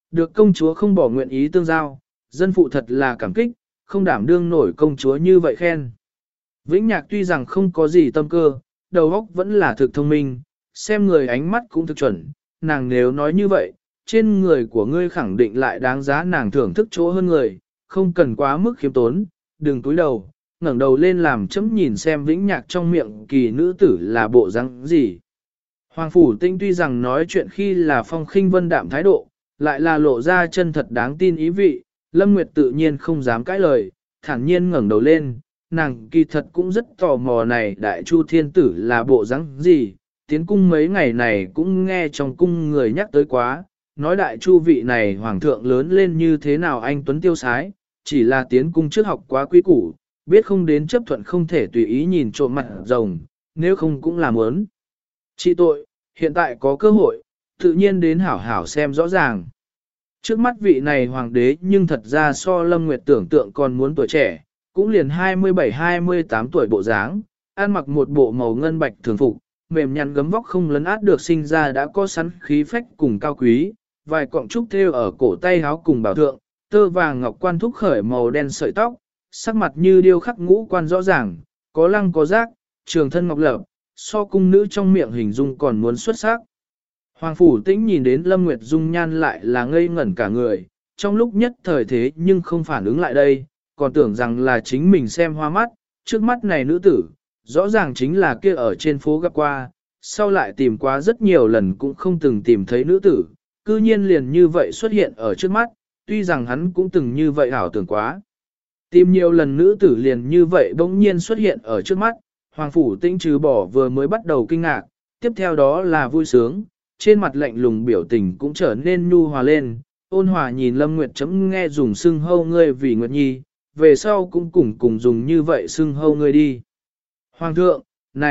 Được công chúa không bỏ nguyện ý tương giao, dân phụ thật là cảm kích, không đảm đương nổi công chúa như vậy khen. Vĩnh Nhạc tuy rằng không có gì tâm cơ, đầu óc vẫn là thực thông minh, xem người ánh mắt cũng thực chuẩn, nàng nếu nói như vậy, trên người của ngươi khẳng định lại đáng giá nàng thưởng thức chỗ hơn người, không cần quá mức khiêm tốn, đừng túi đầu, ngẩng đầu lên làm chấm nhìn xem Vĩnh Nhạc trong miệng kỳ nữ tử là bộ răng gì. Hoàng Phủ Tinh tuy rằng nói chuyện khi là phong khinh vân đạm thái độ, lại là lộ ra chân thật đáng tin ý vị, Lâm Nguyệt tự nhiên không dám cãi lời, thản nhiên ngẩng đầu lên, nàng kỳ thật cũng rất tò mò này đại chu thiên tử là bộ răng gì, tiến cung mấy ngày này cũng nghe trong cung người nhắc tới quá, nói đại chu vị này hoàng thượng lớn lên như thế nào anh Tuấn tiêu sái, chỉ là tiến cung trước học quá quý củ, biết không đến chấp thuận không thể tùy ý nhìn trộm mặt rồng, nếu không cũng làm ớn. Trị tội, hiện tại có cơ hội, tự nhiên đến hảo hảo xem rõ ràng. Trước mắt vị này hoàng đế nhưng thật ra so Lâm Nguyệt tưởng tượng còn muốn tuổi trẻ, cũng liền 27-28 tuổi bộ dáng, ăn mặc một bộ màu ngân bạch thường phục, mềm nhăn gấm vóc không lấn át được sinh ra đã có sẵn khí phách cùng cao quý, vài cọng trúc thêu ở cổ tay áo cùng bảo thượng, tơ vàng ngọc quan thúc khởi màu đen sợi tóc, sắc mặt như điêu khắc ngũ quan rõ ràng, có lăng có giác, trường thân ngọc lập, so cung nữ trong miệng hình dung còn muốn xuất sắc. Hoàng Phủ Tĩnh nhìn đến Lâm Nguyệt dung nhan lại là ngây ngẩn cả người, trong lúc nhất thời thế nhưng không phản ứng lại đây, còn tưởng rằng là chính mình xem hoa mắt, trước mắt này nữ tử, rõ ràng chính là kia ở trên phố gặp qua, sau lại tìm qua rất nhiều lần cũng không từng tìm thấy nữ tử, cư nhiên liền như vậy xuất hiện ở trước mắt, tuy rằng hắn cũng từng như vậy ảo tưởng quá. Tìm nhiều lần nữ tử liền như vậy bỗng nhiên xuất hiện ở trước mắt, Hoàng Phủ Tĩnh trừ bỏ vừa mới bắt đầu kinh ngạc, tiếp theo đó là vui sướng, trên mặt lạnh lùng biểu tình cũng trở nên nhu hòa lên, ôn hòa nhìn Lâm Nguyệt chấm nghe dùng xưng hâu ngươi vì Nguyệt Nhi, về sau cũng cùng dùng như vậy xưng hâu ngươi đi. Hoàng thượng,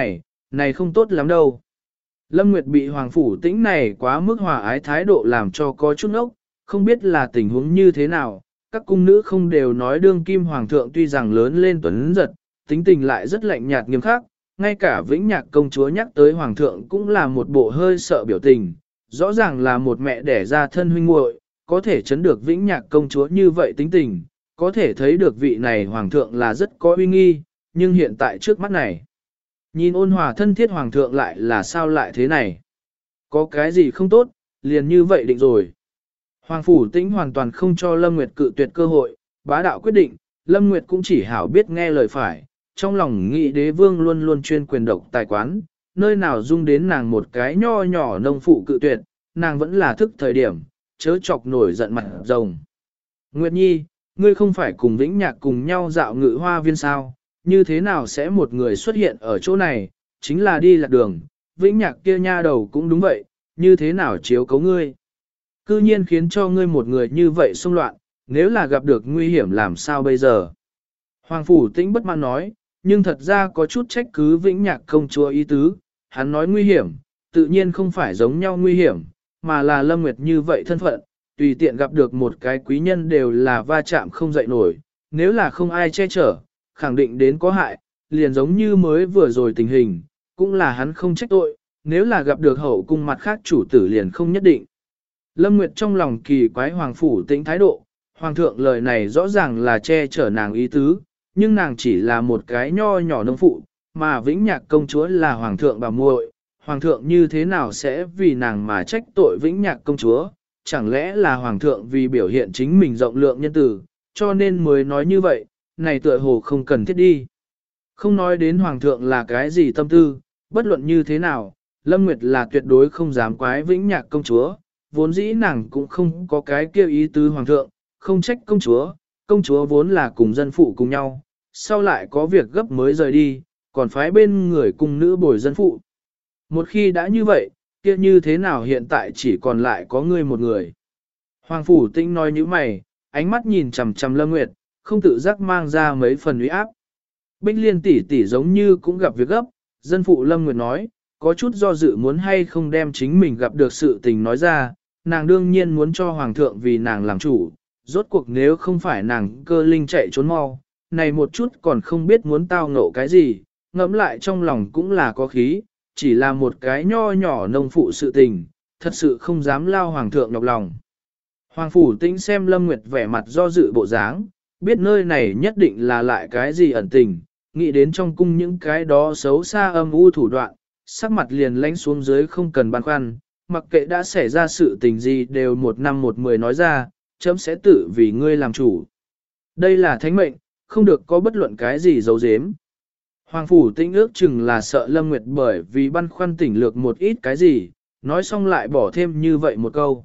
này không tốt lắm đâu. Lâm Nguyệt bị Hoàng Phủ Tĩnh này quá mức hòa ái thái độ làm cho có chút ốc, không biết là tình huống như thế nào, các cung nữ không đều nói đương kim Hoàng thượng tuy rằng lớn lên tuấn giật, tính tình lại rất lạnh nhạt nghiêm khắc, ngay cả Vĩnh Nhạc công chúa nhắc tới Hoàng thượng cũng là một bộ hơi sợ biểu tình, rõ ràng là một mẹ đẻ ra thân huynh muội, có thể chấn được Vĩnh Nhạc công chúa như vậy tính tình, có thể thấy được vị này Hoàng thượng là rất có uy nghi, nhưng hiện tại trước mắt này, nhìn ôn hòa thân thiết Hoàng thượng lại là sao lại thế này? Có cái gì không tốt, liền như vậy định rồi. Hoàng Phủ Tĩnh hoàn toàn không cho Lâm Nguyệt cự tuyệt cơ hội, bá đạo quyết định, Lâm Nguyệt cũng chỉ hảo biết nghe lời phải, trong lòng nghĩ đế vương luôn luôn chuyên quyền độc tài quán, nơi nào dung đến nàng một cái nho nhỏ nông phụ cự tuyệt, nàng vẫn là thức thời điểm, chớ chọc nổi giận mặt rồng. Nguyệt Nhi, ngươi không phải cùng Vĩnh Nhạc cùng nhau dạo ngự hoa viên sao, như thế nào sẽ một người xuất hiện ở chỗ này, chính là đi lạc đường, Vĩnh Nhạc kia nha đầu cũng đúng vậy, như thế nào chiếu cấu ngươi. Cư nhiên khiến cho ngươi một người như vậy xung loạn, nếu là gặp được nguy hiểm làm sao bây giờ. Hoàng Phủ Tĩnh bất mãn nói, nhưng thật ra có chút trách cứ Vĩnh Nhạc công chúa ý tứ, hắn nói nguy hiểm, tự nhiên không phải giống nhau nguy hiểm, mà là Lâm Nguyệt như vậy thân phận, tùy tiện gặp được một cái quý nhân đều là va chạm không dậy nổi, nếu là không ai che chở, khẳng định đến có hại, liền giống như mới vừa rồi tình hình, cũng là hắn không trách tội, nếu là gặp được hậu cung mặt khác chủ tử liền không nhất định. Lâm Nguyệt trong lòng kỳ quái Hoàng Phủ Tĩnh thái độ, Hoàng thượng lời này rõ ràng là che chở nàng ý tứ, nhưng nàng chỉ là một cái nho nhỏ nông phụ, mà Vĩnh Nhạc công chúa là Hoàng thượng bà muội, Hoàng thượng như thế nào sẽ vì nàng mà trách tội Vĩnh Nhạc công chúa, chẳng lẽ là Hoàng thượng vì biểu hiện chính mình rộng lượng nhân từ, cho nên mới nói như vậy, này tựa hồ không cần thiết đi. Không nói đến Hoàng thượng là cái gì tâm tư, bất luận như thế nào, Lâm Nguyệt là tuyệt đối không dám quái Vĩnh Nhạc công chúa, vốn dĩ nàng cũng không có cái kêu ý tứ Hoàng thượng, không trách công chúa vốn là cùng dân phụ cùng nhau, sau lại có việc gấp mới rời đi, còn phái bên người cung nữ bồi dân phụ. Một khi đã như vậy, kia như thế nào hiện tại chỉ còn lại có ngươi một người. Hoàng Phủ Tĩnh nói như mày, ánh mắt nhìn chằm chằm Lâm Nguyệt, không tự giác mang ra mấy phần uy áp. Bích Liên tỷ tỷ giống như cũng gặp việc gấp, dân phụ Lâm Nguyệt nói, có chút do dự muốn hay không đem chính mình gặp được sự tình nói ra, nàng đương nhiên muốn cho Hoàng thượng vì nàng làm chủ, rốt cuộc nếu không phải nàng cơ linh chạy trốn mau, này một chút còn không biết muốn tao ngộ cái gì, ngẫm lại trong lòng cũng là có khí, chỉ là một cái nho nhỏ nông phụ sự tình, thật sự không dám lao Hoàng thượng nhọc lòng. Hoàng Phủ Tĩnh xem Lâm Nguyệt vẻ mặt do dự bộ dáng, biết nơi này nhất định là lại cái gì ẩn tình, nghĩ đến trong cung những cái đó xấu xa âm u thủ đoạn, sắc mặt liền lánh xuống dưới không cần băn khoăn, mặc kệ đã xảy ra sự tình gì đều 1 năm 1 10 nói ra, chấm sẽ tự vì ngươi làm chủ. Đây là thánh mệnh, không được có bất luận cái gì giấu giếm. Hoàng Phủ Tĩnh ước chừng là sợ Lâm Nguyệt bởi vì băn khoăn tỉnh lược một ít cái gì, nói xong lại bỏ thêm như vậy một câu.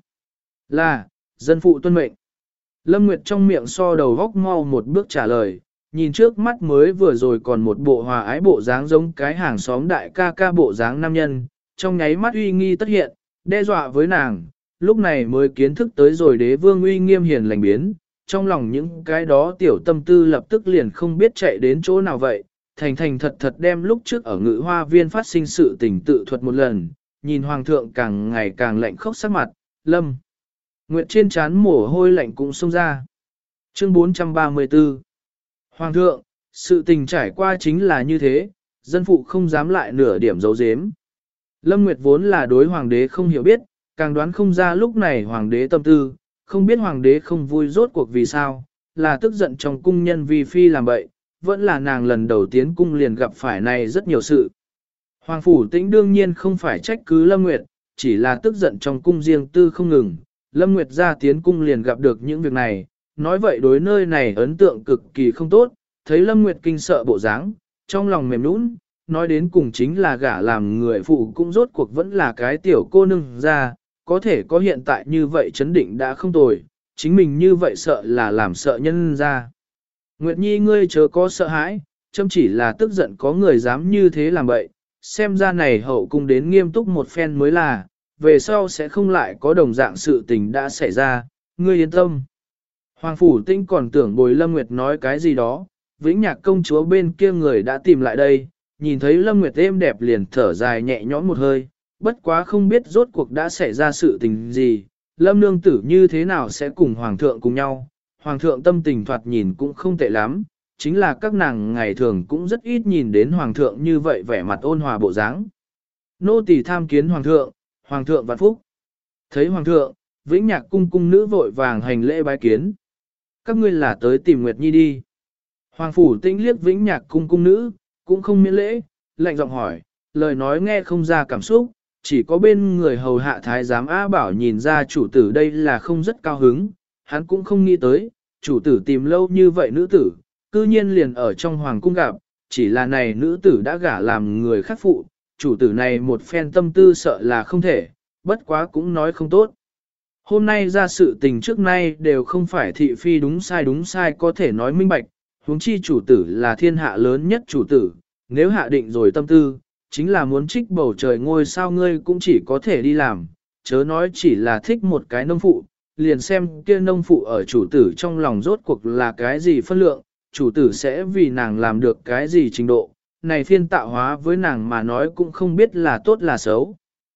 Là, dân phụ tuân mệnh. Lâm Nguyệt trong miệng so đầu góc mau một bước trả lời, nhìn trước mắt mới vừa rồi còn một bộ hòa ái bộ dáng giống cái hàng xóm đại ca ca bộ dáng nam nhân, trong nháy mắt uy nghi tất hiện, đe dọa với nàng, lúc này mới kiến thức tới rồi đế vương uy nghiêm hiền lành biến, trong lòng những cái đó tiểu tâm tư lập tức liền không biết chạy đến chỗ nào vậy, thành thành thật thật đem lúc trước ở ngự hoa viên phát sinh sự tình tự thuật một lần, nhìn hoàng thượng càng ngày càng lạnh khốc sắc mặt, Lâm Nguyệt trên trán mồ hôi lạnh cũng xông ra. Chương 434 Hoàng thượng, sự tình trải qua chính là như thế, dân phụ không dám lại nửa điểm giấu giếm. Lâm Nguyệt vốn là đối hoàng đế không hiểu biết, càng đoán không ra lúc này hoàng đế tâm tư, không biết hoàng đế không vui rốt cuộc vì sao, là tức giận trong cung nhân vì phi làm bậy, vẫn là nàng lần đầu tiến cung liền gặp phải này rất nhiều sự. Hoàng Phủ Tĩnh đương nhiên không phải trách cứ Lâm Nguyệt, chỉ là tức giận trong cung riêng tư không ngừng, Lâm Nguyệt ra tiến cung liền gặp được những việc này, nói vậy đối nơi này ấn tượng cực kỳ không tốt, thấy Lâm Nguyệt kinh sợ bộ dáng, trong lòng mềm nũng, nói đến cùng chính là gả làm người phụ cũng rốt cuộc vẫn là cái tiểu cô nương ra, có thể có hiện tại như vậy chấn định đã không tồi, chính mình như vậy sợ là làm sợ nhân ra. Nguyệt Nhi ngươi chớ có sợ hãi, châm chỉ là tức giận có người dám như thế làm vậy, xem ra này hậu cung đến nghiêm túc một phen mới là, về sau sẽ không lại có đồng dạng sự tình đã xảy ra, ngươi yên tâm. Hoàng Phủ Tĩnh còn tưởng bồi Lâm Nguyệt nói cái gì đó, Vĩnh Nhạc công chúa bên kia người đã tìm lại đây, nhìn thấy Lâm Nguyệt êm đẹp liền thở dài nhẹ nhõm một hơi, bất quá không biết rốt cuộc đã xảy ra sự tình gì, Lâm nương tử như thế nào sẽ cùng Hoàng thượng cùng nhau, Hoàng thượng tâm tình thoạt nhìn cũng không tệ lắm, chính là các nàng ngày thường cũng rất ít nhìn đến Hoàng thượng như vậy vẻ mặt ôn hòa bộ dáng. Nô tỳ tham kiến Hoàng thượng vạn phúc. Thấy Hoàng thượng, Vĩnh Nhạc cung cung nữ vội vàng hành lễ bái kiến. Các ngươi là tới tìm Nguyệt Nhi đi. Hoàng Phủ Tĩnh liếc Vĩnh Nhạc cung cung nữ, cũng không miễn lễ, lạnh giọng hỏi, lời nói nghe không ra cảm xúc, chỉ có bên người hầu hạ thái giám A Bảo nhìn ra chủ tử đây là không rất cao hứng, hắn cũng không nghĩ tới, chủ tử tìm lâu như vậy nữ tử, cư nhiên liền ở trong hoàng cung gặp, chỉ là này nữ tử đã gả làm người khác phụ, chủ tử này một phen tâm tư sợ là không thể, bất quá cũng nói không tốt. Hôm nay ra sự tình trước nay đều không phải thị phi đúng sai có thể nói minh bạch, huống chi chủ tử là thiên hạ lớn nhất chủ tử, nếu hạ định rồi tâm tư, chính là muốn trích bầu trời ngôi sao ngươi cũng chỉ có thể đi làm, chớ nói chỉ là thích một cái nông phụ, liền xem kia nông phụ ở chủ tử trong lòng rốt cuộc là cái gì phân lượng, chủ tử sẽ vì nàng làm được cái gì trình độ, này phiên tạo hóa với nàng mà nói cũng không biết là tốt là xấu.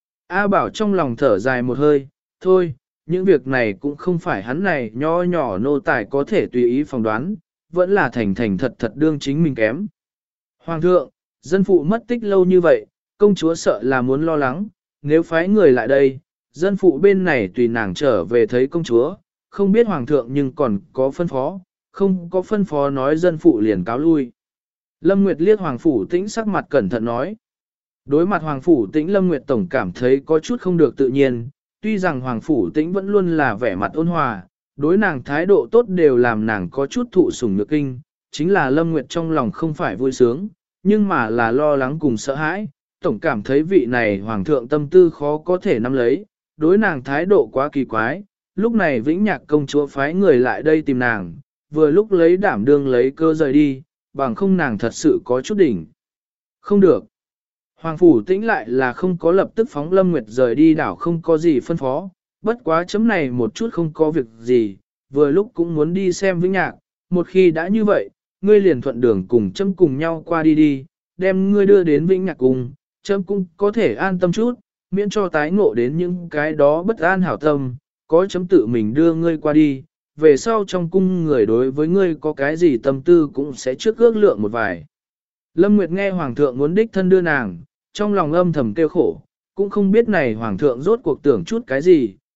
A Bảo trong lòng thở dài một hơi, thôi, những việc này cũng không phải hắn này nho nhỏ nô tài có thể tùy ý phỏng đoán, vẫn là thành thành thật thật đương chính mình kém. Hoàng thượng, dân phụ mất tích lâu như vậy, công chúa sợ là muốn lo lắng, nếu phái người lại đây, dân phụ bên này tùy nàng trở về thấy công chúa, không biết hoàng thượng nhưng còn có phân phó, không có phân phó nói dân phụ liền cáo lui. Lâm Nguyệt liếc Hoàng Phủ Tĩnh sắc mặt cẩn thận nói. Đối mặt Hoàng Phủ Tĩnh Lâm Nguyệt tổng cảm thấy có chút không được tự nhiên, tuy rằng Hoàng Phủ Tĩnh vẫn luôn là vẻ mặt ôn hòa, đối nàng thái độ tốt đều làm nàng có chút thụ sủng nhược kinh, chính là Lâm Nguyệt trong lòng không phải vui sướng, nhưng mà là lo lắng cùng sợ hãi, tổng cảm thấy vị này Hoàng thượng tâm tư khó có thể nắm lấy, đối nàng thái độ quá kỳ quái, lúc này Vĩnh Nhạc công chúa phái người lại đây tìm nàng, vừa lúc lấy đảm đương lấy cơ rời đi, bằng không nàng thật sự có chút đỉnh. Không được. Hoàng Phủ Tĩnh lại là không có lập tức phóng Lâm Nguyệt rời đi đảo không có gì phân phó, bất quá chấm này một chút không có việc gì, vừa lúc cũng muốn đi xem Vĩnh Nhạc, một khi đã như vậy, ngươi liền thuận đường cùng chấm cùng nhau qua đi đi, đem ngươi đưa đến Vĩnh Nhạc cùng, chấm cũng có thể an tâm chút, miễn cho tái ngộ đến những cái đó bất an hảo tâm, có chấm tự mình đưa ngươi qua đi, về sau trong cung người đối với ngươi có cái gì tâm tư cũng sẽ trước ước lượng một vài. Lâm Nguyệt nghe Hoàng thượng muốn đích thân đưa nàng, trong lòng âm thầm kêu khổ, cũng không biết này Hoàng thượng rốt cuộc tưởng chút cái gì,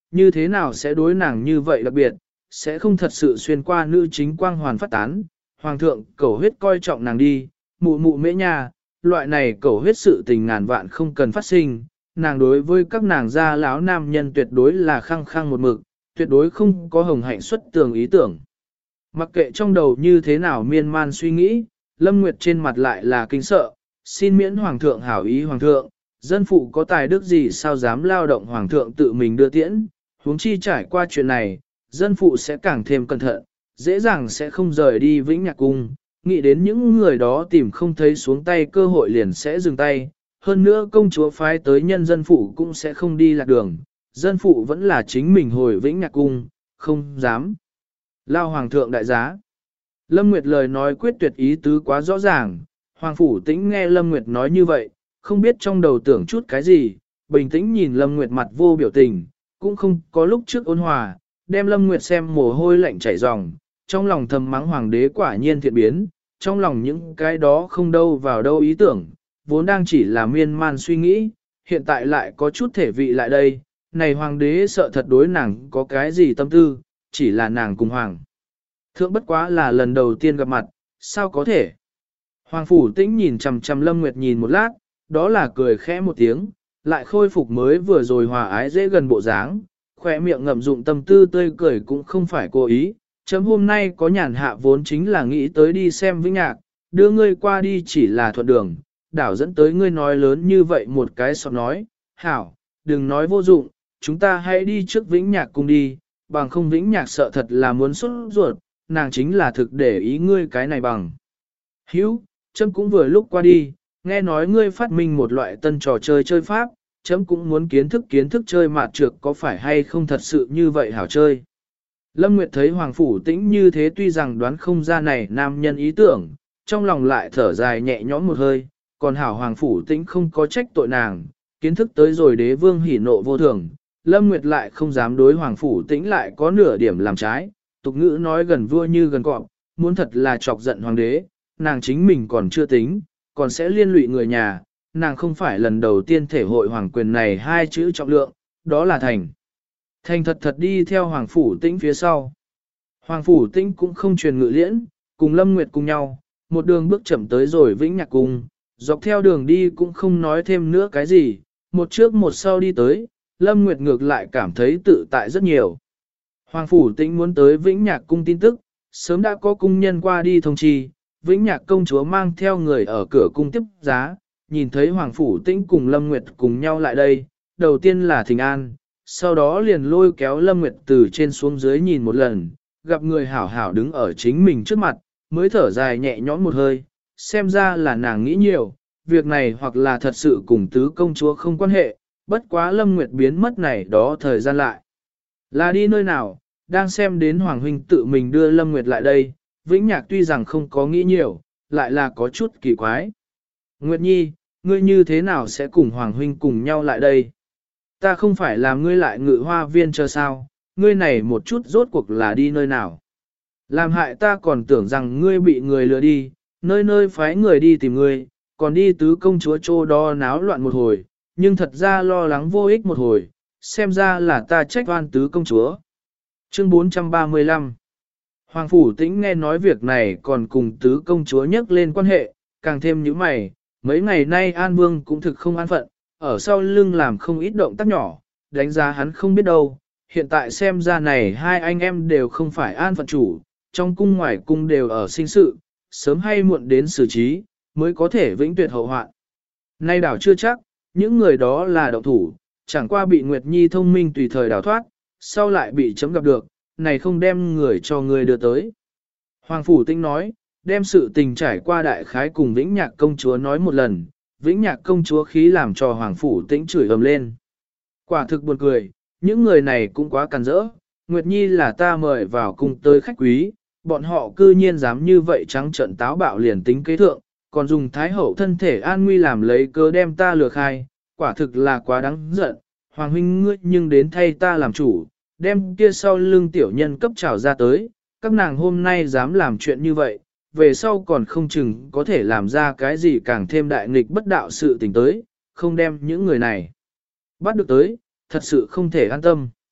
như thế nào sẽ đối nàng như vậy đặc biệt, sẽ không thật sự xuyên qua nữ chính quang hoàn phát tán, hoàng thượng cầu huyết coi trọng nàng đi, mụ mụ mễ nha, loại này cầu huyết sự tình ngàn vạn không cần phát sinh, nàng đối với các nàng gia lão nam nhân tuyệt đối là khăng khăng một mực, tuyệt đối không có hồng hạnh xuất tường ý tưởng. Mặc kệ trong đầu như thế nào miên man suy nghĩ, Lâm Nguyệt trên mặt lại là kinh sợ, xin miễn hoàng thượng hảo ý hoàng thượng, dân phụ có tài đức gì sao dám lao động hoàng thượng tự mình đưa tiễn, huống chi trải qua chuyện này, dân phụ sẽ càng thêm cẩn thận, dễ dàng sẽ không rời đi Vĩnh Nhạc Cung, nghĩ đến những người đó tìm không thấy xuống tay cơ hội liền sẽ dừng tay, hơn nữa công chúa phái tới nhân dân phụ cũng sẽ không đi lạc đường, dân phụ vẫn là chính mình hồi Vĩnh Nhạc Cung, không dám lao hoàng thượng đại giá. Lâm Nguyệt lời nói quyết tuyệt ý tứ quá rõ ràng, Hoàng Phủ Tĩnh nghe Lâm Nguyệt nói như vậy, không biết trong đầu tưởng chút cái gì, bình tĩnh nhìn Lâm Nguyệt mặt vô biểu tình, cũng không có lúc trước ôn hòa, đem Lâm Nguyệt xem mồ hôi lạnh chảy ròng, trong lòng thầm mắng Hoàng đế quả nhiên thiện biến, trong lòng những cái đó không đâu vào đâu ý tưởng, vốn đang chỉ là miên man suy nghĩ, hiện tại lại có chút thể vị lại đây, này Hoàng đế sợ thật đối nàng có cái gì tâm tư, chỉ là nàng cùng Hoàng thượng bất quá là lần đầu tiên gặp mặt, sao có thể? Hoàng Phủ Tĩnh nhìn chằm chằm Lâm Nguyệt nhìn một lát, đó là cười khẽ một tiếng, lại khôi phục mới vừa rồi hòa ái dễ gần bộ dáng, khỏe miệng ngậm dụng tâm tư tươi cười cũng không phải cố ý, chấm hôm nay có nhàn hạ vốn chính là nghĩ tới đi xem Vĩnh Nhạc, đưa ngươi qua đi chỉ là thuận đường, đảo dẫn tới ngươi nói lớn như vậy một cái sọt nói, hảo, đừng nói vô dụng, chúng ta hãy đi trước Vĩnh Nhạc cùng đi, bằng không Vĩnh Nhạc sợ thật là muốn xuất ruột, nàng chính là thực để ý ngươi cái này bằng. Hữu, chấm cũng vừa lúc qua đi, nghe nói ngươi phát minh một loại tân trò chơi chơi pháp, chấm cũng muốn kiến thức chơi mạt trược có phải hay không thật sự như vậy hảo chơi. Lâm Nguyệt thấy Hoàng Phủ Tĩnh như thế tuy rằng đoán không ra này nam nhân ý tưởng, trong lòng lại thở dài nhẹ nhõm một hơi, còn hảo Hoàng Phủ Tĩnh không có trách tội nàng, kiến thức tới rồi đế vương hỉ nộ vô thường, Lâm Nguyệt lại không dám đối Hoàng Phủ Tĩnh lại có nửa điểm làm trái, tục ngữ nói gần vua như gần cọp, muốn thật là chọc giận Hoàng đế, nàng chính mình còn chưa tính, còn sẽ liên lụy người nhà, nàng không phải lần đầu tiên thể hội hoàng quyền này hai chữ trọng lượng, đó là thành. Thành thật thật đi theo Hoàng Phủ Tĩnh phía sau. Hoàng Phủ Tĩnh cũng không truyền ngự liễn, cùng Lâm Nguyệt cùng nhau, một đường bước chậm tới rồi Vĩnh Nhạc Cung, dọc theo đường đi cũng không nói thêm nữa cái gì, một trước một sau đi tới, Lâm Nguyệt ngược lại cảm thấy tự tại rất nhiều. Hoàng Phủ Tĩnh muốn tới Vĩnh Nhạc Cung tin tức, sớm đã có cung nhân qua đi thông chi, Vĩnh Nhạc công chúa mang theo người ở cửa cung tiếp giá, nhìn thấy Hoàng Phủ Tĩnh cùng Lâm Nguyệt cùng nhau lại đây, đầu tiên là thỉnh an, sau đó liền lôi kéo Lâm Nguyệt từ trên xuống dưới nhìn một lần, gặp người hảo hảo đứng ở chính mình trước mặt, mới thở dài nhẹ nhõm một hơi, xem ra là nàng nghĩ nhiều, việc này hoặc là thật sự cùng tứ công chúa không quan hệ, bất quá Lâm Nguyệt biến mất này đó thời gian lại. Là đi nơi nào, đang xem đến Hoàng Huynh tự mình đưa Lâm Nguyệt lại đây, Vĩnh Nhạc tuy rằng không có nghĩ nhiều, lại là có chút kỳ quái. Nguyệt Nhi, ngươi như thế nào sẽ cùng Hoàng Huynh cùng nhau lại đây? Ta không phải làm ngươi lại ngự hoa viên chờ sao, ngươi này một chút rốt cuộc là đi nơi nào? Làm hại ta còn tưởng rằng ngươi bị người lừa đi, nơi nơi phái người đi tìm ngươi, còn đi tứ công chúa chỗ đó náo loạn một hồi, nhưng thật ra lo lắng vô ích một hồi, xem ra là ta trách oan tứ công chúa. Chương 435 Hoàng Phủ Tĩnh nghe nói việc này còn cùng tứ công chúa nhắc lên quan hệ, càng thêm những mày, mấy ngày nay An Vương cũng thực không an phận, ở sau lưng làm không ít động tác nhỏ, đánh giá hắn không biết đâu, hiện tại xem ra này hai anh em đều không phải an phận chủ, trong cung ngoài cung đều ở sinh sự, sớm hay muộn đến xử trí, mới có thể vĩnh tuyệt hậu hoạn. Nay đảo chưa chắc, những người đó là động thủ, chẳng qua bị Nguyệt Nhi thông minh tùy thời đào thoát, sau lại bị chấm gặp được, này không đem người cho người đưa tới. Hoàng Phủ Tĩnh nói, đem sự tình trải qua đại khái cùng Vĩnh Nhạc công chúa nói một lần, Vĩnh Nhạc công chúa khí làm cho Hoàng Phủ Tĩnh chửi ầm lên. Quả thực buồn cười, những người này cũng quá càn rỡ, Nguyệt Nhi là ta mời vào cung tới khách quý, bọn họ cư nhiên dám như vậy trắng trợn táo bạo liền tính kế thượng, còn dùng thái hậu thân thể an nguy làm lấy cớ đem ta lừa khai, quả thực là quá đáng giận, Hoàng huynh ngươi nhưng đến thay ta làm chủ, đem kia sau lưng tiểu nhân cấp trào ra tới, các nàng hôm nay dám làm chuyện như vậy, về sau còn không chừng có thể làm ra cái gì càng thêm đại nghịch bất đạo sự tình tới, không đem những người này bắt được tới, thật sự không thể an tâm.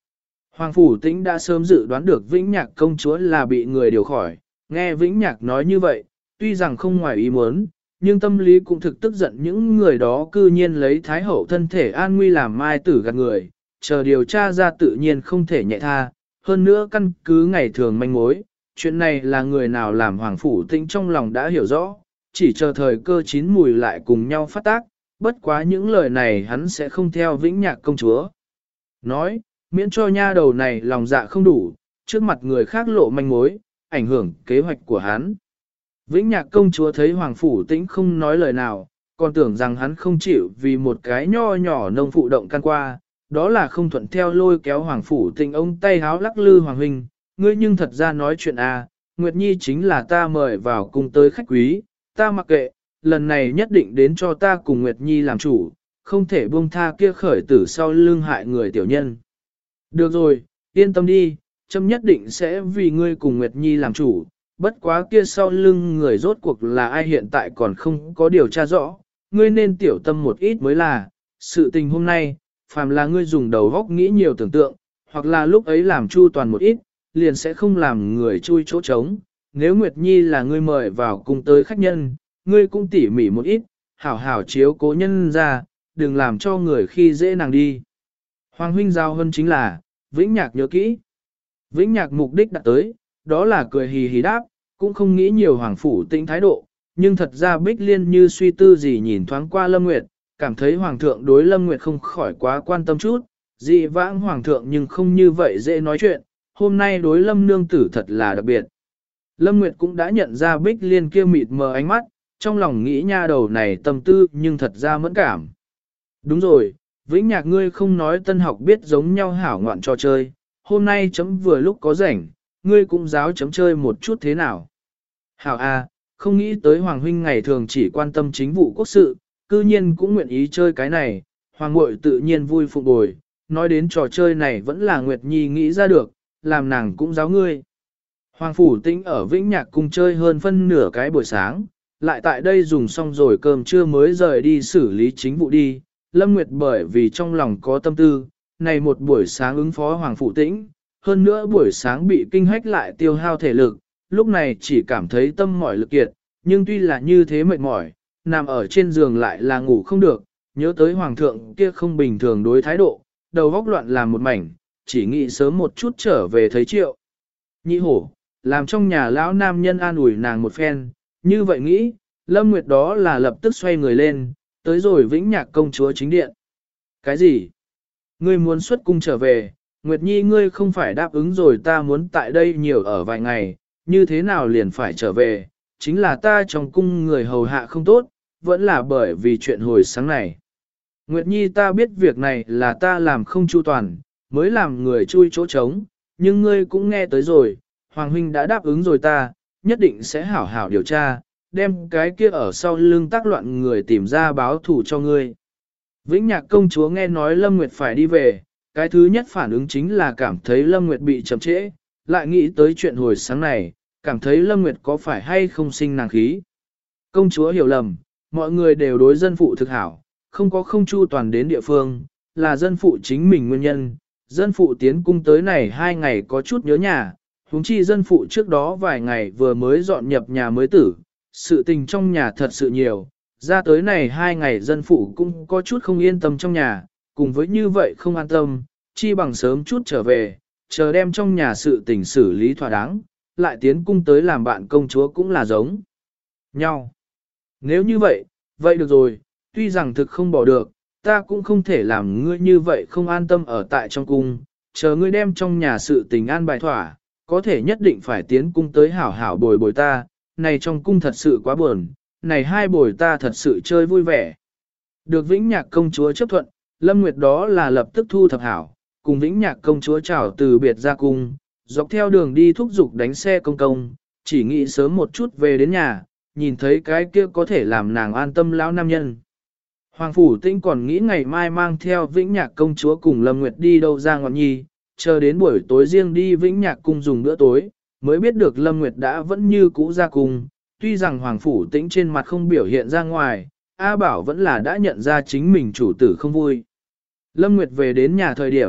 Hoàng Phủ Tĩnh đã sớm dự đoán được Vĩnh Nhạc công chúa là bị người điều khỏi, nghe Vĩnh Nhạc nói như vậy, tuy rằng không ngoài ý muốn, nhưng tâm lý cũng thực tức giận những người đó cư nhiên lấy Thái Hậu thân thể an nguy làm mai tử gạt người, chờ điều tra ra tự nhiên không thể nhẹ tha, hơn nữa căn cứ ngày thường manh mối, chuyện này là người nào làm Hoàng Phủ Tĩnh trong lòng đã hiểu rõ, chỉ chờ thời cơ chín mùi lại cùng nhau phát tác, bất quá những lời này hắn sẽ không theo Vĩnh Nhạc công chúa. Nói, miễn cho nha đầu này lòng dạ không đủ, trước mặt người khác lộ manh mối, ảnh hưởng kế hoạch của hắn. Vĩnh Nhạc công chúa thấy Hoàng Phủ Tĩnh không nói lời nào, còn tưởng rằng hắn không chịu vì một cái nho nhỏ nông phụ động can qua, đó là không thuận theo lôi kéo Hoàng Phủ Tĩnh ông tay háo lắc lư Hoàng huynh, ngươi nhưng thật ra nói chuyện à, Nguyệt Nhi chính là ta mời vào cùng tới khách quý, ta mặc kệ, lần này nhất định đến cho ta cùng Nguyệt Nhi làm chủ, không thể buông tha kia khởi tử sau lưng hại người tiểu nhân. Được rồi, yên tâm đi, Trâm nhất định sẽ vì ngươi cùng Nguyệt Nhi làm chủ, bất quá kia sau lưng người rốt cuộc là ai hiện tại còn không có điều tra rõ, ngươi nên tiểu tâm một ít mới là, sự tình hôm nay, phàm là ngươi dùng đầu góc nghĩ nhiều tưởng tượng, hoặc là lúc ấy làm chu toàn một ít, liền sẽ không làm người chui chỗ trống. Nếu Nguyệt Nhi là ngươi mời vào cùng tới khách nhân, ngươi cũng tỉ mỉ một ít, hảo hảo chiếu cố nhân ra, đừng làm cho người khi dễ nàng đi. Hoàng huynh giao hơn chính là, Vĩnh Nhạc nhớ kỹ. Vĩnh Nhạc mục đích đã tới, đó là cười hì hì đáp, cũng không nghĩ nhiều Hoàng Phủ Tĩnh thái độ, nhưng thật ra Bích Liên như suy tư gì nhìn thoáng qua Lâm Nguyệt, cảm thấy Hoàng thượng đối Lâm Nguyệt không khỏi quá quan tâm chút, dị vãng Hoàng thượng nhưng không như vậy dễ nói chuyện, hôm nay đối Lâm nương tử thật là đặc biệt. Lâm Nguyệt cũng đã nhận ra Bích Liên kia mịt mờ ánh mắt, trong lòng nghĩ nha đầu này tâm tư nhưng thật ra mẫn cảm. Đúng rồi, Vĩnh Nhạc ngươi không nói tân học biết giống nhau hảo ngoạn trò chơi, hôm nay chấm vừa lúc có rảnh, ngươi cũng giáo chấm chơi một chút thế nào. Hảo a, không nghĩ tới Hoàng huynh ngày thường chỉ quan tâm chính vụ quốc sự, cư nhiên cũng nguyện ý chơi cái này, Hoàng muội tự nhiên vui phục bồi, nói đến trò chơi này vẫn là Nguyệt Nhi nghĩ ra được, làm nàng cũng giáo ngươi. Hoàng Phủ Tĩnh ở Vĩnh Nhạc cung chơi hơn phân nửa cái buổi sáng, lại tại đây dùng xong rồi cơm trưa mới rời đi xử lý chính vụ đi. Lâm Nguyệt bởi vì trong lòng có tâm tư, này một buổi sáng ứng phó Hoàng Phủ Tĩnh, hơn nữa buổi sáng bị kinh hách lại tiêu hao thể lực, lúc này chỉ cảm thấy tâm mỏi lực kiệt, nhưng tuy là như thế mệt mỏi, nằm ở trên giường lại là ngủ không được, nhớ tới Hoàng thượng kia không bình thường đối thái độ, đầu óc loạn làm một mảnh, chỉ nghĩ sớm một chút trở về thấy Triệu Nhị Hổ, làm trong nhà lão nam nhân an ủi nàng một phen, như vậy nghĩ, Lâm Nguyệt đó là lập tức xoay người lên, tới rồi Vĩnh Nhạc công chúa chính điện. Cái gì? Ngươi muốn xuất cung trở về, Nguyệt Nhi ngươi không phải đáp ứng rồi ta muốn tại đây nhiều ở vài ngày, như thế nào liền phải trở về, chính là ta trong cung người hầu hạ không tốt, vẫn là bởi vì chuyện hồi sáng này. Nguyệt Nhi ta biết việc này là ta làm không chu toàn, mới làm người chui chỗ trống, nhưng ngươi cũng nghe tới rồi, Hoàng huynh đã đáp ứng rồi ta, nhất định sẽ hảo hảo điều tra, đem cái kia ở sau lưng tác loạn người tìm ra báo thù cho ngươi. Vĩnh Nhạc công chúa nghe nói Lâm Nguyệt phải đi về, cái thứ nhất phản ứng chính là cảm thấy Lâm Nguyệt bị chậm trễ, lại nghĩ tới chuyện hồi sáng này, cảm thấy Lâm Nguyệt có phải hay không sinh nàng khí. Công chúa hiểu lầm, mọi người đều đối dân phụ thực hảo, không có không chu toàn đến địa phương, là dân phụ chính mình nguyên nhân. Dân phụ tiến cung tới này 2 ngày có chút nhớ nhà, huống chi dân phụ trước đó vài ngày vừa mới dọn nhập nhà mới tử, sự tình trong nhà thật sự nhiều, ra tới này 2 ngày dân phụ cũng có chút không yên tâm trong nhà, cùng với như vậy không an tâm, chi bằng sớm chút trở về, chờ đem trong nhà sự tình xử lý thỏa đáng, lại tiến cung tới làm bạn công chúa cũng là giống nhau. Nếu như vậy, vậy được rồi, tuy rằng thực không bỏ được, ta cũng không thể làm ngươi như vậy không an tâm ở tại trong cung, chờ ngươi đem trong nhà sự tình an bài thỏa, có thể nhất định phải tiến cung tới hảo hảo bồi bồi ta, này trong cung thật sự quá buồn, này hai bồi ta thật sự chơi vui vẻ. Được Vĩnh Nhạc công chúa chấp thuận, Lâm Nguyệt đó là lập tức thu thập hảo, cùng Vĩnh Nhạc công chúa chào từ biệt ra cung, dọc theo đường đi thúc giục đánh xe công công, chỉ nghĩ sớm một chút về đến nhà, nhìn thấy cái kia có thể làm nàng an tâm lão nam nhân. Hoàng Phủ Tĩnh còn nghĩ ngày mai mang theo Vĩnh Nhạc công chúa cùng Lâm Nguyệt đi đâu ra ngọn nhi, chờ đến buổi tối riêng đi Vĩnh Nhạc cung dùng bữa tối, mới biết được Lâm Nguyệt đã vẫn như cũ ra cung, tuy rằng Hoàng Phủ Tĩnh trên mặt không biểu hiện ra ngoài, A Bảo vẫn là đã nhận ra chính mình chủ tử không vui. Lâm Nguyệt về đến nhà thời điểm,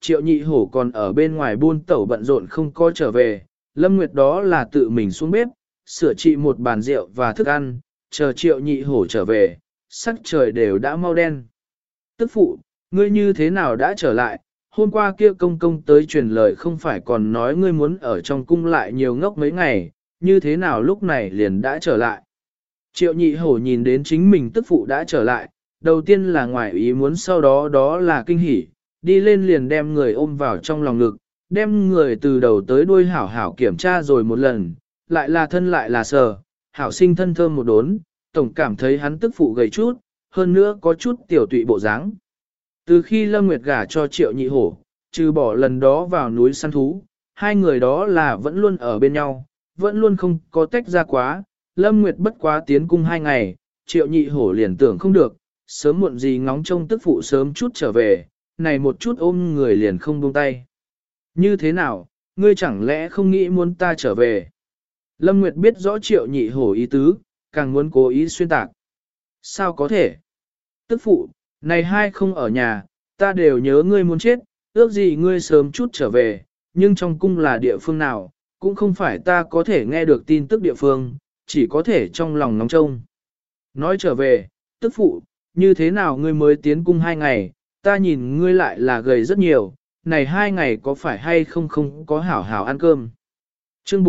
Triệu Nhị Hổ còn ở bên ngoài buôn tẩu bận rộn không có trở về, Lâm Nguyệt đó là tự mình xuống bếp, sửa trị một bàn rượu và thức ăn, chờ Triệu Nhị Hổ trở về, sắc trời đều đã mau đen. Tức phụ, ngươi như thế nào đã trở lại, hôm qua kia công công tới truyền lời không phải còn nói ngươi muốn ở trong cung lại nhiều ngốc mấy ngày, như thế nào lúc này liền đã trở lại. Triệu Nhị Hổ nhìn đến chính mình tức phụ đã trở lại, đầu tiên là ngoài ý muốn, sau đó là kinh hỉ, đi lên liền đem người ôm vào trong lòng ngực, đem người từ đầu tới đuôi hảo hảo kiểm tra rồi một lần, lại là thân lại là sờ, hảo sinh thân thơm một đốn, tổng cảm thấy hắn tức phụ gầy chút, hơn nữa có chút tiểu tụy bộ dáng. Từ khi Lâm Nguyệt gả cho Triệu Nhị Hổ, trừ bỏ lần đó vào núi săn thú, hai người đó là vẫn luôn ở bên nhau, vẫn luôn không có tách ra quá. Lâm Nguyệt bất quá tiến cung 2 ngày, Triệu Nhị Hổ liền tưởng không được, sớm muộn gì ngóng trông tức phụ sớm chút trở về, này một chút ôm người liền không buông tay. Như thế nào, ngươi chẳng lẽ không nghĩ muốn ta trở về? Lâm Nguyệt biết rõ Triệu Nhị Hổ ý tứ, càng muốn cố ý xuyên tạc. Sao có thể? Tức phụ, này hai không ở nhà, ta đều nhớ ngươi muốn chết, ước gì ngươi sớm chút trở về, nhưng trong cung là địa phương nào, cũng không phải ta có thể nghe được tin tức địa phương, chỉ có thể trong lòng ngóng trông. Nói trở về, tức phụ, như thế nào ngươi mới tiến cung 2 ngày, ta nhìn ngươi lại là gầy rất nhiều, này 2 ngày có phải hay không không có hảo hảo ăn cơm. Chương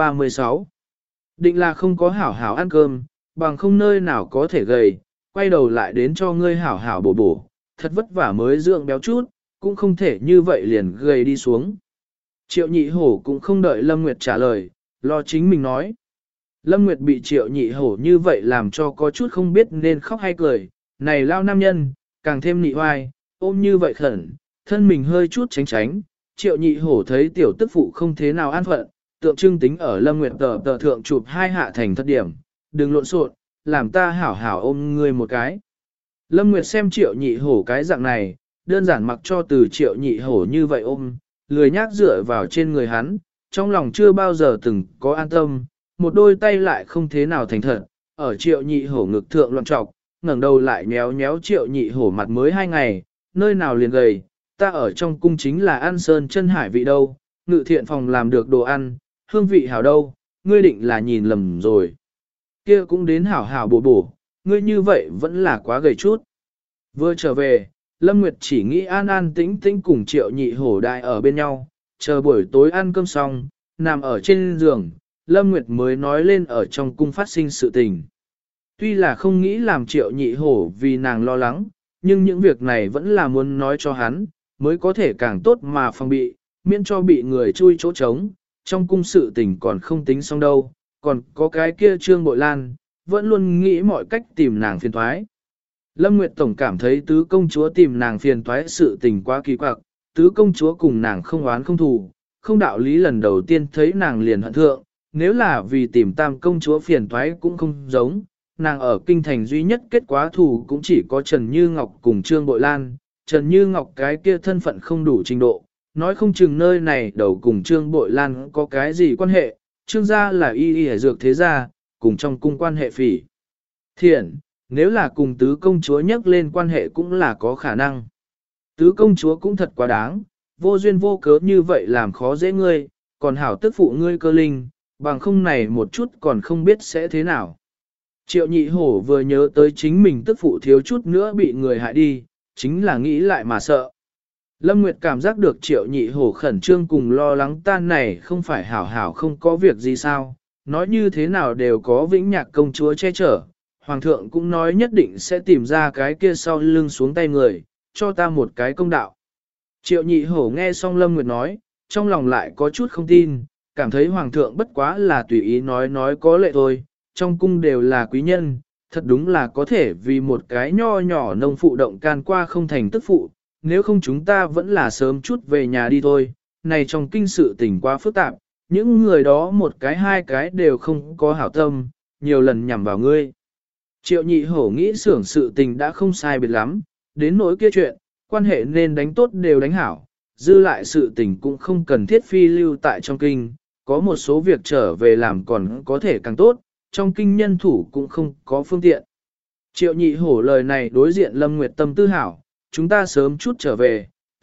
436 Định là không có hảo hảo ăn cơm, bằng không nơi nào có thể gầy, quay đầu lại đến cho ngươi hảo hảo bổ bổ, thật vất vả mới dưỡng béo chút, cũng không thể như vậy liền gầy đi xuống. Triệu Nhị Hổ cũng không đợi Lâm Nguyệt trả lời, lo chính mình nói. Lâm Nguyệt bị Triệu Nhị Hổ như vậy làm cho có chút không biết nên khóc hay cười, này lao nam nhân, càng thêm nị hoai, ôm như vậy khẩn, thân mình hơi chút tránh tránh. Triệu Nhị Hổ thấy tiểu tức phụ không thế nào an phận, tượng trưng tính ở Lâm Nguyệt tờ thượng chụp 2 hạ thành thất điểm, đừng lộn xộn, làm ta hảo hảo ôm ngươi một cái. Lâm Nguyệt xem Triệu Nhị Hổ cái dạng này, đơn giản mặc cho từ Triệu Nhị Hổ như vậy ôm, lười nhác dựa vào trên người hắn, trong lòng chưa bao giờ từng có an tâm, một đôi tay lại không thế nào thành thật, ở Triệu Nhị Hổ ngực thượng loạn trọc, ngẩng đầu lại nhéo nhéo Triệu Nhị Hổ mặt mới 2 ngày, nơi nào liền gầy, ta ở trong cung chính là ăn sơn chân hải vị đâu, ngự thiện phòng làm được đồ ăn, hương vị hảo đâu, ngươi định là nhìn lầm rồi. Kia cũng đến hảo hảo bổ bổ, ngươi như vậy vẫn là quá gầy chút. Vừa trở về, Lâm Nguyệt chỉ nghĩ an an tĩnh tĩnh cùng Triệu Nhị Hổ đại ở bên nhau, chờ buổi tối ăn cơm xong, nằm ở trên giường, Lâm Nguyệt mới nói lên ở trong cung phát sinh sự tình. Tuy là không nghĩ làm Triệu Nhị Hổ vì nàng lo lắng, nhưng những việc này vẫn là muốn nói cho hắn, mới có thể càng tốt mà phòng bị, miễn cho bị người chui chỗ trống, trong cung sự tình còn không tính xong đâu, còn có cái kia Trương Bội Lan, vẫn luôn nghĩ mọi cách tìm nàng phiền toái. Lâm Nguyệt Tổng cảm thấy tứ công chúa tìm nàng phiền toái sự tình quá kỳ quặc, tứ công chúa cùng nàng không oán không thù, không đạo lý lần đầu tiên thấy nàng liền hận thượng, nếu là vì tìm tam công chúa phiền toái cũng không giống, nàng ở kinh thành duy nhất kết quả thù cũng chỉ có Trần Như Ngọc cùng Trương Bội Lan, Trần Như Ngọc cái kia thân phận không đủ trình độ, nói không chừng nơi này đầu cùng Trương Bội Lan có cái gì quan hệ, Trương gia là y dược thế gia, cùng trong cung quan hệ phỉ. Thiện, nếu là cùng tứ công chúa nhắc lên quan hệ cũng là có khả năng. Tứ công chúa cũng thật quá đáng, vô duyên vô cớ như vậy làm khó dễ ngươi, còn hảo tức phụ ngươi cơ linh, bằng không này một chút còn không biết sẽ thế nào. Triệu Nhị Hổ vừa nhớ tới chính mình tức phụ thiếu chút nữa bị người hại đi, chính là nghĩ lại mà sợ. Lâm Nguyệt cảm giác được Triệu Nhị Hổ khẩn trương cùng lo lắng tan này không phải hảo hảo không có việc gì sao, nói như thế nào đều có Vĩnh Nhạc công chúa che chở, Hoàng thượng cũng nói nhất định sẽ tìm ra cái kia sau lưng xuống tay người, cho ta một cái công đạo. Triệu Nhị Hổ nghe xong Lâm Nguyệt nói, trong lòng lại có chút không tin, cảm thấy Hoàng thượng bất quá là tùy ý nói có lệ thôi, trong cung đều là quý nhân, thật đúng là có thể vì một cái nho nhỏ nông phụ động can qua không thành tức phụ, nếu không chúng ta vẫn là sớm chút về nhà đi thôi, này trong kinh sự tình quá phức tạp, những người đó một cái hai cái đều không có hảo tâm, nhiều lần nhằm vào ngươi. Triệu Nhị Hổ nghĩ xưởng sự tình đã không sai biệt lắm, đến nỗi kia chuyện, quan hệ nên đánh tốt đều đánh hảo, dư lại sự tình cũng không cần thiết phi lưu tại trong kinh, có một số việc trở về làm còn có thể càng tốt, trong kinh nhân thủ cũng không có phương tiện. Triệu Nhị Hổ lời này đối diện Lâm Nguyệt tâm tư hảo, chúng ta sớm chút trở về,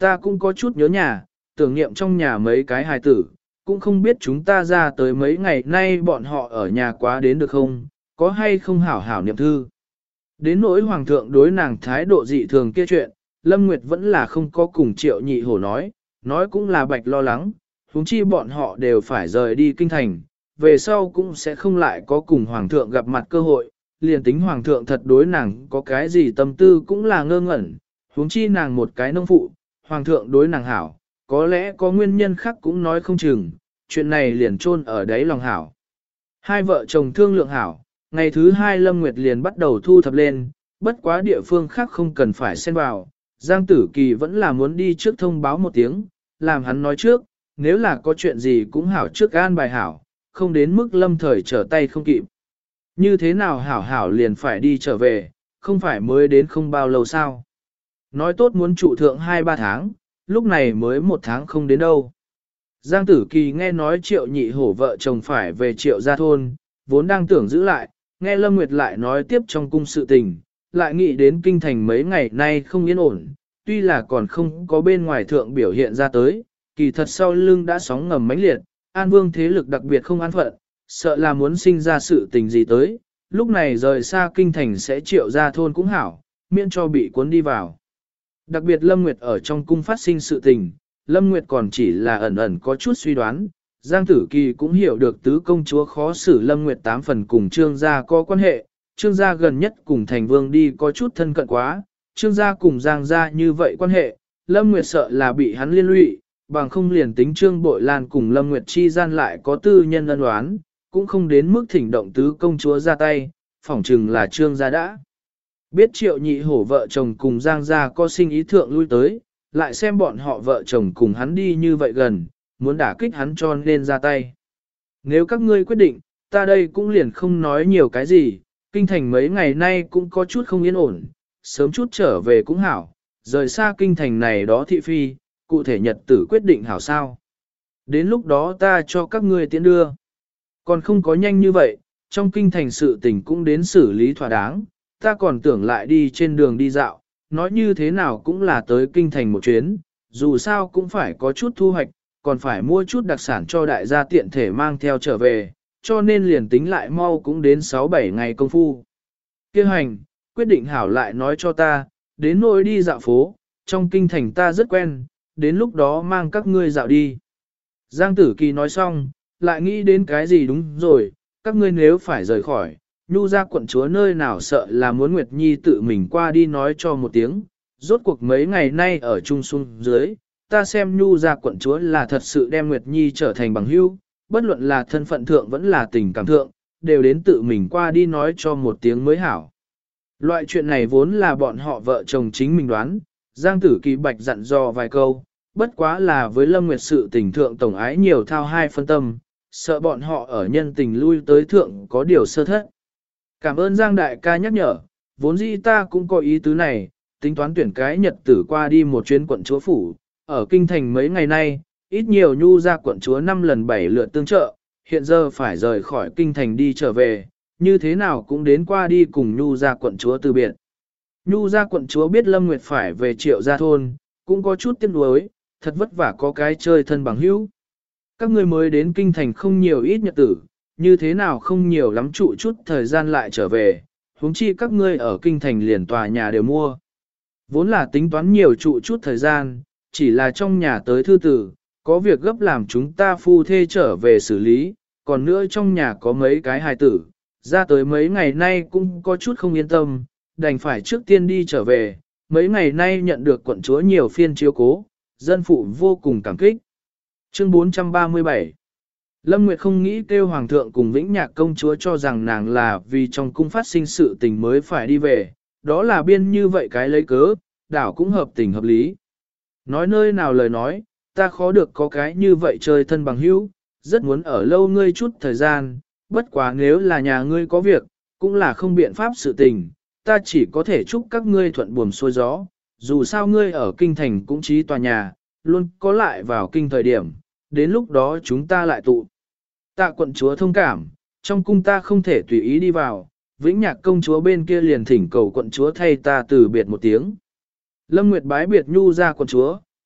ta cũng có chút nhớ nhà, tưởng niệm trong nhà mấy cái hài tử, cũng không biết chúng ta ra tới mấy ngày nay bọn họ ở nhà quá đến được không, có hay không hảo hảo niệm thư. Đến nỗi hoàng thượng đối nàng thái độ dị thường kia chuyện, Lâm Nguyệt vẫn là không có cùng Triệu Nhị Hổ nói cũng là bạch lo lắng, huống chi bọn họ đều phải rời đi kinh thành, về sau cũng sẽ không lại có cùng hoàng thượng gặp mặt cơ hội, liền tính hoàng thượng thật đối nàng có cái gì tâm tư cũng là ngơ ngẩn, huống chi nàng một cái nông phụ, hoàng thượng đối nàng hảo, có lẽ có nguyên nhân khác cũng nói không chừng, chuyện này liền chôn ở đáy lòng hảo. Hai vợ chồng thương lượng hảo, ngày thứ hai Lâm Nguyệt liền bắt đầu thu thập lên, bất quá địa phương khác không cần phải xen vào, Giang Tử Kỳ vẫn là muốn đi trước thông báo một tiếng, làm hắn nói trước, nếu là có chuyện gì cũng hảo trước an bài hảo, không đến mức lâm thời trở tay không kịp. Như thế nào hảo hảo liền phải đi trở về, không phải mới đến không bao lâu sao. Nói tốt muốn trụ thượng 2-3 tháng, lúc này mới 1 tháng không đến đâu. Giang Tử Kỳ nghe nói Triệu Nhị Hổ vợ chồng phải về Triệu gia thôn, vốn đang tưởng giữ lại, nghe Lâm Nguyệt lại nói tiếp trong cung sự tình, lại nghĩ đến kinh thành mấy ngày nay không yên ổn, tuy là còn không có bên ngoài thượng biểu hiện ra tới, kỳ thật sau lưng đã sóng ngầm mãnh liệt, An Vương thế lực đặc biệt không an phận, sợ là muốn sinh ra sự tình gì tới, lúc này rời xa kinh thành sẽ Triệu gia thôn cũng hảo, miễn cho bị cuốn đi vào. Đặc biệt Lâm Nguyệt ở trong cung phát sinh sự tình, Lâm Nguyệt còn chỉ là ẩn ẩn có chút suy đoán, Giang Tử Kỳ cũng hiểu được tứ công chúa khó xử Lâm Nguyệt 8 phần cùng Trương gia có quan hệ, Trương gia gần nhất cùng Thành Vương đi có chút thân cận quá, Trương gia cùng Giang gia như vậy quan hệ, Lâm Nguyệt sợ là bị hắn liên lụy, bằng không liền tính Trương Bội Lan cùng Lâm Nguyệt chi gian lại có tư nhân ân oán, cũng không đến mức thỉnh động tứ công chúa ra tay, phỏng chừng là Trương gia đã. Biết Triệu Nhị Hổ vợ chồng cùng Giang gia có sinh ý thượng lui tới, lại xem bọn họ vợ chồng cùng hắn đi như vậy gần, muốn đả kích hắn cho nên ra tay. Nếu các ngươi quyết định, ta đây cũng liền không nói nhiều cái gì, kinh thành mấy ngày nay cũng có chút không yên ổn, sớm chút trở về cũng hảo, rời xa kinh thành này đó thị phi, cụ thể nhật tử quyết định hảo sao. Đến lúc đó ta cho các ngươi tiễn đưa. Còn không có nhanh như vậy, trong kinh thành sự tình cũng đến xử lý thỏa đáng, ta còn tưởng lại đi trên đường đi dạo, nói như thế nào cũng là tới kinh thành một chuyến, dù sao cũng phải có chút thu hoạch, còn phải mua chút đặc sản cho đại gia tiện thể mang theo trở về, cho nên liền tính lại mau cũng đến 6-7 ngày công phu. Kêu hành, quyết định hảo lại nói cho ta, đến nỗi đi dạo phố, trong kinh thành ta rất quen, đến lúc đó mang các ngươi dạo đi. Giang Tử Kỳ nói xong, lại nghĩ đến cái gì đúng rồi, các ngươi nếu phải rời khỏi, Nhu gia quận chúa nơi nào sợ là muốn Nguyệt Nhi tự mình qua đi nói cho một tiếng, rốt cuộc mấy ngày nay ở chung xuống dưới, ta xem Nhu gia quận chúa là thật sự đem Nguyệt Nhi trở thành bằng hữu, bất luận là thân phận thượng vẫn là tình cảm thượng, đều đến tự mình qua đi nói cho một tiếng mới hảo. Loại chuyện này vốn là bọn họ vợ chồng chính mình đoán, Giang Tử Kỳ bạch dặn dò vài câu, bất quá là với Lâm Nguyệt sự tình thượng tổng ái nhiều thao 2 phân tâm, sợ bọn họ ở nhân tình lui tới thượng có điều sơ thất. Cảm ơn Giang đại ca nhắc nhở, vốn dĩ ta cũng có ý tứ này, tính toán tuyển cái nhật tử qua đi một chuyến quận chúa phủ, ở kinh thành mấy ngày nay, ít nhiều Nhu gia quận chúa 5 lần 7 lượt tương trợ, hiện giờ phải rời khỏi kinh thành đi trở về, như thế nào cũng đến qua đi cùng Nhu gia quận chúa từ biệt. Nhu gia quận chúa biết Lâm Nguyệt phải về Triệu gia thôn, cũng có chút tiếc nuối, thật vất vả có cái chơi thân bằng hữu. Các ngươi mới đến kinh thành không nhiều ít nhật tử, như thế nào không nhiều lắm trụ chút thời gian lại trở về, huống chi các ngươi ở kinh thành liền tòa nhà đều mua. Vốn là tính toán nhiều trụ chút thời gian, chỉ là trong nhà tới thư tử, có việc gấp làm chúng ta phu thê trở về xử lý, còn nữa trong nhà có mấy cái hài tử, ra tới mấy ngày nay cũng có chút không yên tâm, đành phải trước tiên đi trở về, mấy ngày nay nhận được quận chúa nhiều phiên chiếu cố, dân phụ vô cùng cảm kích. Chương 437 Lâm Nguyệt không nghĩ kêu Hoàng thượng cùng Vĩnh Nhạc công chúa cho rằng nàng là vì trong cung phát sinh sự tình mới phải đi về, đó là biên như vậy cái lấy cớ, đảo cũng hợp tình hợp lý. Nói nơi nào lời nói, ta khó được có cái như vậy chơi thân bằng hữu, rất muốn ở lâu ngươi chút thời gian, bất quá nếu là nhà ngươi có việc, cũng là không biện pháp sự tình, ta chỉ có thể chúc các ngươi thuận buồm xuôi gió, dù sao ngươi ở kinh thành cũng chí tòa nhà, luôn có lại vào kinh thời điểm, đến lúc đó chúng ta lại tụ. Tạ quận chúa thông cảm, trong cung ta không thể tùy ý đi vào, Vĩnh Nhạc công chúa bên kia liền thỉnh cầu quận chúa thay ta từ biệt một tiếng. Lâm Nguyệt bái biệt Nhu gia quận chúa,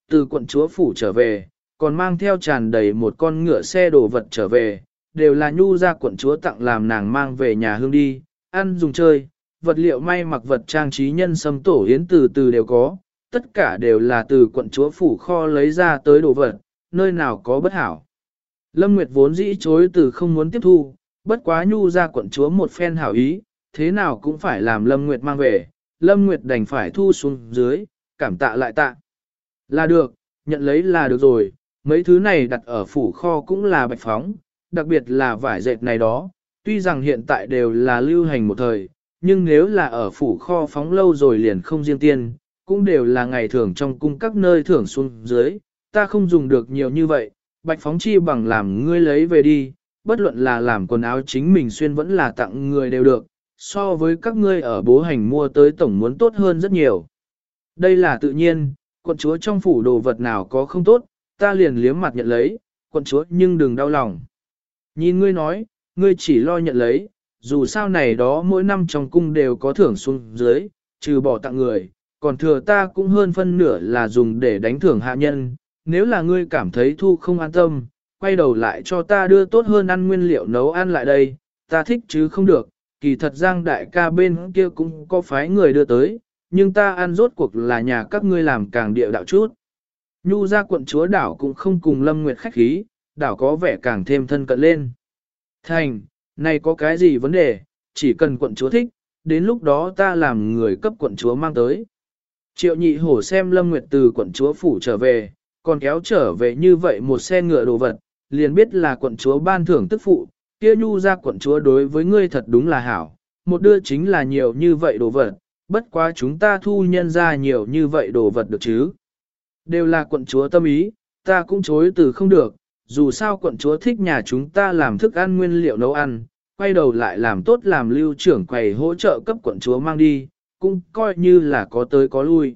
từ quận chúa phủ trở về, còn mang theo tràn đầy một con ngựa xe đồ vật trở về, đều là nhu ra quận chúa tặng làm nàng mang về nhà hương đi, ăn dùng chơi, vật liệu may mặc vật trang trí nhân sâm tổ yến từ từ đều có, tất cả đều là từ quận chúa phủ kho lấy ra tới đồ vật, nơi nào có bất hảo. Lâm Nguyệt vốn dĩ chối từ không muốn tiếp thu, bất quá nhu ra quận chúa một phen hảo ý, thế nào cũng phải làm Lâm Nguyệt mang về, Lâm Nguyệt đành phải thu xuống dưới, cảm tạ lại tạ. Là được, nhận lấy là được rồi, mấy thứ này đặt ở phủ kho cũng là bạch phóng, đặc biệt là vải dệt này đó, tuy rằng hiện tại đều là lưu hành một thời, nhưng nếu là ở phủ kho phóng lâu rồi liền không riêng tiên, cũng đều là ngày thường trong cung các nơi thưởng xuống dưới, ta không dùng được nhiều như vậy, bạch phóng chi bằng làm ngươi lấy về đi, bất luận là làm quần áo chính mình xuyên vẫn là tặng người đều được, so với các ngươi ở bố hành mua tới tổng muốn tốt hơn rất nhiều. Đây là tự nhiên, quận chúa trong phủ đồ vật nào có không tốt, ta liền liếm mặt nhận lấy, quận chúa nhưng đừng đau lòng. Nhìn ngươi nói, ngươi chỉ lo nhận lấy, dù sao này đó mỗi năm trong cung đều có thưởng xuống dưới, trừ bỏ tặng người, còn thừa ta cũng hơn phân nửa là dùng để đánh thưởng hạ nhân, nếu là ngươi cảm thấy thu không an tâm, quay đầu lại cho ta đưa tốt hơn ăn nguyên liệu nấu ăn lại đây, ta thích chứ không được, kỳ thật Giang đại ca bên kia cũng có phái người đưa tới, nhưng ta ăn rốt cuộc là nhà các ngươi làm càng địa đạo chút. Nhu ra quận chúa đảo cũng không cùng Lâm Nguyệt khách khí, đảo có vẻ càng thêm thân cận lên. Thành, này có cái gì vấn đề, chỉ cần quận chúa thích, đến lúc đó ta làm người cấp quận chúa mang tới. Triệu nhị hổ xem Lâm Nguyệt từ quận chúa phủ trở về, còn kéo trở về như vậy một xe ngựa đồ vật, liền biết là quận chúa ban thưởng tức phụ, kia nhu ra quận chúa đối với ngươi thật đúng là hảo, một đưa chính là nhiều như vậy đồ vật, bất quá chúng ta thu nhân ra nhiều như vậy đồ vật được chứ. Đều là quận chúa tâm ý, ta cũng chối từ không được, dù sao quận chúa thích nhà chúng ta làm thức ăn nguyên liệu nấu ăn, quay đầu lại làm tốt làm lưu trưởng quầy hỗ trợ cấp quận chúa mang đi, cũng coi như là có tới có lui.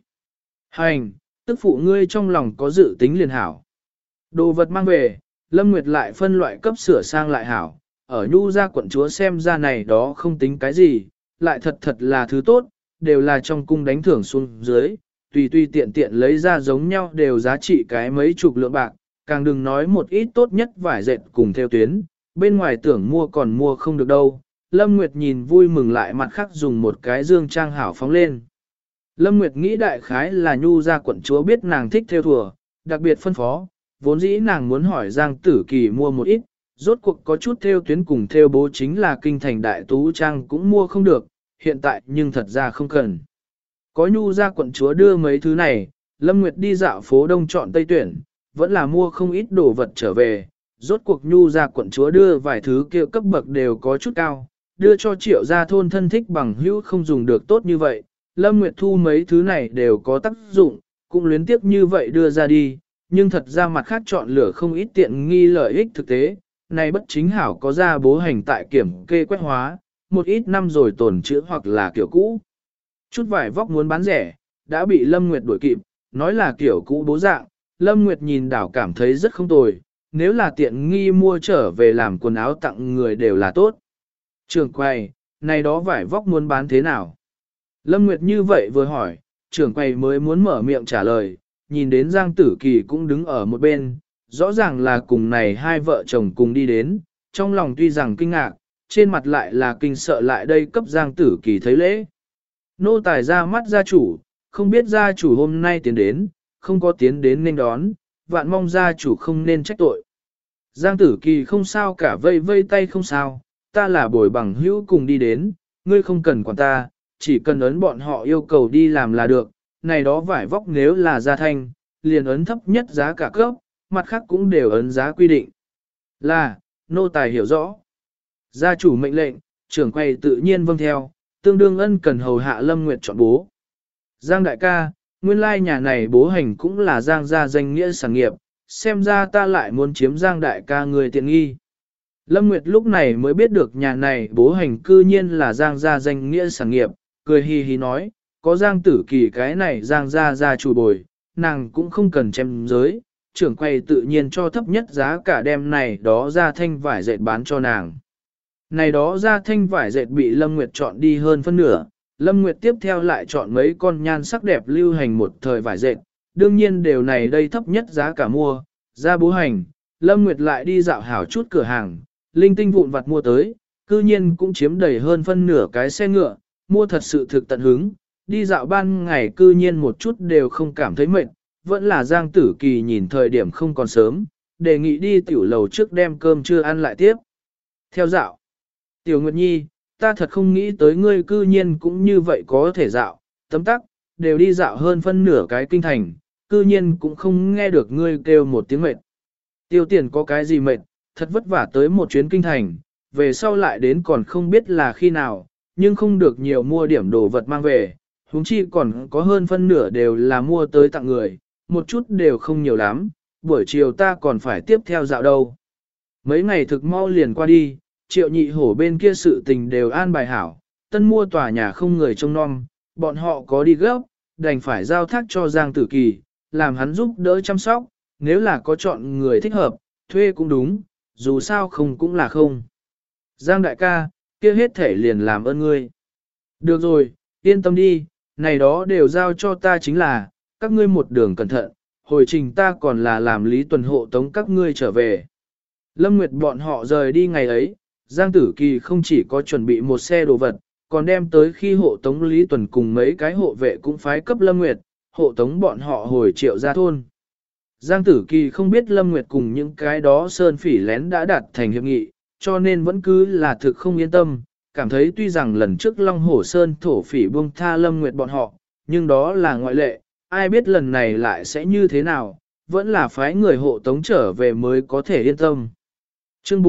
Hành, tức phụ ngươi trong lòng có dự tính liền hảo. Đồ vật mang về, Lâm Nguyệt lại phân loại cấp sửa sang lại hảo, ở nhu ra quận chúa xem ra này đó không tính cái gì, lại thật thật là thứ tốt, đều là trong cung đánh thưởng xuống dưới, tùy tùy tiện tiện lấy ra giống nhau đều giá trị cái mấy chục lượng bạc, càng đừng nói một ít tốt nhất vải dệt cùng theo tuyến, bên ngoài tưởng mua còn mua không được đâu. Lâm Nguyệt nhìn vui mừng lại mặt khác dùng một cái dương trang hảo phóng lên. Lâm Nguyệt nghĩ đại khái là nhu ra quận chúa biết nàng thích theo thùa, đặc biệt phân phó, vốn dĩ nàng muốn hỏi Giang Tử Kỳ mua một ít, rốt cuộc có chút theo tuyến cùng theo bố chính là kinh thành đại tú trang cũng mua không được, hiện tại nhưng thật ra không cần. Có nhu ra quận chúa đưa mấy thứ này, Lâm Nguyệt đi dạo phố đông chọn Tây tuyển, vẫn là mua không ít đồ vật trở về, rốt cuộc nhu ra quận chúa đưa vài thứ kia cấp bậc đều có chút cao, đưa cho triệu gia thôn thân thích bằng hữu không dùng được tốt như vậy, Lâm Nguyệt thu mấy thứ này đều có tác dụng, cũng luyến tiếc như vậy đưa ra đi, nhưng thật ra mặt khác chọn lựa không ít tiện nghi lợi ích thực tế, này bất chính hảo có ra bố hành tại kiểm kê quét hóa, một ít năm rồi tồn chữ hoặc là kiểu cũ. Chút vải vóc muốn bán rẻ, đã bị Lâm Nguyệt đuổi kịp, nói là kiểu cũ bố dạng, Lâm Nguyệt nhìn đảo cảm thấy rất không tồi, nếu là tiện nghi mua trở về làm quần áo tặng người đều là tốt. Trưởng quầy, này đó vải vóc muốn bán thế nào? Lâm Nguyệt như vậy vừa hỏi, trưởng quầy mới muốn mở miệng trả lời, nhìn đến Giang Tử Kỳ cũng đứng ở một bên, rõ ràng là cùng này hai vợ chồng cùng đi đến, trong lòng tuy rằng kinh ngạc, trên mặt lại là kinh sợ lại đây cấp Giang Tử Kỳ thấy lễ. Nô tài ra mắt gia chủ, không biết gia chủ hôm nay tiến đến, không có tiến đến nên đón, vạn mong gia chủ không nên trách tội. Giang Tử Kỳ không sao cả vây vây tay không sao, ta là bồi bằng hữu cùng đi đến, ngươi không cần quản ta, chỉ cần ấn bọn họ yêu cầu đi làm là được, này đó vải vóc nếu là gia thanh, liền ấn thấp nhất giá cả cấp, mặt khác cũng đều ấn giá quy định. Là, nô tài hiểu rõ. Gia chủ mệnh lệnh, trưởng quầy tự nhiên vâng theo, tương đương ân cần hầu hạ Lâm Nguyệt chọn bố. Giang đại ca, nguyên lai nhà này bố hành cũng là Giang gia danh nghĩa sản nghiệp, xem ra ta lại muốn chiếm Giang đại ca người tiện nghi. Lâm Nguyệt lúc này mới biết được nhà này bố hành cư nhiên là Giang gia danh nghĩa sản nghiệp, cười hì hì nói, có Giang Tử Kỳ cái này Giang gia gia chủ bồi, nàng cũng không cần chém giới, trưởng quầy tự nhiên cho thấp nhất giá cả đem này đó ra thanh vải dệt bán cho nàng. Này đó ra thanh vải dệt bị Lâm Nguyệt chọn đi hơn phân nửa, Lâm Nguyệt tiếp theo lại chọn mấy con nhan sắc đẹp lưu hành một thời vải dệt, đương nhiên đều này đây thấp nhất giá cả mua, ra bố hành, Lâm Nguyệt lại đi dạo hảo chút cửa hàng, linh tinh vụn vặt mua tới, cư nhiên cũng chiếm đầy hơn phân nửa cái xe ngựa, mua thật sự thực tận hứng, đi dạo ban ngày cư nhiên một chút đều không cảm thấy mệt, vẫn là Giang Tử Kỳ nhìn thời điểm không còn sớm, đề nghị đi tiểu lầu trước đem cơm trưa ăn lại tiếp. Theo dạo, Tiểu Nguyệt Nhi, ta thật không nghĩ tới ngươi cư nhiên cũng như vậy có thể dạo, tấm tắc, đều đi dạo hơn phân nửa cái kinh thành, cư nhiên cũng không nghe được ngươi kêu một tiếng mệt. Tiêu tiền có cái gì mệt, thật vất vả tới một chuyến kinh thành, về sau lại đến còn không biết là khi nào, nhưng không được nhiều mua điểm đồ vật mang về, huống chi còn có hơn phân nửa đều là mua tới tặng người, một chút đều không nhiều lắm, buổi chiều ta còn phải tiếp theo dạo đâu. Mấy ngày thực mau liền qua đi, Triệu Nhị Hổ bên kia sự tình đều an bài hảo, tân mua tòa nhà không người trông nom, bọn họ có đi gấp, đành phải giao thác cho Giang Tử Kỳ, làm hắn giúp đỡ chăm sóc, nếu là có chọn người thích hợp, thuê cũng đúng, dù sao không cũng là không. Giang đại ca, kia hết thể liền làm ơn ngươi. Được rồi, yên tâm đi, này đó đều giao cho ta chính là, các ngươi một đường cẩn thận, hồi trình ta còn là làm Lý Tuần hộ tống các ngươi trở về. Lâm Nguyệt bọn họ rời đi ngày ấy, Giang Tử Kỳ không chỉ có chuẩn bị một xe đồ vật, còn đem tới khi hộ tống Lý Tuần cùng mấy cái hộ vệ cũng phái cấp Lâm Nguyệt, hộ tống bọn họ hồi Triệu gia thôn. Giang Tử Kỳ không biết Lâm Nguyệt cùng những cái đó sơn phỉ lén đã đạt thành hiệp nghị, cho nên vẫn cứ là thực không yên tâm, cảm thấy tuy rằng lần trước Long Hổ Sơn thổ phỉ buông tha Lâm Nguyệt bọn họ, nhưng đó là ngoại lệ, ai biết lần này lại sẽ như thế nào, vẫn là phái người hộ tống trở về mới có thể yên tâm. Chương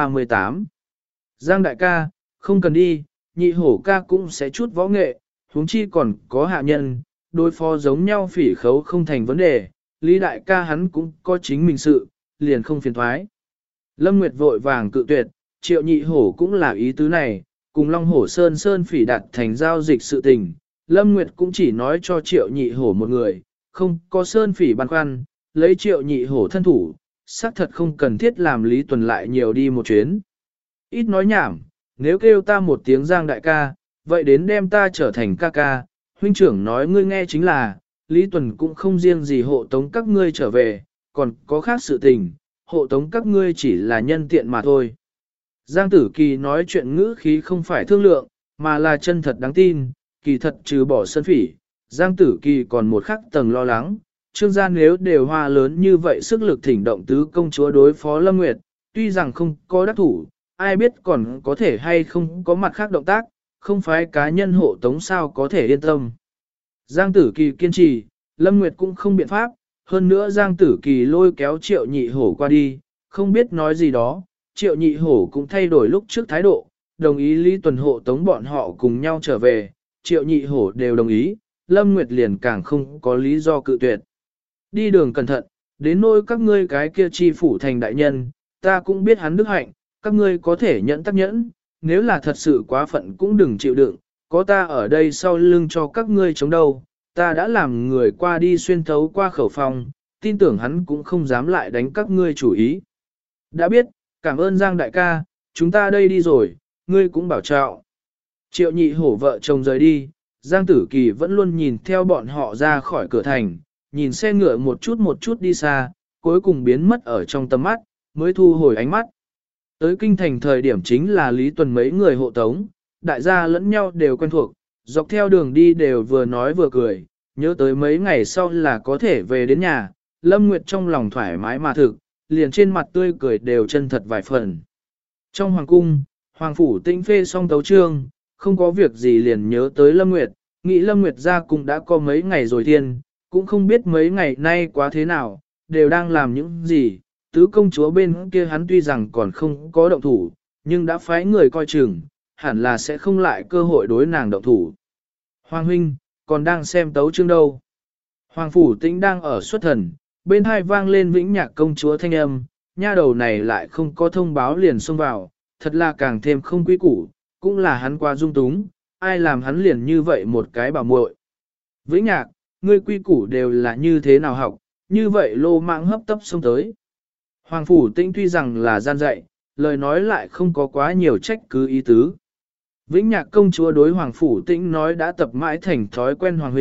438 Giang đại ca, không cần đi, Nhị Hổ ca cũng sẽ chút võ nghệ, huống chi còn có hạ nhân, đối phó giống nhau phỉ khấu không thành vấn đề, Lý đại ca hắn cũng có chính mình sự, liền không phiền thoái. Lâm Nguyệt vội vàng cự tuyệt, Triệu Nhị Hổ cũng là ý tứ này, cùng Long Hổ Sơn phỉ đặt thành giao dịch sự tình. Lâm Nguyệt cũng chỉ nói cho Triệu Nhị Hổ một người, không có Sơn phỉ băn khoăn, lấy Triệu Nhị Hổ thân thủ, xác thật không cần thiết làm Lý Tuần lại nhiều đi một chuyến. Ít nói nhảm, nếu kêu ta một tiếng Giang đại ca, vậy đến đem ta trở thành ca ca, huynh trưởng nói ngươi nghe chính là, Lý Tuần cũng không riêng gì hộ tống các ngươi trở về, còn có khác sự tình, hộ tống các ngươi chỉ là nhân tiện mà thôi. Giang Tử Kỳ nói chuyện ngữ khí không phải thương lượng, mà là chân thật đáng tin, kỳ thật trừ bỏ sân phỉ, Giang Tử Kỳ còn một khắc tầng lo lắng, trương gia nếu đều hoa lớn như vậy sức lực thỉnh động tứ công chúa đối phó Lâm Nguyệt, tuy rằng không có đắc thủ, ai biết còn có thể hay không có mặt khác động tác, không phải cá nhân hộ tống sao có thể yên tâm. Giang Tử Kỳ kiên trì, Lâm Nguyệt cũng không biện pháp, hơn nữa Giang Tử Kỳ lôi kéo Triệu Nhị Hổ qua đi, không biết nói gì đó, Triệu Nhị Hổ cũng thay đổi lúc trước thái độ, đồng ý Lý Tuần hộ tống bọn họ cùng nhau trở về, Triệu Nhị Hổ đều đồng ý, Lâm Nguyệt liền càng không có lý do cự tuyệt. Đi đường cẩn thận, đến nỗi các ngươi cái kia chi phủ thành đại nhân, ta cũng biết hắn đức hạnh, các ngươi có thể nhẫn tác nhẫn, nếu là thật sự quá phận cũng đừng chịu đựng, có ta ở đây sau lưng cho các ngươi chống đầu, ta đã làm người qua đi xuyên thấu qua khẩu phòng, tin tưởng hắn cũng không dám lại đánh các ngươi chủ ý. Đã biết, cảm ơn Giang đại ca, chúng ta đây đi rồi, ngươi cũng bảo trọng. Triệu Nhị Hổ vợ chồng rời đi, Giang Tử Kỳ vẫn luôn nhìn theo bọn họ ra khỏi cửa thành, nhìn xe ngựa một chút đi xa, cuối cùng biến mất ở trong tầm mắt, mới thu hồi ánh mắt. Tới kinh thành thời điểm chính là Lý Tuần mấy người hộ tống, đại gia lẫn nhau đều quen thuộc, dọc theo đường đi đều vừa nói vừa cười, nhớ tới mấy ngày sau là có thể về đến nhà, Lâm Nguyệt trong lòng thoải mái mà thực, liền trên mặt tươi cười đều chân thật vài phần. Trong hoàng cung, hoàng phủ Tĩnh phê xong tấu chương, không có việc gì liền nhớ tới Lâm Nguyệt, nghĩ Lâm Nguyệt ra cùng đã có mấy ngày rồi thiên, cũng không biết mấy ngày nay quá thế nào, đều đang làm những gì, tứ công chúa bên kia hắn tuy rằng còn không có động thủ, nhưng đã phái người coi chừng, hẳn là sẽ không lại cơ hội đối nàng động thủ. Hoàng huynh, còn đang xem tấu chương đâu. Hoàng phủ Tĩnh đang ở xuất thần, bên hai vang lên Vĩnh Nhạc công chúa thanh âm, nha đầu này lại không có thông báo liền xông vào, thật là càng thêm không quý củ, cũng là hắn quá dung túng, ai làm hắn liền như vậy một cái bảo muội. Vĩnh Nhạc, ngươi quy củ đều là như thế nào học, như vậy lô mạng hấp tấp xông tới. Hoàng phủ Tĩnh tuy rằng là gian dạy, lời nói lại không có quá nhiều trách cứ ý tứ. Vĩnh Nhạc công chúa đối Hoàng phủ Tĩnh nói đã tập mãi thành thói quen Hoàng huynh,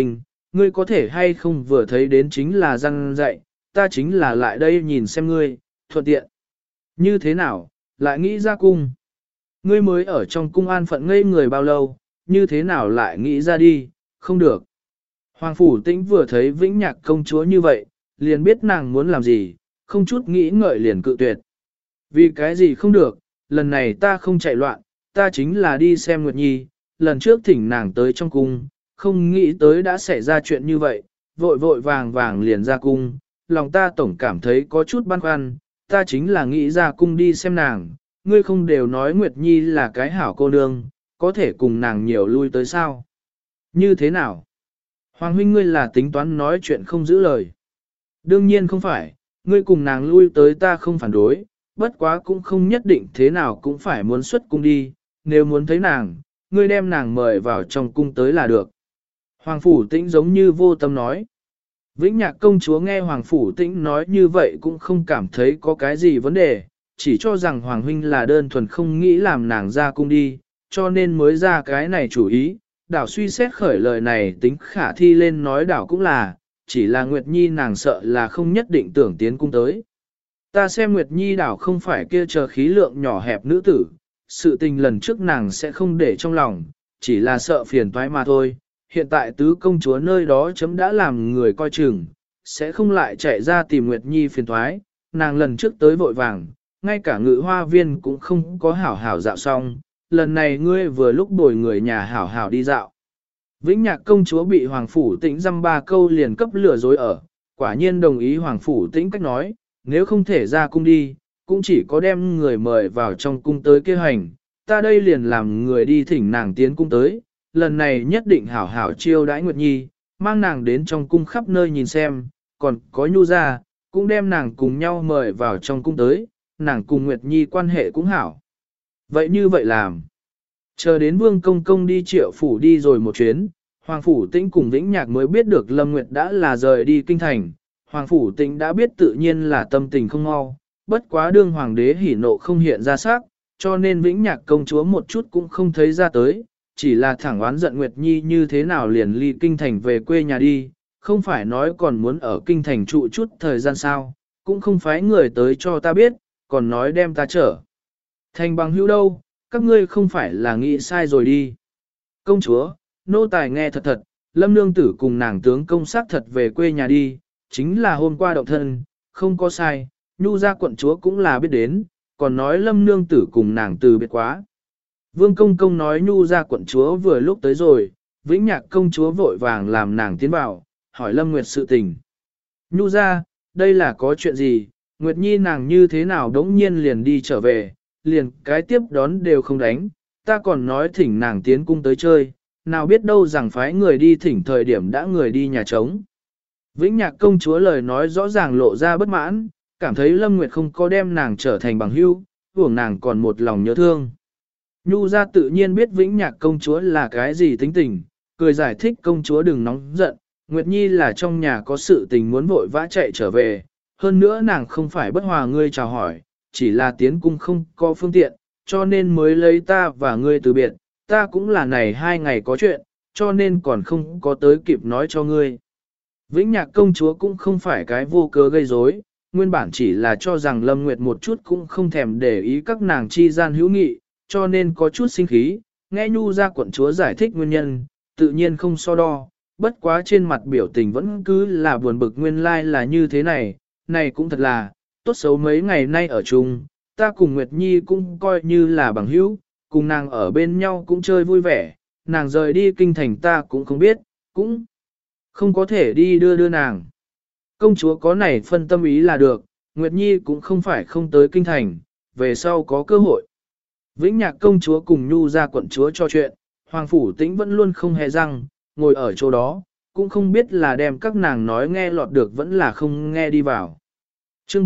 ngươi có thể hay không vừa thấy đến chính là răng dạy, ta chính là lại đây nhìn xem ngươi, thuận tiện. Như thế nào, lại nghĩ ra cung. Ngươi mới ở trong cung an phận ngây người bao lâu, như thế nào lại nghĩ ra đi, không được. Hoàng Phủ Tĩnh vừa thấy Vĩnh Nhạc công chúa như vậy, liền biết nàng muốn làm gì, không chút nghĩ ngợi liền cự tuyệt. Vì cái gì không được, lần này ta không chạy loạn, ta chính là đi xem Nguyệt Nhi, lần trước thỉnh nàng tới trong cung, không nghĩ tới đã xảy ra chuyện như vậy, vội vội vàng vàng liền ra cung, lòng ta tổng cảm thấy có chút băn khoăn, ta chính là nghĩ ra cung đi xem nàng, ngươi không đều nói Nguyệt Nhi là cái hảo cô nương, có thể cùng nàng nhiều lui tới sao? Như thế nào? Hoàng huynh ngươi là tính toán nói chuyện không giữ lời. Đương nhiên không phải, ngươi cùng nàng lui tới ta không phản đối, bất quá cũng không nhất định thế nào cũng phải muốn xuất cung đi, nếu muốn thấy nàng, ngươi đem nàng mời vào trong cung tới là được. Hoàng Phủ Tĩnh giống như vô tâm nói. Vĩnh Nhạc công chúa nghe Hoàng Phủ Tĩnh nói như vậy cũng không cảm thấy có cái gì vấn đề, chỉ cho rằng Hoàng huynh là đơn thuần không nghĩ làm nàng ra cung đi, cho nên mới ra cái này chủ ý. Đảo suy xét khởi lời này tính khả thi lên nói đảo cũng là, chỉ là Nguyệt Nhi nàng sợ là không nhất định tưởng tiến cung tới. Ta xem Nguyệt Nhi đảo không phải kia chờ khí lượng nhỏ hẹp nữ tử, sự tình lần trước nàng sẽ không để trong lòng, chỉ là sợ phiền toái mà thôi. Hiện tại tứ công chúa nơi đó chấm đã làm người coi chừng, sẽ không lại chạy ra tìm Nguyệt Nhi phiền toái, nàng lần trước tới vội vàng, ngay cả ngự hoa viên cũng không có hảo hảo dạo xong, lần này ngươi vừa lúc bồi người nhà hảo hảo đi dạo. Vĩnh Nhạc công chúa bị Hoàng Phủ Tĩnh dăm ba câu liền cấp lừa dối ở, quả nhiên đồng ý Hoàng Phủ Tĩnh cách nói, nếu không thể ra cung đi, cũng chỉ có đem người mời vào trong cung tới kêu hành, ta đây liền làm người đi thỉnh nàng tiến cung tới, lần này nhất định hảo hảo chiêu đãi Nguyệt Nhi, mang nàng đến trong cung khắp nơi nhìn xem, còn có Nhu ra, cũng đem nàng cùng nhau mời vào trong cung tới, nàng cùng Nguyệt Nhi quan hệ cũng hảo. Vậy như vậy làm. Chờ đến Vương Công Công đi Triệu Phủ đi rồi một chuyến, Hoàng Phủ Tĩnh cùng Vĩnh Nhạc mới biết được Lâm Nguyệt đã là rời đi kinh thành. Hoàng Phủ Tĩnh đã biết tự nhiên là tâm tình không mau, bất quá đương Hoàng đế hỉ nộ không hiện ra sắc, cho nên Vĩnh Nhạc công chúa một chút cũng không thấy ra tới, chỉ là thẳng oán giận Nguyệt Nhi như thế nào liền ly kinh thành về quê nhà đi, không phải nói còn muốn ở kinh thành trụ chút thời gian sao, cũng không phái người tới cho ta biết, còn nói đem ta trở. Thành bằng hữu đâu, các ngươi không phải là nghĩ sai rồi đi. Công chúa, nô tài nghe thật thật, Lâm nương tử cùng nàng tướng công xác thật về quê nhà đi, chính là hôm qua động thân, không có sai, Nhu gia quận chúa cũng là biết đến, còn nói Lâm nương tử cùng nàng từ biệt quá. Vương công công nói Nhu gia quận chúa vừa lúc tới rồi, Vĩnh Nhạc công chúa vội vàng làm nàng tiến vào, hỏi Lâm Nguyệt sự tình. Nhu gia, đây là có chuyện gì, Nguyệt Nhi nàng như thế nào đống nhiên liền đi trở về, liền cái tiếp đón đều không đánh, ta còn nói thỉnh nàng tiến cung tới chơi, nào biết đâu rằng phái người đi thỉnh thời điểm đã người đi nhà trống. Vĩnh Nhạc công chúa lời nói rõ ràng lộ ra bất mãn, cảm thấy Lâm Nguyệt không có đem nàng trở thành bằng hữu, hưởng nàng còn một lòng nhớ thương. Nhu gia tự nhiên biết Vĩnh Nhạc công chúa là cái gì tính tình, cười giải thích công chúa đừng nóng giận, Nguyệt Nhi là trong nhà có sự tình muốn vội vã chạy trở về, hơn nữa nàng không phải bất hòa ngươi chào hỏi, chỉ là tiến cung không có phương tiện, cho nên mới lấy ta và ngươi từ biệt, ta cũng là này 2 ngày có chuyện, cho nên còn không có tới kịp nói cho ngươi. Vĩnh Nhạc công chúa cũng không phải cái vô cớ gây rối, nguyên bản chỉ là cho rằng Lâm Nguyệt một chút cũng không thèm để ý các nàng chi gian hữu nghị, cho nên có chút sinh khí, nghe Nhu gia quận chúa giải thích nguyên nhân, tự nhiên không so đo, bất quá trên mặt biểu tình vẫn cứ là buồn bực nguyên lai là như thế này, này cũng thật là, tốt xấu mấy ngày nay ở chung, ta cùng Nguyệt Nhi cũng coi như là bằng hữu, cùng nàng ở bên nhau cũng chơi vui vẻ, nàng rời đi kinh thành ta cũng không biết, cũng không có thể đi đưa nàng. Công chúa có này phân tâm ý là được, Nguyệt Nhi cũng không phải không tới kinh thành, về sau có cơ hội. Vĩnh Nhạc công chúa cùng Nhu gia quận chúa cho chuyện, Hoàng Phủ Tĩnh vẫn luôn không hề răng, ngồi ở chỗ đó, cũng không biết là đem các nàng nói nghe lọt được vẫn là không nghe đi vào. Chương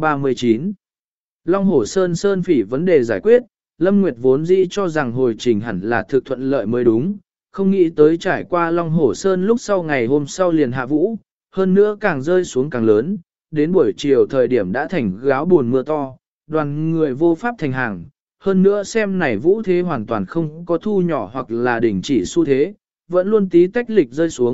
439 Long Hổ Sơn Sơn Phỉ vấn đề giải quyết, Lâm Nguyệt vốn dĩ cho rằng hồi trình hẳn là thực thuận lợi mới đúng, không nghĩ tới trải qua Long Hổ Sơn lúc sau ngày hôm sau liền hạ vũ, hơn nữa càng rơi xuống càng lớn, đến buổi chiều thời điểm đã thành gáo buồn mưa to, đoàn người vô pháp thành hàng, hơn nữa xem này vũ thế hoàn toàn không có thu nhỏ hoặc là đình chỉ xu thế, vẫn luôn tí tách lịch rơi xuống,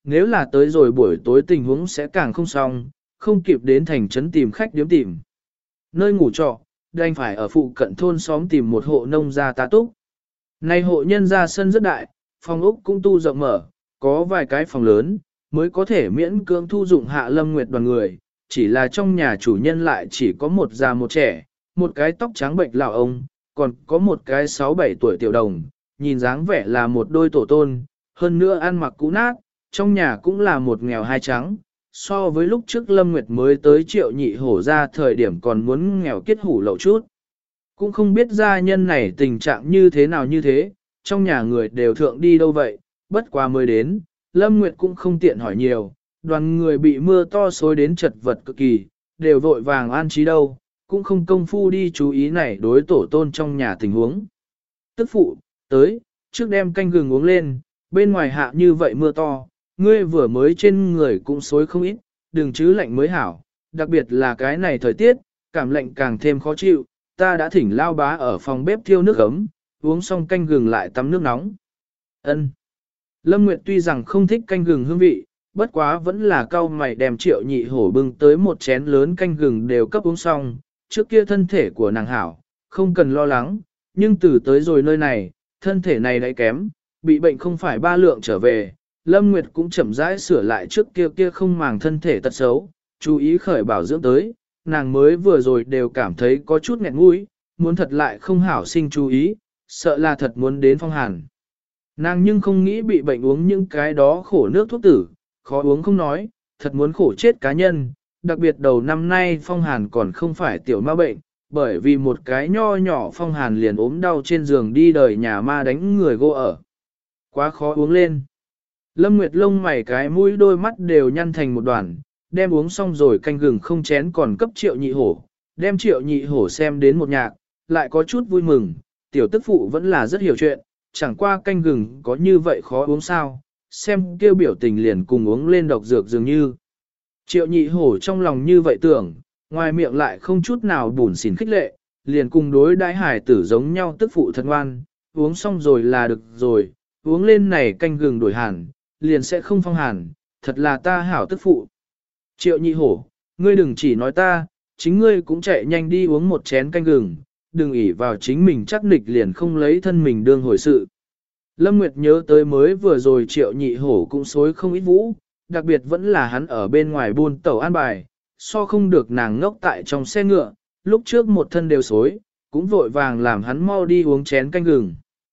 nếu là tới rồi buổi tối tình huống sẽ càng không xong, không kịp đến thành trấn tìm khách điếm tìm. Nơi ngủ trọ, đành phải ở phụ cận thôn xóm tìm một hộ nông gia tá túc. Nay hộ nhân gia sân rất đại, phòng ốc cũng tu rộng mở, có vài cái phòng lớn, mới có thể miễn cưỡng thu dụng hạ Lâm Nguyệt đoàn người, chỉ là trong nhà chủ nhân lại chỉ có một già một trẻ, một cái tóc trắng bệnh lão ông, còn có một cái 6-7 tuổi tiểu đồng, nhìn dáng vẻ là một đôi tổ tôn, hơn nữa ăn mặc cũ nát, trong nhà cũng là một nghèo hai trắng, so với lúc trước Lâm Nguyệt mới tới Triệu Nhị Hổ ra thời điểm còn muốn nghèo kiết hủ lậu chút. Cũng không biết gia nhân này tình trạng như thế nào như thế, trong nhà người đều thượng đi đâu vậy, bất quá mới đến, Lâm Nguyệt cũng không tiện hỏi nhiều, đoàn người bị mưa to xối đến chật vật cực kỳ, đều vội vàng an trí đâu, cũng không công phu đi chú ý này đối tổ tôn trong nhà tình huống. Tức phụ, tới, trước đem canh gừng uống lên, bên ngoài hạ như vậy mưa to, ngươi vừa mới trên người cũng xối không ít, đừng chứ lạnh mới hảo, đặc biệt là cái này thời tiết, cảm lạnh càng thêm khó chịu, ta đã thỉnh lao bá ở phòng bếp thiêu nước ấm, uống xong canh gừng lại tắm nước nóng. Ân. Lâm Nguyệt tuy rằng không thích canh gừng hương vị, bất quá vẫn là cau mày đem Triệu Nhị Hổ bưng tới một chén lớn canh gừng đều cấp uống xong, trước kia thân thể của nàng hảo, không cần lo lắng, nhưng từ tới rồi nơi này, thân thể này đã kém, bị bệnh không phải ba lượng trở về, Lâm Nguyệt cũng chậm rãi sửa lại trước kia không màng thân thể tật xấu, chú ý khởi bảo dưỡng tới, nàng mới vừa rồi đều cảm thấy có chút nghẹn mũi, muốn thật lại không hảo sinh chú ý, sợ là thật muốn đến phong hàn. Nàng nhưng không nghĩ bị bệnh uống những cái đó khổ nước thuốc tử, khó uống không nói, thật muốn khổ chết cá nhân, đặc biệt đầu năm nay phong hàn còn không phải tiểu ma bệnh, bởi vì một cái nho nhỏ phong hàn liền ốm đau trên giường đi đời nhà ma đánh người gô ở. Quá khó uống lên. Lâm Nguyệt lông mày cái mũi đôi mắt đều nhăn thành một đoàn, đem uống xong rồi canh gừng không chén còn cấp Triệu Nhị Hổ, đem Triệu Nhị Hổ xem đến một nhạc, lại có chút vui mừng, tiểu tức phụ vẫn là rất hiểu chuyện, chẳng qua canh gừng có như vậy khó uống sao, xem kêu biểu tình liền cùng uống lên độc dược dường như. Triệu Nhị Hổ trong lòng như vậy tưởng, ngoài miệng lại không chút nào bủn xỉn khích lệ, liền cùng đối đãi hải tử giống nhau tức phụ thân ngoan, uống xong rồi là được rồi, uống lên này canh gừng đổi hàn, liền sẽ không phong hàn, thật là ta hảo tức phụ. Triệu Nhị Hổ, ngươi đừng chỉ nói ta, chính ngươi cũng chạy nhanh đi uống một chén canh gừng, đừng ỷ vào chính mình chắc nịch liền không lấy thân mình đương hồi sự. Lâm Nguyệt nhớ tới mới vừa rồi Triệu Nhị Hổ cũng xối không ít vũ, đặc biệt vẫn là hắn ở bên ngoài buôn tẩu an bài, so không được nàng ngốc tại trong xe ngựa, lúc trước một thân đều xối, cũng vội vàng làm hắn mau đi uống chén canh gừng.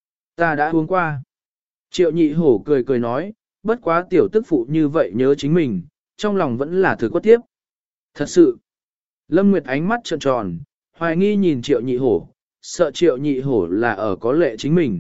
Ta đã uống qua. Triệu Nhị Hổ cười cười nói, bất quá tiểu tức phụ như vậy nhớ chính mình, trong lòng vẫn là thứ quất tiếp. Thật sự, Lâm Nguyệt ánh mắt trợn tròn, hoài nghi nhìn Triệu Nhị Hổ, sợ Triệu Nhị Hổ là ở có lệ chính mình.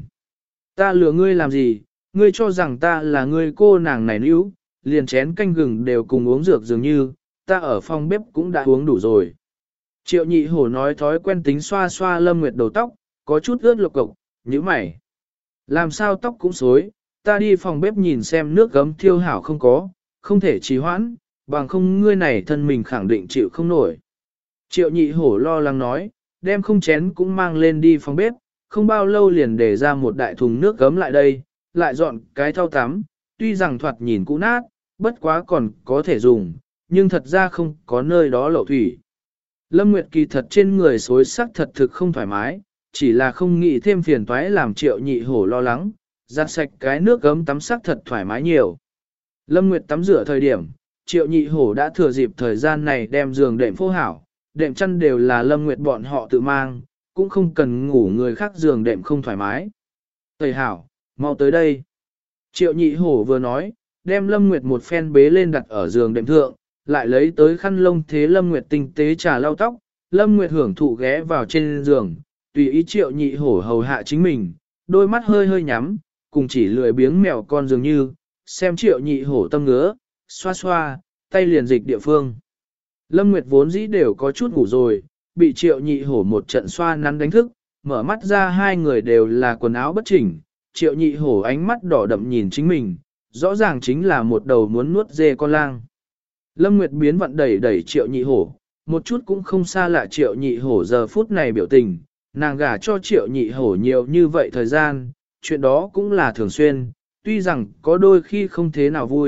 Ta lừa ngươi làm gì, ngươi cho rằng ta là ngươi cô nàng này níu, liền chén canh gừng đều cùng uống dược dường như, ta ở phòng bếp cũng đã uống đủ rồi. Triệu Nhị Hổ nói thói quen tính xoa xoa Lâm Nguyệt đầu tóc, có chút ướt lục cục, nhíu mày. Làm sao tóc cũng xối, ta đi phòng bếp nhìn xem nước gấm thiêu hảo không có, không thể trì hoãn, bằng không ngươi này thân mình khẳng định chịu không nổi. Triệu Nhị Hổ lo lắng nói, đem không chén cũng mang lên đi phòng bếp, không bao lâu liền để ra một đại thùng nước gấm lại đây, lại dọn cái thau tắm, tuy rằng thoạt nhìn cũ nát, bất quá còn có thể dùng, nhưng thật ra không có nơi đó lẩu thủy. Lâm Nguyệt kỳ thật trên người xối sắc thật thực không thoải mái, chỉ là không nghĩ thêm phiền toái làm Triệu Nhị Hổ lo lắng, giặt sạch cái nước gấm tắm sắc thật thoải mái nhiều. Lâm Nguyệt tắm rửa thời điểm, Triệu Nhị Hổ đã thừa dịp thời gian này đem giường đệm phô hảo, đệm chăn đều là Lâm Nguyệt bọn họ tự mang, cũng không cần ngủ người khác giường đệm không thoải mái. Thầy hảo, mau tới đây. Triệu Nhị Hổ vừa nói, đem Lâm Nguyệt một phen bế lên đặt ở giường đệm thượng, lại lấy tới khăn lông thế Lâm Nguyệt tinh tế trà lau tóc, Lâm Nguyệt hưởng thụ ghé vào trên giường, tùy ý Triệu Nhị Hổ hầu hạ chính mình, đôi mắt hơi hơi nhắm, cùng chỉ lười biếng mèo con dường như, xem Triệu Nhị Hổ tâm ngứa, xoa xoa, tay liền dịch địa phương. Lâm Nguyệt vốn dĩ đều có chút ngủ rồi, bị Triệu Nhị Hổ một trận xoa nắn đánh thức, mở mắt ra hai người đều là quần áo bất chỉnh, Triệu Nhị Hổ ánh mắt đỏ đậm nhìn chính mình, rõ ràng chính là một đầu muốn nuốt dê con lang. Lâm Nguyệt biến vận đẩy đẩy Triệu Nhị Hổ, một chút cũng không xa lạ Triệu Nhị Hổ giờ phút này biểu tình, nàng gả cho Triệu Nhị Hổ nhiều như vậy thời gian, chuyện đó cũng là thường xuyên, tuy rằng có đôi khi không thế nào vui,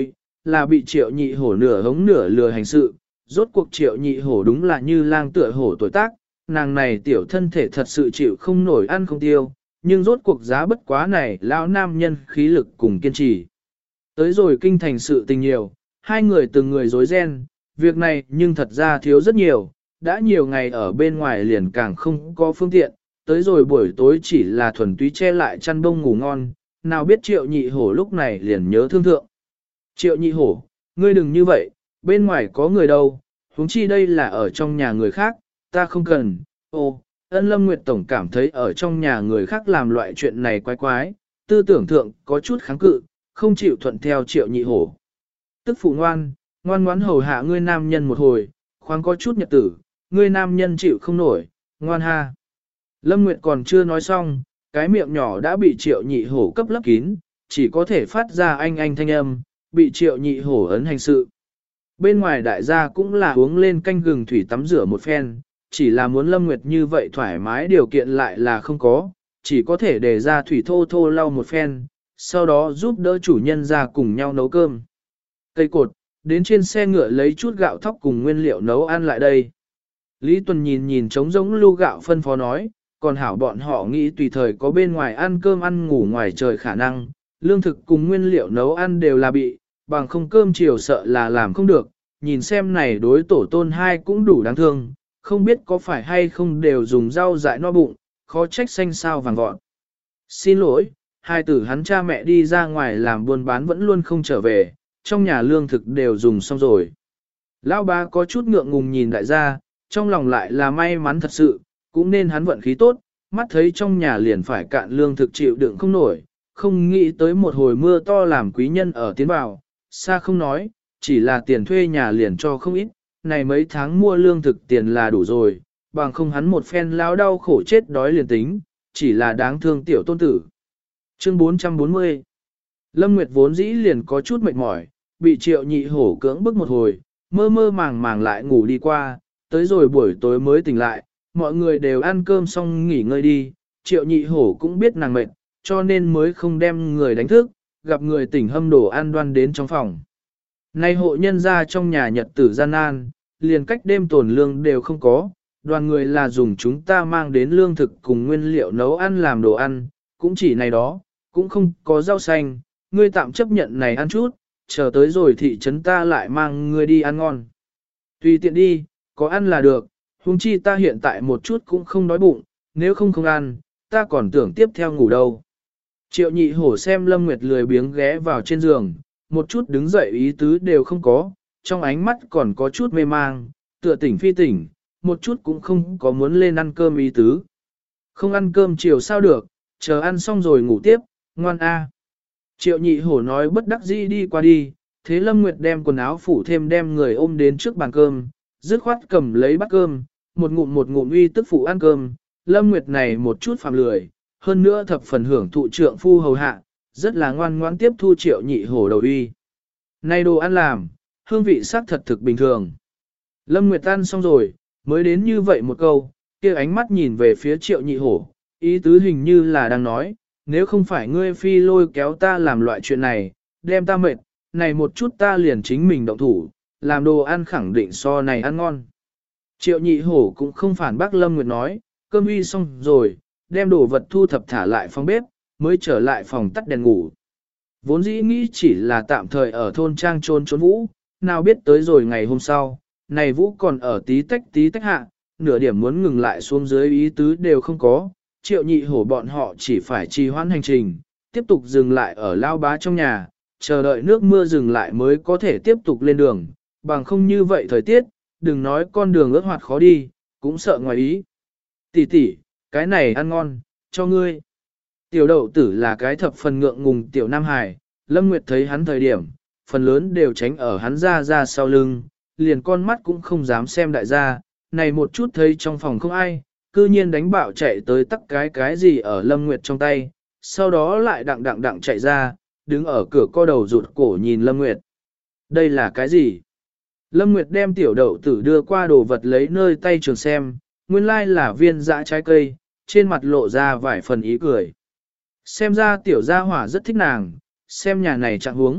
là bị Triệu Nhị Hổ nửa hống nửa lừa hành sự, rốt cuộc Triệu Nhị Hổ đúng là như lang tựa hổ tuổi tác, nàng này tiểu thân thể thật sự chịu không nổi ăn không tiêu, nhưng rốt cuộc giá bất quá này lão nam nhân khí lực cùng kiên trì. Tới rồi kinh thành sự tình nhiều, hai người từng người rối ren, việc này nhưng thật ra thiếu rất nhiều, đã nhiều ngày ở bên ngoài liền càng không có phương tiện, tới rồi buổi tối chỉ là thuần túy che lại chăn bông ngủ ngon, nào biết Triệu Nhị Hổ lúc này liền nhớ thương thượng. Triệu Nhị Hổ, ngươi đừng như vậy, bên ngoài có người đâu, huống chi đây là ở trong nhà người khác, ta không cần. Ô, Ân Lâm Nguyệt Tổng cảm thấy ở trong nhà người khác làm loại chuyện này quái quái, tư tưởng thượng có chút kháng cự, không chịu thuận theo Triệu Nhị Hổ. Tức phụ ngoan, ngoan ngoãn hầu hạ ngươi nam nhân một hồi, khoáng có chút nhật tử, ngươi nam nhân chịu không nổi, ngoan ha. Lâm Nguyệt còn chưa nói xong, cái miệng nhỏ đã bị Triệu Nhị Hổ cấp lấp kín, chỉ có thể phát ra anh thanh âm, bị Triệu Nhị Hổ ấn hành sự. Bên ngoài đại gia cũng là uống lên canh gừng thủy tắm rửa một phen, chỉ là muốn Lâm Nguyệt như vậy thoải mái điều kiện lại là không có, chỉ có thể để ra thủy thô thô lau một phen, sau đó giúp đỡ chủ nhân ra cùng nhau nấu cơm. Cây cột, đến trên xe ngựa lấy chút gạo thóc cùng nguyên liệu nấu ăn lại đây. Lý Tuần nhìn nhìn trống rỗng lưu gạo phân phó nói, còn hảo bọn họ nghĩ tùy thời có bên ngoài ăn cơm ăn ngủ ngoài trời khả năng, lương thực cùng nguyên liệu nấu ăn đều là bị, bằng không cơm chiều sợ là làm không được, nhìn xem này đối tổ tôn hai cũng đủ đáng thương, không biết có phải hay không đều dùng rau dại no bụng, khó trách xanh sao vàng vọt. Xin lỗi, hai tử hắn cha mẹ đi ra ngoài làm buôn bán vẫn luôn không trở về, trong nhà lương thực đều dùng xong rồi. Lão ba có chút ngượng ngùng nhìn đại gia, trong lòng lại là may mắn thật sự, cũng nên hắn vận khí tốt, mắt thấy trong nhà liền phải cạn lương thực chịu đựng không nổi, không nghĩ tới một hồi mưa to làm quý nhân ở tiến vào, xa không nói, chỉ là tiền thuê nhà liền cho không ít, này mấy tháng mua lương thực tiền là đủ rồi, bằng không hắn một phen lao đau khổ chết đói liền tính, chỉ là đáng thương tiểu tôn tử. Chương 440 Lâm Nguyệt vốn dĩ liền có chút mệt mỏi, bị Triệu Nhị Hổ cưỡng bức một hồi, mơ mơ màng màng lại ngủ đi qua, tới rồi buổi tối mới tỉnh lại, mọi người đều ăn cơm xong nghỉ ngơi đi, Triệu Nhị Hổ cũng biết nàng mệt, cho nên mới không đem người đánh thức, gặp người tỉnh hâm đồ ăn đoan đến trong phòng. Nay hộ nhân ra trong nhà nhật tử gian nan, liền cách đêm tồn lương đều không có, đoàn người là dùng chúng ta mang đến lương thực cùng nguyên liệu nấu ăn làm đồ ăn, cũng chỉ này đó, cũng không có rau xanh, ngươi tạm chấp nhận này ăn chút, chờ tới rồi thị trấn ta lại mang ngươi đi ăn ngon. Tùy tiện đi, có ăn là được, huống chi ta hiện tại một chút cũng không đói bụng, nếu không ăn, ta còn tưởng tiếp theo ngủ đâu. Triệu Nhị Hổ xem Lâm Nguyệt lười biếng ghé vào trên giường, một chút đứng dậy ý tứ đều không có, trong ánh mắt còn có chút mê mang, tựa tỉnh phi tỉnh, một chút cũng không có muốn lên ăn cơm ý tứ. Không ăn cơm chiều sao được, chờ ăn xong rồi ngủ tiếp, ngoan a. Triệu Nhị Hổ nói bất đắc dĩ đi qua đi, thế Lâm Nguyệt đem quần áo phủ thêm đem người ôm đến trước bàn cơm, dứt khoát cầm lấy bát cơm, một ngụm uy tức phụ ăn cơm, Lâm Nguyệt này một chút phạm lười, hơn nữa thập phần hưởng thụ trượng phu hầu hạ, rất là ngoan ngoãn tiếp thu Triệu Nhị Hổ đầu uy. Này đồ ăn làm, hương vị sắc thật thực bình thường. Lâm Nguyệt ăn xong rồi, mới đến như vậy một câu, kia ánh mắt nhìn về phía Triệu Nhị Hổ, ý tứ hình như là đang nói, nếu không phải ngươi phi lôi kéo ta làm loại chuyện này, đem ta mệt, này một chút ta liền chính mình động thủ, làm đồ ăn khẳng định so này ăn ngon. Triệu Nhị Hổ cũng không phản bác Lâm Nguyệt nói, cơm uy xong rồi, đem đồ vật thu thập thả lại phòng bếp, mới trở lại phòng tắt đèn ngủ. Vốn dĩ nghĩ chỉ là tạm thời ở thôn trang trốn Vũ, nào biết tới rồi ngày hôm sau, này Vũ còn ở tí tách hạ, nửa điểm muốn ngừng lại xuống dưới ý tứ đều không có, Triệu Nhị Hổ bọn họ chỉ phải trì hoãn hành trình, tiếp tục dừng lại ở lao bá trong nhà, chờ đợi nước mưa dừng lại mới có thể tiếp tục lên đường, bằng không như vậy thời tiết, đừng nói con đường ướt hoạt khó đi, cũng sợ ngoài ý. Tỷ tỷ, cái này ăn ngon, cho ngươi. Tiểu đậu tử là cái thập phần ngượng ngùng tiểu Nam Hải, Lâm Nguyệt thấy hắn thời điểm, phần lớn đều tránh ở hắn ra sau lưng, liền con mắt cũng không dám xem đại gia, này một chút thấy trong phòng không ai, cư nhiên đánh bạo chạy tới tắc cái gì ở Lâm Nguyệt trong tay, sau đó lại đặng chạy ra, đứng ở cửa co đầu rụt cổ nhìn Lâm Nguyệt. Đây là cái gì? Lâm Nguyệt đem tiểu đậu tử đưa qua đồ vật lấy nơi tay trường xem, nguyên lai là viên dã trái cây, trên mặt lộ ra vài phần ý cười. Xem ra tiểu gia hỏa rất thích nàng, xem nhà này trạng huống,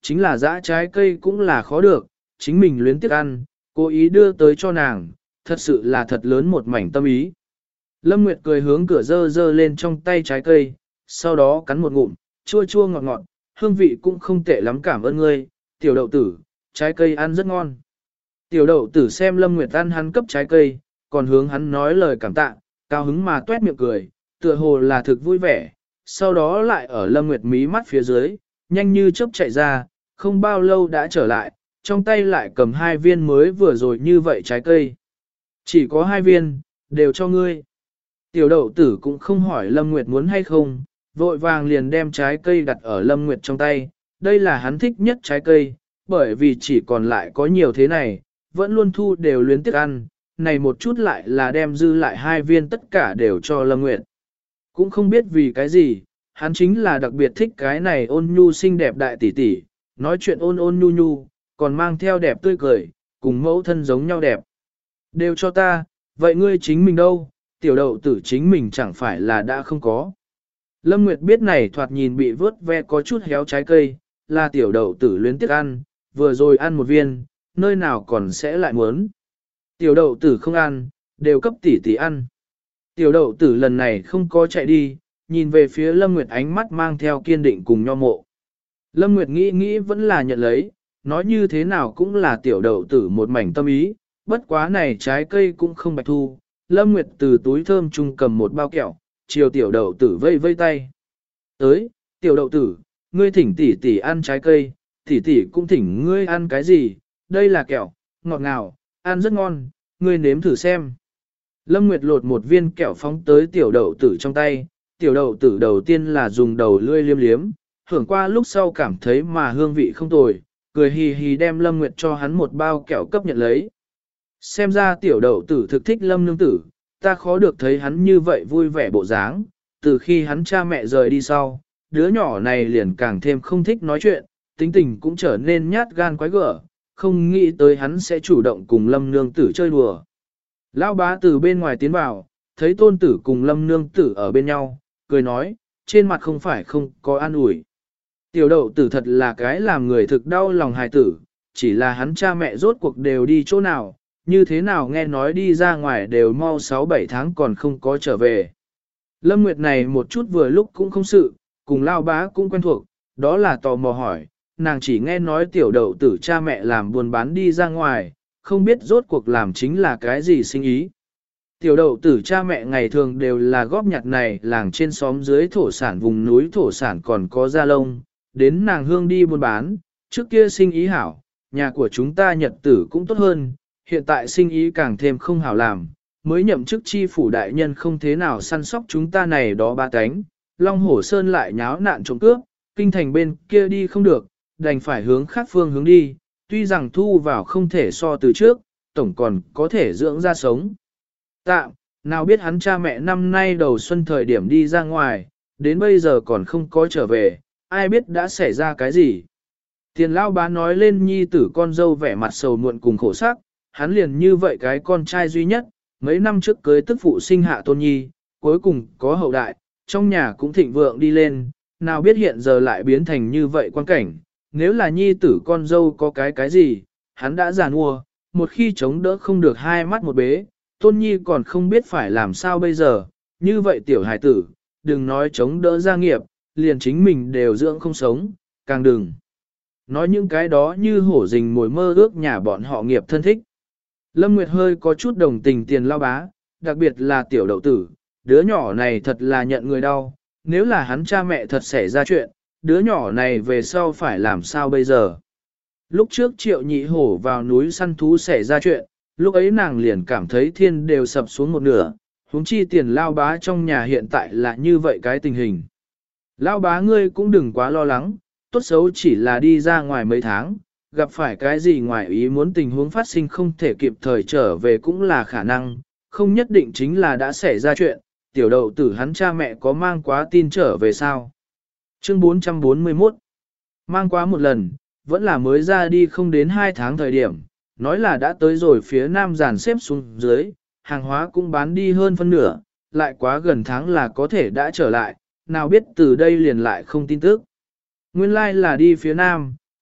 chính là dã trái cây cũng là khó được, chính mình luyến tiếc ăn, cố ý đưa tới cho nàng, thật sự là thật lớn một mảnh tâm ý. Lâm Nguyệt cười hướng cửa dơ dơ lên trong tay trái cây, sau đó cắn một ngụm, chua chua ngọt ngọt, hương vị cũng không tệ lắm, cảm ơn ngươi, tiểu đậu tử, trái cây ăn rất ngon. Tiểu đậu tử xem Lâm Nguyệt ăn hắn cấp trái cây, còn hướng hắn nói lời cảm tạ, cao hứng mà tuét miệng cười, tựa hồ là thực vui vẻ, sau đó lại ở Lâm Nguyệt mí mắt phía dưới, nhanh như chớp chạy ra, không bao lâu đã trở lại, trong tay lại cầm 2 viên mới vừa rồi như vậy trái cây. Chỉ có 2 viên, đều cho ngươi. Tiểu đậu tử cũng không hỏi Lâm Nguyệt muốn hay không, vội vàng liền đem trái cây đặt ở Lâm Nguyệt trong tay, đây là hắn thích nhất trái cây, bởi vì chỉ còn lại có nhiều thế này, vẫn luôn thu đều luyến tiếc ăn, này một chút lại là đem dư lại 2 viên tất cả đều cho Lâm Nguyệt. Cũng không biết vì cái gì, hắn chính là đặc biệt thích cái này ôn nhu xinh đẹp đại tỷ tỷ, nói chuyện ôn ôn nhu nhu, còn mang theo đẹp tươi cười, cùng mẫu thân giống nhau đẹp. Đều cho ta, vậy ngươi chính mình đâu, tiểu đậu tử chính mình chẳng phải là đã không có. Lâm Nguyệt biết này thoạt nhìn bị vớt ve có chút héo trái cây, là tiểu đậu tử luyến tiếc ăn, vừa rồi ăn một viên, nơi nào còn sẽ lại muốn. Tiểu đậu tử không ăn, đều cấp tỷ tỷ ăn. Tiểu đậu tử lần này không có chạy đi, nhìn về phía Lâm Nguyệt ánh mắt mang theo kiên định cùng nho mộ. Lâm Nguyệt nghĩ vẫn là nhận lấy, nói như thế nào cũng là tiểu đậu tử một mảnh tâm ý, bất quá này trái cây cũng không bạch thu. Lâm Nguyệt từ túi thơm chung cầm một bao kẹo, chiều tiểu đậu tử vây vây tay. Tới, tiểu đậu tử, ngươi thỉnh tỷ tỷ ăn trái cây, tỷ tỷ cũng thỉnh ngươi ăn cái gì, đây là kẹo, ngọt ngào, ăn rất ngon, ngươi nếm thử xem. Lâm Nguyệt lột một viên kẹo phóng tới tiểu đậu tử trong tay, tiểu đậu tử đầu tiên là dùng đầu lươi liếm liếm, hưởng qua lúc sau cảm thấy mà hương vị không tồi, cười hì hì đem Lâm Nguyệt cho hắn một bao kẹo cấp nhận lấy. Xem ra tiểu đậu tử thực thích Lâm nương tử, ta khó được thấy hắn như vậy vui vẻ bộ dáng, từ khi hắn cha mẹ rời đi sau, đứa nhỏ này liền càng thêm không thích nói chuyện, tính tình cũng trở nên nhát gan quái gở, không nghĩ tới hắn sẽ chủ động cùng Lâm nương tử chơi đùa. Lão bá từ bên ngoài tiến vào, thấy tôn tử cùng Lâm nương tử ở bên nhau, cười nói, trên mặt không phải không có an ủi. Tiểu đậu tử thật là cái làm người thực đau lòng hài tử, chỉ là hắn cha mẹ rốt cuộc đều đi chỗ nào, như thế nào nghe nói đi ra ngoài đều mau 6-7 tháng còn không có trở về. Lâm Nguyệt này một chút vừa lúc cũng không sự, cùng lao bá cũng quen thuộc, đó là tò mò hỏi, nàng chỉ nghe nói tiểu đậu tử cha mẹ làm buôn bán đi ra ngoài, không biết rốt cuộc làm chính là cái gì sinh ý. Tiểu đậu tử cha mẹ ngày thường đều là góp nhặt này làng trên xóm dưới thổ sản vùng núi thổ sản còn có da lông, đến nàng hương đi buôn bán, trước kia sinh ý hảo, nhà của chúng ta nhật tử cũng tốt hơn, hiện tại sinh ý càng thêm không hảo làm, mới nhậm chức chi phủ đại nhân không thế nào săn sóc chúng ta này đó ba cánh, Long Hổ Sơn lại nháo nạn trộm cướp, kinh thành bên kia đi không được, đành phải hướng khác phương hướng đi, tuy rằng thu vào không thể so từ trước, tổng còn có thể dưỡng ra sống. Tạm, nào biết hắn cha mẹ năm nay đầu xuân thời điểm đi ra ngoài, đến bây giờ còn không có trở về, ai biết đã xảy ra cái gì. Tiền lao bá nói lên nhi tử con dâu vẻ mặt sầu muộn cùng khổ sắc, hắn liền như vậy cái con trai duy nhất, mấy năm trước cưới tức phụ sinh hạ tôn nhi, cuối cùng có hậu đại, trong nhà cũng thịnh vượng đi lên, nào biết hiện giờ lại biến thành như vậy quan cảnh, nếu là nhi tử con dâu có cái gì, hắn đã già nua, một khi chống đỡ không được hai mắt một bế, tôn nhi còn không biết phải làm sao bây giờ, như vậy tiểu hài tử, đừng nói chống đỡ gia nghiệp, liền chính mình đều dưỡng không sống, càng đừng. Nói những cái đó như hổ rình mồi mơ ước nhà bọn họ nghiệp thân thích. Lâm Nguyệt hơi có chút đồng tình tiền lao bá, đặc biệt là tiểu đậu tử, đứa nhỏ này thật là nhận người đau, nếu là hắn cha mẹ thật xảy ra chuyện, đứa nhỏ này về sau phải làm sao bây giờ. Lúc trước Triệu Nhị Hổ vào núi săn thú xảy ra chuyện, lúc ấy nàng liền cảm thấy thiên đều sập xuống một nửa, huống chi tiền lao bá trong nhà hiện tại là như vậy cái tình hình. Lao bá ngươi cũng đừng quá lo lắng, tốt xấu chỉ là đi ra ngoài mấy tháng, gặp phải cái gì ngoài ý muốn tình huống phát sinh không thể kịp thời trở về cũng là khả năng, không nhất định chính là đã xảy ra chuyện, tiểu đậu tử hắn cha mẹ có mang quá tin trở về sao. Chương 441 mang quá một lần, vẫn là mới ra đi không đến 2 tháng thời điểm, nói là đã tới rồi phía nam dàn xếp xuống dưới, hàng hóa cũng bán đi hơn phân nửa, lại quá gần tháng là có thể đã trở lại, nào biết từ đây liền lại không tin tức. Nguyên lai là đi phía nam,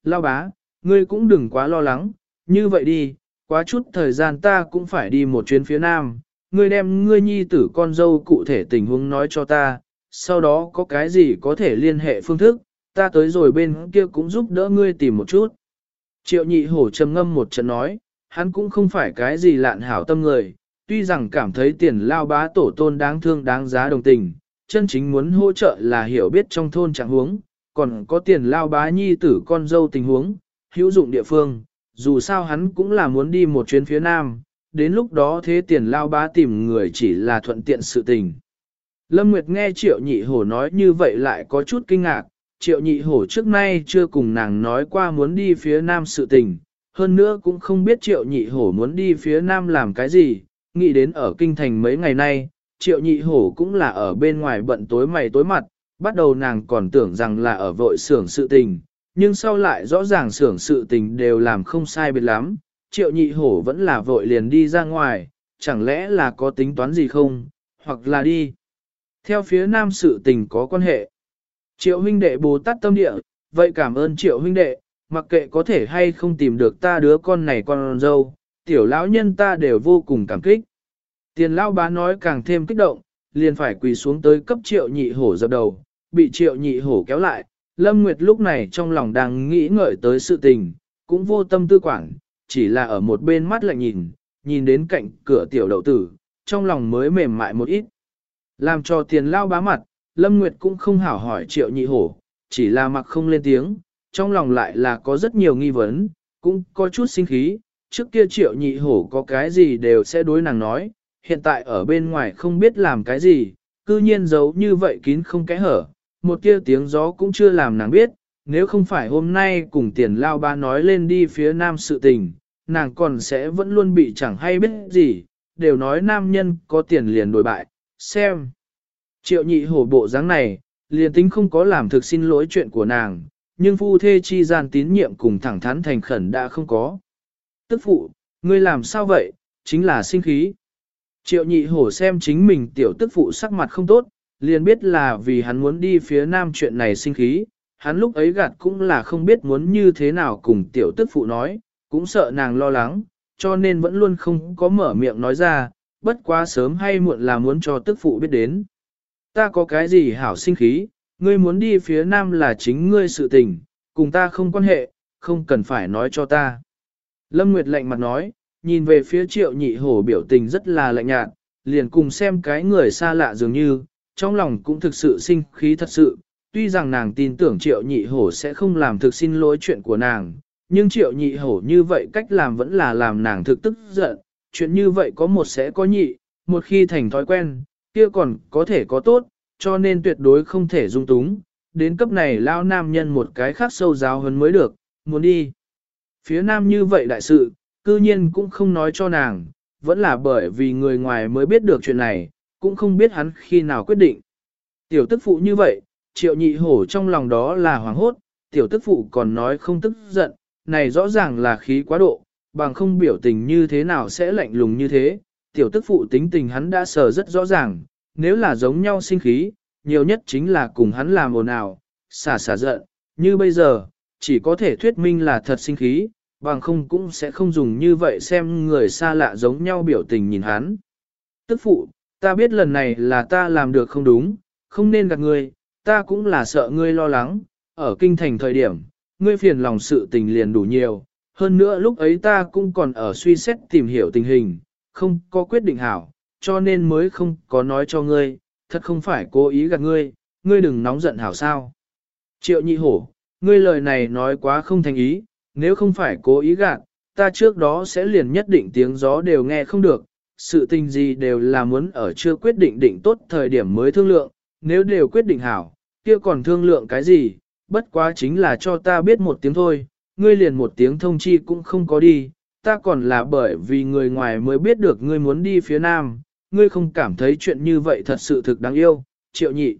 Lao bá, ngươi cũng đừng quá lo lắng, như vậy đi, quá chút thời gian ta cũng phải đi một chuyến phía Nam, ngươi đem ngươi nhi tử con dâu cụ thể tình huống nói cho ta, sau đó có cái gì có thể liên hệ phương thức, ta tới rồi bên kia cũng giúp đỡ ngươi tìm một chút. Triệu nhị hổ trầm ngâm một trận nói, hắn cũng không phải cái gì lạn hảo tâm người, tuy rằng cảm thấy tiền lao bá tổ tôn đáng thương đáng giá đồng tình, chân chính muốn hỗ trợ là hiểu biết trong thôn trạng huống, còn có tiền lao bá nhi tử con dâu tình huống, hữu dụng địa phương, dù sao hắn cũng là muốn đi một chuyến phía Nam, đến lúc đó thế tiền lao bá tìm người chỉ là thuận tiện sự tình. Lâm Nguyệt nghe Triệu Nhị Hổ nói như vậy lại có chút kinh ngạc, Triệu Nhị Hổ trước nay chưa cùng nàng nói qua muốn đi phía Nam sự tình, hơn nữa cũng không biết Triệu Nhị Hổ muốn đi phía Nam làm cái gì, nghĩ đến ở kinh thành mấy ngày nay, Triệu Nhị Hổ cũng là ở bên ngoài bận tối mày tối mặt, bắt đầu nàng còn tưởng rằng là ở vội xưởng sự tình, nhưng sau lại rõ ràng xưởng sự tình đều làm không sai biệt lắm, Triệu Nhị Hổ vẫn là vội liền đi ra ngoài, chẳng lẽ là có tính toán gì không, hoặc là đi. Theo phía Nam sự tình có quan hệ. Triệu huynh đệ Bồ Tát tâm địa, vậy cảm ơn Triệu huynh đệ, mặc kệ có thể hay không tìm được ta đứa con này con dâu, tiểu lão nhân ta đều vô cùng cảm kích. Tiền lão bá nói càng thêm kích động, liền phải quỳ xuống tới cấp Triệu Nhị Hổ dập đầu, bị Triệu Nhị Hổ kéo lại. Lâm Nguyệt lúc này trong lòng đang nghĩ ngợi tới sự tình, cũng vô tâm tư quản, chỉ là ở một bên mắt lại nhìn đến cạnh cửa tiểu đậu tử, trong lòng mới mềm mại một ít. Làm cho tiền lao bá mặt, Lâm Nguyệt cũng không hảo hỏi Triệu Nhị Hổ, chỉ là mặc không lên tiếng, trong lòng lại là có rất nhiều nghi vấn, cũng có chút sinh khí, trước kia Triệu Nhị Hổ có cái gì đều sẽ đối nàng nói, hiện tại ở bên ngoài không biết làm cái gì, cư nhiên giấu như vậy kín không kẽ hở, một tia tiếng gió cũng chưa làm nàng biết, nếu không phải hôm nay cùng tiền lao bá nói lên đi phía Nam sự tình, nàng còn sẽ vẫn luôn bị chẳng hay biết gì, đều nói nam nhân có tiền liền đổi bại, xem. Triệu Nhị Hổ bộ dáng này, liền tính không có làm thực xin lỗi chuyện của nàng, nhưng phu thê chi gian tín nhiệm cùng thẳng thắn thành khẩn đã không có. Tức phụ, ngươi làm sao vậy, chính là sinh khí. Triệu Nhị Hổ xem chính mình tiểu tức phụ sắc mặt không tốt, liền biết là vì hắn muốn đi phía Nam chuyện này sinh khí, hắn lúc ấy gạt cũng là không biết muốn như thế nào cùng tiểu tức phụ nói, cũng sợ nàng lo lắng, cho nên vẫn luôn không có mở miệng nói ra, bất quá sớm hay muộn là muốn cho tức phụ biết đến. Ta có cái gì hảo sinh khí, ngươi muốn đi phía Nam là chính ngươi sự tình, cùng ta không quan hệ, không cần phải nói cho ta. Lâm Nguyệt lạnh mặt nói, nhìn về phía Triệu Nhị Hổ biểu tình rất là lạnh nhạt, liền cùng xem cái người xa lạ dường như, trong lòng cũng thực sự sinh khí thật sự, tuy rằng nàng tin tưởng Triệu Nhị Hổ sẽ không làm thực xin lỗi chuyện của nàng, nhưng Triệu Nhị Hổ như vậy cách làm vẫn là làm nàng thực tức giận, chuyện như vậy có một sẽ có nhị, một khi thành thói quen, kia còn có thể có tốt, cho nên tuyệt đối không thể dung túng, đến cấp này lao nam nhân một cái khác sâu giáo hơn mới được, muốn đi. Phía Nam như vậy đại sự, cư nhiên cũng không nói cho nàng, vẫn là bởi vì người ngoài mới biết được chuyện này, cũng không biết hắn khi nào quyết định. Tiểu tức phụ như vậy, Triệu Nhị Hổ trong lòng đó là hoảng hốt, tiểu tức phụ còn nói không tức giận, này rõ ràng là khí quá độ, bằng không biểu tình như thế nào sẽ lạnh lùng như thế, tiểu tức phụ tính tình hắn đã sờ rất rõ ràng, nếu là giống nhau sinh khí, nhiều nhất chính là cùng hắn làm ồn ào, xả giận, như bây giờ, chỉ có thể thuyết minh là thật sinh khí, bằng không cũng sẽ không dùng như vậy xem người xa lạ giống nhau biểu tình nhìn hắn. Tức phụ, ta biết lần này là ta làm được không đúng, không nên gạt ngươi, ta cũng là sợ ngươi lo lắng, ở kinh thành thời điểm, ngươi phiền lòng sự tình liền đủ nhiều, hơn nữa lúc ấy ta cũng còn ở suy xét tìm hiểu tình hình, không có quyết định hảo, cho nên mới không có nói cho ngươi, thật không phải cố ý gạt ngươi, ngươi đừng nóng giận hảo sao. Triệu Nhị Hổ, ngươi lời này nói quá không thành ý, nếu không phải cố ý gạt, ta trước đó sẽ liền nhất định tiếng gió đều nghe không được, sự tình gì đều là muốn ở chưa quyết định định tốt thời điểm mới thương lượng, nếu đều quyết định hảo, kia còn thương lượng cái gì, bất quá chính là cho ta biết một tiếng thôi, ngươi liền một tiếng thông chi cũng không có đi, ta còn là bởi vì người ngoài mới biết được ngươi muốn đi phía Nam, ngươi không cảm thấy chuyện như vậy thật sự thực đáng yêu, Triệu Nhị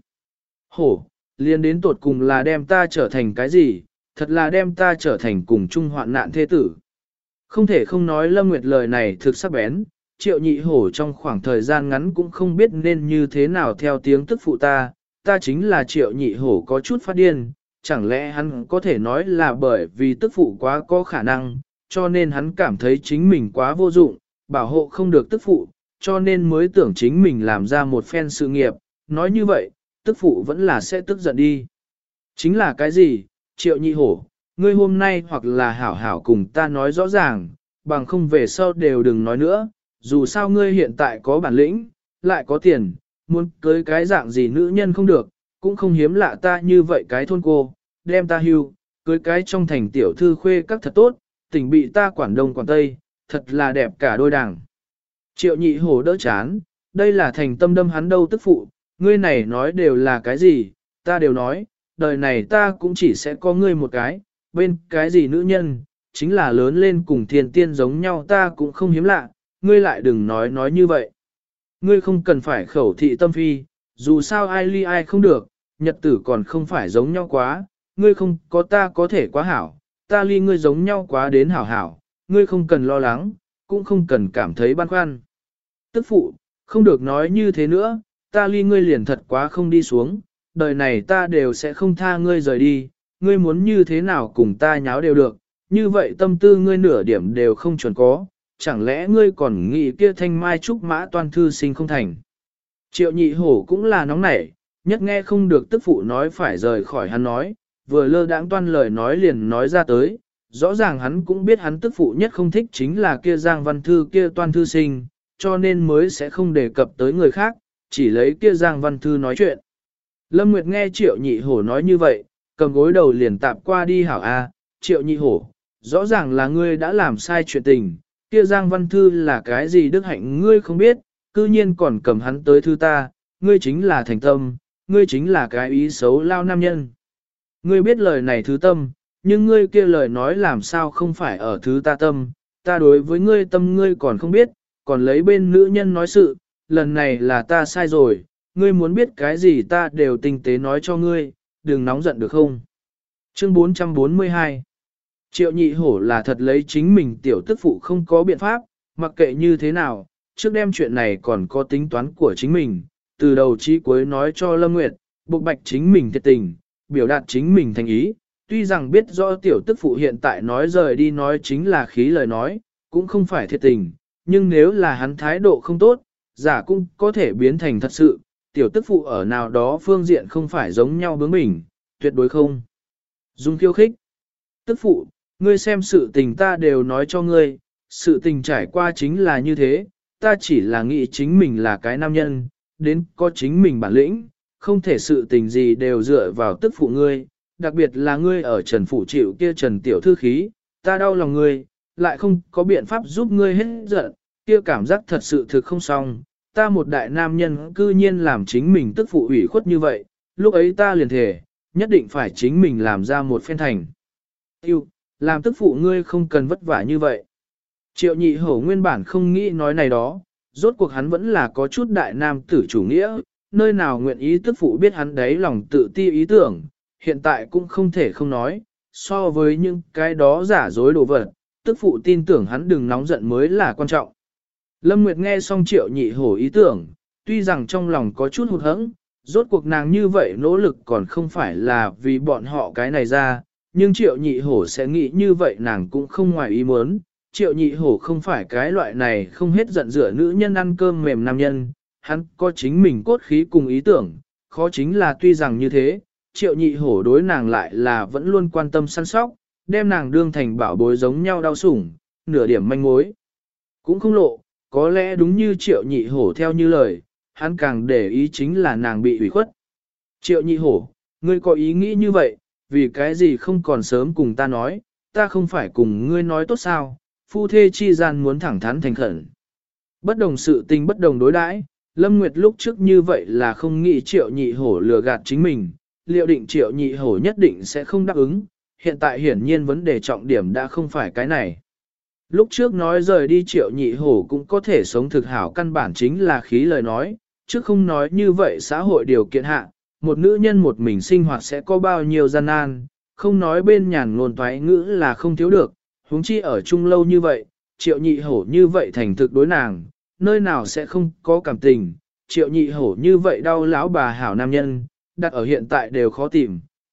Hổ, liền đến tột cùng là đem ta trở thành cái gì, thật là đem ta trở thành cùng chung hoạn nạn thế tử. Không thể không nói Lâm Nguyệt lời này thực sắc bén, Triệu Nhị Hổ trong khoảng thời gian ngắn cũng không biết nên như thế nào theo tiếng tức phụ ta chính là Triệu Nhị Hổ có chút phát điên, chẳng lẽ hắn có thể nói là bởi vì tức phụ quá có khả năng, cho nên hắn cảm thấy chính mình quá vô dụng, bảo hộ không được tức phụ, cho nên mới tưởng chính mình làm ra một phen sự nghiệp, nói như vậy, tức phụ vẫn là sẽ tức giận đi. Chính là cái gì, Triệu Nhị Hổ, ngươi hôm nay hoặc là hảo hảo cùng ta nói rõ ràng, bằng không về sau đều đừng nói nữa, dù sao ngươi hiện tại có bản lĩnh, lại có tiền, muốn cưới cái dạng gì nữ nhân không được, cũng không hiếm lạ ta như vậy cái thôn cô, đem ta hưu, cưới cái trong thành tiểu thư khuê các thật tốt, tỉnh bị ta quản đông quản tây, thật là đẹp cả đôi đảng. Triệu Nhị Hổ đỡ chán, đây là thành tâm đâm hắn đâu tức phụ, ngươi này nói đều là cái gì, ta đều nói, đời này ta cũng chỉ sẽ có ngươi một cái, bên cái gì nữ nhân, chính là lớn lên cùng thiên tiên giống nhau ta cũng không hiếm lạ, ngươi lại đừng nói như vậy. Ngươi không cần phải khẩu thị tâm phi, dù sao ai ly ai không được, nhật tử còn không phải giống nhau quá, ngươi không có ta có thể quá hảo, ta ly ngươi giống nhau quá đến hảo hảo, ngươi không cần lo lắng, cũng không cần cảm thấy băn khoăn. Tức phụ, không được nói như thế nữa, ta ly ngươi liền thật quá không đi xuống, đời này ta đều sẽ không tha ngươi rời đi, ngươi muốn như thế nào cùng ta nháo đều được, như vậy tâm tư ngươi nửa điểm đều không chuẩn có, chẳng lẽ ngươi còn nghĩ kia thanh mai trúc mã toan thư sinh không thành. Triệu Nhị Hổ cũng là nóng nảy, nhất nghe không được tức phụ nói phải rời khỏi hắn nói, vừa lơ đãng toan lời nói liền nói ra tới, rõ ràng hắn cũng biết hắn tức phụ nhất không thích chính là kia Giang Văn Thư kia toan thư sinh, cho nên mới sẽ không đề cập tới người khác, chỉ lấy kia Giang Văn Thư nói chuyện. Lâm Nguyệt nghe Triệu Nhị Hổ nói như vậy, cầm gối đầu liền tạp qua đi hảo a, Triệu Nhị Hổ, rõ ràng là ngươi đã làm sai chuyện tình, kia Giang Văn Thư là cái gì đức hạnh ngươi không biết, cư nhiên còn cầm hắn tới thư ta, ngươi chính là thành tâm, ngươi chính là cái ý xấu lao nam nhân. Ngươi biết lời này thứ tâm, nhưng ngươi kia lời nói làm sao không phải ở thứ ta tâm, ta đối với ngươi tâm ngươi còn không biết, còn lấy bên nữ nhân nói sự, lần này là ta sai rồi, ngươi muốn biết cái gì ta đều tinh tế nói cho ngươi, đừng nóng giận được không. Chương 442 Triệu Nhị Hổ là thật lấy chính mình tiểu tức phụ không có biện pháp, mặc kệ như thế nào, trước đem chuyện này còn có tính toán của chính mình, từ đầu chí cuối nói cho Lâm Nguyệt, buộc bạch chính mình thiệt tình, biểu đạt chính mình thành ý, tuy rằng biết rõ tiểu tức phụ hiện tại nói rời đi nói chính là khí lời nói, cũng không phải thiệt tình, nhưng nếu là hắn thái độ không tốt, giả cũng có thể biến thành thật sự, tiểu tức phụ ở nào đó phương diện không phải giống nhau bướng bỉnh, tuyệt đối không. Dung khiêu khích. Tức phụ, ngươi xem sự tình ta đều nói cho ngươi, sự tình trải qua chính là như thế, ta chỉ là nghĩ chính mình là cái nam nhân, đến có chính mình bản lĩnh, không thể sự tình gì đều dựa vào tức phụ ngươi, đặc biệt là ngươi ở Trần Phủ chịu kia Trần Tiểu Thư khí, ta đau lòng ngươi, lại không có biện pháp giúp ngươi hết giận, kia cảm giác thật sự thực không xong, ta một đại nam nhân cư nhiên làm chính mình tức phụ ủy khuất như vậy, lúc ấy ta liền thề, nhất định phải chính mình làm ra một phen thành. Yêu, làm tức phụ ngươi không cần vất vả như vậy. Triệu Nhị Hổ nguyên bản không nghĩ nói này đó, rốt cuộc hắn vẫn là có chút đại nam tử chủ nghĩa, nơi nào nguyện ý tức phụ biết hắn đấy lòng tự ti ý tưởng, hiện tại cũng không thể không nói, so với những cái đó giả dối đồ vật, tức phụ tin tưởng hắn đừng nóng giận mới là quan trọng. Lâm Nguyệt nghe xong Triệu Nhị Hổ ý tưởng, tuy rằng trong lòng có chút hụt hẫng, rốt cuộc nàng như vậy nỗ lực còn không phải là vì bọn họ cái này ra, nhưng Triệu Nhị Hổ sẽ nghĩ như vậy nàng cũng không ngoài ý muốn. Triệu Nhị Hổ không phải cái loại này không hết giận dựa nữ nhân ăn cơm mềm nam nhân, hắn có chính mình cốt khí cùng ý tưởng, khó chính là tuy rằng như thế, Triệu Nhị Hổ đối nàng lại là vẫn luôn quan tâm săn sóc, đem nàng đương thành bảo bối giống nhau đau sủng, nửa điểm manh mối. Cũng không lộ, có lẽ đúng như Triệu Nhị Hổ theo như lời, hắn càng để ý chính là nàng bị ủy khuất. Triệu Nhị Hổ, ngươi có ý nghĩ như vậy, vì cái gì không còn sớm cùng ta nói, ta không phải cùng ngươi nói tốt sao, phu thê chi gian muốn thẳng thắn thành khẩn. Bất đồng sự tình bất đồng đối đãi, Lâm Nguyệt lúc trước như vậy là không nghĩ Triệu Nhị Hổ lừa gạt chính mình, liệu định Triệu Nhị Hổ nhất định sẽ không đáp ứng, hiện tại hiển nhiên vấn đề trọng điểm đã không phải cái này. Lúc trước nói rời đi Triệu Nhị Hổ cũng có thể sống thực hảo căn bản chính là khí lời nói, chứ không nói như vậy xã hội điều kiện hạ, một nữ nhân một mình sinh hoạt sẽ có bao nhiêu gian nan, không nói bên nhàn ngôn toái ngữ là không thiếu được, huống chi ở chung lâu như vậy, Triệu Nhị Hổ như vậy thành thực đối nàng, nơi nào sẽ không có cảm tình, Triệu Nhị Hổ như vậy đau lão bà hảo nam nhân, đặt ở hiện tại đều khó tìm,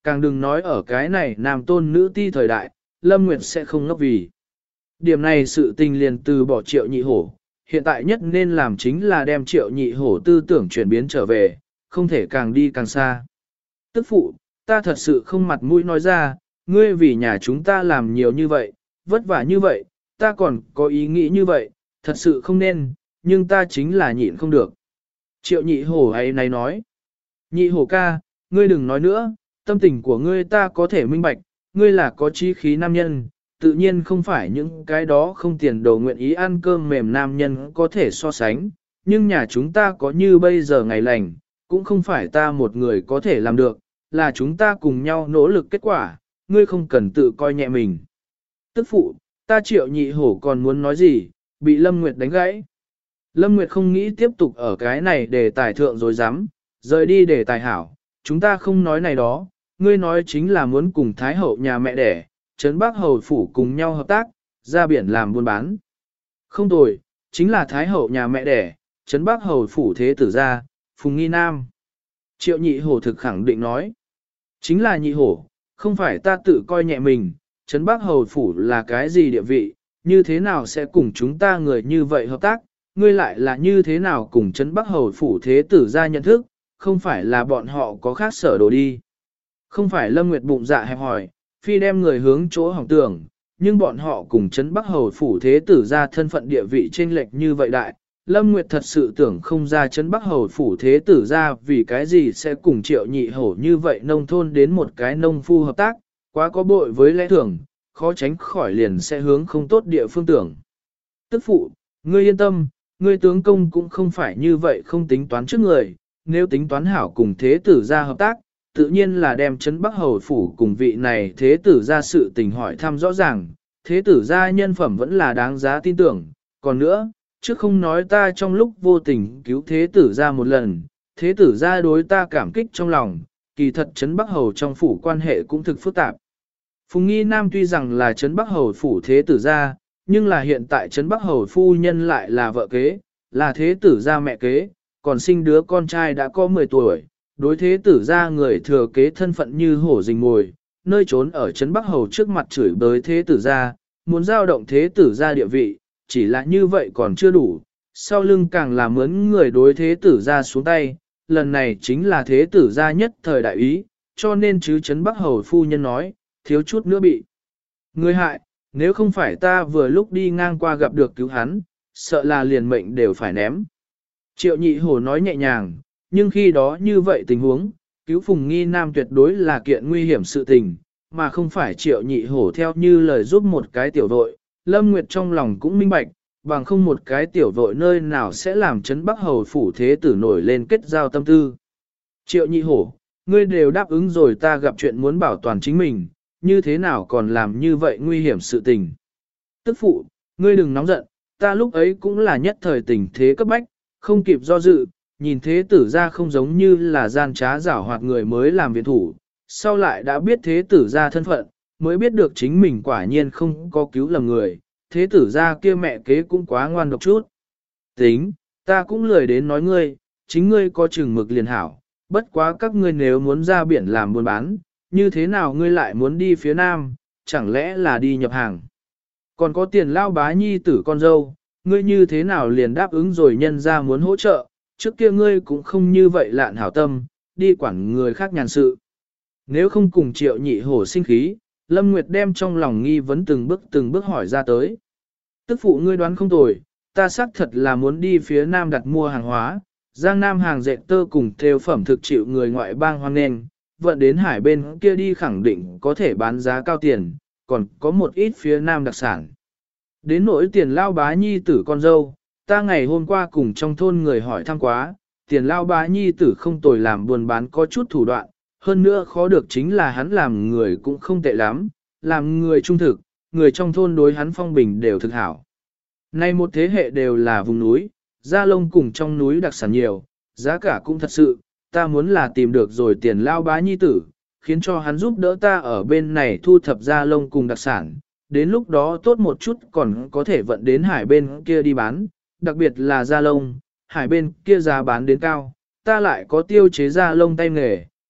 càng đừng nói ở cái này nam tôn nữ ti thời đại, Lâm Nguyệt sẽ không ngốc vì. Điểm này sự tình liền từ bỏ Triệu Nhị Hổ, hiện tại nhất nên làm chính là đem Triệu Nhị Hổ tư tưởng chuyển biến trở về, không thể càng đi càng xa. Tức phụ, ta thật sự không mặt mũi nói ra, ngươi vì nhà chúng ta làm nhiều như vậy, vất vả như vậy, ta còn có ý nghĩ như vậy, thật sự không nên, nhưng ta chính là nhịn không được. Triệu Nhị Hổ ấy này nói, Nhị Hổ ca, ngươi đừng nói nữa, tâm tình của ngươi ta có thể minh bạch, ngươi là có chí khí nam nhân, tự nhiên không phải những cái đó không tiền đồ nguyện ý ăn cơm mềm nam nhân có thể so sánh, nhưng nhà chúng ta có như bây giờ ngày lành, cũng không phải ta một người có thể làm được, là chúng ta cùng nhau nỗ lực kết quả, ngươi không cần tự coi nhẹ mình. Tức phụ, ta Triệu Nhị Hổ còn muốn nói gì, bị Lâm Nguyệt đánh gãy. Lâm Nguyệt không nghĩ tiếp tục ở cái này để tài thượng rồi dám, rời đi để tài hảo, chúng ta không nói này đó, ngươi nói chính là muốn cùng Thái Hậu nhà mẹ đẻ, Trấn Bắc Hầu Phủ cùng nhau hợp tác, ra biển làm buôn bán. Không tồi, chính là Thái Hậu nhà mẹ đẻ, Trấn Bắc Hầu Phủ Thế Tử gia, Phùng Nghi Nam. Triệu Nhị Hổ thực khẳng định nói, chính là Nhị Hổ, không phải ta tự coi nhẹ mình, Trấn Bắc Hầu Phủ là cái gì địa vị, như thế nào sẽ cùng chúng ta người như vậy hợp tác, ngươi lại là như thế nào cùng Trấn Bắc Hầu Phủ Thế Tử gia nhận thức, không phải là bọn họ có khác sở đồ đi. Không phải Lâm Nguyệt bụng dạ hẹp hỏi, phi đem người hướng chỗ hỏng tưởng, nhưng bọn họ cùng Trấn Bắc Hầu Phủ Thế Tử gia thân phận địa vị chênh lệch như vậy đại. Lâm Nguyệt thật sự tưởng không ra Trấn Bắc Hầu Phủ Thế Tử gia vì cái gì sẽ cùng Triệu Nhị Hổ như vậy nông thôn đến một cái nông phu hợp tác, quá có bội với lẽ thường, khó tránh khỏi liền sẽ hướng không tốt địa phương tưởng. Tức phụ, ngươi yên tâm, ngươi tướng công cũng không phải như vậy không tính toán trước người, nếu tính toán hảo cùng Thế Tử gia hợp tác, tự nhiên là đem Trấn Bắc Hầu Phủ cùng vị này Thế Tử gia sự tình hỏi thăm rõ ràng, Thế Tử gia nhân phẩm vẫn là đáng giá tin tưởng, còn nữa, chứ không nói ta trong lúc vô tình cứu Thế Tử gia một lần, Thế Tử gia đối ta cảm kích trong lòng, kỳ thật Trấn Bắc Hầu trong phủ quan hệ cũng thực phức tạp. Phùng Nghi Nam tuy rằng là Trấn Bắc Hầu Phủ Thế Tử gia, nhưng là hiện tại Trấn Bắc Hầu phu nhân lại là vợ kế, là Thế Tử gia mẹ kế, còn sinh đứa con trai đã có 10 tuổi, đối Thế Tử gia người thừa kế thân phận như hổ rình mồi, nơi trốn ở Trấn Bắc Hầu trước mặt chửi bới Thế Tử gia, muốn giao động Thế Tử gia địa vị, chỉ là như vậy còn chưa đủ, sau lưng càng là mướn người đối Thế Tử gia xuống tay, lần này chính là Thế Tử gia nhất thời đại ý, cho nên chứ Trấn Bắc Hầu phu nhân nói, thiếu chút nữa bị người hại, nếu không phải ta vừa lúc đi ngang qua gặp được cứu hắn, sợ là liền mệnh đều phải ném. Triệu Nhị Hổ nói nhẹ nhàng, nhưng khi đó như vậy tình huống, cứu Phùng Nghi Nam tuyệt đối là kiện nguy hiểm sự tình, mà không phải Triệu Nhị Hổ theo như lời giúp một cái tiểu đội. Lâm Nguyệt trong lòng cũng minh bạch, bằng không một cái tiểu vội nơi nào sẽ làm Trấn Bắc Hầu Phủ Thế Tử nổi lên kết giao tâm tư. Triệu Nhị Hổ, ngươi đều đáp ứng rồi ta gặp chuyện muốn bảo toàn chính mình, như thế nào còn làm như vậy nguy hiểm sự tình. Tức phụ, ngươi đừng nóng giận, ta lúc ấy cũng là nhất thời tình thế cấp bách, không kịp do dự, nhìn Thế Tử gia không giống như là gian trá giảo hoạt người mới làm viện thủ, sau lại đã biết Thế Tử gia thân phận, mới biết được chính mình quả nhiên không có cứu lầm người, Thế Tử gia kia mẹ kế cũng quá ngoan độc chút. Tính, ta cũng lười đến nói ngươi, chính ngươi có chừng mực liền hảo, bất quá các ngươi nếu muốn ra biển làm buôn bán, như thế nào ngươi lại muốn đi phía nam, chẳng lẽ là đi nhập hàng. Còn có tiền lao bá nhi tử con dâu, ngươi như thế nào liền đáp ứng rồi nhân ra muốn hỗ trợ, trước kia ngươi cũng không như vậy lạn hảo tâm, đi quản người khác nhàn sự. Nếu không cùng Triệu Nhị Hổ sinh khí, Lâm Nguyệt đem trong lòng nghi vấn từng bước hỏi ra tới. Tức phụ ngươi đoán không tồi, ta xác thật là muốn đi phía nam đặt mua hàng hóa, Giang Nam hàng dệt tơ cùng thêu phẩm thực chịu người ngoại bang hoan nghênh, vận đến hải bên kia đi khẳng định có thể bán giá cao tiền, còn có một ít phía nam đặc sản. Đến nỗi tiền lao bá nhi tử con dâu, ta ngày hôm qua cùng trong thôn người hỏi thăm quá, tiền lao bá nhi tử không tồi làm buôn bán có chút thủ đoạn, hơn nữa khó được chính là hắn làm người cũng không tệ lắm, làm người trung thực, người trong thôn đối hắn phong bình đều thực hảo. Nay một thế hệ đều là vùng núi, da lông cùng trong núi đặc sản nhiều, giá cả cũng thật sự, ta muốn là tìm được rồi tiền lao bá nhi tử, khiến cho hắn giúp đỡ ta ở bên này thu thập da lông cùng đặc sản, đến lúc đó tốt một chút còn có thể vận đến hải bên kia đi bán, đặc biệt là da lông, hải bên kia giá bán đến cao, ta lại có tiêu chế da lông tay nghề,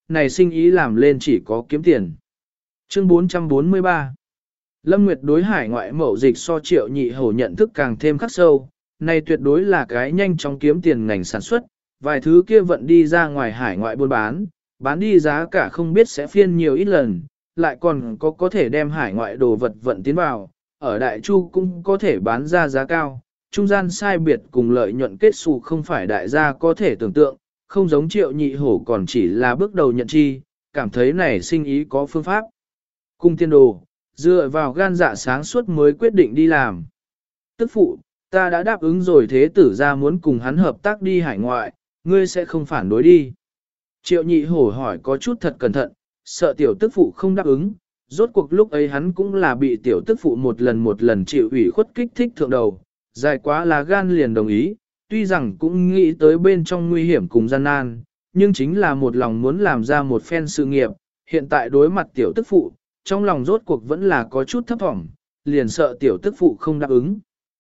này sinh ý làm lên chỉ có kiếm tiền. Chương 443 Lâm Nguyệt đối hải ngoại mậu dịch so Triệu Nhị Hổ nhận thức càng thêm khắc sâu, này tuyệt đối là cái nhanh chóng kiếm tiền ngành sản xuất, vài thứ kia vận đi ra ngoài hải ngoại buôn bán đi giá cả không biết sẽ phiên nhiều ít lần, lại còn có thể đem hải ngoại đồ vật vận tiến vào, ở Đại Chu cũng có thể bán ra giá cao, trung gian sai biệt cùng lợi nhuận kết xù không phải đại gia có thể tưởng tượng, không giống Triệu Nhị Hổ còn chỉ là bước đầu nhận chi, cảm thấy này sinh ý có phương pháp. Cung tiên đồ, dựa vào gan dạ sáng suốt mới quyết định đi làm. Tức phụ, ta đã đáp ứng rồi thế tử ra muốn cùng hắn hợp tác đi hải ngoại, ngươi sẽ không phản đối đi. Triệu Nhị Hổ hỏi có chút thật cẩn thận, sợ tiểu tức phụ không đáp ứng, rốt cuộc lúc ấy hắn cũng là bị tiểu tức phụ một lần chịu ủy khuất kích thích thượng đầu, dài quá là gan liền đồng ý, tuy rằng cũng nghĩ tới bên trong nguy hiểm cùng gian nan, nhưng chính là một lòng muốn làm ra một phen sự nghiệp, hiện tại đối mặt tiểu tức phụ, trong lòng rốt cuộc vẫn là có chút thấp thỏm, liền sợ tiểu tức phụ không đáp ứng.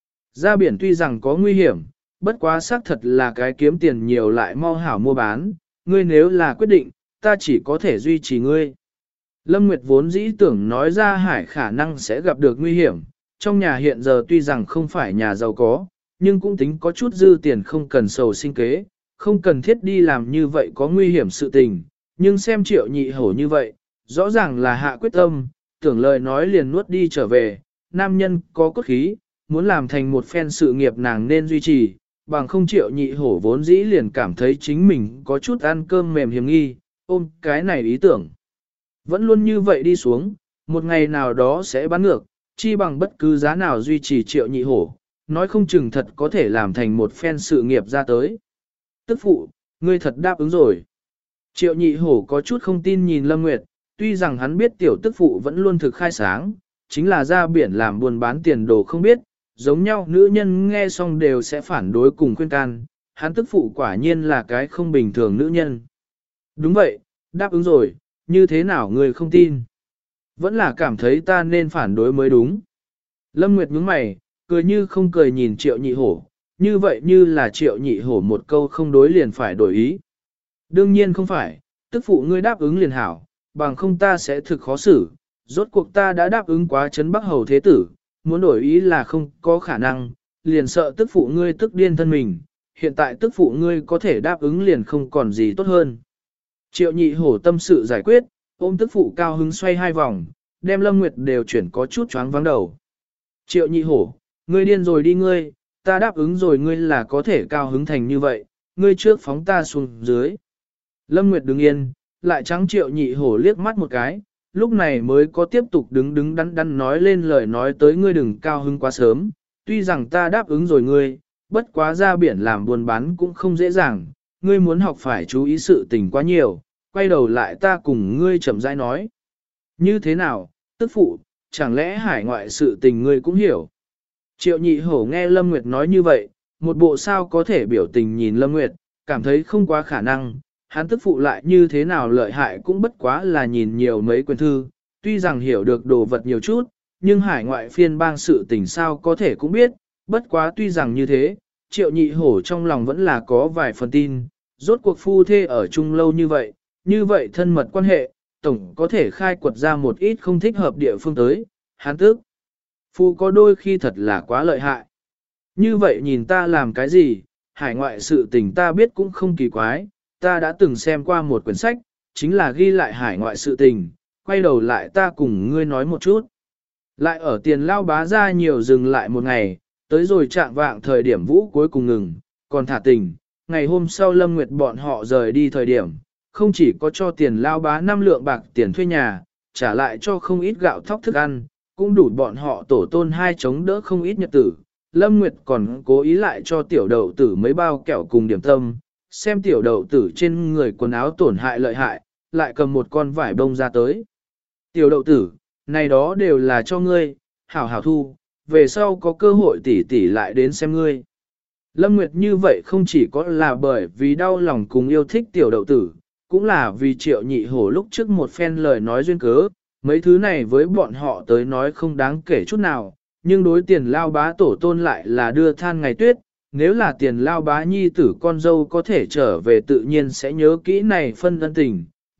Ra biển tuy rằng có nguy hiểm, bất quá xác thật là cái kiếm tiền nhiều lại mau hảo mua bán, ngươi nếu là quyết định, ta chỉ có thể duy trì ngươi. Lâm Nguyệt vốn dĩ tưởng nói ra hải khả năng sẽ gặp được nguy hiểm, trong nhà hiện giờ tuy rằng không phải nhà giàu có, nhưng cũng tính có chút dư tiền không cần sầu sinh kế, không cần thiết đi làm như vậy có nguy hiểm sự tình, nhưng xem Triệu Nhị Hổ như vậy, rõ ràng là hạ quyết tâm, tưởng lời nói liền nuốt đi trở về, nam nhân có cốt khí, muốn làm thành một phen sự nghiệp nàng nên duy trì, bằng không Triệu Nhị Hổ vốn dĩ liền cảm thấy chính mình có chút ăn cơm mềm hiểm nghi, ôm cái này ý tưởng. Vẫn luôn như vậy đi xuống, một ngày nào đó sẽ bán ngược, chi bằng bất cứ giá nào duy trì Triệu Nhị Hổ, nói không chừng thật có thể làm thành một phen sự nghiệp ra tới. Tức phụ, ngươi thật đáp ứng rồi. Triệu Nhị Hổ có chút không tin nhìn Lâm Nguyệt, tuy rằng hắn biết tiểu tức phụ vẫn luôn thực khai sáng, chính là ra biển làm buôn bán tiền đồ không biết, giống nhau nữ nhân nghe xong đều sẽ phản đối cùng khuyên can, hắn tức phụ quả nhiên là cái không bình thường nữ nhân. Đúng vậy, đáp ứng rồi, như thế nào người không tin? Vẫn là cảm thấy ta nên phản đối mới đúng. Lâm Nguyệt nhướng mày, cười như không cười nhìn Triệu Nhị Hổ, như vậy như là Triệu Nhị Hổ một câu không đối liền phải đổi ý. Đương nhiên không phải, tức phụ ngươi đáp ứng liền hảo, bằng không ta sẽ thực khó xử, rốt cuộc ta đã đáp ứng quá Trấn Bắc Hầu Thế Tử, muốn đổi ý là không có khả năng, liền sợ tức phụ ngươi tức điên thân mình, hiện tại tức phụ ngươi có thể đáp ứng liền không còn gì tốt hơn. Triệu Nhị Hổ tâm sự giải quyết, ôm tức phụ cao hứng xoay hai vòng, đem Lâm Nguyệt đều chuyển có chút choáng vắng đầu. Triệu Nhị Hổ, ngươi điên rồi đi ngươi, ta đáp ứng rồi ngươi là có thể cao hứng thành như vậy, ngươi trước phóng ta xuống dưới. Lâm Nguyệt đứng yên, lại trắng Triệu Nhị Hổ liếc mắt một cái, lúc này mới có tiếp tục đứng đắn đắn nói lên lời nói tới ngươi đừng cao hứng quá sớm, tuy rằng ta đáp ứng rồi ngươi, bất quá ra biển làm buôn bán cũng không dễ dàng, ngươi muốn học phải chú ý sự tình quá nhiều, quay đầu lại ta cùng ngươi chậm rãi nói. Như thế nào, tức phụ, chẳng lẽ hải ngoại sự tình ngươi cũng hiểu. Triệu Nhị Hổ nghe Lâm Nguyệt nói như vậy, một bộ sao có thể biểu tình nhìn Lâm Nguyệt, cảm thấy không quá khả năng, hắn tức phụ lại như thế nào lợi hại cũng bất quá là nhìn nhiều mấy quyển thư, tuy rằng hiểu được đồ vật nhiều chút, nhưng hải ngoại phiên bang sự tình sao có thể cũng biết, bất quá tuy rằng như thế, Triệu Nhị Hổ trong lòng vẫn là có vài phần tin, rốt cuộc phu thê ở chung lâu như vậy thân mật quan hệ, tổng có thể khai quật ra một ít không thích hợp địa phương tới, hắn tức. Phu có đôi khi thật là quá lợi hại. Như vậy nhìn ta làm cái gì, hải ngoại sự tình ta biết cũng không kỳ quái, ta đã từng xem qua một quyển sách, chính là ghi lại hải ngoại sự tình, quay đầu lại ta cùng ngươi nói một chút. Lại ở Tiền Lao Bá ra nhiều dừng lại một ngày, tới rồi trạng vạng thời điểm vũ cuối cùng ngừng, còn thả tình, ngày hôm sau Lâm Nguyệt bọn họ rời đi thời điểm, không chỉ có cho Tiền Lao Bá 5 lượng bạc tiền thuê nhà, trả lại cho không ít gạo thóc thức ăn, cũng đủ bọn họ tổ tôn hai chống đỡ không ít nhật tử. Lâm Nguyệt còn cố ý lại cho tiểu đậu tử mấy bao kẹo cùng điểm tâm, xem tiểu đậu tử trên người quần áo tổn hại lợi hại, lại cầm một con vải bông ra tới. Tiểu đậu tử, này đó đều là cho ngươi, hảo hảo thu, về sau có cơ hội tỷ tỷ lại đến xem ngươi. Lâm Nguyệt như vậy không chỉ có là bởi vì đau lòng cùng yêu thích tiểu đậu tử, cũng là vì Triệu Nhị Hổ lúc trước một phen lời nói duyên cớ, mấy thứ này với bọn họ tới nói không đáng kể chút nào, nhưng đối Tiền Lao Bá tổ tôn lại là đưa than ngày tuyết, nếu là Tiền Lao Bá nhi tử con dâu có thể trở về tự nhiên sẽ nhớ kỹ này phân ân tình,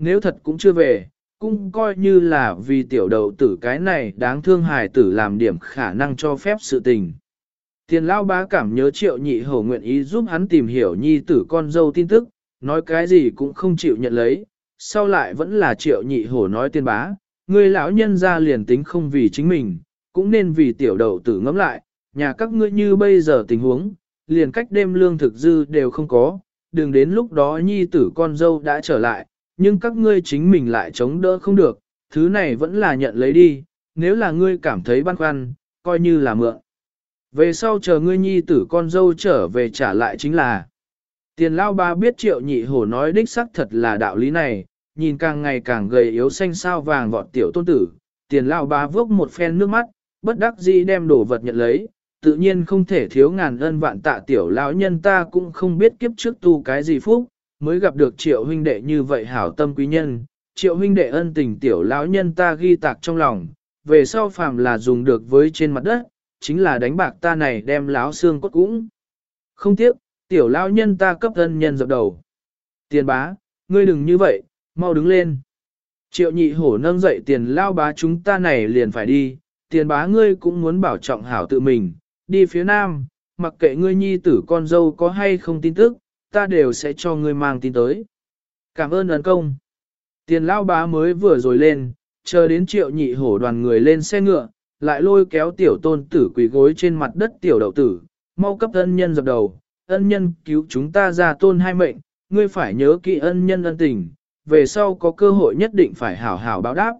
nếu thật cũng chưa về, cũng coi như là vì tiểu đậu tử cái này đáng thương hài tử làm điểm khả năng cho phép sự tình. Tiền lao bá cảm nhớ triệu nhị hổ nguyện ý giúp hắn tìm hiểu nhi tử con dâu tin tức, nói cái gì cũng không chịu nhận lấy, sau lại vẫn là triệu nhị hổ nói tiền bá, người lão nhân ra liền tính không vì chính mình, cũng nên vì tiểu đậu tử ngẫm lại, nhà các ngươi như bây giờ tình huống, liền cách đêm lương thực dư đều không có, đừng đến lúc đó nhi tử con dâu đã trở lại, nhưng các ngươi chính mình lại chống đỡ không được, thứ này vẫn là nhận lấy đi, nếu là ngươi cảm thấy băn khoăn, coi như là mượn. Về sau chờ ngươi nhi tử con dâu trở về trả lại chính là. Tiền lao ba biết triệu nhị hổ nói đích xác thật là đạo lý này, nhìn càng ngày càng gầy yếu xanh sao vàng vọt tiểu tôn tử, tiền lao ba vốc một phen nước mắt, bất đắc dĩ đem đồ vật nhận lấy, tự nhiên không thể thiếu ngàn ân vạn tạ tiểu lão nhân ta cũng không biết kiếp trước tu cái gì phúc, mới gặp được triệu huynh đệ như vậy hảo tâm quý nhân, triệu huynh đệ ân tình tiểu lão nhân ta ghi tạc trong lòng, về sau phàm là dùng được với trên mặt đất, chính là đánh bạc ta này đem láo xương cốt cũng. Không tiếc, tiểu lão nhân ta cấp ân nhân dập đầu. Tiền bá, ngươi đừng như vậy, mau đứng lên. Triệu nhị hổ nâng dậy tiền lao bá chúng ta này liền phải đi, tiền bá ngươi cũng muốn bảo trọng hảo tự mình, đi phía nam, mặc kệ ngươi nhi tử con dâu có hay không tin tức, ta đều sẽ cho ngươi mang tin tới. Cảm ơn ấn công. Tiền lao bá mới vừa rồi lên, chờ đến triệu nhị hổ đoàn người lên xe ngựa, lại lôi kéo tiểu tôn tử quỳ gối trên mặt đất tiểu đậu tử, mau cấp ân nhân dập đầu, ân nhân cứu chúng ta ra tôn hai mệnh, ngươi phải nhớ kỹ ân nhân ân tình, về sau có cơ hội nhất định phải hảo hảo báo đáp.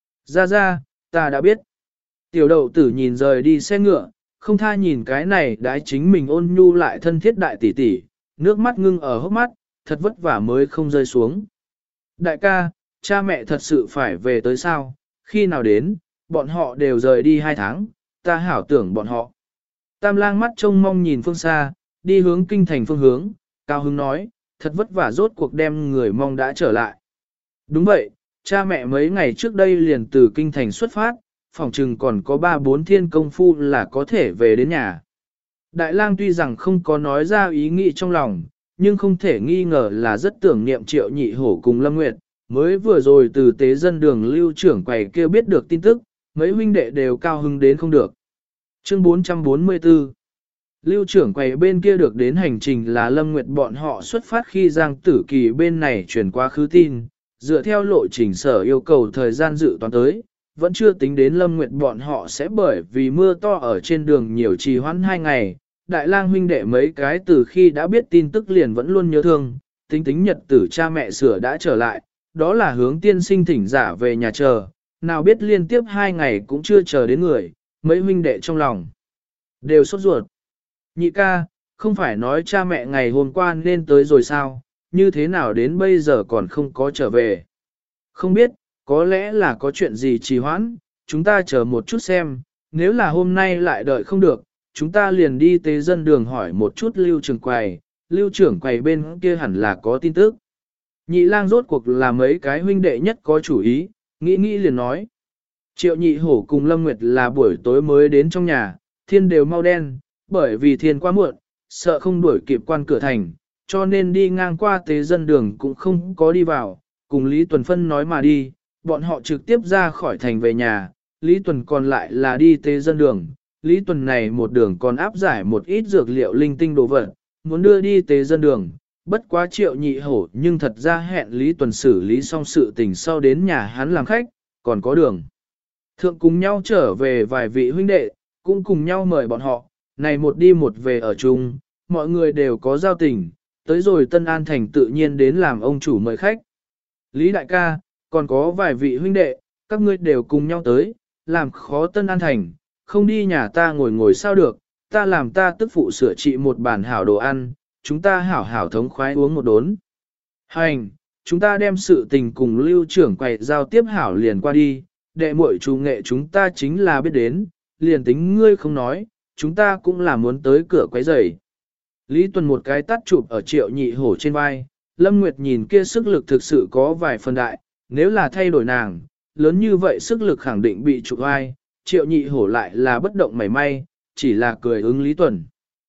Ra, ta đã biết. Tiểu đậu tử nhìn rời đi xe ngựa, không tha nhìn cái này đái chính mình ôn nhu lại thân thiết đại tỷ tỷ, nước mắt ngưng ở hốc mắt, thật vất vả mới không rơi xuống. Đại ca, cha mẹ thật sự phải về tới sao, khi nào đến, bọn họ đều rời đi 2 tháng, ta hảo tưởng bọn họ. Tam lang mắt trông mong nhìn phương xa, đi hướng kinh thành phương hướng, cao hứng nói, thật vất vả rốt cuộc đem người mong đã trở lại. Đúng vậy, cha mẹ mấy ngày trước đây liền từ kinh thành xuất phát, phòng trừng còn có 3-4 thiên công phu là có thể về đến nhà. Đại lang tuy rằng không có nói ra ý nghĩ trong lòng, nhưng không thể nghi ngờ là rất tưởng niệm triệu nhị hổ cùng Lâm Nguyệt, mới vừa rồi từ tế dân đường lưu trưởng quầy kia biết được tin tức, mấy huynh đệ đều cao hứng đến không được. Chương 444 Lưu trưởng quầy bên kia được đến hành trình là Lâm Nguyệt bọn họ xuất phát khi Giang Tử Kỳ bên này chuyển qua khứ tin, dựa theo lộ trình sở yêu cầu thời gian dự toán tới, vẫn chưa tính đến Lâm Nguyệt bọn họ sẽ bởi vì mưa to ở trên đường nhiều trì hoãn 2 ngày. Đại lang huynh đệ mấy cái từ khi đã biết tin tức liền vẫn luôn nhớ thương, tính nhật tử cha mẹ sửa đã trở lại, đó là hướng tiên sinh thỉnh giả về nhà chờ, nào biết liên tiếp 2 ngày cũng chưa chờ đến người, mấy huynh đệ trong lòng đều sốt ruột. Nhị ca, không phải nói cha mẹ ngày hôm qua nên tới rồi sao, như thế nào đến bây giờ còn không có trở về. Không biết, có lẽ là có chuyện gì trì hoãn, chúng ta chờ một chút xem, nếu là hôm nay lại đợi không được, chúng ta liền đi tế dân đường hỏi một chút lưu trưởng quầy bên kia hẳn là có tin tức. Nhị lang rốt cuộc là mấy cái huynh đệ nhất có chủ ý, nghĩ liền nói. Triệu nhị hổ cùng Lâm Nguyệt là buổi tối mới đến trong nhà, thiên đều mau đen, bởi vì thiên quá muộn, sợ không đuổi kịp quan cửa thành, cho nên đi ngang qua tế dân đường cũng không có đi vào, cùng Lý Tuần Phân nói mà đi, bọn họ trực tiếp ra khỏi thành về nhà, Lý Tuần còn lại là đi tế dân đường, Lý Tuần này một đường còn áp giải một ít dược liệu linh tinh đồ vật, muốn đưa đi tế dân đường, bất quá triệu nhị hổ nhưng thật ra hẹn Lý Tuần xử lý xong sự tình sau đến nhà hắn làm khách, còn có đường. Thượng cùng nhau trở về vài vị huynh đệ, cũng cùng nhau mời bọn họ, này một đi một về ở chung, mọi người đều có giao tình, tới rồi Tân An Thành tự nhiên đến làm ông chủ mời khách. Lý đại ca, còn có vài vị huynh đệ, các ngươi đều cùng nhau tới, làm khó Tân An Thành, không đi nhà ta ngồi sao được, ta làm ta tức phụ sửa trị một bàn hảo đồ ăn, chúng ta hảo hảo thống khoái uống một đốn. Hành, chúng ta đem sự tình cùng lưu trưởng quầy giao tiếp hảo liền qua đi, đệ muội chủ nghệ chúng ta chính là biết đến, liền tính ngươi không nói, chúng ta cũng là muốn tới cửa quấy rầy. Lý Tuần một cái tắt chụp ở triệu nhị hổ trên vai, Lâm Nguyệt nhìn kia sức lực thực sự có vài phần đại, nếu là thay đổi nàng, lớn như vậy sức lực khẳng định bị chụp vai, triệu nhị hổ lại là bất động mảy may, chỉ là cười ứng Lý Tuần.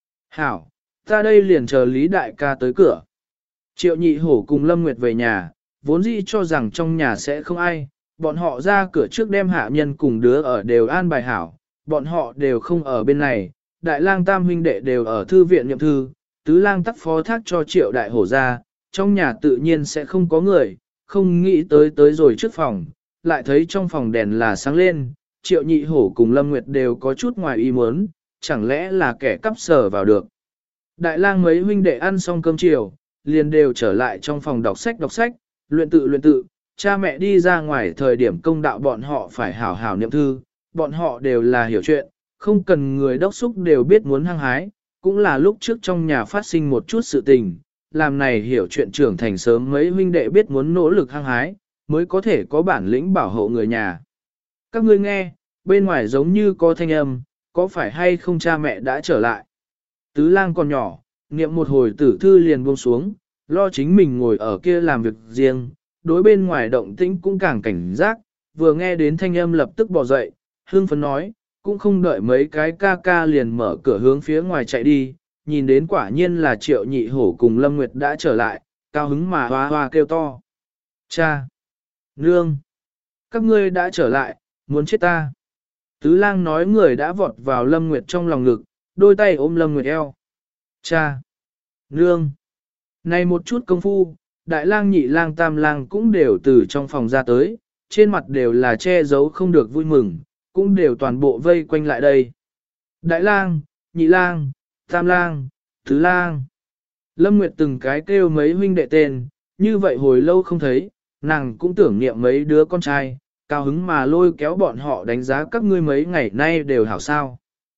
Hảo, ta đây liền chờ Lý đại ca tới cửa. Triệu nhị hổ cùng Lâm Nguyệt về nhà, vốn dĩ cho rằng trong nhà sẽ không ai, bọn họ ra cửa trước đem hạ nhân cùng đứa ở đều an bài hảo, bọn họ đều không ở bên này, đại lang tam huynh đệ đều ở thư viện niệm thư, tứ lang tắc phó thác cho triệu đại hổ ra, trong nhà tự nhiên sẽ không có người, không nghĩ tới rồi trước phòng, lại thấy trong phòng đèn là sáng lên, triệu nhị hổ cùng Lâm Nguyệt đều có chút ngoài ý muốn, chẳng lẽ là kẻ cắp sở vào được. Đại lang mấy huynh đệ ăn xong cơm chiều, liền đều trở lại trong phòng đọc sách, luyện tự, cha mẹ đi ra ngoài thời điểm công đạo bọn họ phải hảo hảo niệm thư, bọn họ đều là hiểu chuyện, không cần người đốc xúc đều biết muốn hăng hái, cũng là lúc trước trong nhà phát sinh một chút sự tình, làm này hiểu chuyện trưởng thành sớm mấy huynh đệ biết muốn nỗ lực hăng hái, mới có thể có bản lĩnh bảo hộ người nhà. Các ngươi nghe, bên ngoài giống như có thanh âm, có phải hay không cha mẹ đã trở lại? Tứ lang còn nhỏ, niệm một hồi tử thư liền buông xuống, lo chính mình ngồi ở kia làm việc riêng, đối bên ngoài động tĩnh cũng càng cảnh giác, vừa nghe đến thanh âm lập tức bỏ dậy, hương phấn nói, cũng không đợi mấy cái ca ca liền mở cửa hướng phía ngoài chạy đi, nhìn đến quả nhiên là Triệu Nhị Hổ cùng Lâm Nguyệt đã trở lại, cao hứng mà hoa hoa kêu to. Cha! Nương! Các ngươi đã trở lại, muốn chết ta! Tứ lang nói người đã vọt vào Lâm Nguyệt trong lòng ngực, đôi tay ôm Lâm Nguyệt eo. Cha! Nương! Này một chút công phu, đại lang nhị lang tam lang cũng đều từ trong phòng ra tới, trên mặt đều là che giấu không được vui mừng, cũng đều toàn bộ vây quanh lại đây. Đại lang, nhị lang, tam lang, tứ lang. Lâm Nguyệt từng cái kêu mấy huynh đệ tên, như vậy hồi lâu không thấy, nàng cũng tưởng niệm mấy đứa con trai, cao hứng mà lôi kéo bọn họ đánh giá các ngươi mấy ngày nay đều hảo sao.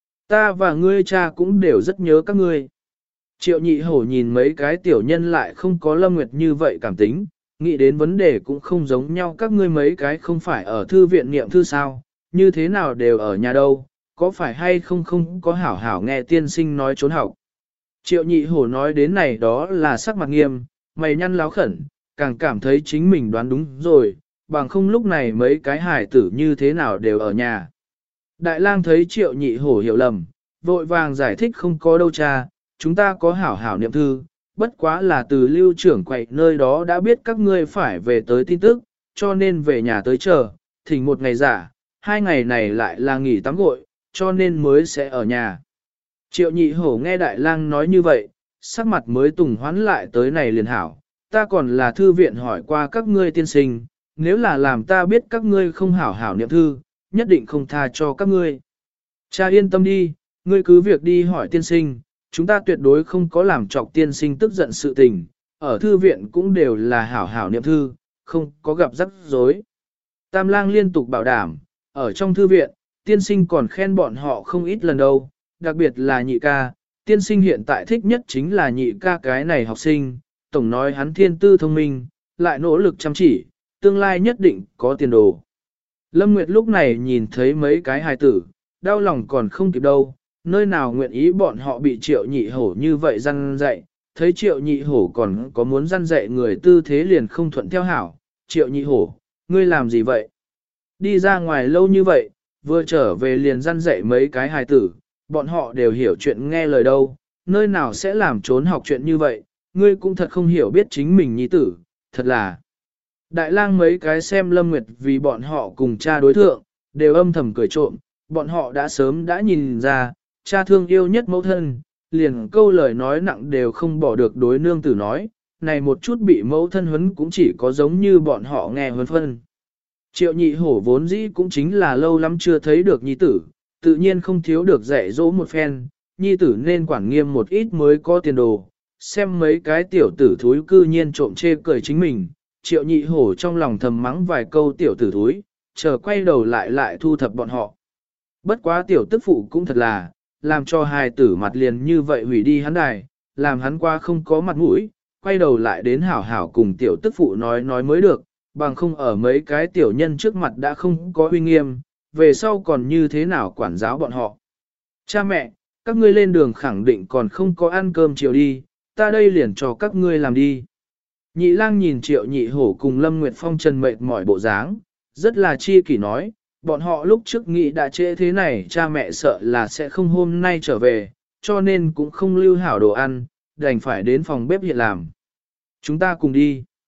Ta và ngươi cha cũng đều rất nhớ các ngươi. Triệu nhị hổ nhìn mấy cái tiểu nhân lại không có Lâm Nguyệt như vậy cảm tính, nghĩ đến vấn đề cũng không giống nhau, các ngươi mấy cái không phải ở thư viện niệm thư sao, như thế nào đều ở nhà đâu, có phải hay không có hảo hảo nghe tiên sinh nói trốn học. Triệu nhị hổ nói đến này đó là sắc mặt nghiêm, mày nhăn láo khẩn, càng cảm thấy chính mình đoán đúng rồi, bằng không lúc này mấy cái hải tử như thế nào đều ở nhà. Đại lang thấy triệu nhị hổ hiểu lầm, vội vàng giải thích không có đâu cha, chúng ta có hảo hảo niệm thư, bất quá là từ lưu trưởng quậy nơi đó đã biết các ngươi phải về tới tin tức, cho nên về nhà tới chờ, thỉnh một ngày giả, 2 ngày này lại là nghỉ tắm gội, cho nên mới sẽ ở nhà. Triệu nhị hổ nghe đại lang nói như vậy, sắc mặt mới tùng hoán lại tới này liền hảo, ta còn là thư viện hỏi qua các ngươi tiên sinh, nếu là làm ta biết các ngươi không hảo hảo niệm thư, nhất định không tha cho các ngươi. Cha yên tâm đi, ngươi cứ việc đi hỏi tiên sinh, chúng ta tuyệt đối không có làm trọc tiên sinh tức giận sự tình, ở thư viện cũng đều là hảo hảo niệm thư, không có gặp rắc rối. Tam lang liên tục bảo đảm, ở trong thư viện, tiên sinh còn khen bọn họ không ít lần đâu, đặc biệt là nhị ca, tiên sinh hiện tại thích nhất chính là nhị ca cái này học sinh, tổng nói hắn thiên tư thông minh, lại nỗ lực chăm chỉ, tương lai nhất định có tiền đồ. Lâm Nguyệt lúc này nhìn thấy mấy cái hài tử, đau lòng còn không kịp đâu, nơi nào nguyện ý bọn họ bị triệu nhị hổ như vậy răn dạy, thấy triệu nhị hổ còn có muốn răn dạy người tư thế liền không thuận theo hảo, triệu nhị hổ, ngươi làm gì vậy? Đi ra ngoài lâu như vậy, vừa trở về liền răn dạy mấy cái hài tử, bọn họ đều hiểu chuyện nghe lời đâu, nơi nào sẽ làm trốn học chuyện như vậy, ngươi cũng thật không hiểu biết chính mình nhi tử, thật là. Đại lang mấy cái xem Lâm Nguyệt vì bọn họ cùng cha đối thượng, đều âm thầm cười trộm, bọn họ đã sớm đã nhìn ra, cha thương yêu nhất mẫu thân, liền câu lời nói nặng đều không bỏ được đối nương tử nói, này một chút bị mẫu thân huấn cũng chỉ có giống như bọn họ nghe huấn phân. Triệu nhị hổ vốn dĩ cũng chính là lâu lắm chưa thấy được nhi tử, tự nhiên không thiếu được dạy dỗ một phen, nhi tử nên quản nghiêm một ít mới có tiền đồ, xem mấy cái tiểu tử thúi cư nhiên trộm chê cười chính mình, triệu nhị hổ trong lòng thầm mắng vài câu tiểu tử thúi, chờ quay đầu lại thu thập bọn họ. Bất quá tiểu tức phụ cũng thật là, làm cho hài tử mặt liền như vậy hủy đi hắn đài, làm hắn qua không có mặt mũi, quay đầu lại đến hảo hảo cùng tiểu tức phụ nói mới được, bằng không ở mấy cái tiểu nhân trước mặt đã không có uy nghiêm, về sau còn như thế nào quản giáo bọn họ. Cha mẹ, các ngươi lên đường khẳng định còn không có ăn cơm chiều đi, ta đây liền cho các ngươi làm đi. Nhị lang nhìn triệu nhị hổ cùng Lâm Nguyệt Phong trần mệt mỏi bộ dáng, rất là chi kỷ nói, bọn họ lúc trước nghĩ đã trễ thế này cha mẹ sợ là sẽ không hôm nay trở về, cho nên cũng không lưu hảo đồ ăn, đành phải đến phòng bếp hiện làm. Chúng ta cùng đi.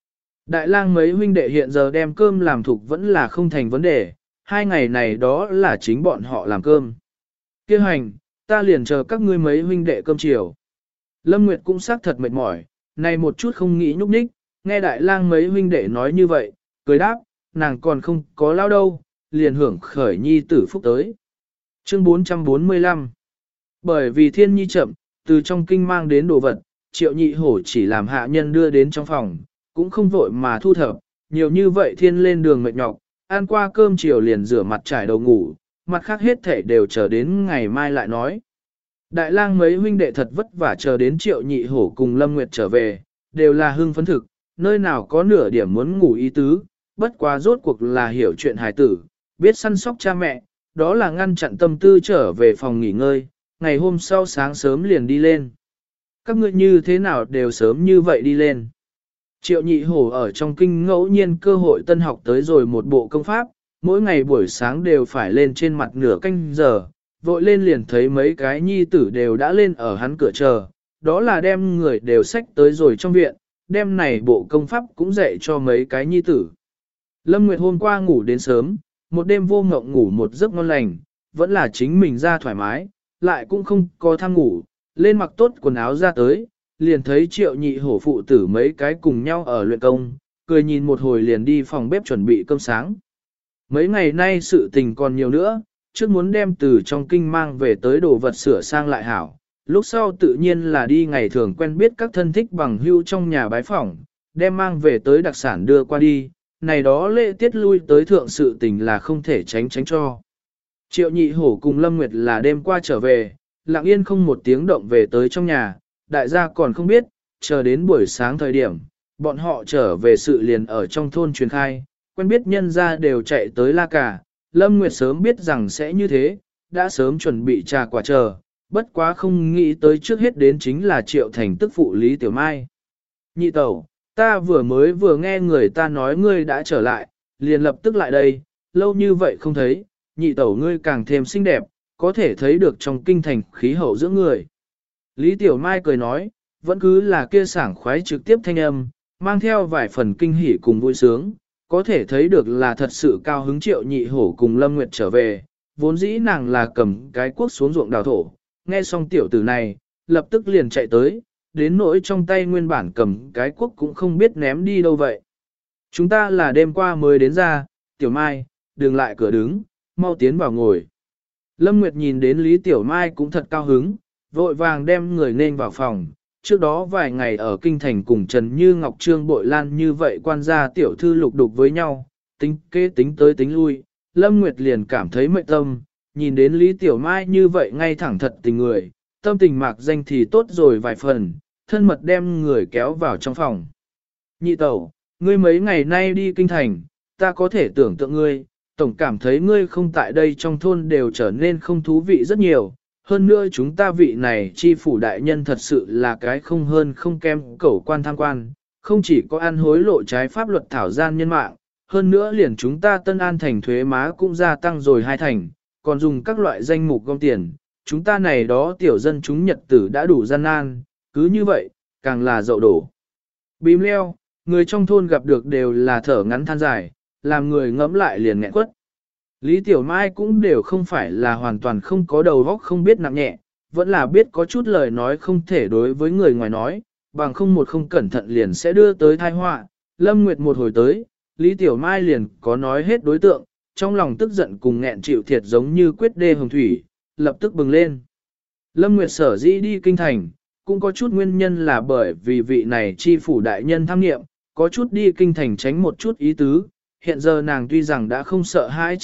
Đại lang mấy huynh đệ hiện giờ đem cơm làm thục vẫn là không thành vấn đề, 2 ngày này đó là chính bọn họ làm cơm. Kêu hành, ta liền chờ các ngươi mấy huynh đệ cơm chiều. Lâm Nguyệt cũng xác thật mệt mỏi, này một chút không nghĩ nhúc nhích, nghe đại lang mấy huynh đệ nói như vậy, cười đáp, nàng còn không có lao đâu, liền hưởng khởi nhi tử phúc tới. Chương 445 Bởi vì thiên nhi chậm, từ trong kinh mang đến đồ vật, triệu nhị hổ chỉ làm hạ nhân đưa đến trong phòng, cũng không vội mà thu thập, nhiều như vậy thiên lên đường mệt nhọc, ăn qua cơm chiều liền rửa mặt trải đầu ngủ, mặt khác hết thể đều chờ đến ngày mai lại nói. Đại lang mấy huynh đệ thật vất vả chờ đến triệu nhị hổ cùng Lâm Nguyệt trở về, đều là hưng phấn thực, nơi nào có nửa điểm muốn ngủ ý tứ, bất quá rốt cuộc là hiểu chuyện hài tử, biết săn sóc cha mẹ, đó là ngăn chặn tâm tư trở về phòng nghỉ ngơi, ngày hôm sau sáng sớm liền đi lên. Các ngươi như thế nào đều sớm như vậy đi lên. Triệu nhị hổ ở trong kinh ngẫu nhiên cơ hội tân học tới rồi một bộ công pháp, mỗi ngày buổi sáng đều phải lên trên mặt nửa canh giờ, vội lên liền thấy mấy cái nhi tử đều đã lên ở hắn cửa chờ, đó là đem người đều xách tới rồi trong viện, đem này bộ công pháp cũng dạy cho mấy cái nhi tử. Lâm Nguyệt hôm qua ngủ đến sớm, một đêm vô ngộng ngủ một giấc ngon lành, vẫn là chính mình ra thoải mái, lại cũng không có tham ngủ, lên mặc tốt quần áo ra tới, liền thấy triệu nhị hổ phụ tử mấy cái cùng nhau ở luyện công, cười nhìn một hồi liền đi phòng bếp chuẩn bị cơm sáng. Mấy ngày nay sự tình còn nhiều nữa, trước muốn đem từ trong kinh mang về tới đồ vật sửa sang lại hảo, lúc sau tự nhiên là đi ngày thường quen biết các thân thích bằng hữu trong nhà bái phỏng, đem mang về tới đặc sản đưa qua đi, này đó lễ tiết lui tới thượng sự tình là không thể tránh cho. Triệu nhị hổ cùng Lâm Nguyệt là đêm qua trở về, lặng yên không một tiếng động về tới trong nhà, đại gia còn không biết, chờ đến buổi sáng thời điểm, bọn họ trở về sự liền ở trong thôn truyền khai, quen biết nhân gia đều chạy tới la cả, Lâm Nguyệt sớm biết rằng sẽ như thế, đã sớm chuẩn bị trà quả chờ, bất quá không nghĩ tới trước hết đến chính là Triệu Thành tức phụ Lý Tiểu Mai. Nhị tẩu, ta vừa nghe người ta nói ngươi đã trở lại, liền lập tức lại đây, lâu như vậy không thấy, nhị tẩu ngươi càng thêm xinh đẹp, có thể thấy được trong kinh thành khí hậu giữa người. Lý Tiểu Mai cười nói, vẫn cứ là kia sảng khoái trực tiếp thanh âm, mang theo vài phần kinh hỉ cùng vui sướng, có thể thấy được là thật sự cao hứng Triệu nhị hổ cùng Lâm Nguyệt trở về, vốn dĩ nàng là cầm cái cuốc xuống ruộng đào thổ, nghe xong tiểu tử này, lập tức liền chạy tới, đến nỗi trong tay nguyên bản cầm cái cuốc cũng không biết ném đi đâu vậy. Chúng ta là đêm qua mới đến ra, Tiểu Mai, đừng lại cửa đứng, mau tiến vào ngồi. Lâm Nguyệt nhìn đến Lý Tiểu Mai cũng thật cao hứng, vội vàng đem người nên vào phòng. Trước đó vài ngày ở Kinh Thành cùng Trần Như Ngọc Trương Bội Lan như vậy quan gia tiểu thư lục đục với nhau, tính kế tính tới tính lui, Lâm Nguyệt liền cảm thấy mệt tâm, nhìn đến Lý Tiểu Mai như vậy ngay thẳng thật tình người, tâm tình mạc danh thì tốt rồi vài phần, thân mật đem người kéo vào trong phòng. Nhị tẩu, ngươi mấy ngày nay đi Kinh Thành, ta có thể tưởng tượng ngươi, tổng cảm thấy ngươi không tại đây trong thôn đều trở nên không thú vị rất nhiều. Hơn nữa chúng ta vị này chi phủ đại nhân thật sự là cái không hơn không kém cẩu quan tham quan, không chỉ có ăn hối lộ trái pháp luật thảo gian nhân mạng, hơn nữa liền chúng ta Tân An thành thuế má cũng gia tăng rồi 2 thành, còn dùng các loại danh mục gom tiền, chúng ta này đó tiểu dân chúng nhật tử đã đủ gian nan, cứ như vậy, càng là dậu đổ. Bím leo, người trong thôn gặp được đều là thở ngắn than dài, làm người ngẫm lại liền nghẹn quất. Lý Tiểu Mai cũng đều không phải là hoàn toàn không có đầu óc không biết nặng nhẹ, vẫn là biết có chút lời nói không thể đối với người ngoài nói, bằng không một không cẩn thận liền sẽ đưa tới tai họa. Lâm Nguyệt một hồi tới, Lý Tiểu Mai liền có nói hết đối tượng, trong lòng tức giận cùng nghẹn chịu thiệt giống như quyết đê hồng thủy, lập tức bừng lên. Lâm Nguyệt sở dĩ đi kinh thành, cũng có chút nguyên nhân là bởi vì vị này chi phủ đại nhân tham nghiệm, có chút đi kinh thành tránh một chút ý tứ. Hiện giờ nàng tuy rằng đã không sợ hãi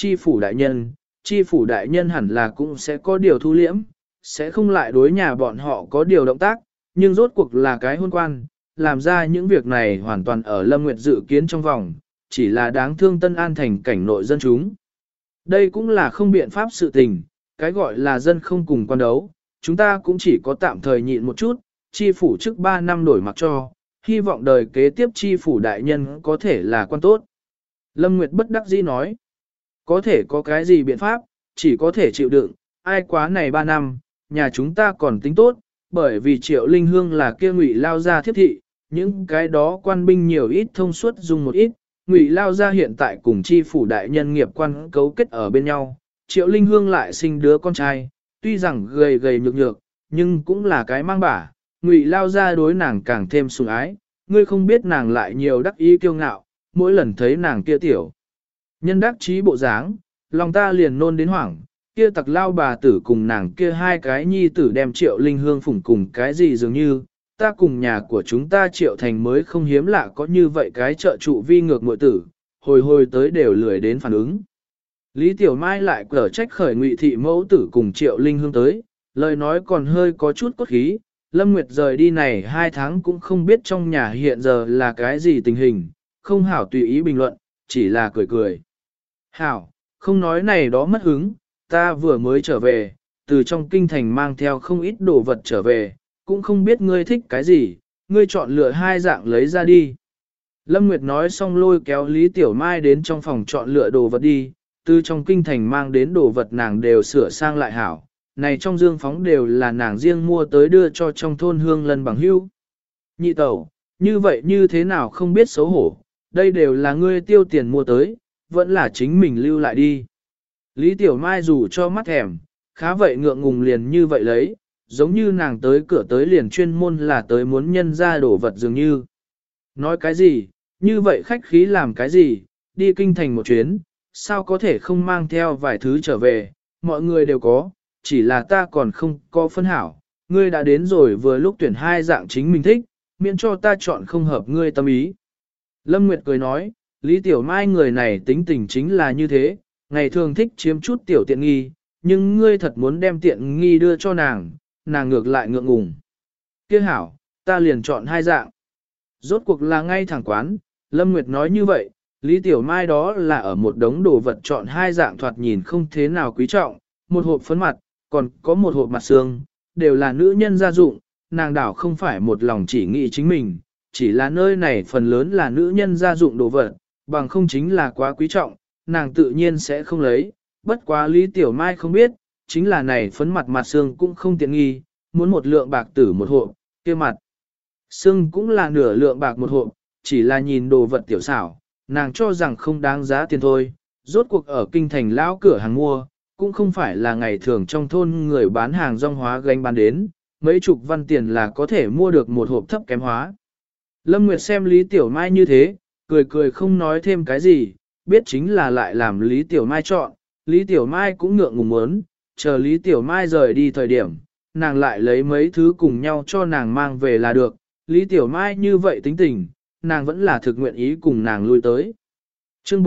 chi phủ đại nhân hẳn là cũng sẽ có điều thu liễm, sẽ không lại đối nhà bọn họ có điều động tác, nhưng rốt cuộc là cái hôn quan, làm ra những việc này hoàn toàn ở Lâm Nguyệt dự kiến trong vòng, chỉ là đáng thương Tân An thành cảnh nội dân chúng. Đây cũng là không biện pháp sự tình, cái gọi là dân không cùng quan đấu, chúng ta cũng chỉ có tạm thời nhịn một chút, chi phủ trước 3 năm đổi mặc cho, hy vọng đời kế tiếp chi phủ đại nhân có thể là quan tốt. Lâm Nguyệt bất đắc dĩ nói, có thể có cái gì biện pháp, chỉ có thể chịu đựng, ai quá này 3 năm, nhà chúng ta còn tính tốt, bởi vì Triệu Linh Hương là kia ngụy lao ra thiếp thị, những cái đó quan binh nhiều ít thông suốt dùng một ít, Ngụy Lao gia hiện tại cùng chi phủ đại nhân nghiệp quan cấu kết ở bên nhau, Triệu Linh Hương lại sinh đứa con trai, tuy rằng gầy gầy nhược nhược, nhưng cũng là cái mang bả, Ngụy Lao gia đối nàng càng thêm sủng ái, ngươi không biết nàng lại nhiều đắc ý kiêu ngạo, mỗi lần thấy nàng kia tiểu. Nhân đắc chí bộ dáng, lòng ta liền nôn đến hoảng, kia tặc lao bà tử cùng nàng kia hai cái nhi tử đem Triệu Linh Hương phủng cùng cái gì dường như, ta cùng nhà của chúng ta Triệu Thành mới không hiếm lạ có như vậy cái trợ trụ vi ngược muội tử, hồi hồi tới đều lười đến phản ứng. Lý Tiểu Mai lại cở trách khởi Ngụy thị mẫu tử cùng Triệu Linh Hương tới, lời nói còn hơi có chút cốt khí, Lâm Nguyệt rời đi này 2 tháng cũng không biết trong nhà hiện giờ là cái gì tình hình, không hảo tùy ý bình luận, chỉ là cười cười. Hảo, không nói này đó mất hứng, ta vừa mới trở về, từ trong kinh thành mang theo không ít đồ vật trở về, cũng không biết ngươi thích cái gì, ngươi chọn lựa 2 dạng lấy ra đi. Lâm Nguyệt nói xong lôi kéo Lý Tiểu Mai đến trong phòng chọn lựa đồ vật đi, từ trong kinh thành mang đến đồ vật nàng đều sửa sang lại hảo, này trong dương phóng đều là nàng riêng mua tới đưa cho trong thôn hương lân bằng hưu. Nhị tẩu, như vậy như thế nào không biết xấu hổ, đây đều là ngươi tiêu tiền mua tới, vẫn là chính mình lưu lại đi. Lý Tiểu Mai dù cho mắt thèm, khá vậy ngượng ngùng liền như vậy lấy, giống như nàng tới cửa tới liền chuyên môn là tới muốn nhân ra đổ vật dường như. Nói cái gì, như vậy khách khí làm cái gì, đi kinh thành một chuyến, sao có thể không mang theo vài thứ trở về, mọi người đều có, chỉ là ta còn không có phân hảo, ngươi đã đến rồi vừa lúc tuyển 2 dạng chính mình thích, miễn cho ta chọn không hợp ngươi tâm ý. Lâm Nguyệt cười nói, Lý Tiểu Mai người này tính tình chính là như thế, ngày thường thích chiếm chút tiểu tiện nghi, nhưng ngươi thật muốn đem tiện nghi đưa cho nàng, nàng ngược lại ngượng ngùng. Kia hảo, ta liền chọn 2 dạng. Rốt cuộc là ngay thẳng quán, Lâm Nguyệt nói như vậy, Lý Tiểu Mai đó là ở một đống đồ vật chọn 2 dạng thoạt nhìn không thế nào quý trọng, một hộp phấn mặt, còn có một hộp mặt xương, đều là nữ nhân gia dụng, nàng đảo không phải một lòng chỉ nghĩ chính mình, chỉ là nơi này phần lớn là nữ nhân gia dụng đồ vật, bằng không chính là quá quý trọng, nàng tự nhiên sẽ không lấy, bất quá Lý Tiểu Mai không biết, chính là này phấn mặt mặt xương cũng không tiện nghi, muốn 1 lượng bạc tử một hộp, kia mặt xương cũng là nửa lượng bạc một hộp, chỉ là nhìn đồ vật tiểu xảo, nàng cho rằng không đáng giá tiền thôi, rốt cuộc ở kinh thành lão cửa hàng mua, cũng không phải là ngày thường trong thôn người bán hàng rong hóa gánh bán đến, mấy chục văn tiền là có thể mua được một hộp thấp kém hóa. Lâm Nguyệt xem Lý Tiểu Mai như thế, cười cười không nói thêm cái gì, biết chính là lại làm Lý Tiểu Mai chọn, Lý Tiểu Mai cũng ngượng ngùng muốn, chờ Lý Tiểu Mai rời đi thời điểm, nàng lại lấy mấy thứ cùng nhau cho nàng mang về là được, Lý Tiểu Mai như vậy tính tình, nàng vẫn là thực nguyện ý cùng nàng lui tới. Chương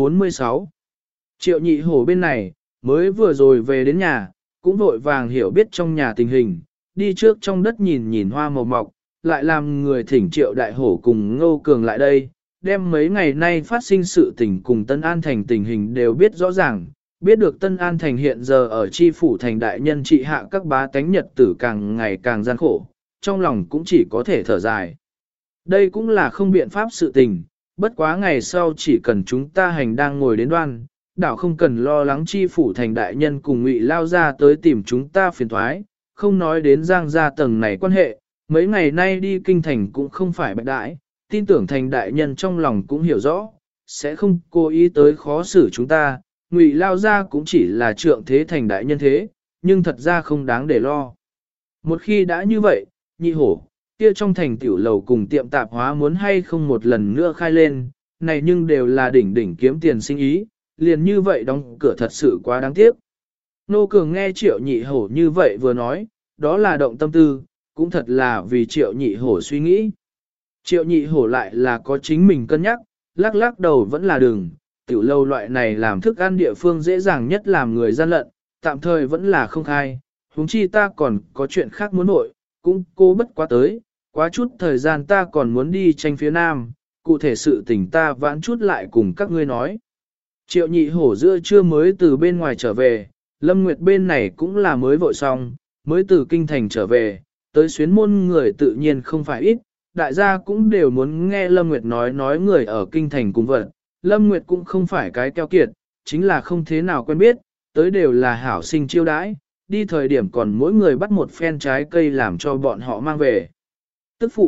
446 Triệu Nhị Hổ bên này, mới vừa rồi về đến nhà, cũng vội vàng hiểu biết trong nhà tình hình, đi trước trong đất nhìn nhìn hoa màu mọc, lại làm người thỉnh Triệu Đại Hổ cùng Ngô Cường lại đây, đem mấy ngày nay phát sinh sự tình cùng Tân An Thành tình hình đều biết rõ ràng, biết được Tân An Thành hiện giờ ở chi phủ thành đại nhân trị hạ các bá tánh nhật tử càng ngày càng gian khổ, trong lòng cũng chỉ có thể thở dài. Đây cũng là không biện pháp sự tình, bất quá ngày sau chỉ cần chúng ta hành đang ngồi đến đoan, đảo không cần lo lắng chi phủ thành đại nhân cùng Ngụy Lao ra tới tìm chúng ta phiền thoái, không nói đến Giang gia tầng này quan hệ, mấy ngày nay đi kinh thành cũng không phải bạch đại, tin tưởng thành đại nhân trong lòng cũng hiểu rõ, sẽ không cố ý tới khó xử chúng ta, Ngụy Lao ra cũng chỉ là trượng thế thành đại nhân thế, nhưng thật ra không đáng để lo. Một khi đã như vậy, Nhị Hổ, kia trong thành tiểu lầu cùng tiệm tạp hóa muốn hay không một lần nữa khai lên, này nhưng đều là đỉnh đỉnh kiếm tiền sinh ý, liền như vậy đóng cửa thật sự quá đáng tiếc. Nô Cường nghe Triệu Nhị Hổ như vậy vừa nói, đó là động tâm tư, cũng thật là vì Triệu Nhị Hổ suy nghĩ. Triệu Nhị Hổ lại là có chính mình cân nhắc, lắc lắc đầu vẫn là đừng, tiểu lâu loại này làm thức ăn địa phương dễ dàng nhất làm người gian lận, tạm thời vẫn là không khai, huống chi ta còn có chuyện khác muốn nội, cũng cố bất quá tới, quá chút thời gian ta còn muốn đi tranh phía nam, cụ thể sự tình ta vãn chút lại cùng các ngươi nói. Triệu Nhị Hổ giữa trưa mới từ bên ngoài trở về, Lâm Nguyệt bên này cũng là mới vội xong, mới từ kinh thành trở về, tới xuyến môn người tự nhiên không phải ít, đại gia cũng đều muốn nghe Lâm Nguyệt nói người ở kinh thành cùng vật. Lâm Nguyệt cũng không phải cái keo kiệt, chính là không thế nào quen biết, tới đều là hảo sinh chiêu đãi, đi thời điểm còn mỗi người bắt một phen trái cây làm cho bọn họ mang về. Tức phụ,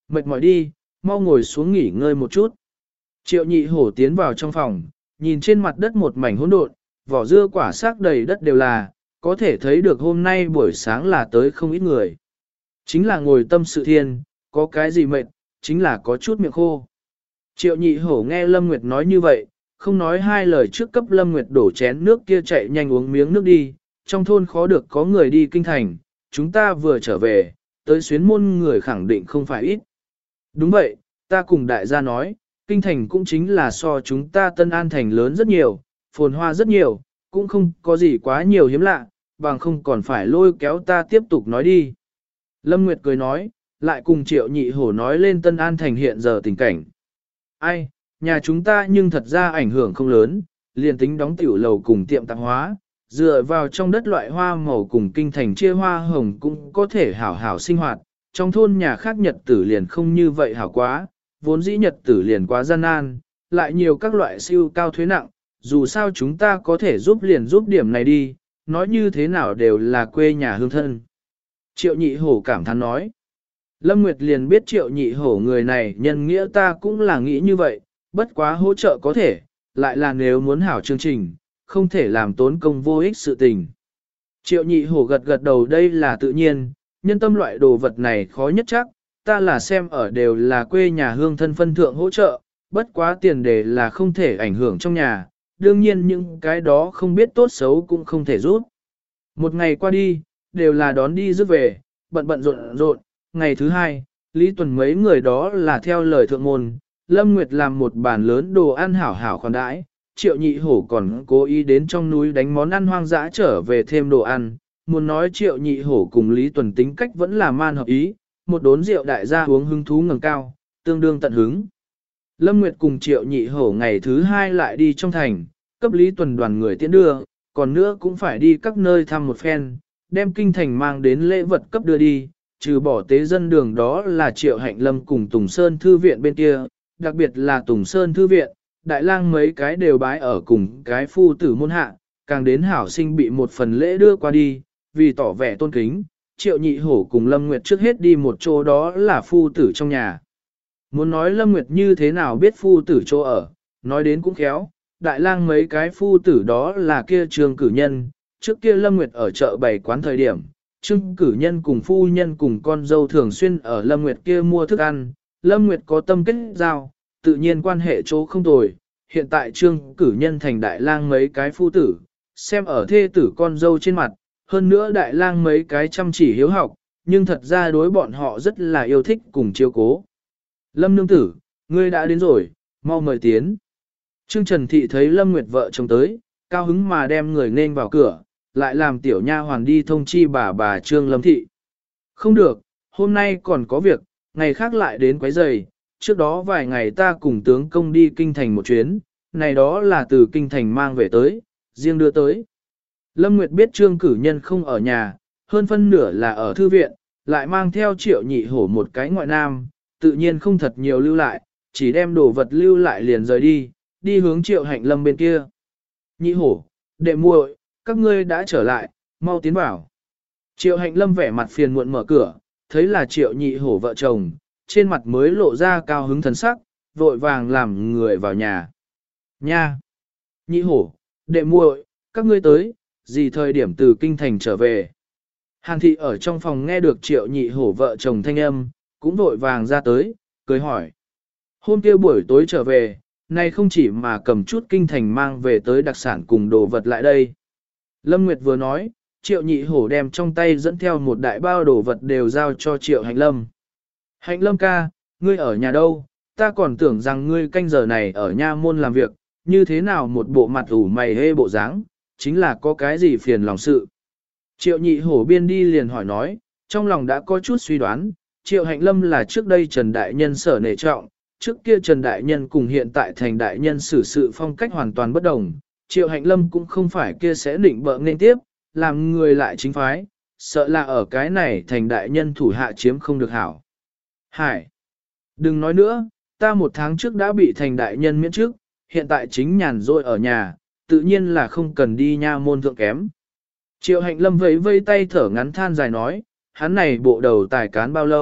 Mệt mỏi đi, mau ngồi xuống nghỉ ngơi một chút. Triệu nhị hổ tiến vào trong phòng, nhìn trên mặt đất một mảnh hỗn độn, vỏ dưa quả xác đầy đất đều là, có thể thấy được hôm nay buổi sáng là tới không ít người. Chính là ngồi tâm sự thiên, có cái gì mệt, chính là có chút miệng khô. Triệu nhị hổ nghe Lâm Nguyệt nói như vậy, không nói hai lời trước cấp Lâm Nguyệt đổ chén nước kia chạy nhanh uống miếng nước đi, trong thôn khó được có người đi kinh thành, chúng ta vừa trở về, tới xuyến môn người khẳng định không phải ít. Đúng vậy, ta cùng đại gia nói, kinh thành cũng chính là so chúng ta Tân An thành lớn rất nhiều, phồn hoa rất nhiều, cũng không có gì quá nhiều hiếm lạ, bằng không còn phải lôi kéo ta tiếp tục nói đi. Lâm Nguyệt cười nói, lại cùng Triệu nhị hổ nói lên Tân An thành hiện giờ tình cảnh. Ai, nhà chúng ta nhưng thật ra ảnh hưởng không lớn, liền tính đóng tiểu lầu cùng tiệm tạp hóa, dựa vào trong đất loại hoa màu cùng kinh thành chia hoa hồng cũng có thể hảo hảo sinh hoạt, trong thôn nhà khác nhật tử liền không như vậy hảo quá, vốn dĩ nhật tử liền quá gian nan, lại nhiều các loại siêu cao thuế nặng, dù sao chúng ta có thể giúp liền giúp điểm này đi, nói như thế nào đều là quê nhà hương thân. Triệu nhị hổ cảm thán nói. Lâm Nguyệt liền biết triệu nhị hổ người này nhân nghĩa ta cũng là nghĩ như vậy, bất quá hỗ trợ có thể, lại là nếu muốn hảo chương trình, không thể làm tốn công vô ích sự tình. Triệu nhị hổ gật gật đầu đây là tự nhiên, nhân tâm loại đồ vật này khó nhất chắc, ta là xem ở đều là quê nhà hương thân phân thượng hỗ trợ, bất quá tiền đề là không thể ảnh hưởng trong nhà, đương nhiên những cái đó không biết tốt xấu cũng không thể rút. Một ngày qua đi, đều là đón đi rước về, bận bận rộn rộn, ngày thứ hai, Lý Tuần mấy người đó là theo lời thượng môn, Lâm Nguyệt làm một bàn lớn đồ ăn hảo hảo khoản đãi, Triệu nhị hổ còn cố ý đến trong núi đánh món ăn hoang dã trở về thêm đồ ăn, muốn nói Triệu nhị hổ cùng Lý Tuần tính cách vẫn là man hợp ý, một đốn rượu đại gia uống hứng thú ngẩng cao, tương đương tận hứng. Lâm Nguyệt cùng Triệu nhị hổ ngày thứ hai lại đi trong thành, cấp Lý Tuần đoàn người tiễn đưa, còn nữa cũng phải đi các nơi thăm một phen, đem kinh thành mang đến lễ vật cấp đưa đi, trừ bỏ tế dân đường đó là Triệu Hạnh Lâm cùng Tùng Sơn Thư viện bên kia, đặc biệt là Tùng Sơn Thư viện, đại lang mấy cái đều bái ở cùng cái phu tử môn hạ, càng đến hảo sinh bị một phần lễ đưa qua đi, vì tỏ vẻ tôn kính, Triệu nhị hổ cùng Lâm Nguyệt trước hết đi một chỗ đó là phu tử trong nhà. Muốn nói Lâm Nguyệt như thế nào biết phu tử chỗ ở, nói đến cũng khéo, đại lang mấy cái phu tử đó là kia Trương cử nhân, trước kia Lâm Nguyệt ở chợ bày quán thời điểm, Trương cử nhân cùng phu nhân cùng con dâu thường xuyên ở Lâm Nguyệt kia mua thức ăn, Lâm Nguyệt có tâm kết giao, tự nhiên quan hệ chỗ không tồi, hiện tại Trương cử nhân thành đại lang mấy cái phu tử, xem ở thê tử con dâu trên mặt, hơn nữa đại lang mấy cái chăm chỉ hiếu học, nhưng thật ra đối bọn họ rất là yêu thích cùng chiếu cố. Lâm nương tử, ngươi đã đến rồi, mau mời tiến. Trương Trần Thị thấy Lâm Nguyệt vợ chồng tới, cao hứng mà đem người nên vào cửa, lại làm tiểu nha hoàn đi thông chi bà Trương Lâm Thị. Không được, hôm nay còn có việc, ngày khác lại đến quấy giày, trước đó vài ngày ta cùng tướng công đi kinh thành một chuyến, này đó là từ kinh thành mang về tới, riêng đưa tới. Lâm Nguyệt biết Trương cử nhân không ở nhà, hơn phân nửa là ở thư viện, lại mang theo Triệu nhị hổ một cái ngoại nam, tự nhiên không thật nhiều lưu lại, chỉ đem đồ vật lưu lại liền rời đi, đi hướng Triệu Hạnh Lâm bên kia. Nhị hổ, đệ muội, các ngươi đã trở lại, mau tiến vào. Triệu Hạnh Lâm vẻ mặt phiền muộn mở cửa, thấy là Triệu nhị hổ vợ chồng, trên mặt mới lộ ra cao hứng thần sắc, vội vàng làm người vào nhà. Nha! Nhị hổ, đệ muội, các ngươi tới, gì thời điểm từ kinh thành trở về. Hàn thị ở trong phòng nghe được Triệu nhị hổ vợ chồng thanh âm, cũng vội vàng ra tới, cười hỏi. Hôm kia buổi tối trở về, nay không chỉ mà cầm chút kinh thành mang về tới đặc sản cùng đồ vật lại đây. Lâm Nguyệt vừa nói, Triệu nhị hổ đem trong tay dẫn theo một đại bao đồ vật đều giao cho Triệu Hạnh Lâm. Hạnh Lâm ca, ngươi ở nhà đâu, ta còn tưởng rằng ngươi canh giờ này ở nha môn làm việc, như thế nào một bộ mặt ủ mày hê bộ dáng, chính là có cái gì phiền lòng sự. Triệu nhị hổ biên đi liền hỏi nói, trong lòng đã có chút suy đoán, Triệu Hạnh Lâm là trước đây Trần Đại Nhân sở nể trọng, trước kia Trần Đại Nhân cùng hiện tại thành Đại Nhân xử sự phong cách hoàn toàn bất đồng, Triệu Hạnh Lâm cũng không phải kia sẽ định bợ nên tiếp, làm người lại chính phái, sợ là ở cái này thành Đại Nhân thủ hạ chiếm không được hảo. Hải! Đừng nói nữa, ta một tháng trước đã bị thành Đại Nhân miễn trước, hiện tại chính nhàn rỗi ở nhà, tự nhiên là không cần đi nha môn thượng kém. Triệu Hạnh Lâm vẫy vây tay thở ngắn than dài nói, hắn này bộ đầu tài cán bao lâu,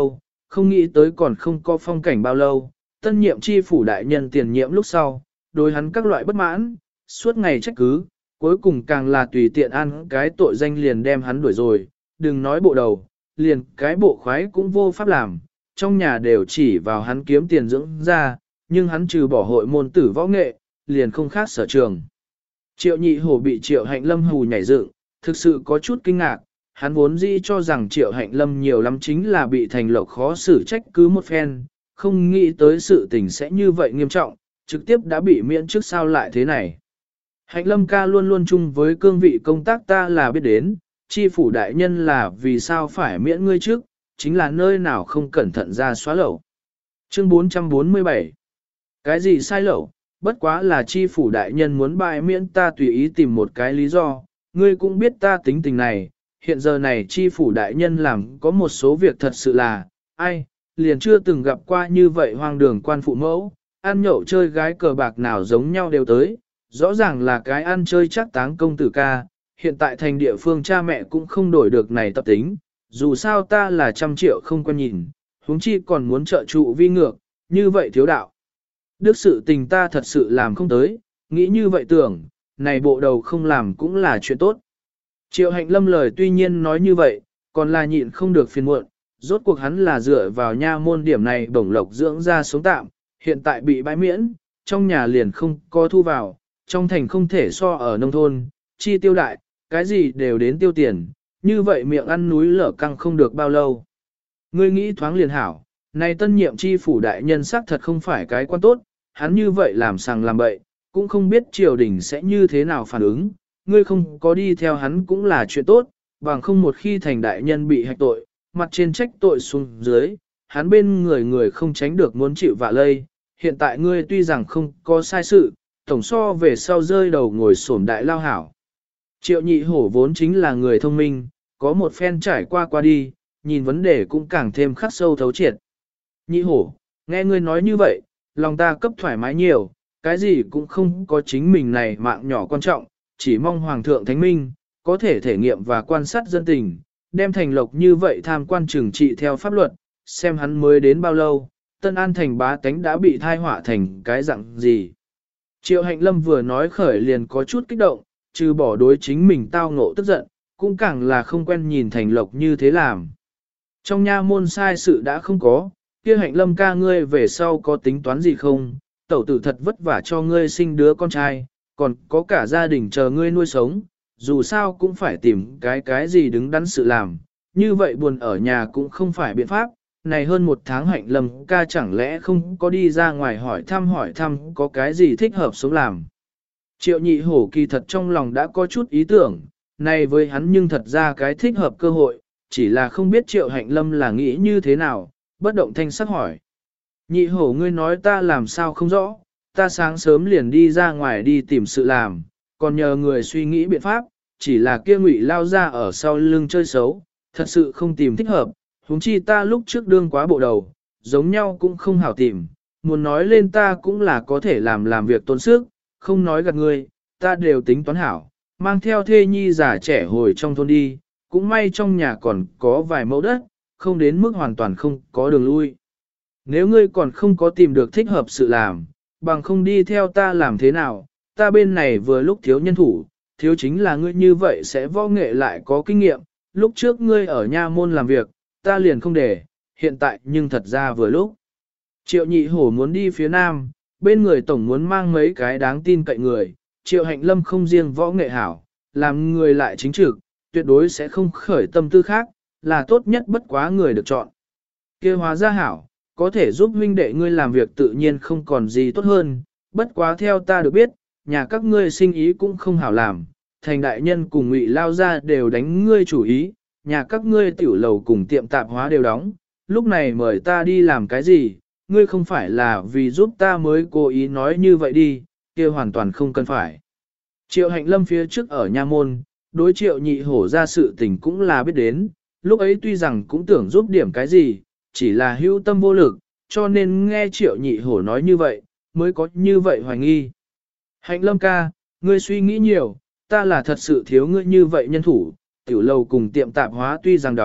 không nghĩ tới còn không có phong cảnh bao lâu, tân nhiệm chi phủ đại nhân tiền nhiệm lúc sau, đối hắn các loại bất mãn, suốt ngày trách cứ, cuối cùng càng là tùy tiện ăn cái tội danh liền đem hắn đuổi rồi, đừng nói bộ đầu, liền cái bộ khoái cũng vô pháp làm, trong nhà đều chỉ vào hắn kiếm tiền dưỡng ra, nhưng hắn trừ bỏ hội môn tử võ nghệ, liền không khác sở trường. Triệu nhị hổ bị Triệu Hạnh Lâm hù nhảy dựng, thực sự có chút kinh ngạc, hắn vốn dĩ cho rằng Triệu Hạnh Lâm nhiều lắm chính là bị Thành Lộc khó xử trách cứ một phen, không nghĩ tới sự tình sẽ như vậy nghiêm trọng, trực tiếp đã bị miễn trước sao lại thế này. Hạnh Lâm ca luôn luôn chung với cương vị công tác ta là biết đến, chi phủ đại nhân là vì sao phải miễn ngươi trước, chính là nơi nào không cẩn thận ra xóa lẩu. Chương 447 Cái gì sai lẩu, bất quá là chi phủ đại nhân muốn bại miễn ta tùy ý tìm một cái lý do, ngươi cũng biết ta tính tình này, hiện giờ này chi phủ đại nhân làm có một số việc thật sự là, ai, liền chưa từng gặp qua như vậy hoang đường quan phụ mẫu, ăn nhậu chơi gái cờ bạc nào giống nhau đều tới, rõ ràng là cái ăn chơi chắc táng công tử ca, hiện tại thành địa phương cha mẹ cũng không đổi được này tập tính, dù sao ta là 100 triệu không quen nhìn, huống chi còn muốn trợ trụ vi ngược, như vậy thiếu đạo. Đức sự tình ta thật sự làm không tới, nghĩ như vậy tưởng, này bộ đầu không làm cũng là chuyện tốt. Triệu Hạnh Lâm lời tuy nhiên nói như vậy, còn là nhịn không được phiền muộn, rốt cuộc hắn là dựa vào nha môn điểm này bổng lộc dưỡng ra sống tạm, hiện tại bị bãi miễn, trong nhà liền không có thu vào, trong thành không thể so ở nông thôn, chi tiêu đại, cái gì đều đến tiêu tiền, như vậy miệng ăn núi lở căng không được bao lâu. Ngươi nghĩ thoáng liền hảo, này tân nhiệm chi phủ đại nhân xác thật không phải cái quan tốt, hắn như vậy làm sàng làm bậy, cũng không biết triều đình sẽ như thế nào phản ứng, ngươi không có đi theo hắn cũng là chuyện tốt, bằng không một khi thành đại nhân bị hạch tội, mặt trên trách tội xuống dưới, hắn bên người người không tránh được muốn chịu vạ lây, hiện tại ngươi tuy rằng không có sai sự, tổng so về sau rơi đầu ngồi xổm đại lao hảo. Triệu nhị hổ vốn chính là người thông minh, có một phen trải qua đi, nhìn vấn đề cũng càng thêm khắc sâu thấu triệt. Nhị hổ, nghe ngươi nói như vậy, lòng ta cấp thoải mái nhiều, cái gì cũng không có chính mình này mạng nhỏ quan trọng, chỉ mong Hoàng thượng Thánh Minh, có thể thể nghiệm và quan sát dân tình, đem Thành Lộc như vậy tham quan trừng trị theo pháp luật, xem hắn mới đến bao lâu, Tân An thành bá tánh đã bị thai họa thành cái dạng gì. Triệu Hạnh Lâm vừa nói khởi liền có chút kích động, trừ bỏ đối chính mình tao ngộ tức giận, cũng càng là không quen nhìn Thành Lộc như thế làm. Trong nha môn sai sự đã không có, kia Hạnh Lâm ca ngươi về sau có tính toán gì không, tẩu tử thật vất vả cho ngươi sinh đứa con trai, còn có cả gia đình chờ ngươi nuôi sống, dù sao cũng phải tìm cái gì đứng đắn sự làm, như vậy buồn ở nhà cũng không phải biện pháp, này hơn một tháng Hạnh Lâm ca chẳng lẽ không có đi ra ngoài hỏi thăm có cái gì thích hợp sống làm. Triệu nhị hổ kỳ thật trong lòng đã có chút ý tưởng, này với hắn nhưng thật ra cái thích hợp cơ hội, chỉ là không biết Triệu Hạnh Lâm là nghĩ như thế nào, bất động thanh sắc hỏi. Nhị hổ ngươi nói ta làm sao không rõ, ta sáng sớm liền đi ra ngoài đi tìm sự làm, còn nhờ người suy nghĩ biện pháp, chỉ là kia Ngụy lao ra ở sau lưng chơi xấu, thật sự không tìm thích hợp, huống chi ta lúc trước đương quá bộ đầu, giống nhau cũng không hảo tìm, muốn nói lên ta cũng là có thể làm việc tốn sức, không nói gạt ngươi, ta đều tính toán hảo, mang theo thê nhi già trẻ hồi trong thôn đi, cũng may trong nhà còn có vài mẫu đất, không đến mức hoàn toàn không có đường lui. Nếu ngươi còn không có tìm được thích hợp sự làm, bằng không đi theo ta làm thế nào, ta bên này vừa lúc thiếu nhân thủ, thiếu chính là ngươi như vậy sẽ võ nghệ lại có kinh nghiệm, lúc trước ngươi ở nha môn làm việc, ta liền không để, hiện tại nhưng thật ra vừa lúc. Triệu nhị hổ muốn đi phía nam, bên người tổng muốn mang mấy cái đáng tin cậy người, Triệu Hạnh Lâm không riêng võ nghệ hảo, làm người lại chính trực, tuyệt đối sẽ không khởi tâm tư khác, là tốt nhất bất quá người được chọn. Kia hóa ra hảo, có thể giúp huynh đệ ngươi làm việc tự nhiên không còn gì tốt hơn, bất quá theo ta được biết, nhà các ngươi sinh ý cũng không hảo làm, thành đại nhân cùng Ngụy lao ra đều đánh ngươi chủ ý, nhà các ngươi tiểu lầu cùng tiệm tạp hóa đều đóng, lúc này mời ta đi làm cái gì, ngươi không phải là vì giúp ta mới cố ý nói như vậy đi, kia hoàn toàn không cần phải. Triệu Hạnh Lâm phía trước ở nha môn, đối Triệu nhị hổ ra sự tình cũng là biết đến, lúc ấy tuy rằng cũng tưởng giúp điểm cái gì, chỉ là hữu tâm vô lực, cho nên nghe Triệu nhị hổ nói như vậy, mới có như vậy hoài nghi. Hạnh Lâm ca, ngươi suy nghĩ nhiều, ta là thật sự thiếu ngươi như vậy nhân thủ, tiểu lầu cùng tiệm tạp hóa tuy rằng đóng,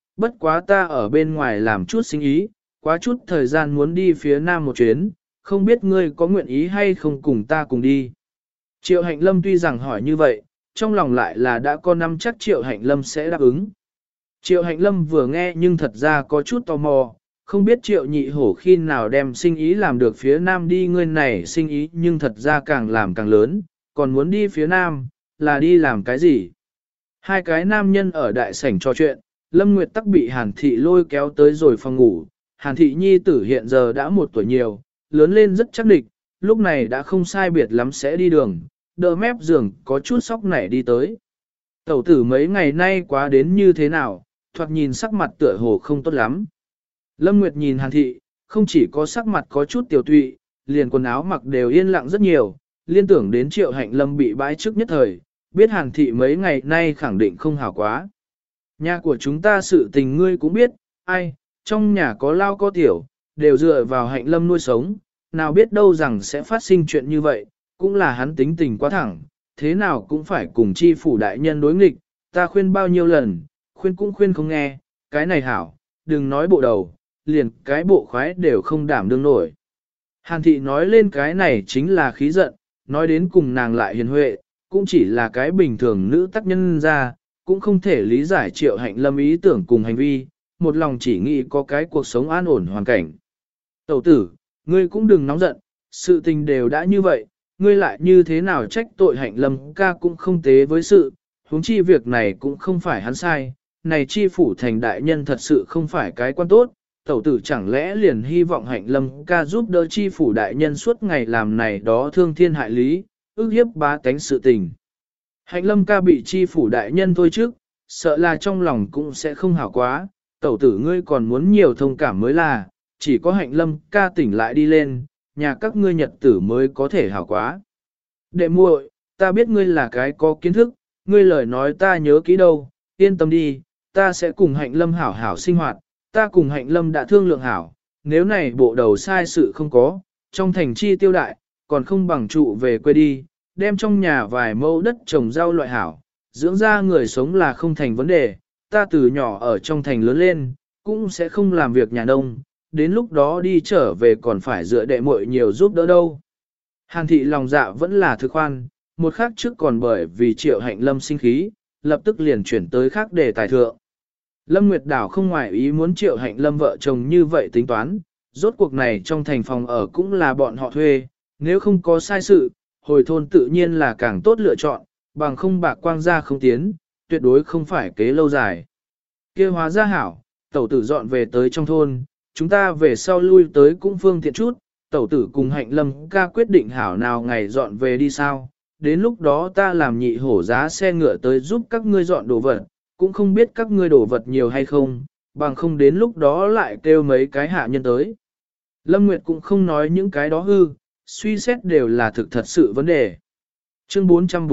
bất quá ta ở bên ngoài làm chút sinh ý, quá chút thời gian muốn đi phía nam một chuyến, không biết ngươi có nguyện ý hay không cùng ta cùng đi. Triệu Hạnh Lâm tuy rằng hỏi như vậy, trong lòng lại là đã có nắm chắc Triệu Hạnh Lâm sẽ đáp ứng. Triệu Hạnh Lâm vừa nghe nhưng thật ra có chút tò mò, không biết Triệu Nhị Hổ khi nào đem sinh ý làm được phía nam đi, ngươi này sinh ý nhưng thật ra càng làm càng lớn, còn muốn đi phía nam, là đi làm cái gì? Hai cái nam nhân ở đại sảnh trò chuyện, Lâm Nguyệt Tắc bị Hàn Thị lôi kéo tới rồi phòng ngủ. Hàn Thị nhi tử hiện giờ đã 1 tuổi nhiều, lớn lên rất chắc địch, lúc này đã không sai biệt lắm sẽ đi đường, đỡ mép giường có chút sóc nảy đi tới. Tẩu tử mấy ngày nay quá đến như thế nào, thoạt nhìn sắc mặt tựa hồ không tốt lắm. Lâm Nguyệt nhìn Hàn Thị, không chỉ có sắc mặt có chút tiểu tụy, liền quần áo mặc đều yên lặng rất nhiều, liên tưởng đến Triệu Hạnh Lâm bị bãi trước nhất thời, biết Hàn Thị mấy ngày nay khẳng định không hảo quá. Nhà của chúng ta sự tình ngươi cũng biết, ai, trong nhà có lao có tiểu, đều dựa vào Hạnh Lâm nuôi sống, nào biết đâu rằng sẽ phát sinh chuyện như vậy, cũng là hắn tính tình quá thẳng, thế nào cũng phải cùng chi phủ đại nhân đối nghịch, ta khuyên bao nhiêu lần, khuyên cũng khuyên không nghe, cái này hảo, đừng nói bộ đầu, liền cái bộ khoái đều không đảm đương nổi. Hàn Thị nói lên cái này chính là khí giận, nói đến cùng nàng lại hiền huệ, cũng chỉ là cái bình thường nữ tác nhân ra, cũng không thể lý giải Triệu Hạnh Lâm ý tưởng cùng hành vi, một lòng chỉ nghĩ có cái cuộc sống an ổn hoàn cảnh. Tẩu tử, ngươi cũng đừng nóng giận, sự tình đều đã như vậy, ngươi lại như thế nào trách tội Hạnh Lâm ca cũng không tế với sự, huống chi việc này cũng không phải hắn sai, này chi phủ thành đại nhân thật sự không phải cái quan tốt, tẩu tử chẳng lẽ liền hy vọng Hạnh Lâm ca giúp đỡ chi phủ đại nhân suốt ngày làm này đó thương thiên hại lý, ức hiếp bá tánh sự tình. Hạnh Lâm ca bị chi phủ đại nhân thôi trước, sợ là trong lòng cũng sẽ không hảo quá, tẩu tử ngươi còn muốn nhiều thông cảm mới là, chỉ có Hạnh Lâm ca tỉnh lại đi lên, nhà các ngươi nhật tử mới có thể hảo quá. Đệ muội, ta biết ngươi là cái có kiến thức, ngươi lời nói ta nhớ kỹ đâu, yên tâm đi, ta sẽ cùng Hạnh Lâm hảo hảo sinh hoạt, ta cùng Hạnh Lâm đã thương lượng hảo, nếu này bộ đầu sai sự không có, trong thành chi tiêu đại, còn không bằng trụ về quê đi, đem trong nhà vài mẫu đất trồng rau loại hảo, dưỡng ra người sống là không thành vấn đề, ta từ nhỏ ở trong thành lớn lên, cũng sẽ không làm việc nhà nông, đến lúc đó đi trở về còn phải dựa đệ muội nhiều giúp đỡ đâu. Hàn Thị lòng dạ vẫn là thực khoan, một khắc trước còn bởi vì Triệu Hạnh Lâm sinh khí, lập tức liền chuyển tới khác đề tài thượng. Lâm Nguyệt Đảo không ngoại ý muốn Triệu Hạnh Lâm vợ chồng như vậy tính toán, rốt cuộc này trong thành phòng ở cũng là bọn họ thuê, nếu không có sai sự, hồi thôn tự nhiên là càng tốt lựa chọn, bằng không bạc quang ra không tiến, tuyệt đối không phải kế lâu dài. Kia hóa ra hảo, tẩu tử dọn về tới trong thôn, chúng ta về sau lui tới cũng phương tiện chút, tẩu tử cùng Hạnh Lâm ca quyết định hảo nào ngày dọn về đi sao, đến lúc đó ta làm nhị hổ giá xe ngựa tới giúp các ngươi dọn đồ vật, cũng không biết các ngươi đồ vật nhiều hay không, bằng không đến lúc đó lại kêu mấy cái hạ nhân tới. Lâm Nguyệt cũng không nói những cái đó hư, suy xét đều là thực thật sự vấn đề. Chương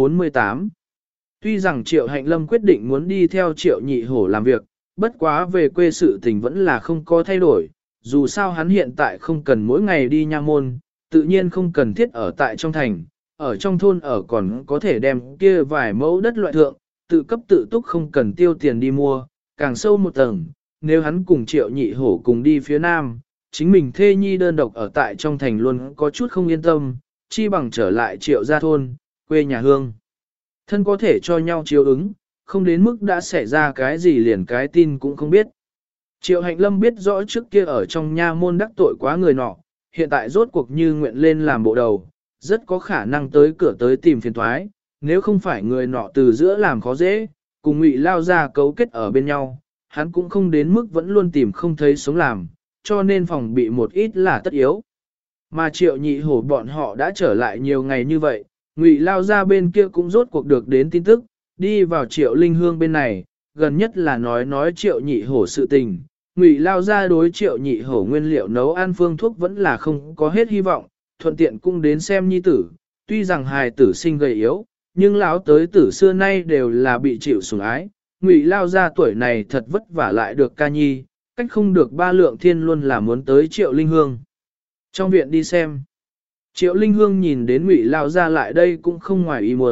448 Tuy rằng Triệu Hạnh Lâm quyết định muốn đi theo Triệu Nhị Hổ làm việc, bất quá về quê sự tình vẫn là không có thay đổi, dù sao hắn hiện tại không cần mỗi ngày đi nha môn, tự nhiên không cần thiết ở tại trong thành, ở trong thôn ở còn có thể đem kia vài mẫu đất loại thượng, tự cấp tự túc không cần tiêu tiền đi mua, càng sâu một tầng, nếu hắn cùng Triệu Nhị Hổ cùng đi phía nam, chính mình thê nhi đơn độc ở tại trong thành luôn có chút không yên tâm, chi bằng trở lại Triệu gia thôn, quê nhà hương. Thân có thể cho nhau chiếu ứng, không đến mức đã xảy ra cái gì liền cái tin cũng không biết. Triệu Hạnh Lâm biết rõ trước kia ở trong nha môn đắc tội quá người nọ, hiện tại rốt cuộc như nguyện lên làm bộ đầu, rất có khả năng tới cửa tới tìm phiền thoái, nếu không phải người nọ từ giữa làm khó dễ, cùng Ngụy lao ra cấu kết ở bên nhau, hắn cũng không đến mức vẫn luôn tìm không thấy sống làm, cho nên phòng bị một ít là tất yếu. Mà Triệu Nhị Hổ bọn họ đã trở lại nhiều ngày như vậy, Ngụy lao ra bên kia cũng rốt cuộc được đến tin tức, đi vào Triệu Linh Hương bên này, gần nhất là nói Triệu Nhị Hổ sự tình. Ngụy lao ra đối Triệu Nhị Hổ nguyên liệu nấu ăn phương thuốc vẫn là không có hết hy vọng, thuận tiện cũng đến xem nhi tử, tuy rằng hài tử sinh gầy yếu, nhưng lão tới tử xưa nay đều là bị chịu sủng ái. Ngụy lao ra tuổi này thật vất vả lại được ca nhi, cách không được ba lượng thiên luôn là muốn tới Triệu Linh Hương. Trong viện đi xem, Triệu Linh Hương nhìn đến Ngụy lao ra lại đây cũng không ngoài ý muốn,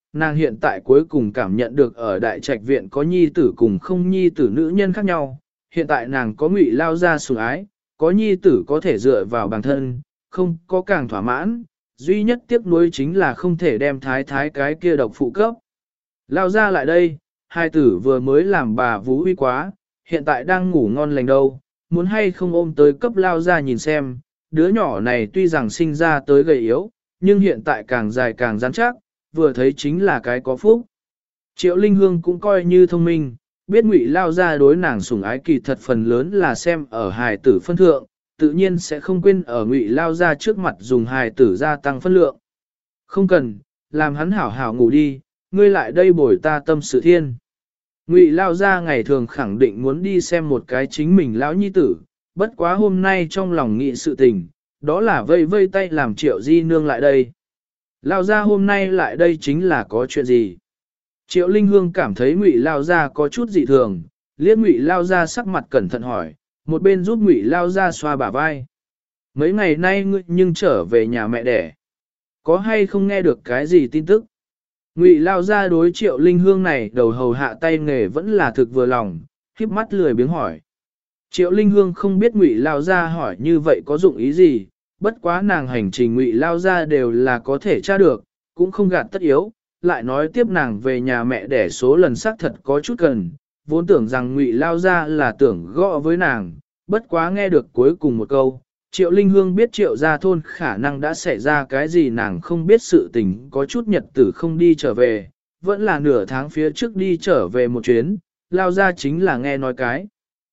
nàng hiện tại cuối cùng cảm nhận được ở đại trạch viện có nhi tử cùng không nhi tử nữ nhân khác nhau, hiện tại nàng có Ngụy lao ra sủng ái, có nhi tử có thể dựa vào bản thân, không có càng thỏa mãn, duy nhất tiếc nuối chính là không thể đem thái thái cái kia độc phụ cấp. Lao ra lại đây, hai tử vừa mới làm bà vú uy quá, hiện tại đang ngủ ngon lành đâu, muốn hay không ôm tới cấp lao ra nhìn xem, đứa nhỏ này tuy rằng sinh ra tới gầy yếu, nhưng hiện tại càng dài càng rắn chắc, vừa thấy chính là cái có phúc. Triệu Linh Hương cũng coi như thông minh, biết Ngụy lao ra đối nàng sủng ái kỳ thật phần lớn là xem ở hài tử phân thượng, tự nhiên sẽ không quên ở Ngụy lao ra trước mặt dùng hài tử gia tăng phân lượng. Không cần, làm hắn hảo hảo ngủ đi, ngươi lại đây bồi ta tâm sự thiên. Ngụy lao ra ngày thường khẳng định muốn đi xem một cái chính mình lão nhi tử, bất quá hôm nay trong lòng nghĩ sự tình, đó là vây vây tay làm Triệu Di Nương lại đây. Lao ra hôm nay lại đây chính là có chuyện gì? Triệu Linh Hương cảm thấy Ngụy lao ra có chút dị thường, liếc Ngụy lao ra sắc mặt cẩn thận hỏi, một bên giúp Ngụy lao ra xoa bả vai. Mấy ngày nay ngươi nhưng trở về nhà mẹ đẻ. Có hay không nghe được cái gì tin tức? Ngụy lao ra đối Triệu Linh Hương này đầu hầu hạ tay nghề vẫn là thực vừa lòng, khiếp mắt lười biếng hỏi. Triệu Linh Hương không biết Ngụy lao ra hỏi như vậy có dụng ý gì, bất quá nàng hành trình Ngụy lao ra đều là có thể tra được, cũng không gạt tất yếu, lại nói tiếp nàng về nhà mẹ đẻ số lần xác thật có chút cần, vốn tưởng rằng Ngụy lao ra là tưởng gõ với nàng, bất quá nghe được cuối cùng một câu, Triệu Linh Hương biết Triệu gia thôn khả năng đã xảy ra cái gì nàng không biết sự tình có chút nhật tử không đi trở về, vẫn là nửa tháng phía trước đi trở về một chuyến, lao ra chính là nghe nói cái.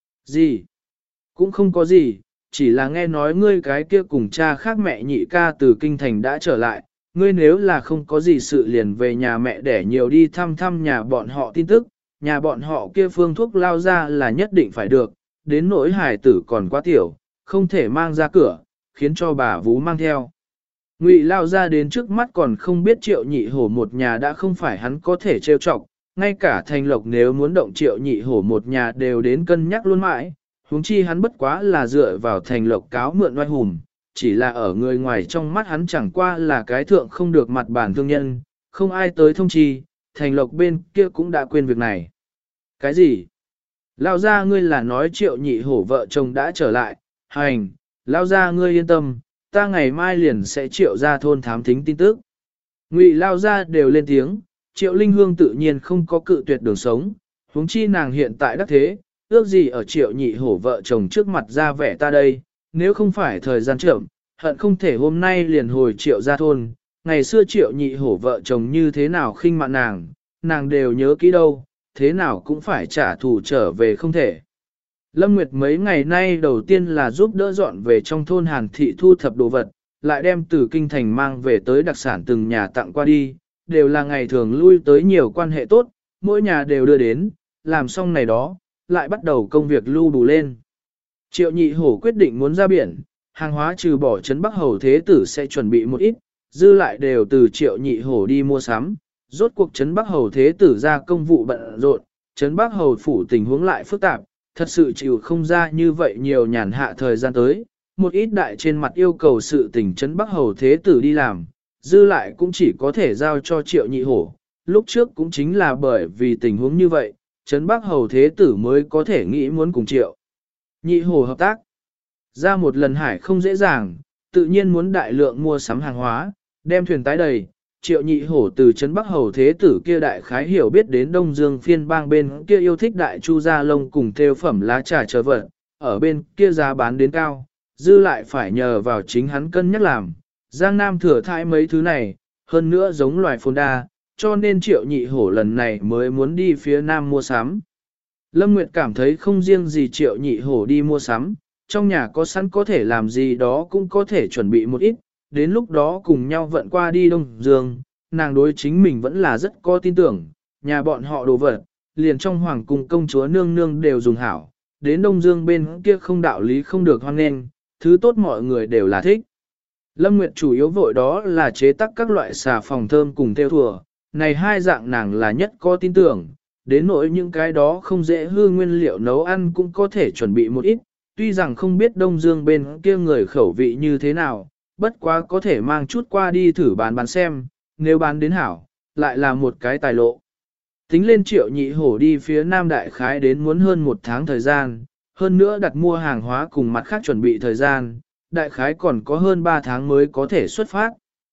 Gì? Cũng không có gì, chỉ là nghe nói ngươi cái kia cùng cha khác mẹ nhị ca từ kinh thành đã trở lại, ngươi nếu là không có gì sự liền về nhà mẹ để nhiều đi thăm thăm nhà bọn họ tin tức, nhà bọn họ kia phương thuốc lao ra là nhất định phải được, đến nỗi hài tử còn quá tiểu, không thể mang ra cửa, khiến cho bà vú mang theo. Ngụy lao ra đến trước mắt còn không biết Triệu Nhị Hổ một nhà đã không phải hắn có thể trêu chọc, ngay cả Thành Lộc nếu muốn động Triệu Nhị Hổ một nhà đều đến cân nhắc luôn mãi, huống chi hắn bất quá là dựa vào Thành Lộc cáo mượn oai hùng, chỉ là ở người ngoài trong mắt hắn chẳng qua là cái thượng không được mặt bản thương nhân, không ai tới thông chi, Thành Lộc bên kia cũng đã quên việc này. Cái gì? Lao ra ngươi là nói Triệu Nhị Hổ vợ chồng đã trở lại, hành, lao ra ngươi yên tâm, ta ngày mai liền sẽ Triệu ra thôn thám thính tin tức. Ngụy lao ra đều lên tiếng, Triệu Linh Hương tự nhiên không có cự tuyệt đường sống, huống chi nàng hiện tại đắc thế, ước gì ở Triệu Nhị Hổ vợ chồng trước mặt ra vẻ ta đây, nếu không phải thời gian chậm, hận không thể hôm nay liền hồi Triệu ra thôn, ngày xưa Triệu Nhị Hổ vợ chồng như thế nào khinh mạn nàng đều nhớ kỹ đâu, thế nào cũng phải trả thù trở về không thể. Lâm Nguyệt mấy ngày nay đầu tiên là giúp đỡ dọn về trong thôn Hàn Thị thu thập đồ vật, lại đem từ kinh thành mang về tới đặc sản từng nhà tặng qua đi, đều là ngày thường lui tới nhiều quan hệ tốt, mỗi nhà đều đưa đến, làm xong này đó, lại bắt đầu công việc lưu đủ lên. Triệu Nhị Hổ quyết định muốn ra biển, hàng hóa trừ bỏ trấn Bắc Hầu Thế Tử sẽ chuẩn bị một ít, dư lại đều từ Triệu Nhị Hổ đi mua sắm. Rốt cuộc trấn Bắc Hầu Thế Tử ra công vụ bận rộn, trấn Bắc Hầu phủ tình huống lại phức tạp, thật sự chịu không ra như vậy nhiều nhàn hạ thời gian tới. Một ít đại trên mặt yêu cầu sự tình trấn Bắc Hầu Thế Tử đi làm, dư lại cũng chỉ có thể giao cho Triệu Nhị Hổ. Lúc trước cũng chính là bởi vì tình huống như vậy, trấn Bắc Hầu Thế Tử mới có thể nghĩ muốn cùng Triệu Nhị Hổ hợp tác. Ra một lần hải không dễ dàng, tự nhiên muốn đại lượng mua sắm hàng hóa, đem thuyền tái đầy. Triệu Nhị Hổ từ trấn Bắc Hầu Thế Tử kia đại khái hiểu biết đến Đông Dương phiên bang bên kia yêu thích đại chu gia lông cùng theo phẩm lá trà chờ vật, ở bên kia giá bán đến cao, dư lại phải nhờ vào chính hắn cân nhắc làm. Giang Nam thừa thãi mấy thứ này, hơn nữa giống loài phồn đa, cho nên Triệu Nhị Hổ lần này mới muốn đi phía Nam mua sắm. Lâm Nguyệt cảm thấy không riêng gì Triệu Nhị Hổ đi mua sắm, trong nhà có sẵn có thể làm gì đó cũng có thể chuẩn bị một ít, đến lúc đó cùng nhau vận qua đi Đông Dương, nàng đối chính mình vẫn là rất có tin tưởng, nhà bọn họ đồ vật, liền trong hoàng cung công chúa nương nương đều dùng hảo, đến Đông Dương bên kia không đạo lý không được hoan nghênh, thứ tốt mọi người đều là thích. Lâm Nguyệt chủ yếu vội đó là chế tác các loại xà phòng thơm cùng theo thùa, này hai dạng nàng là nhất có tin tưởng, đến nỗi những cái đó không dễ hư nguyên liệu nấu ăn cũng có thể chuẩn bị một ít, tuy rằng không biết Đông Dương bên kia người khẩu vị như thế nào, bất quá có thể mang chút qua đi thử bán xem, nếu bán đến hảo, lại là một cái tài lộ. Tính lên Triệu Nhị Hổ đi phía Nam Đại Khái đến muốn hơn 1 tháng thời gian, hơn nữa đặt mua hàng hóa cùng mặt khác chuẩn bị thời gian, Đại Khái còn có hơn 3 tháng mới có thể xuất phát.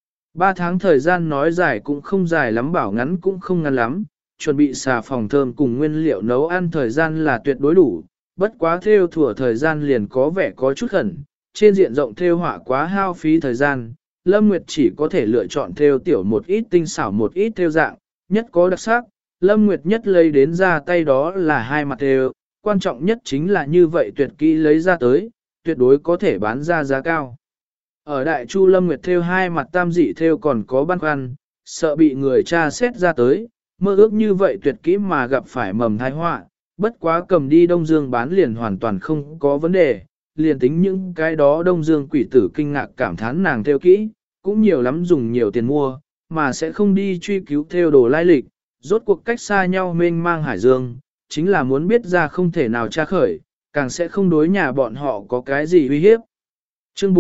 3 tháng thời gian nói dài cũng không dài lắm, bảo ngắn cũng không ngắn lắm, chuẩn bị xà phòng thơm cùng nguyên liệu nấu ăn thời gian là tuyệt đối đủ, bất quá theo thủa thời gian liền có vẻ có chút khẩn, trên diện rộng theo họa quá hao phí thời gian, Lâm Nguyệt chỉ có thể lựa chọn theo tiểu một ít tinh xảo một ít theo dạng, nhất có đặc sắc, Lâm Nguyệt nhất lấy đến ra tay đó là 2 mặt theo, quan trọng nhất chính là như vậy tuyệt kỹ lấy ra tới, tuyệt đối có thể bán ra giá cao. Ở Đại Chu Lâm Nguyệt theo 2 mặt tam dị theo còn có băn khoăn, sợ bị người tra xét ra tới, mơ ước như vậy tuyệt kỹ mà gặp phải mầm tai họa, bất quá cầm đi Đông Dương bán liền hoàn toàn không có vấn đề, liền tính những cái đó Đông Dương quỷ tử kinh ngạc cảm thán nàng theo kỹ, cũng nhiều lắm dùng nhiều tiền mua, mà sẽ không đi truy cứu theo đồ lai lịch, rốt cuộc cách xa nhau mênh mang hải dương, chính là muốn biết ra không thể nào tra khởi, càng sẽ không đối nhà bọn họ có cái gì uy hiếp. Chương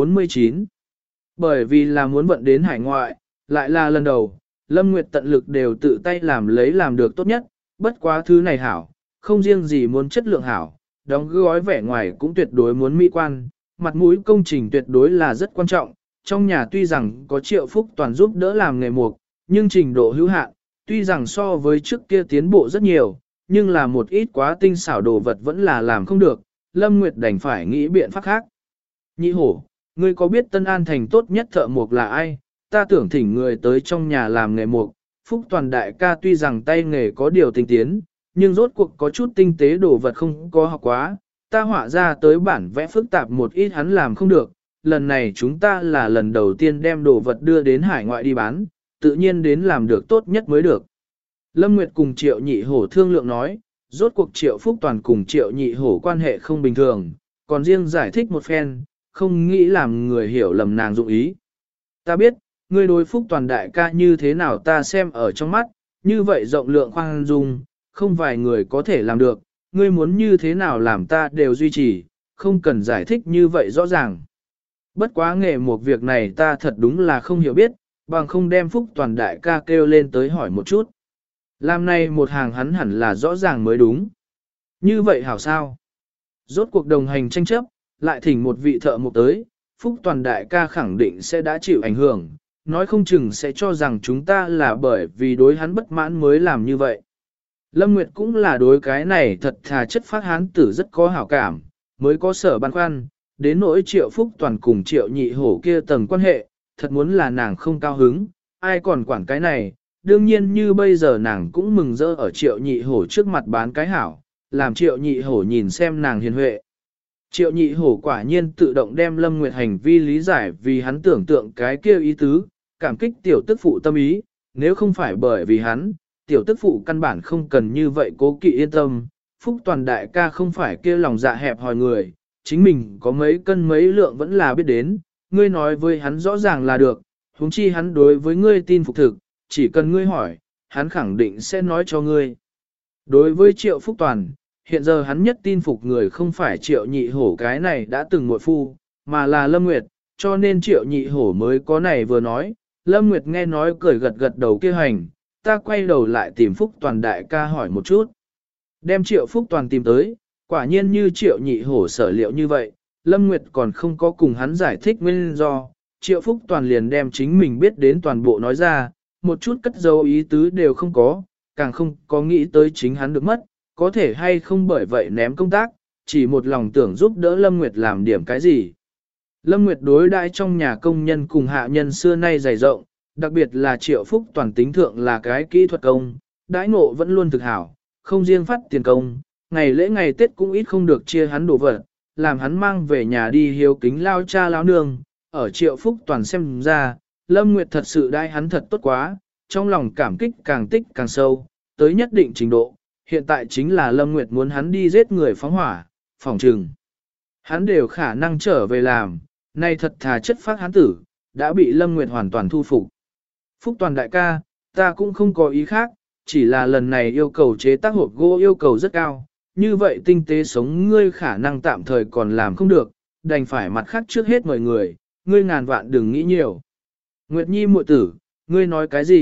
449 Bởi vì là muốn vận đến hải ngoại, lại là lần đầu, Lâm Nguyệt tận lực đều tự tay làm được tốt nhất, bất quá thứ này hảo, không riêng gì muốn chất lượng hảo, đóng gói vẻ ngoài cũng tuyệt đối muốn mỹ quan, mặt mũi công trình tuyệt đối là rất quan trọng, trong nhà tuy rằng có Triệu Phúc Toàn giúp đỡ làm nghề mục, nhưng trình độ hữu hạn, tuy rằng so với trước kia tiến bộ rất nhiều, nhưng là một ít quá tinh xảo đồ vật vẫn là làm không được, Lâm Nguyệt đành phải nghĩ biện pháp khác. Nhị Hổ, ngươi có biết Tân An thành tốt nhất thợ mộc là ai? Ta tưởng thỉnh người tới trong nhà làm nghề mộc. Phúc Toàn đại ca tuy rằng tay nghề có điều tinh tiến, nhưng rốt cuộc có chút tinh tế đồ vật không có học quá. Ta họa ra tới bản vẽ phức tạp một ít hắn làm không được. Lần này chúng ta là lần đầu tiên đem đồ vật đưa đến hải ngoại đi bán, tự nhiên đến làm được tốt nhất mới được. Lâm Nguyệt cùng Triệu Nhị Hổ thương lượng nói, rốt cuộc Triệu Phúc Toàn cùng Triệu Nhị Hổ quan hệ không bình thường, còn riêng giải thích một phen, không nghĩ làm người hiểu lầm nàng dụng ý. Ta biết, ngươi đối Phúc Toàn đại ca như thế nào ta xem ở trong mắt, như vậy rộng lượng khoan dung, không vài người có thể làm được, ngươi muốn như thế nào làm ta đều duy trì, không cần giải thích như vậy rõ ràng. Bất quá nghề một việc này ta thật đúng là không hiểu biết, bằng không đem Phúc Toàn đại ca kêu lên tới hỏi một chút. Làm này một hàng hắn hẳn là rõ ràng mới đúng. Như vậy hảo sao? Rốt cuộc đồng hành tranh chấp, lại thỉnh một vị thợ mộc tới, Phúc Toàn đại ca khẳng định sẽ đã chịu ảnh hưởng, nói không chừng sẽ cho rằng chúng ta là bởi vì đối hắn bất mãn mới làm như vậy. Lâm Nguyệt cũng là đối cái này thật thà chất phát hán tử rất có hảo cảm, mới có sở băn khoăn, đến nỗi Triệu Phúc Toàn cùng Triệu Nhị Hổ kia tầng quan hệ, thật muốn là nàng không cao hứng, ai còn quản cái này, đương nhiên như bây giờ nàng cũng mừng rỡ ở Triệu Nhị Hổ trước mặt bán cái hảo, làm Triệu Nhị Hổ nhìn xem nàng hiền huệ. Triệu Nhị Hổ quả nhiên tự động đem Lâm Nguyệt hành vi lý giải vì hắn tưởng tượng cái kia ý tứ, cảm kích tiểu tức phụ tâm ý, nếu không phải bởi vì hắn, tiểu tức phụ căn bản không cần như vậy cố kỵ yên tâm, Phúc Toàn đại ca không phải kia lòng dạ hẹp hòi người, chính mình có mấy cân mấy lượng vẫn là biết đến, ngươi nói với hắn rõ ràng là được, huống chi hắn đối với ngươi tin phục thực, chỉ cần ngươi hỏi, hắn khẳng định sẽ nói cho ngươi. Đối với Triệu Phúc Toàn, hiện giờ hắn nhất tin phục người không phải Triệu Nhị Hổ cái này đã từng muội phu, mà là Lâm Nguyệt, cho nên Triệu Nhị Hổ mới có này vừa nói. Lâm Nguyệt nghe nói cười gật gật đầu kia hành, ta quay đầu lại tìm Phúc Toàn đại ca hỏi một chút. Đem Triệu Phúc Toàn tìm tới, quả nhiên như Triệu Nhị Hổ sở liệu như vậy, Lâm Nguyệt còn không có cùng hắn giải thích nguyên do, Triệu Phúc Toàn liền đem chính mình biết đến toàn bộ nói ra, một chút cất dấu ý tứ đều không có, càng không có nghĩ tới chính hắn được mất, có thể hay không bởi vậy ném công tác, chỉ một lòng tưởng giúp đỡ Lâm Nguyệt làm điểm cái gì. Lâm Nguyệt đối đãi trong nhà công nhân cùng hạ nhân xưa nay dày rộng, đặc biệt là Triệu Phúc Toàn tính thượng là cái kỹ thuật công, đãi ngộ vẫn luôn thực hảo, không riêng phát tiền công, ngày lễ ngày Tết cũng ít không được chia hắn đồ vật, làm hắn mang về nhà đi hiếu kính lao cha lao nương, ở Triệu Phúc Toàn xem ra, Lâm Nguyệt thật sự đãi hắn thật tốt quá, trong lòng cảm kích càng tích càng sâu, tới nhất định trình độ, hiện tại chính là Lâm Nguyệt muốn hắn đi giết người phóng hỏa, phòng trừng. Hắn đều khả năng trở về làm, nay thật thà chất phát hắn tử, đã bị Lâm Nguyệt hoàn toàn thu phục. Phúc Toàn đại ca, ta cũng không có ý khác, chỉ là lần này yêu cầu chế tác hộp gỗ yêu cầu rất cao, như vậy tinh tế sống ngươi khả năng tạm thời còn làm không được, đành phải mặt khác trước hết mời người, ngươi ngàn vạn đừng nghĩ nhiều. Nguyệt Nhi muội tử, ngươi nói cái gì,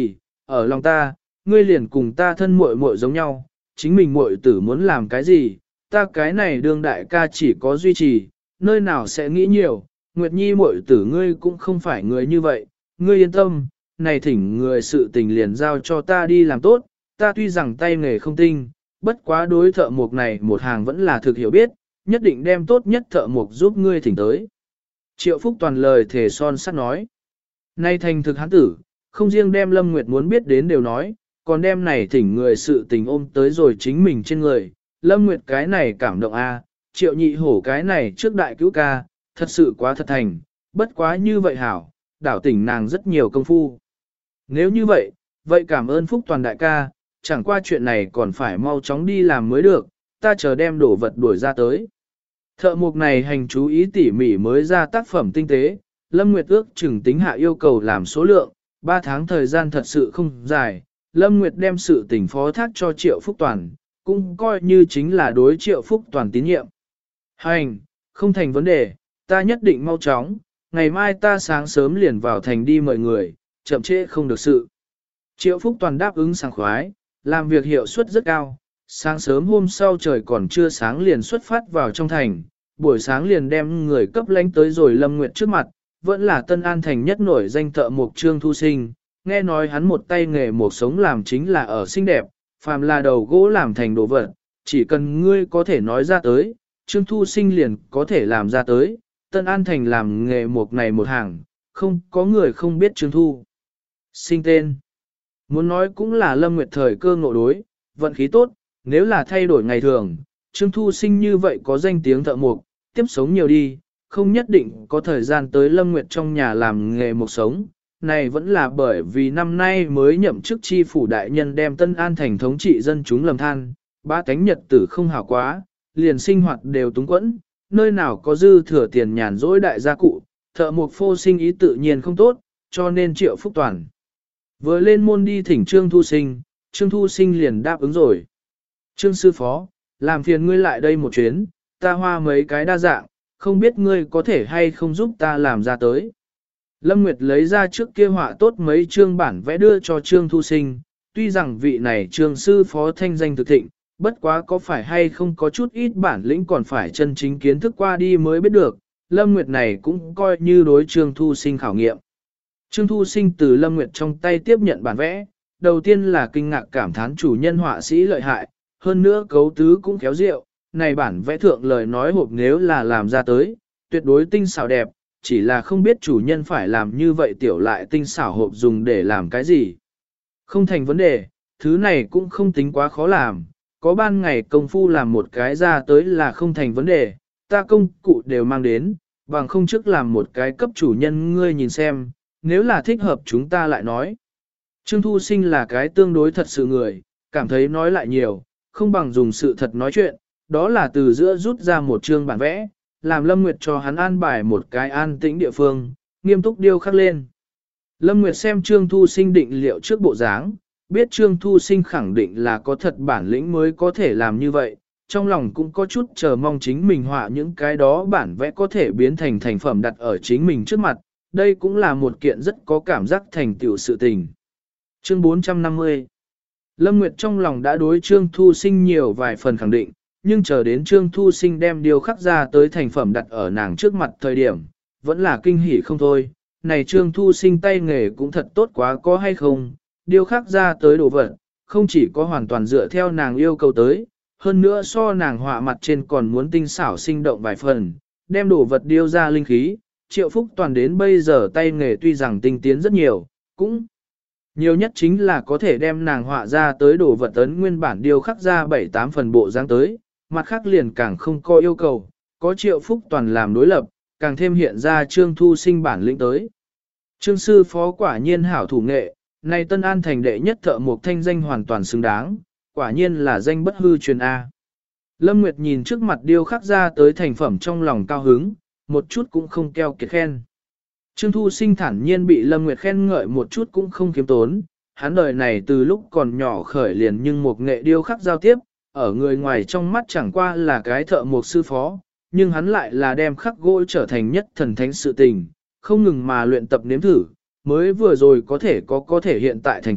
ở lòng ta, ngươi liền cùng ta thân muội muội giống nhau, chính mình muội tử muốn làm cái gì, ta cái này đương đại ca chỉ có duy trì, nơi nào sẽ nghĩ nhiều, Nguyệt Nhi muội tử ngươi cũng không phải người như vậy, ngươi yên tâm, này thỉnh người sự tình liền giao cho ta đi làm tốt, ta tuy rằng tay nghề không tinh, bất quá đối thợ mộc này một hàng vẫn là thực hiểu biết, nhất định đem tốt nhất thợ mộc giúp ngươi thỉnh tới. Triệu Phúc Toàn lời thề son sắt nói, nay thành thực hán tử, không riêng đem Lâm Nguyệt muốn biết đến đều nói, còn đem này thỉnh người sự tình ôm tới rồi chính mình trên người, Lâm Nguyệt cái này cảm động a, Triệu Nhị Hổ cái này trước đại cứu ca, thật sự quá thật thành, bất quá như vậy hảo, đảo tỉnh nàng rất nhiều công phu. Nếu như vậy, vậy cảm ơn Phúc Toàn đại ca, chẳng qua chuyện này còn phải mau chóng đi làm mới được, ta chờ đem đổ vật đuổi ra tới. Thợ mộc này hành chú ý tỉ mỉ mới ra tác phẩm tinh tế, Lâm Nguyệt ước chừng tính hạ yêu cầu làm số lượng, 3 tháng thời gian thật sự không dài, Lâm Nguyệt đem sự tình phó thác cho Triệu Phúc Toàn, cũng coi như chính là đối Triệu Phúc Toàn tín nhiệm. Hành, không thành vấn đề, ta nhất định mau chóng, ngày mai ta sáng sớm liền vào thành đi mời người, chậm trễ không được sự. Triệu Phúc Toàn đáp ứng sảng khoái, làm việc hiệu suất rất cao, sáng sớm hôm sau trời còn chưa sáng liền xuất phát vào trong thành, buổi sáng liền đem người cấp lánh tới rồi Lâm Nguyệt trước mặt, vẫn là Tân An thành nhất nổi danh thợ mộc Trương Thu Sinh, nghe nói hắn một tay nghề mộc sống làm chính là ở xinh đẹp, phàm là đầu gỗ làm thành đồ vật, chỉ cần ngươi có thể nói ra tới, Trương Thu Sinh liền có thể làm ra tới, Tân An thành làm nghề mộc này một hàng, không có người không biết Trương Thu Sinh tên. Muốn nói cũng là Lâm Nguyệt thời cơ ngộ đối, vận khí tốt, nếu là thay đổi ngày thường, Trương Thu Sinh như vậy có danh tiếng thợ mộc, tiếp sống nhiều đi, không nhất định có thời gian tới Lâm Nguyệt trong nhà làm nghề mộc sống. Này vẫn là bởi vì năm nay mới nhậm chức chi phủ đại nhân đem Tân An thành thống trị dân chúng lầm than, ba cánh nhật tử không hảo quá, liền sinh hoạt đều túng quẫn, nơi nào có dư thừa tiền nhàn rỗi đại gia cụ, thợ mộc phô sinh ý tự nhiên không tốt, cho nên Triệu Phúc Toàn vừa lên môn đi thỉnh Trương Thu Sinh, Trương Thu Sinh liền đáp ứng rồi. Trương sư phó, làm phiền ngươi lại đây một chuyến, ta hoa mấy cái đa dạng, không biết ngươi có thể hay không giúp ta làm ra tới. Lâm Nguyệt lấy ra trước kia họa tốt mấy chương bản vẽ đưa cho Trương Thu Sinh, tuy rằng vị này Trương sư phó thanh danh thực thịnh, bất quá có phải hay không có chút ít bản lĩnh còn phải chân chính kiến thức qua đi mới biết được, Lâm Nguyệt này cũng coi như đối Trương Thu Sinh khảo nghiệm. Trương Thu Sinh từ Lâm Nguyệt trong tay tiếp nhận bản vẽ, đầu tiên là kinh ngạc cảm thán chủ nhân họa sĩ lợi hại, hơn nữa cấu tứ cũng khéo diệu, này bản vẽ thượng lời nói hộp nếu là làm ra tới, tuyệt đối tinh xảo đẹp, chỉ là không biết chủ nhân phải làm như vậy tiểu lại tinh xảo hộp dùng để làm cái gì. Không thành vấn đề, thứ này cũng không tính quá khó làm, có ban ngày công phu làm một cái ra tới là không thành vấn đề, ta công cụ đều mang đến, bằng không trước làm một cái cấp chủ nhân ngươi nhìn xem, nếu là thích hợp chúng ta lại nói. Trương Thu Sinh là cái tương đối thật sự người, cảm thấy nói lại nhiều, không bằng dùng sự thật nói chuyện, đó là từ giữa rút ra một chương bản vẽ, làm Lâm Nguyệt cho hắn an bài một cái an tĩnh địa phương, nghiêm túc điêu khắc lên. Lâm Nguyệt xem Trương Thu Sinh định liệu trước bộ dáng, biết Trương Thu Sinh khẳng định là có thật bản lĩnh mới có thể làm như vậy, trong lòng cũng có chút chờ mong chính mình họa những cái đó bản vẽ có thể biến thành thành phẩm đặt ở chính mình trước mặt, đây cũng là một kiện rất có cảm giác thành tựu sự tình. Chương 450 Lâm Nguyệt trong lòng đã đối Trương Thu Sinh nhiều vài phần khẳng định, nhưng chờ đến Trương Thu Sinh đem điều khắc ra tới thành phẩm đặt ở nàng trước mặt thời điểm, vẫn là kinh hỉ không thôi. Này Trương Thu Sinh tay nghề cũng thật tốt quá có hay không, điều khắc ra tới đồ vật, không chỉ có hoàn toàn dựa theo nàng yêu cầu tới, hơn nữa so nàng họa mặt trên còn muốn tinh xảo sinh động vài phần, đem đồ vật điêu ra linh khí. Triệu Phúc Toàn đến bây giờ tay nghề tuy rằng tinh tiến rất nhiều, cũng nhiều nhất chính là có thể đem nàng họa ra tới đồ vật ấn nguyên bản điêu khắc ra 7-8 phần bộ dáng tới, mặt khác liền càng không có yêu cầu, có Triệu Phúc Toàn làm đối lập, càng thêm hiện ra Trương Thu Sinh bản lĩnh tới. Trương sư phó quả nhiên hảo thủ nghệ, này Tân An thành đệ nhất thợ mộc thanh danh hoàn toàn xứng đáng, quả nhiên là danh bất hư truyền A. Lâm Nguyệt nhìn trước mặt điêu khắc ra tới thành phẩm trong lòng cao hứng, một chút cũng không keo kiệt khen. Trương Thu Sinh thản nhiên bị Lâm Nguyệt khen ngợi một chút cũng không kiếm tốn, hắn đời này từ lúc còn nhỏ khởi liền nhưng một nghệ điêu khắc giao tiếp, ở người ngoài trong mắt chẳng qua là cái thợ mộc sư phó, nhưng hắn lại là đem khắc gỗ trở thành nhất thần thánh sự tình, không ngừng mà luyện tập nếm thử, mới vừa rồi có thể hiện tại thành tựu,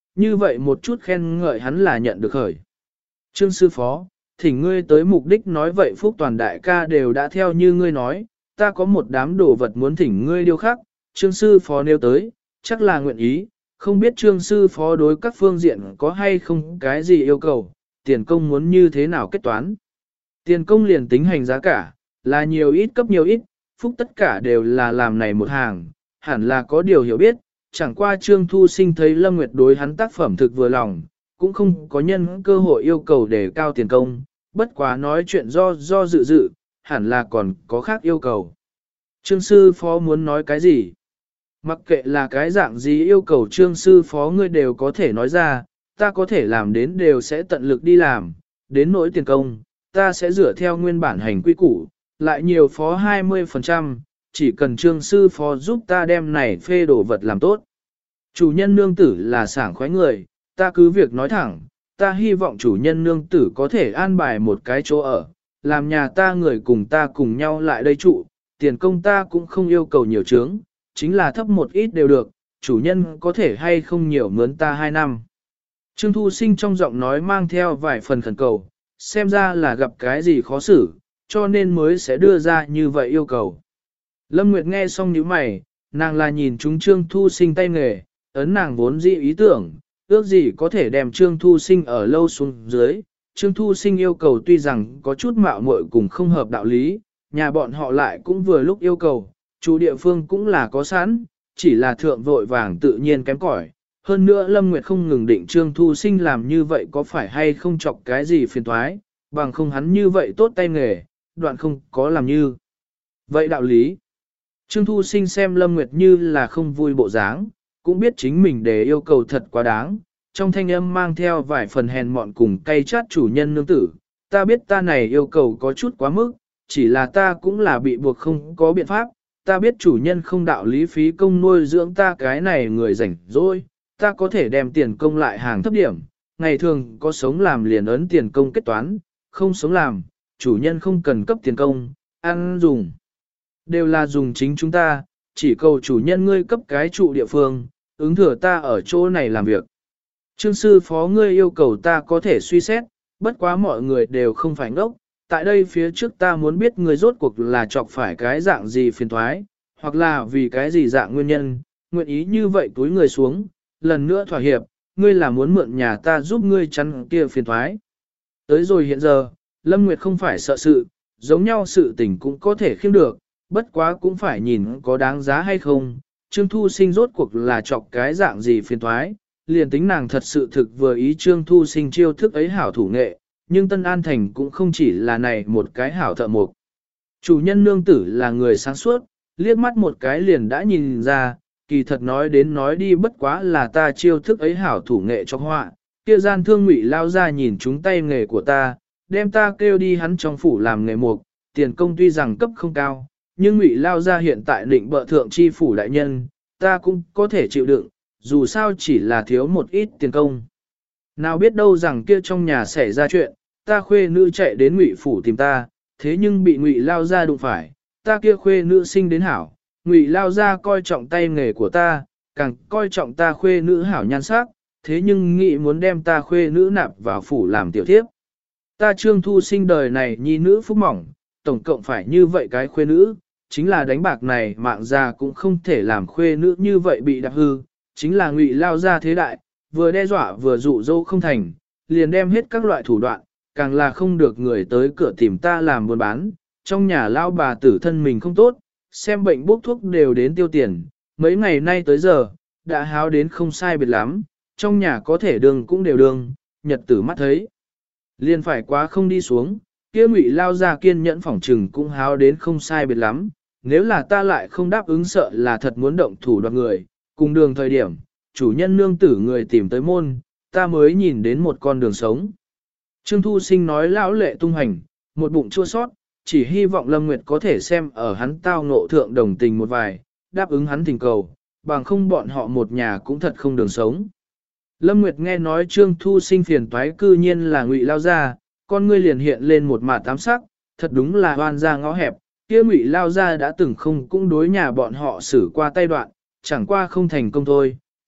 như vậy một chút khen ngợi hắn là nhận được khởi. Trương sư phó, thỉnh ngươi tới mục đích nói vậy Phúc Toàn đại ca đều đã theo như ngươi nói, ta có một đám đồ vật muốn thỉnh ngươi điêu khắc, Trương sư phó nêu tới, chắc là nguyện ý, không biết Trương sư phó đối các phương diện có hay không cái gì yêu cầu, tiền công muốn như thế nào kết toán. Tiền công liền tính hành giá cả, là nhiều ít cấp nhiều ít, Phúc tất cả đều là làm này một hàng, hẳn là có điều hiểu biết, chẳng qua Trương Thu Sinh thấy Lâm Nguyệt đối hắn tác phẩm thực vừa lòng, cũng không có nhân cơ hội yêu cầu để cao tiền công, bất quá nói chuyện do dự, hẳn là còn có khác yêu cầu. Trương sư phó muốn nói cái gì? Mặc kệ là cái dạng gì yêu cầu Trương sư phó ngươi đều có thể nói ra, ta có thể làm đến đều sẽ tận lực đi làm, đến nỗi tiền công, ta sẽ dựa theo nguyên bản hành quy củ, lại nhiều phó 20%, chỉ cần Trương sư phó giúp ta đem này phê đồ vật làm tốt. Chủ nhân nương tử là sảng khoái người, ta cứ việc nói thẳng, ta hy vọng chủ nhân nương tử có thể an bài một cái chỗ ở, làm nhà ta người cùng ta cùng nhau lại đây trụ, tiền công ta cũng không yêu cầu nhiều chướng, chính là thấp một ít đều được, chủ nhân có thể hay không nhiều mướn ta 2 năm. Trương Thu Sinh trong giọng nói mang theo vài phần khẩn cầu, xem ra là gặp cái gì khó xử, cho nên mới sẽ đưa ra như vậy yêu cầu. Lâm Nguyệt nghe xong nhíu mày, nàng là nhìn chúng Trương Thu Sinh tay nghề, ấn nàng vốn dị ý tưởng, ước gì có thể đem Trương Thu Sinh ở lâu xuống dưới. Trương Thu Sinh yêu cầu tuy rằng có chút mạo muội cùng không hợp đạo lý, nhà bọn họ lại cũng vừa lúc yêu cầu, chủ địa phương cũng là có sẵn, chỉ là thượng vội vàng tự nhiên kém cỏi. Hơn nữa Lâm Nguyệt không ngừng định Trương Thu Sinh làm như vậy có phải hay không chọc cái gì phiền toái, bằng không hắn như vậy tốt tay nghề, đoạn không có làm như. Vậy đạo lý. Trương Thu Sinh xem Lâm Nguyệt như là không vui bộ dáng, cũng biết chính mình để yêu cầu thật quá đáng, trong thanh âm mang theo vài phần hèn mọn cùng cay chát chủ nhân nương tử. Ta biết ta này yêu cầu có chút quá mức, chỉ là ta cũng là bị buộc không có biện pháp, ta biết chủ nhân không đạo lý phí công nuôi dưỡng ta cái này người rảnh rỗi, ta có thể đem tiền công lại hàng thấp điểm, ngày thường có sống làm liền ấn tiền công kết toán, không sống làm, chủ nhân không cần cấp tiền công, ăn dùng. Đều là dùng chính chúng ta, chỉ cầu chủ nhân ngươi cấp cái trụ địa phương, ứng thừa ta ở chỗ này làm việc. Trương sư phó ngươi yêu cầu ta có thể suy xét, bất quá mọi người đều không phải ngốc, tại đây phía trước ta muốn biết người rốt cuộc là chọc phải cái dạng gì phiền thoái, hoặc là vì cái gì dạng nguyên nhân, nguyện ý như vậy túi người xuống, lần nữa thỏa hiệp, ngươi là muốn mượn nhà ta giúp ngươi chắn kia phiền thoái. Tới rồi hiện giờ, Lâm Nguyệt không phải sợ sự, giống nhau sự tình cũng có thể khiêm được, bất quá cũng phải nhìn có đáng giá hay không. Trương Thu Sinh rốt cuộc là chọc cái dạng gì phiền thoái, liền tính nàng thật sự thực vừa ý Trương Thu Sinh chiêu thức ấy hảo thủ nghệ, nhưng Tân An Thành cũng không chỉ là này một cái hảo thợ mộc. Chủ nhân nương tử là người sáng suốt, liếc mắt một cái liền đã nhìn ra, kỳ thật nói đến nói đi bất quá là ta chiêu thức ấy hảo thủ nghệ cho họa, kia gian thương Ngụy lao ra nhìn chúng tay nghề của ta, đem ta kêu đi hắn trong phủ làm nghề mộc, tiền công tuy rằng cấp không cao, nhưng Ngụy lao ra hiện tại định bợ thượng chi phủ đại nhân, ta cũng có thể chịu đựng, dù sao chỉ là thiếu một ít tiền công. Nào biết đâu rằng kia trong nhà xảy ra chuyện, ta khuê nữ chạy đến Ngụy phủ tìm ta, thế nhưng bị Ngụy lao ra đụng phải, ta kia khuê nữ sinh đến hảo, Ngụy lao ra coi trọng tay nghề của ta, càng coi trọng ta khuê nữ hảo nhan sắc, thế nhưng nghĩ muốn đem ta khuê nữ nạp vào phủ làm tiểu thiếp. Ta Trương Thu Sinh đời này nhi nữ phúc mỏng, tổng cộng phải như vậy cái khuê nữ, chính là đánh bạc này mạng già cũng không thể làm khuê nữ như vậy bị đạp hư, chính là Ngụy lao ra thế đại, vừa đe dọa vừa dụ dỗ không thành, liền đem hết các loại thủ đoạn, càng là không được người tới cửa tìm ta làm buôn bán, trong nhà lao bà tử thân mình không tốt, xem bệnh bốc thuốc đều đến tiêu tiền, mấy ngày nay tới giờ, đã háo đến không sai biệt lắm, trong nhà có thể đường cũng đều đường, nhật tử mắt thấy. Liền phải quá không đi xuống, kia Ngụy lao ra kiên nhẫn phỏng trừng cũng háo đến không sai biệt lắm, nếu là ta lại không đáp ứng sợ là thật muốn động thủ đoạt người, cùng đường thời điểm, chủ nhân nương tử người tìm tới môn, ta mới nhìn đến một con đường sống. Trương Thu Sinh nói lão lệ tung hành, một bụng chua sót, chỉ hy vọng Lâm Nguyệt có thể xem ở hắn tao ngộ thượng đồng tình một vài, đáp ứng hắn tình cầu, bằng không bọn họ một nhà cũng thật không đường sống. Lâm Nguyệt nghe nói Trương Thu Sinh phiền toái cư nhiên là Ngụy lao ra, con ngươi liền hiện lên một mạt tám sắc, thật đúng là hoan ra ngõ hẹp, kia Ngụy lao ra đã từng không cũng đối nhà bọn họ xử qua tay đoạn, chẳng qua không thành công thôi,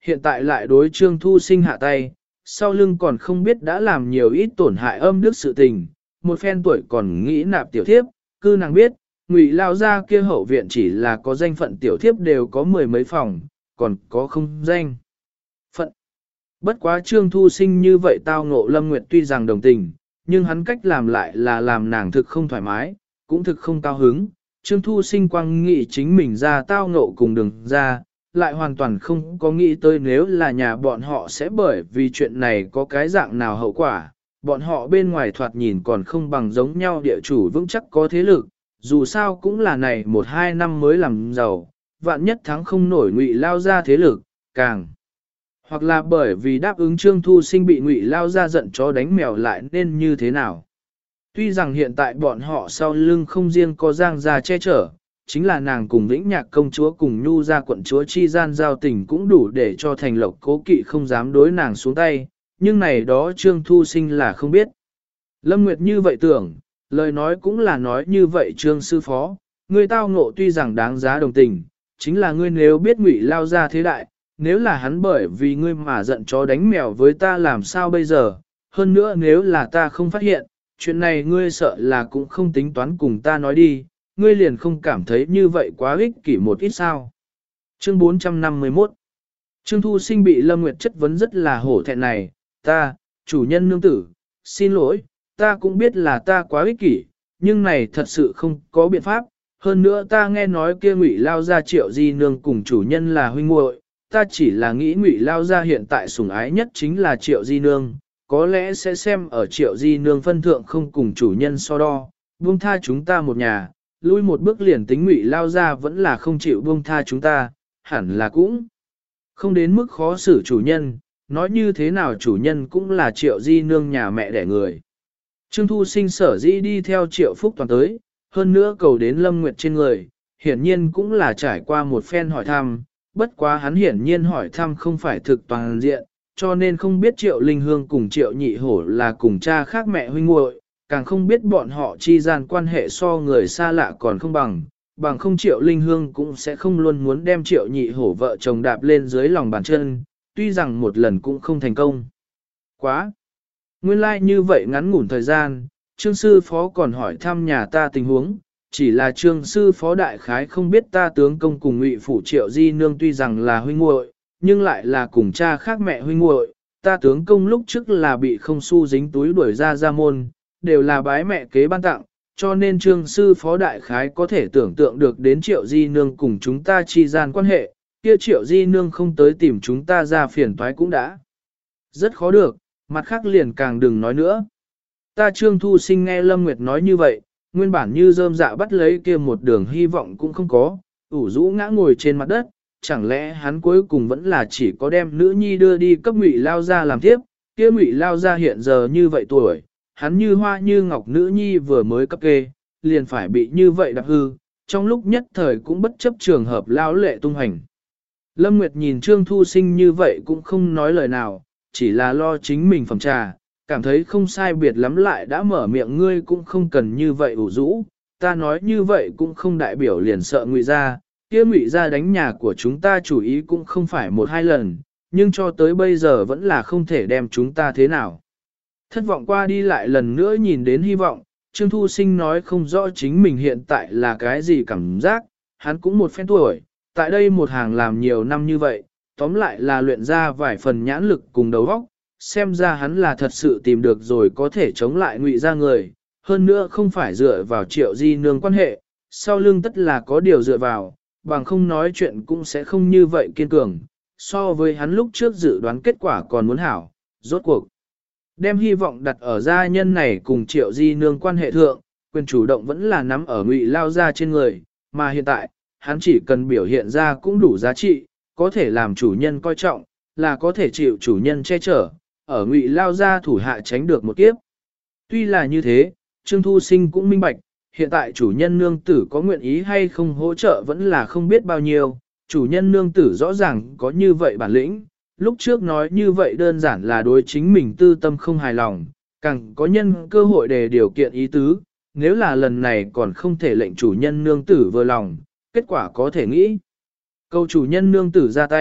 hiện tại lại đối Trương Thu Sinh hạ tay, sau lưng còn không biết đã làm nhiều ít tổn hại âm đức sự tình, một phen tuổi còn nghĩ nạp tiểu thiếp, cư nàng biết, Ngụy lao ra kia hậu viện chỉ là có danh phận tiểu thiếp đều có mười mấy phòng, còn có không danh phận. Bất quá Trương Thu Sinh như vậy tao ngộ Lâm Nguyệt tuy rằng đồng tình, nhưng hắn cách làm lại là làm nàng thực không thoải mái, cũng thực không cao hứng. Trương Thu Sinh quang nghĩ chính mình ra tao ngộ cùng đường ra, lại hoàn toàn không có nghĩ tới nếu là nhà bọn họ sẽ bởi vì chuyện này có cái dạng nào hậu quả. Bọn họ bên ngoài thoạt nhìn còn không bằng giống nhau địa chủ vững chắc có thế lực, dù sao cũng là này 1-2 năm mới làm giàu, vạn nhất thắng không nổi Ngụy lao ra thế lực, càng. Hoặc là bởi vì đáp ứng Trương Thu Sinh bị Ngụy lao ra giận chó đánh mèo lại nên như thế nào. Tuy rằng hiện tại bọn họ sau lưng không riêng có Giang gia che chở, chính là nàng cùng Vĩnh Nhạc công chúa cùng Nhu gia quận chúa chi gian giao tình cũng đủ để cho Thành Lộc cố kỵ không dám đối nàng xuống tay, nhưng này đó Trương Thu Sinh là không biết. Lâm Nguyệt như vậy tưởng, lời nói cũng là nói như vậy Trương sư phó, ngươi tao ngộ tuy rằng đáng giá đồng tình, chính là ngươi nếu biết Ngụy lao ra thế đại, nếu là hắn bởi vì ngươi mà giận chó đánh mèo với ta làm sao bây giờ, hơn nữa nếu là ta không phát hiện, chuyện này ngươi sợ là cũng không tính toán cùng ta nói đi, ngươi liền không cảm thấy như vậy quá ích kỷ một ít sao. Chương 451 Trương Thu Sinh bị Lâm Nguyệt chất vấn rất là hổ thẹn này, ta, chủ nhân nương tử, xin lỗi, ta cũng biết là ta quá ích kỷ, nhưng này thật sự không có biện pháp, hơn nữa ta nghe nói kia Ngụy lao ra Triệu Di nương cùng chủ nhân là huynh muội, ta chỉ là nghĩ Ngụy lao ra hiện tại sủng ái nhất chính là Triệu Di nương, có lẽ sẽ xem ở Triệu Di nương phân thượng không cùng chủ nhân so đo, buông tha chúng ta một nhà, lui một bước liền tính Ngụy lao ra vẫn là không chịu buông tha chúng ta, hẳn là cũng không đến mức khó xử chủ nhân, nói như thế nào chủ nhân cũng là Triệu Di nương nhà mẹ đẻ người. Trương Thu Sinh sở dĩ đi theo Triệu Phúc Toàn tới, hơn nữa cầu đến Lâm Nguyệt trên người, hiển nhiên cũng là trải qua một phen hỏi thăm, bất quá hắn hiển nhiên hỏi thăm không phải thực toàn diện, cho nên không biết Triệu Linh Hương cùng Triệu Nhị Hổ là cùng cha khác mẹ huynh muội, càng không biết bọn họ chi gian quan hệ so người xa lạ còn không bằng không Triệu Linh Hương cũng sẽ không luôn muốn đem Triệu Nhị Hổ vợ chồng đạp lên dưới lòng bàn chân, tuy rằng một lần cũng không thành công. Quá! Nguyên lai like như vậy ngắn ngủn thời gian, Trương sư phó còn hỏi thăm nhà ta tình huống, chỉ là Trương sư phó đại khái không biết ta tướng công cùng Ngụy phủ Triệu Di nương tuy rằng là huynh muội, nhưng lại là cùng cha khác mẹ huynh muội. Ta tướng công lúc trước là bị không xu dính túi đuổi ra môn, đều là bái mẹ kế ban tặng, cho nên Trương sư phó đại khái có thể tưởng tượng được đến Triệu Di nương cùng chúng ta chi gian quan hệ, kia Triệu Di nương không tới tìm chúng ta ra phiền toái cũng đã rất khó được, mặt khác liền càng đừng nói nữa. Ta Trương Thu Sinh nghe Lâm Nguyệt nói như vậy, nguyên bản như rơm dạ bắt lấy kia một đường hy vọng cũng không có, ủ rũ ngã ngồi trên mặt đất, chẳng lẽ hắn cuối cùng vẫn là chỉ có đem nữ nhi đưa đi cấp Ngụy lao ra làm tiếp, kia Ngụy lao ra hiện giờ như vậy tuổi, hắn như hoa như ngọc nữ nhi vừa mới cấp kê, liền phải bị như vậy đạp hư, trong lúc nhất thời cũng bất chấp trường hợp lao lệ tung hành. Lâm Nguyệt nhìn Trương Thu Sinh như vậy cũng không nói lời nào, chỉ là lo chính mình phẩm trà, cảm thấy không sai biệt lắm lại đã mở miệng ngươi cũng không cần như vậy ủ rũ, ta nói như vậy cũng không đại biểu liền sợ Ngụy gia, kia Ngụy gia đánh nhà của chúng ta chủ ý cũng không phải 1-2 lần, nhưng cho tới bây giờ vẫn là không thể đem chúng ta thế nào. Thất vọng qua đi lại lần nữa nhìn đến hy vọng, Trương Thu Sinh nói không rõ chính mình hiện tại là cái gì cảm giác, hắn cũng một phen tuổi, tại đây một hàng làm nhiều năm như vậy, tóm lại là luyện ra vài phần nhãn lực cùng đầu óc, xem ra hắn là thật sự tìm được rồi có thể chống lại Ngụy gia người, hơn nữa không phải dựa vào Triệu Di nương quan hệ, sau lưng tất là có điều dựa vào, bằng không nói chuyện cũng sẽ không như vậy kiên cường, so với hắn lúc trước dự đoán kết quả còn muốn hảo, rốt cuộc. Đem hy vọng đặt ở gia nhân này cùng Triệu Di nương quan hệ thượng, quyền chủ động vẫn là nắm ở Ngụy lao ra trên người, mà hiện tại, hắn chỉ cần biểu hiện ra cũng đủ giá trị, có thể làm chủ nhân coi trọng, là có thể chịu chủ nhân che chở, ở Ngụy lao ra thủ hạ tránh được một kiếp. Tuy là như thế, Trương Thu Sinh cũng minh bạch, hiện tại chủ nhân nương tử có nguyện ý hay không hỗ trợ vẫn là không biết bao nhiêu, chủ nhân nương tử rõ ràng có như vậy bản lĩnh, lúc trước nói như vậy đơn giản là đối chính mình tư tâm không hài lòng, càng có nhân cơ hội để điều kiện ý tứ, nếu là lần này còn không thể lệnh chủ nhân nương tử vừa lòng, kết quả có thể nghĩ. Câu chủ nhân nương tử ra tay,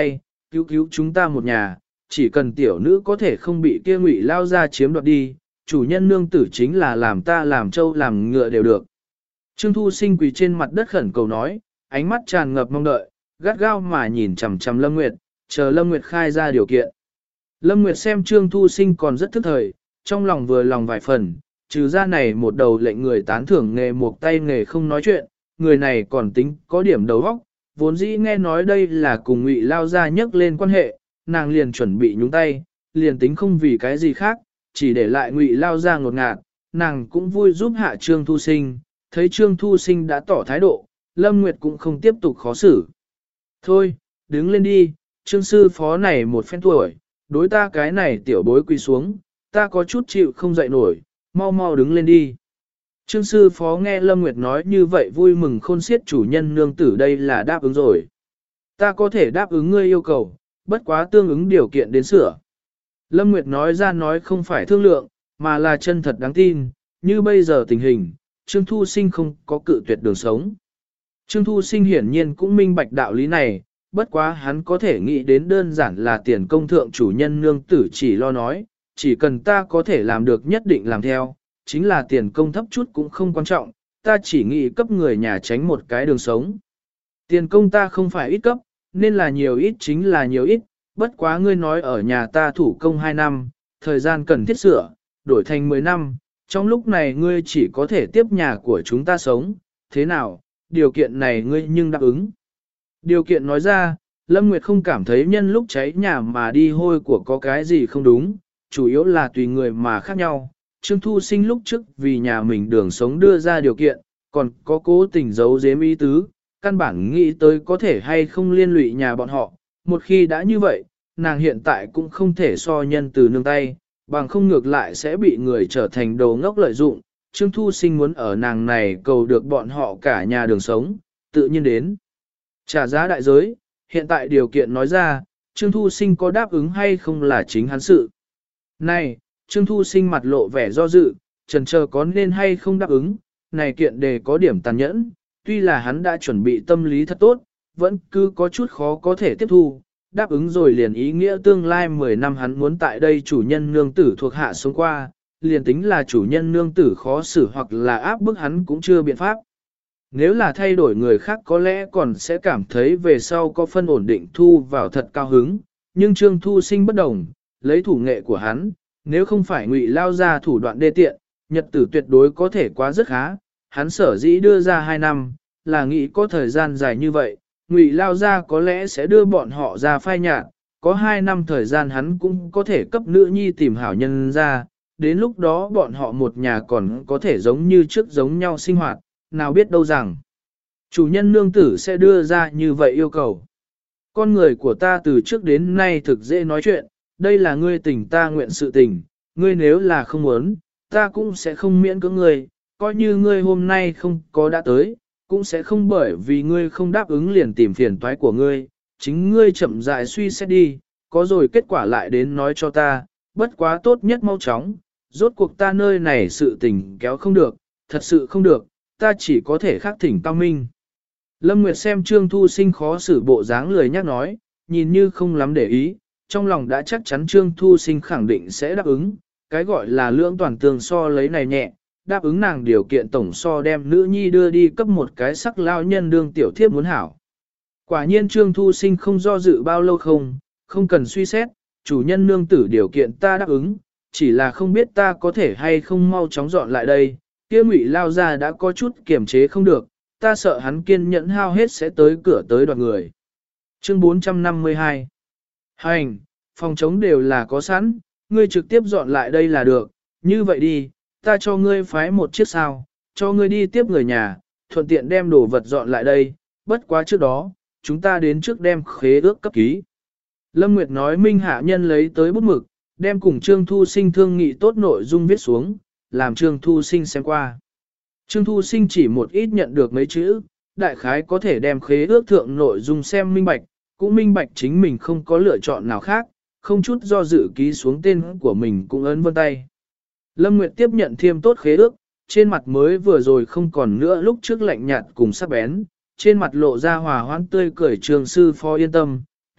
cứu cứu chúng ta một nhà, chỉ cần tiểu nữ có thể không bị kia Ngụy lao ra chiếm đoạt đi, chủ nhân nương tử chính là làm ta làm trâu làm ngựa đều được. Trương Thu Sinh quỳ trên mặt đất khẩn cầu nói, ánh mắt tràn ngập mong đợi, gắt gao mà nhìn chằm chằm Lâm Nguyệt, chờ Lâm Nguyệt khai ra điều kiện. Lâm Nguyệt xem Trương Thu Sinh còn rất thức thời, trong lòng vừa lòng vài phần, trừ ra này một đầu lệnh người tán thưởng nghề một tay nghề không nói chuyện, người này còn tính có điểm đầu óc, vốn dĩ nghe nói đây là cùng Ngụy lao ra nhắc lên quan hệ, nàng liền chuẩn bị nhúng tay, liền tính không vì cái gì khác, chỉ để lại Ngụy lao ra ngột ngạt, nàng cũng vui giúp hạ Trương Thu Sinh, thấy Trương Thu Sinh đã tỏ thái độ, Lâm Nguyệt cũng không tiếp tục khó xử. Thôi, đứng lên đi, Trương sư phó này một phen tuổi, đối ta cái này tiểu bối quỳ xuống, ta có chút chịu không dậy nổi, mau mau đứng lên đi. Trương sư phó nghe Lâm Nguyệt nói như vậy vui mừng khôn xiết chủ nhân nương tử đây là đáp ứng rồi. Ta có thể đáp ứng ngươi yêu cầu, bất quá tương ứng điều kiện đến sửa. Lâm Nguyệt nói ra nói không phải thương lượng, mà là chân thật đáng tin, như bây giờ tình hình, Trương Thu Sinh không có cự tuyệt đường sống. Trương Thu Sinh hiển nhiên cũng minh bạch đạo lý này, bất quá hắn có thể nghĩ đến đơn giản là tiền công thượng chủ nhân nương tử chỉ lo nói, chỉ cần ta có thể làm được nhất định làm theo, chính là tiền công thấp chút cũng không quan trọng, ta chỉ nghĩ cấp người nhà tránh một cái đường sống. Tiền công ta không phải ít cấp, nên là nhiều ít chính là nhiều ít, bất quá ngươi nói ở nhà ta thủ công 2 năm, thời gian cần thiết sửa, đổi thành 10 năm, trong lúc này ngươi chỉ có thể tiếp nhà của chúng ta sống, thế nào, điều kiện này ngươi nhưng đáp ứng. Điều kiện nói ra, Lâm Nguyệt không cảm thấy nhân lúc cháy nhà mà đi hôi của có cái gì không đúng, chủ yếu là tùy người mà khác nhau. Trương Thu Sinh lúc trước vì nhà mình đường sống đưa ra điều kiện, còn có cố tình giấu giếm ý tứ, căn bản nghĩ tới có thể hay không liên lụy nhà bọn họ. Một khi đã như vậy, nàng hiện tại cũng không thể so nhân từ nương tay, bằng không ngược lại sẽ bị người trở thành đồ ngốc lợi dụng. Trương Thu Sinh muốn ở nàng này cầu được bọn họ cả nhà đường sống, tự nhiên đến. Trả giá đại giới, hiện tại điều kiện nói ra, Trương Thu Sinh có đáp ứng hay không là chính hắn sự. Này, Trương Thu Sinh mặt lộ vẻ do dự, chần chờ có nên hay không đáp ứng, này kiện đề có điểm tàn nhẫn, tuy là hắn đã chuẩn bị tâm lý thật tốt, vẫn cứ có chút khó có thể tiếp thu, đáp ứng rồi liền ý nghĩa tương lai 10 năm hắn muốn tại đây chủ nhân nương tử thuộc hạ sống qua, liền tính là chủ nhân nương tử khó xử hoặc là áp bức hắn cũng chưa biện pháp. Nếu là thay đổi người khác có lẽ còn sẽ cảm thấy về sau có phân ổn định thu vào thật cao hứng, nhưng Trương Thu Sinh bất đồng, lấy thủ nghệ của hắn, nếu không phải Ngụy lao ra thủ đoạn đê tiện, nhật tử tuyệt đối có thể quá rất khá, hắn sở dĩ đưa ra 2 năm, là nghĩ có thời gian dài như vậy, Ngụy lao ra có lẽ sẽ đưa bọn họ ra phai nhạt, có 2 năm thời gian hắn cũng có thể cấp nữ nhi tìm hảo nhân ra, đến lúc đó bọn họ một nhà còn có thể giống như trước giống nhau sinh hoạt, nào biết đâu rằng chủ nhân nương tử sẽ đưa ra như vậy yêu cầu. Con người của ta từ trước đến nay thực dễ nói chuyện, đây là ngươi tình ta nguyện sự tình, ngươi nếu là không muốn, ta cũng sẽ không miễn cưỡng ngươi, coi như ngươi hôm nay không có đã tới, cũng sẽ không bởi vì ngươi không đáp ứng liền tìm phiền toái của ngươi, chính ngươi chậm rãi suy xét đi, có rồi kết quả lại đến nói cho ta, bất quá tốt nhất mau chóng, rốt cuộc ta nơi này sự tình kéo không được, thật sự không được, ta chỉ có thể khắc thỉnh cao minh. Lâm Nguyệt xem Trương Thu Sinh khó xử bộ dáng lười nhắc nói, nhìn như không lắm để ý, trong lòng đã chắc chắn Trương Thu Sinh khẳng định sẽ đáp ứng, cái gọi là lưỡng toàn tường so lấy này nhẹ, đáp ứng nàng điều kiện tổng so đem nữ nhi đưa đi cấp một cái sắc lao nhân đương tiểu thiếp muốn hảo. Quả nhiên Trương Thu Sinh không do dự bao lâu không cần suy xét, chủ nhân nương tử điều kiện ta đáp ứng, chỉ là không biết ta có thể hay không mau chóng dọn lại đây, kia Ngụy lao ra đã có chút kiềm chế không được, ta sợ hắn kiên nhẫn hao hết sẽ tới cửa tới đoạt người. Chương 452 Hành, phòng chống đều là có sẵn, ngươi trực tiếp dọn lại đây là được, như vậy đi, ta cho ngươi phái một chiếc sao, cho ngươi đi tiếp người nhà, thuận tiện đem đồ vật dọn lại đây, bất quá trước đó, chúng ta đến trước đem khế ước cấp ký. Lâm Nguyệt nói Minh hạ nhân lấy tới bút mực, đem cùng Trương Thu Sinh thương nghị tốt nội dung viết xuống, làm Trương Thu Sinh xem qua. Trương Thu Sinh chỉ một ít nhận được mấy chữ, đại khái có thể đem khế ước thượng nội dung xem minh bạch, cũng minh bạch chính mình không có lựa chọn nào khác, không chút do dự ký xuống tên của mình cũng ấn vân tay. Lâm Nguyệt tiếp nhận thiêm tốt khế ước, trên mặt mới vừa rồi không còn nữa lúc trước lạnh nhạt cùng sắc bén, trên mặt lộ ra hòa hoãn tươi cười Trường sư phó yên tâm,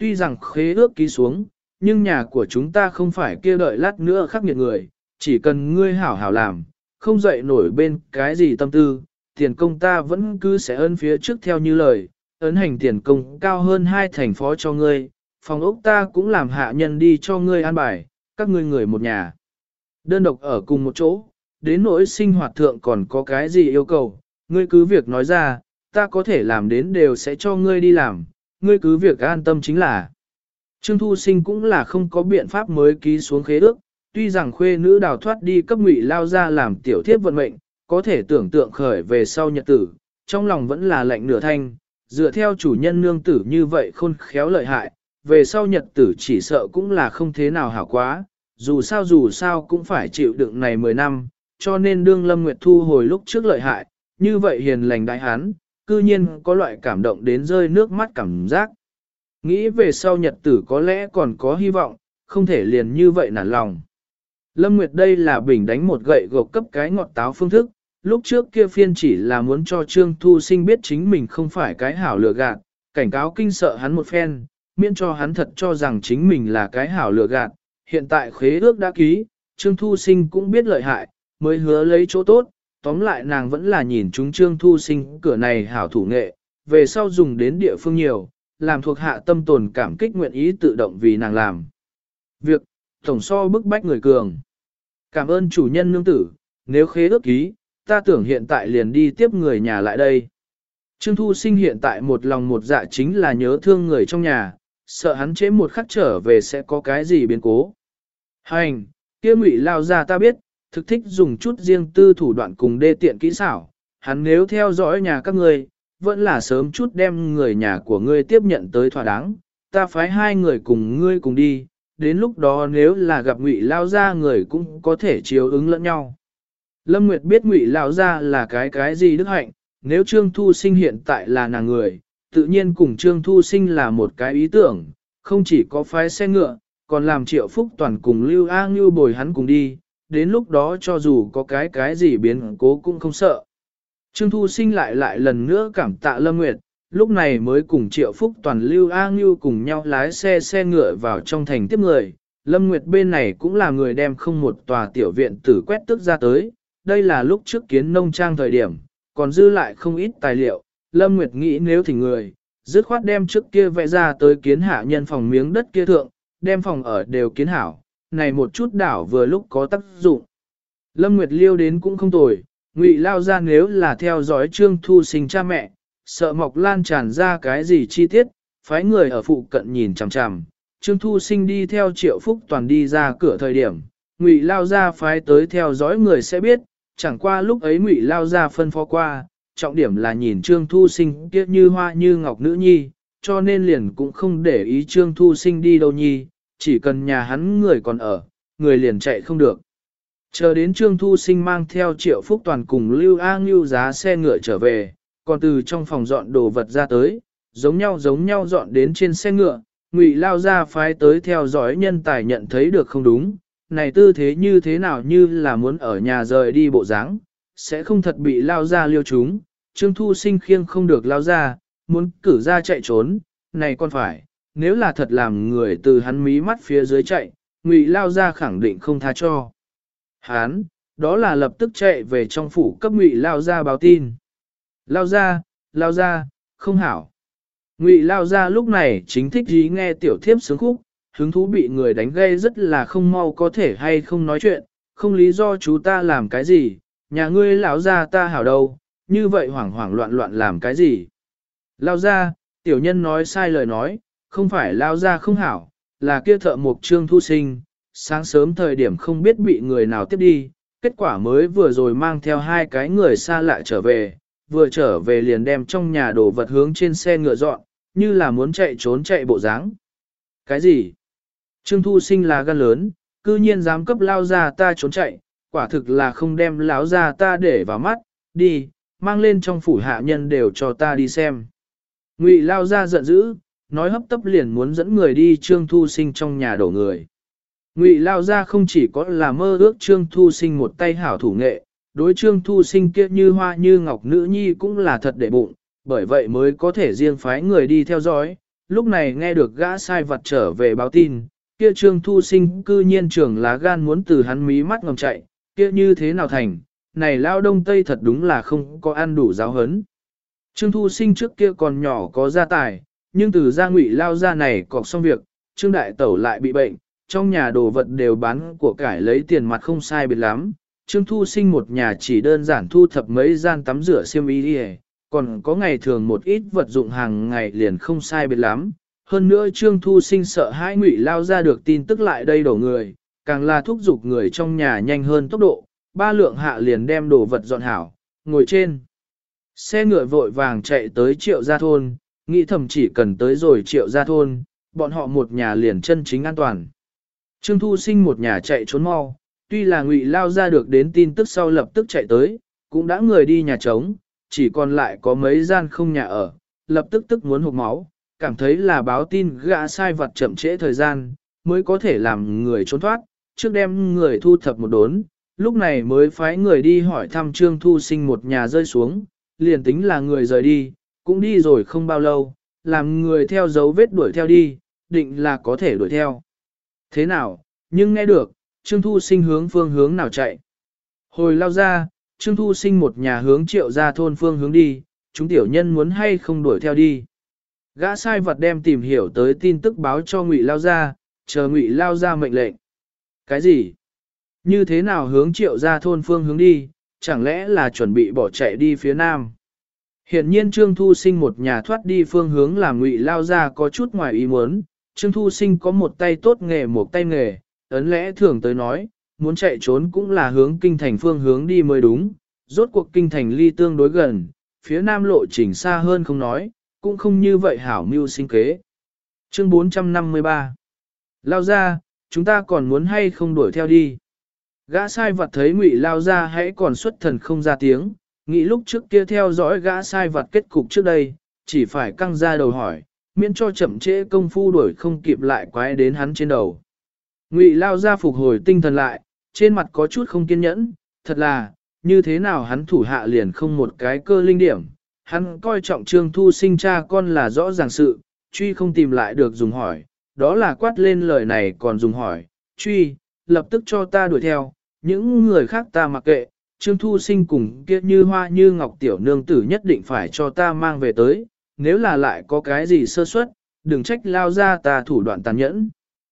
tuy rằng khế ước ký xuống, nhưng nhà của chúng ta không phải kia đợi lát nữa khắc nghiệt người, chỉ cần ngươi hảo hảo làm, không dậy nổi bên cái gì tâm tư, tiền công ta vẫn cứ sẽ ơn phía trước theo như lời, ấn hành tiền công cao hơn 2 thành phó cho ngươi, phòng ốc ta cũng làm hạ nhân đi cho ngươi an bài, các ngươi người một nhà. Đơn độc ở cùng một chỗ, đến nỗi sinh hoạt thượng còn có cái gì yêu cầu, ngươi cứ việc nói ra, ta có thể làm đến đều sẽ cho ngươi đi làm, ngươi cứ việc an tâm chính là. Trương Thu Sinh cũng là không có biện pháp mới ký xuống khế ước, tuy rằng khuê nữ đào thoát đi cấp Ngụy Lao ra làm tiểu thiếp vận mệnh, có thể tưởng tượng khởi về sau nhật tử, trong lòng vẫn là lạnh nửa thanh, dựa theo chủ nhân nương tử như vậy khôn khéo lợi hại, về sau nhật tử chỉ sợ cũng là không thế nào hảo quá, dù sao cũng phải chịu đựng này 10 năm, cho nên đương Lâm Nguyệt thu hồi lúc trước lợi hại, như vậy hiền lành đại hán, cư nhiên có loại cảm động đến rơi nước mắt cảm giác. Nghĩ về sau nhật tử có lẽ còn có hy vọng, không thể liền như vậy nản lòng. Lâm Nguyệt đây là bình đánh một gậy gộc cấp cái ngọt táo phương thức, lúc trước kia phiên chỉ là muốn cho Trương Thu Sinh biết chính mình không phải cái hảo lừa gạt, cảnh cáo kinh sợ hắn một phen, miễn cho hắn thật cho rằng chính mình là cái hảo lừa gạt. Hiện tại khế ước đã ký, Trương Thu Sinh cũng biết lợi hại, mới hứa lấy chỗ tốt, tóm lại nàng vẫn là nhìn chúng Trương Thu Sinh cửa này hảo thủ nghệ, về sau dùng đến địa phương nhiều, làm thuộc hạ tâm tồn cảm kích nguyện ý tự động vì nàng làm. Việc, tổng so bức bách người cường. Cảm ơn chủ nhân nương tử, nếu khế ước ký, ta tưởng hiện tại liền đi tiếp người nhà lại đây. Trương Thu Sinh hiện tại một lòng một dạ chính là nhớ thương người trong nhà, sợ hắn chế một khắc trở về sẽ có cái gì biến cố. Hành, kia Ngụy Lao ra ta biết, thực thích dùng chút riêng tư thủ đoạn cùng đê tiện kỹ xảo, hắn nếu theo dõi nhà các ngươi, vẫn là sớm chút đem người nhà của ngươi tiếp nhận tới thỏa đáng, ta phái 2 người cùng ngươi cùng đi, đến lúc đó nếu là gặp Ngụy Lao ra người cũng có thể chiếu ứng lẫn nhau. Lâm Nguyệt biết Ngụy Lao ra là cái gì đức hạnh, nếu Trương Thu Sinh hiện tại là nàng người, tự nhiên cùng Trương Thu Sinh là một cái ý tưởng, không chỉ có phái xe ngựa, còn làm Triệu Phúc Toàn cùng Lưu A Ngưu bồi hắn cùng đi, đến lúc đó cho dù có cái gì biến cố cũng không sợ. Trương Thu Sinh lại lần nữa cảm tạ Lâm Nguyệt, lúc này mới cùng Triệu Phúc Toàn Lưu A Ngưu cùng nhau lái xe ngựa vào trong thành tiếp người. Lâm Nguyệt bên này cũng là người đem không một tòa tiểu viện tử quét tước ra tới, đây là lúc trước kiến nông trang thời điểm, còn dư lại không ít tài liệu. Lâm Nguyệt nghĩ nếu thỉnh người, dứt khoát đem trước kia vẽ ra tới kiến hạ nhân phòng miếng đất kia thượng, đem phòng ở đều kiến hảo, này một chút đảo vừa lúc có tác dụng. Lâm Nguyệt liêu đến cũng không tồi, Ngụy Lao ra nếu là theo dõi Trương Thu Sinh cha mẹ, sợ mọc lan tràn ra cái gì chi tiết, phái người ở phụ cận nhìn chằm chằm. Trương Thu Sinh đi theo Triệu Phúc Toàn đi ra cửa thời điểm, Ngụy Lao ra phái tới theo dõi người sẽ biết, chẳng qua lúc ấy Ngụy Lao ra phân phó qua, trọng điểm là nhìn Trương Thu Sinh kiết như hoa như ngọc nữ nhi, cho nên liền cũng không để ý Trương Thu Sinh đi đâu nhi, chỉ cần nhà hắn người còn ở, người liền chạy không được. Chờ đến Trương Thu Sinh mang theo Triệu Phúc Toàn cùng Lưu A Ngưu giá xe ngựa trở về, còn từ trong phòng dọn đồ vật ra tới, giống nhau dọn đến trên xe ngựa, Ngụy Lao ra phái tới theo dõi nhân tài nhận thấy được không đúng, này tư thế như thế nào như là muốn ở nhà rời đi bộ dáng, sẽ không thật bị Lao ra liêu chúng. Trương Thu Sinh khiêng không được Lao ra, muốn cử ra chạy trốn, này còn phải, nếu là thật làm người từ hắn mí mắt phía dưới chạy, Ngụy Lao ra khẳng định không tha cho. Hán, đó là lập tức chạy về trong phủ cấp Ngụy Lao ra báo tin. Lao ra, không hảo. Ngụy Lao ra lúc này chính thích ý nghe tiểu thiếp sướng khúc, hứng thú bị người đánh gây rất là không mau có thể hay không nói chuyện, không lý do chú ta làm cái gì, nhà ngươi lão ra ta hảo đâu, như vậy hoảng loạn làm cái gì. Lao ra, tiểu nhân nói sai lời nói, không phải Lao ra không hảo, là kia thợ mộc Trương Thu Sinh, sáng sớm thời điểm không biết bị người nào tiếp đi, kết quả mới vừa rồi mang theo 2 cái người xa lạ trở về, vừa trở về liền đem trong nhà đồ vật hướng trên xe ngựa dọn, như là muốn chạy trốn chạy bộ dáng. Cái gì? Trương Thu Sinh là gan lớn, cư nhiên dám cấp Lao ra ta trốn chạy, quả thực là không đem lão ra ta để vào mắt, đi, mang lên trong phủ hạ nhân đều cho ta đi xem. Ngụy Lao ra giận dữ, nói hấp tấp liền muốn dẫn người đi Trương Thu Sinh trong nhà đổ người. Ngụy Lao ra không chỉ có là mơ ước Trương Thu Sinh một tay hảo thủ nghệ, đối Trương Thu Sinh kia như hoa như ngọc nữ nhi cũng là thật để bụng, bởi vậy mới có thể riêng phái người đi theo dõi. lúc này nghe được gã sai vặt trở về báo tin, kia Trương Thu Sinh cư nhiên trưởng lá gan muốn từ hắn mí mắt ngầm chạy, kia như thế nào thành, này lao đông tây thật đúng là không có ăn đủ giáo hấn. Trương Thu Sinh trước kia còn nhỏ có gia tài, nhưng từ gia ngụy lao ra này cọc xong việc, Trương Đại Tẩu lại bị bệnh, trong nhà đồ vật đều bán của cải lấy tiền mặt không sai biệt lắm. Trương Thu Sinh một nhà chỉ đơn giản thu thập mấy gian tắm rửa xiêm y đi, còn có ngày thường một ít vật dụng hàng ngày liền không sai biệt lắm. Hơn nữa Trương Thu Sinh sợ hãi ngụy lao ra được tin tức lại đây đổ người, càng là thúc giục người trong nhà nhanh hơn tốc độ, ba lượng hạ liền đem đồ vật dọn hảo, ngồi trên. Xe ngựa vội vàng chạy tới Triệu Gia Thôn, nghĩ thầm chỉ cần tới rồi Triệu Gia Thôn, bọn họ một nhà liền chân chính an toàn. Trương Thu Sinh một nhà chạy trốn mau, tuy là ngụy lao ra được đến tin tức sau lập tức chạy tới, cũng đã người đi nhà trống, chỉ còn lại có mấy gian không nhà ở, lập tức muốn hụt máu, cảm thấy là báo tin gã sai vặt chậm trễ thời gian, mới có thể làm người trốn thoát, trước đem người thu thập một đốn, lúc này mới phái người đi hỏi thăm Trương Thu Sinh một nhà rơi xuống, liền tính là người rời đi, cũng đi rồi không bao lâu, làm người theo dấu vết đuổi theo đi, định là có thể đuổi theo. Thế nào, nhưng nghe được, Trương Thu Sinh hướng phương hướng nào chạy. Hồi lao ra, Trương Thu Sinh một nhà hướng Triệu Gia Thôn phương hướng đi, chúng tiểu nhân muốn hay không đuổi theo đi. Gã sai vật đem tìm hiểu tới tin tức báo cho Ngụy lao ra, chờ Ngụy lao ra mệnh lệnh. Cái gì? Như thế nào hướng Triệu Gia Thôn phương hướng đi, chẳng lẽ là chuẩn bị bỏ chạy đi phía nam? Hiện nhiên Trương Thu Sinh một nhà thoát đi phương hướng làm Ngụy lao ra có chút ngoài ý muốn. Trương Thu Sinh có một tay tốt nghề một tay nghề, ấn lẽ thường tới nói, muốn chạy trốn cũng là hướng kinh thành phương hướng đi mới đúng. Rốt cuộc kinh thành ly tương đối gần, phía nam lộ trình xa hơn không nói, cũng không như vậy hảo mưu sinh kế. Chương 453 Lao ra, chúng ta còn muốn hay không đuổi theo đi. Gã sai vật thấy Ngụy lao ra hãy còn xuất thần không ra tiếng, nghĩ lúc trước kia theo dõi gã sai vật kết cục trước đây, chỉ phải căng ra đầu hỏi, miễn cho chậm trễ công phu đuổi không kịp lại quái đến hắn trên đầu. Ngụy lao ra phục hồi tinh thần lại, trên mặt có chút không kiên nhẫn, thật là, như thế nào hắn thủ hạ liền không một cái cơ linh điểm, hắn coi trọng Trương Thu Sinh cha con là rõ ràng sự, truy không tìm lại được dùng hỏi, đó là quát lên lời này còn dùng hỏi, truy, lập tức cho ta đuổi theo, những người khác ta mặc kệ, Trương Thu Sinh cùng kia như hoa như ngọc tiểu nương tử nhất định phải cho ta mang về tới, nếu là lại có cái gì sơ suất, đừng trách lao ra ta thủ đoạn tàn nhẫn.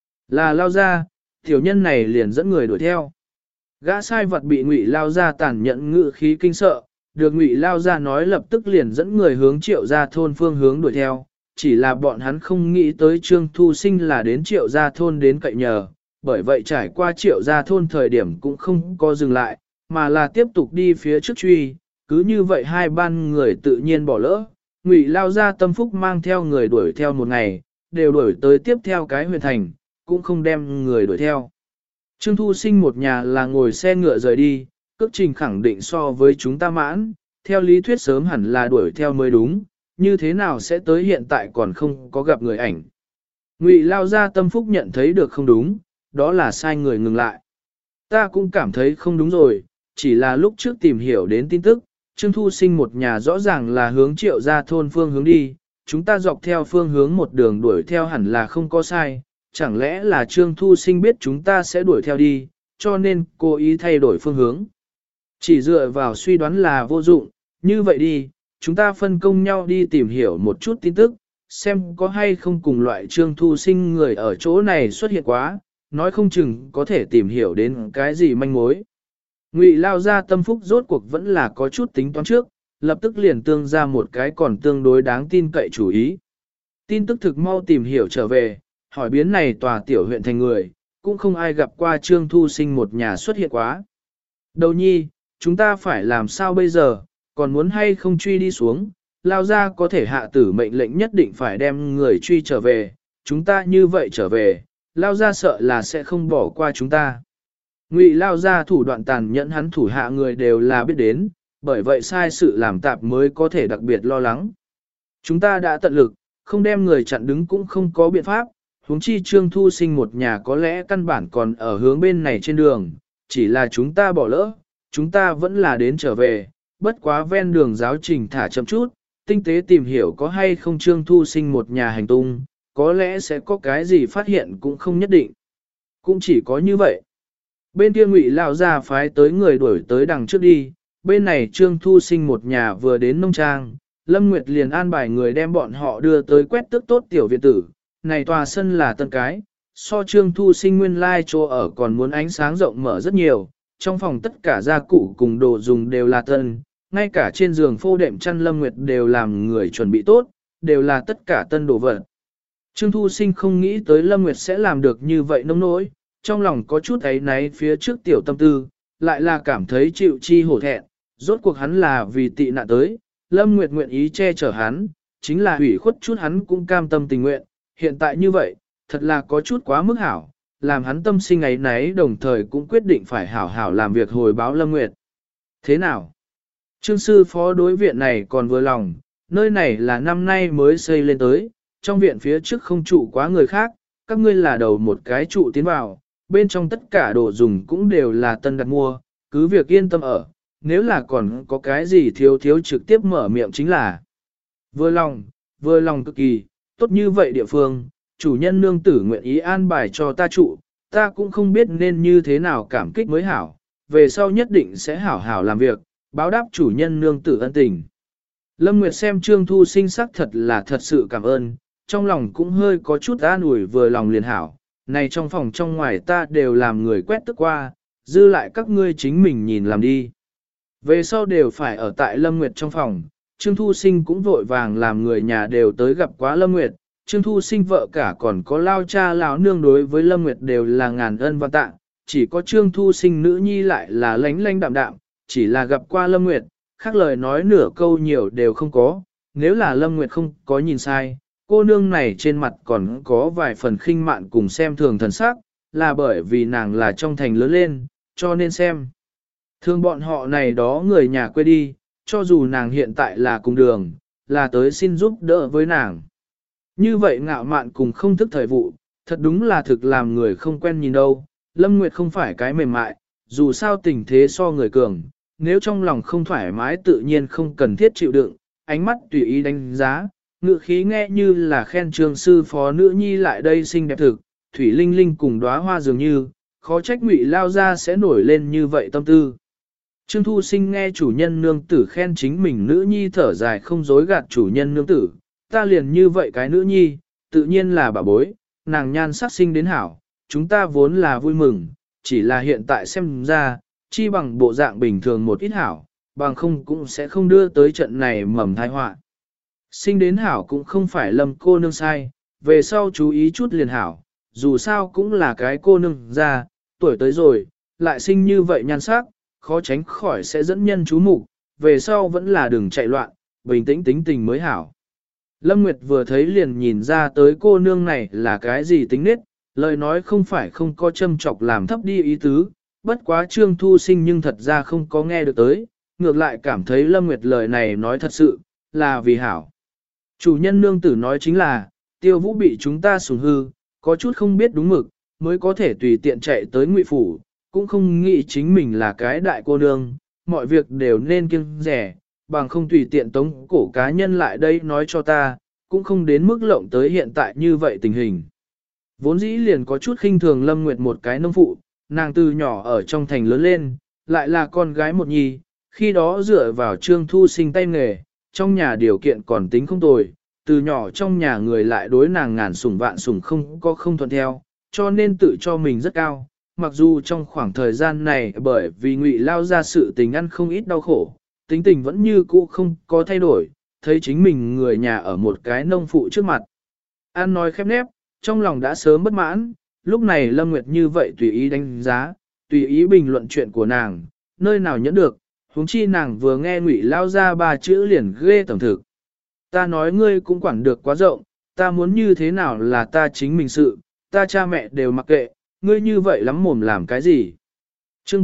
Là lao ra, tiểu nhân này liền dẫn người đuổi theo. Gã sai vật bị Ngụy lao ra tàn nhẫn ngự khí kinh sợ, được Ngụy lao ra nói lập tức liền dẫn người hướng Triệu Gia Thôn phương hướng đuổi theo, chỉ là bọn hắn không nghĩ tới Trương Thu Sinh là đến Triệu Gia Thôn đến cậy nhờ, bởi vậy trải qua Triệu Gia Thôn thời điểm cũng không có dừng lại, mà là tiếp tục đi phía trước truy, cứ như vậy hai ban người tự nhiên bỏ lỡ. Ngụy lao ra tâm phúc mang theo người đuổi theo một ngày, đều đuổi tới tiếp theo cái huyện thành, cũng không đem người đuổi theo. Trương Thu Sinh một nhà là ngồi xe ngựa rời đi, cước trình khẳng định so với chúng ta mãn, theo lý thuyết sớm hẳn là đuổi theo mới đúng, như thế nào sẽ tới hiện tại còn không có gặp người ảnh. Ngụy lao ra tâm phúc nhận thấy được không đúng, đó là sai người ngừng lại. Ta cũng cảm thấy không đúng rồi, chỉ là lúc trước tìm hiểu đến tin tức, Trương Thu Sinh một nhà rõ ràng là hướng Triệu Gia Thôn phương hướng đi, chúng ta dọc theo phương hướng một đường đuổi theo hẳn là không có sai, chẳng lẽ là Trương Thu Sinh biết chúng ta sẽ đuổi theo đi, cho nên cố ý thay đổi phương hướng. Chỉ dựa vào suy đoán là vô dụng, như vậy đi, chúng ta phân công nhau đi tìm hiểu một chút tin tức, xem có hay không cùng loại Trương Thu Sinh người ở chỗ này xuất hiện quá, nói không chừng có thể tìm hiểu đến cái gì manh mối. Ngụy lao ra tâm phúc rốt cuộc vẫn là có chút tính toán trước, lập tức liền tương ra một cái còn tương đối đáng tin cậy chủ ý. Tin tức thực mau tìm hiểu trở về, hỏi biến này tòa tiểu huyện thành người, cũng không ai gặp qua Trương Thu Sinh một nhà xuất hiện quá. Đầu nhi, chúng ta phải làm sao bây giờ, còn muốn hay không truy đi xuống, lao ra có thể hạ tử mệnh lệnh nhất định phải đem người truy trở về, chúng ta như vậy trở về, lao ra sợ là sẽ không bỏ qua chúng ta. Ngụy lao ra thủ đoạn tàn nhẫn hắn thủ hạ người đều là biết đến, bởi vậy sai sự làm tạp mới có thể đặc biệt lo lắng. Chúng ta đã tận lực, không đem người chặn đứng cũng không có biện pháp, huống chi Trương Thu Sinh một nhà có lẽ căn bản còn ở hướng bên này trên đường, chỉ là chúng ta bỏ lỡ, chúng ta vẫn là đến trở về, bất quá ven đường giáo trình thả chậm chút, tinh tế tìm hiểu có hay không Trương Thu Sinh một nhà hành tung, có lẽ sẽ có cái gì phát hiện cũng không nhất định. Cũng chỉ có như vậy. Bên kia Ngụy lão gia phái tới người đuổi tới đằng trước đi, bên này Trương Thu Sinh một nhà vừa đến nông trang, Lâm Nguyệt liền an bài người đem bọn họ đưa tới quét tước tốt tiểu viện tử, này tòa sân là tân cái, so Trương Thu Sinh nguyên lai chỗ ở còn muốn ánh sáng rộng mở rất nhiều, trong phòng tất cả gia cụ cùng đồ dùng đều là tân, ngay cả trên giường phô đệm chăn Lâm Nguyệt đều làm người chuẩn bị tốt, đều là tất cả tân đồ vật. Trương Thu Sinh không nghĩ tới Lâm Nguyệt sẽ làm được như vậy nông nỗi, trong lòng có chút ấy náy phía trước tiểu tâm tư, lại là cảm thấy chịu chi hổ thẹn, rốt cuộc hắn là vì tị nạn tới, Lâm Nguyệt nguyện ý che chở hắn, chính là hủy khuất chút hắn cũng cam tâm tình nguyện, hiện tại như vậy, thật là có chút quá mức hảo, làm hắn tâm sinh ấy náy đồng thời cũng quyết định phải hảo hảo làm việc hồi báo Lâm Nguyệt. Thế nào? Trương sư phó đối viện này còn vừa lòng, nơi này là năm nay mới xây lên tới, trong viện phía trước không trụ quá người khác, các ngươi là đầu một cái trụ tiến vào, bên trong tất cả đồ dùng cũng đều là tân đặt mua, cứ việc yên tâm ở, nếu là còn có cái gì thiếu thiếu trực tiếp mở miệng chính là vừa lòng cực kỳ, tốt như vậy địa phương, chủ nhân nương tử nguyện ý an bài cho ta trụ, ta cũng không biết nên như thế nào cảm kích mới hảo, về sau nhất định sẽ hảo hảo làm việc, báo đáp chủ nhân nương tử ân tình. Lâm Nguyệt xem Trương Thu Sinh sắc thật là thật sự cảm ơn, trong lòng cũng hơi có chút an ủi vừa lòng liền hảo, này trong phòng trong ngoài ta đều làm người quét tức qua, dư lại các ngươi chính mình nhìn làm đi. Về sau đều phải ở tại Lâm Nguyệt trong phòng, Trương Thu Sinh cũng vội vàng làm người nhà đều tới gặp quá Lâm Nguyệt, Trương Thu Sinh vợ cả còn có lao cha lão nương đối với Lâm Nguyệt đều là ngàn ân và tạ, chỉ có Trương Thu Sinh nữ nhi lại là lánh lánh đạm đạm, chỉ là gặp qua Lâm Nguyệt, khác lời nói nửa câu nhiều đều không có, nếu là Lâm Nguyệt không có nhìn sai, cô nương này trên mặt còn có vài phần khinh mạn cùng xem thường thần sắc, là bởi vì nàng là trong thành lớn lên, cho nên xem. Thường bọn họ này đó người nhà quê đi, cho dù nàng hiện tại là cùng đường, là tới xin giúp đỡ với nàng. Như vậy ngạo mạn cùng không thức thời vụ, thật đúng là thực làm người không quen nhìn đâu. Lâm Nguyệt không phải cái mềm mại, dù sao tình thế so người cường, nếu trong lòng không thoải mái tự nhiên không cần thiết chịu đựng, ánh mắt tùy ý đánh giá, ngữ khí nghe như là khen Trương sư phó nữ nhi lại đây xinh đẹp thực, thủy linh linh cùng đóa hoa dường như, khó trách Ngụy lao ra sẽ nổi lên như vậy tâm tư. Trương Thu Sinh nghe chủ nhân nương tử khen chính mình nữ nhi thở dài không dối gạt chủ nhân nương tử, ta liền như vậy cái nữ nhi, tự nhiên là bà bối, nàng nhan sắc sinh đến hảo, chúng ta vốn là vui mừng, chỉ là hiện tại xem ra, chi bằng bộ dạng bình thường một ít hảo, bằng không cũng sẽ không đưa tới trận này mầm tai họa. Sinh đến hảo cũng không phải Lâm cô nương sai, về sau chú ý chút liền hảo, dù sao cũng là cái cô nương ra, tuổi tới rồi, lại sinh như vậy nhan sắc, khó tránh khỏi sẽ dẫn nhân chú mục, về sau vẫn là đừng chạy loạn, bình tĩnh tính tình mới hảo. Lâm Nguyệt vừa thấy liền nhìn ra tới cô nương này là cái gì tính nết, lời nói không phải không có châm chọc làm thấp đi ý tứ, bất quá Trương Thu Sinh nhưng thật ra không có nghe được tới, ngược lại cảm thấy Lâm Nguyệt lời này nói thật sự, là vì hảo. Chủ nhân nương tử nói chính là, Tiêu Vũ bị chúng ta sủng hư, có chút không biết đúng mực, mới có thể tùy tiện chạy tới Ngụy phủ, cũng không nghĩ chính mình là cái đại cô nương, mọi việc đều nên kiêng rẻ, bằng không tùy tiện tống cổ cá nhân lại đây nói cho ta, cũng không đến mức lộng tới hiện tại như vậy tình hình. Vốn dĩ liền có chút khinh thường Lâm Nguyệt một cái nông phụ, nàng từ nhỏ ở trong thành lớn lên, lại là con gái một nhi, khi đó dựa vào Trương Thu Sinh tay nghề, trong nhà điều kiện còn tính không tồi, từ nhỏ trong nhà người lại đối nàng ngàn sủng vạn sủng không có không thuận theo, cho nên tự cho mình rất cao. Mặc dù trong khoảng thời gian này bởi vì Ngụy lao ra sự tình ăn không ít đau khổ, tính tình vẫn như cũ không có thay đổi, thấy chính mình người nhà ở một cái nông phụ trước mặt. An nói khép nép, trong lòng đã sớm bất mãn, lúc này Lâm Nguyệt như vậy tùy ý đánh giá, tùy ý bình luận chuyện của nàng, nơi nào nhẫn được, huống chi nàng vừa nghe Ngụy lao ra ba chữ liền ghê tởm thực. Ta nói ngươi cũng quản được quá rộng, ta muốn như thế nào là ta chính mình sự, ta cha mẹ đều mặc kệ, ngươi như vậy lắm mồm làm cái gì? Chương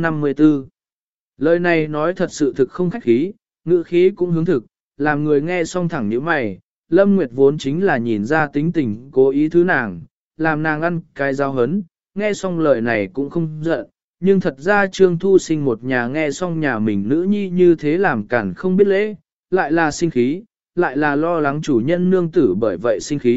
454 Lời này nói thật sự thực không khách khí, ngữ khí cũng hướng thực, làm người nghe xong thẳng nhíu mày, Lâm Nguyệt vốn chính là nhìn ra tính tình cố ý thứ nàng, làm nàng ăn cái giao hấn, nghe xong lời này cũng không giận, nhưng thật ra Trương Thu Sinh một nhà nghe xong nhà mình nữ nhi như thế làm cản không biết lễ, lại là sinh khí, lại là lo lắng chủ nhân nương tử bởi vậy sinh khí,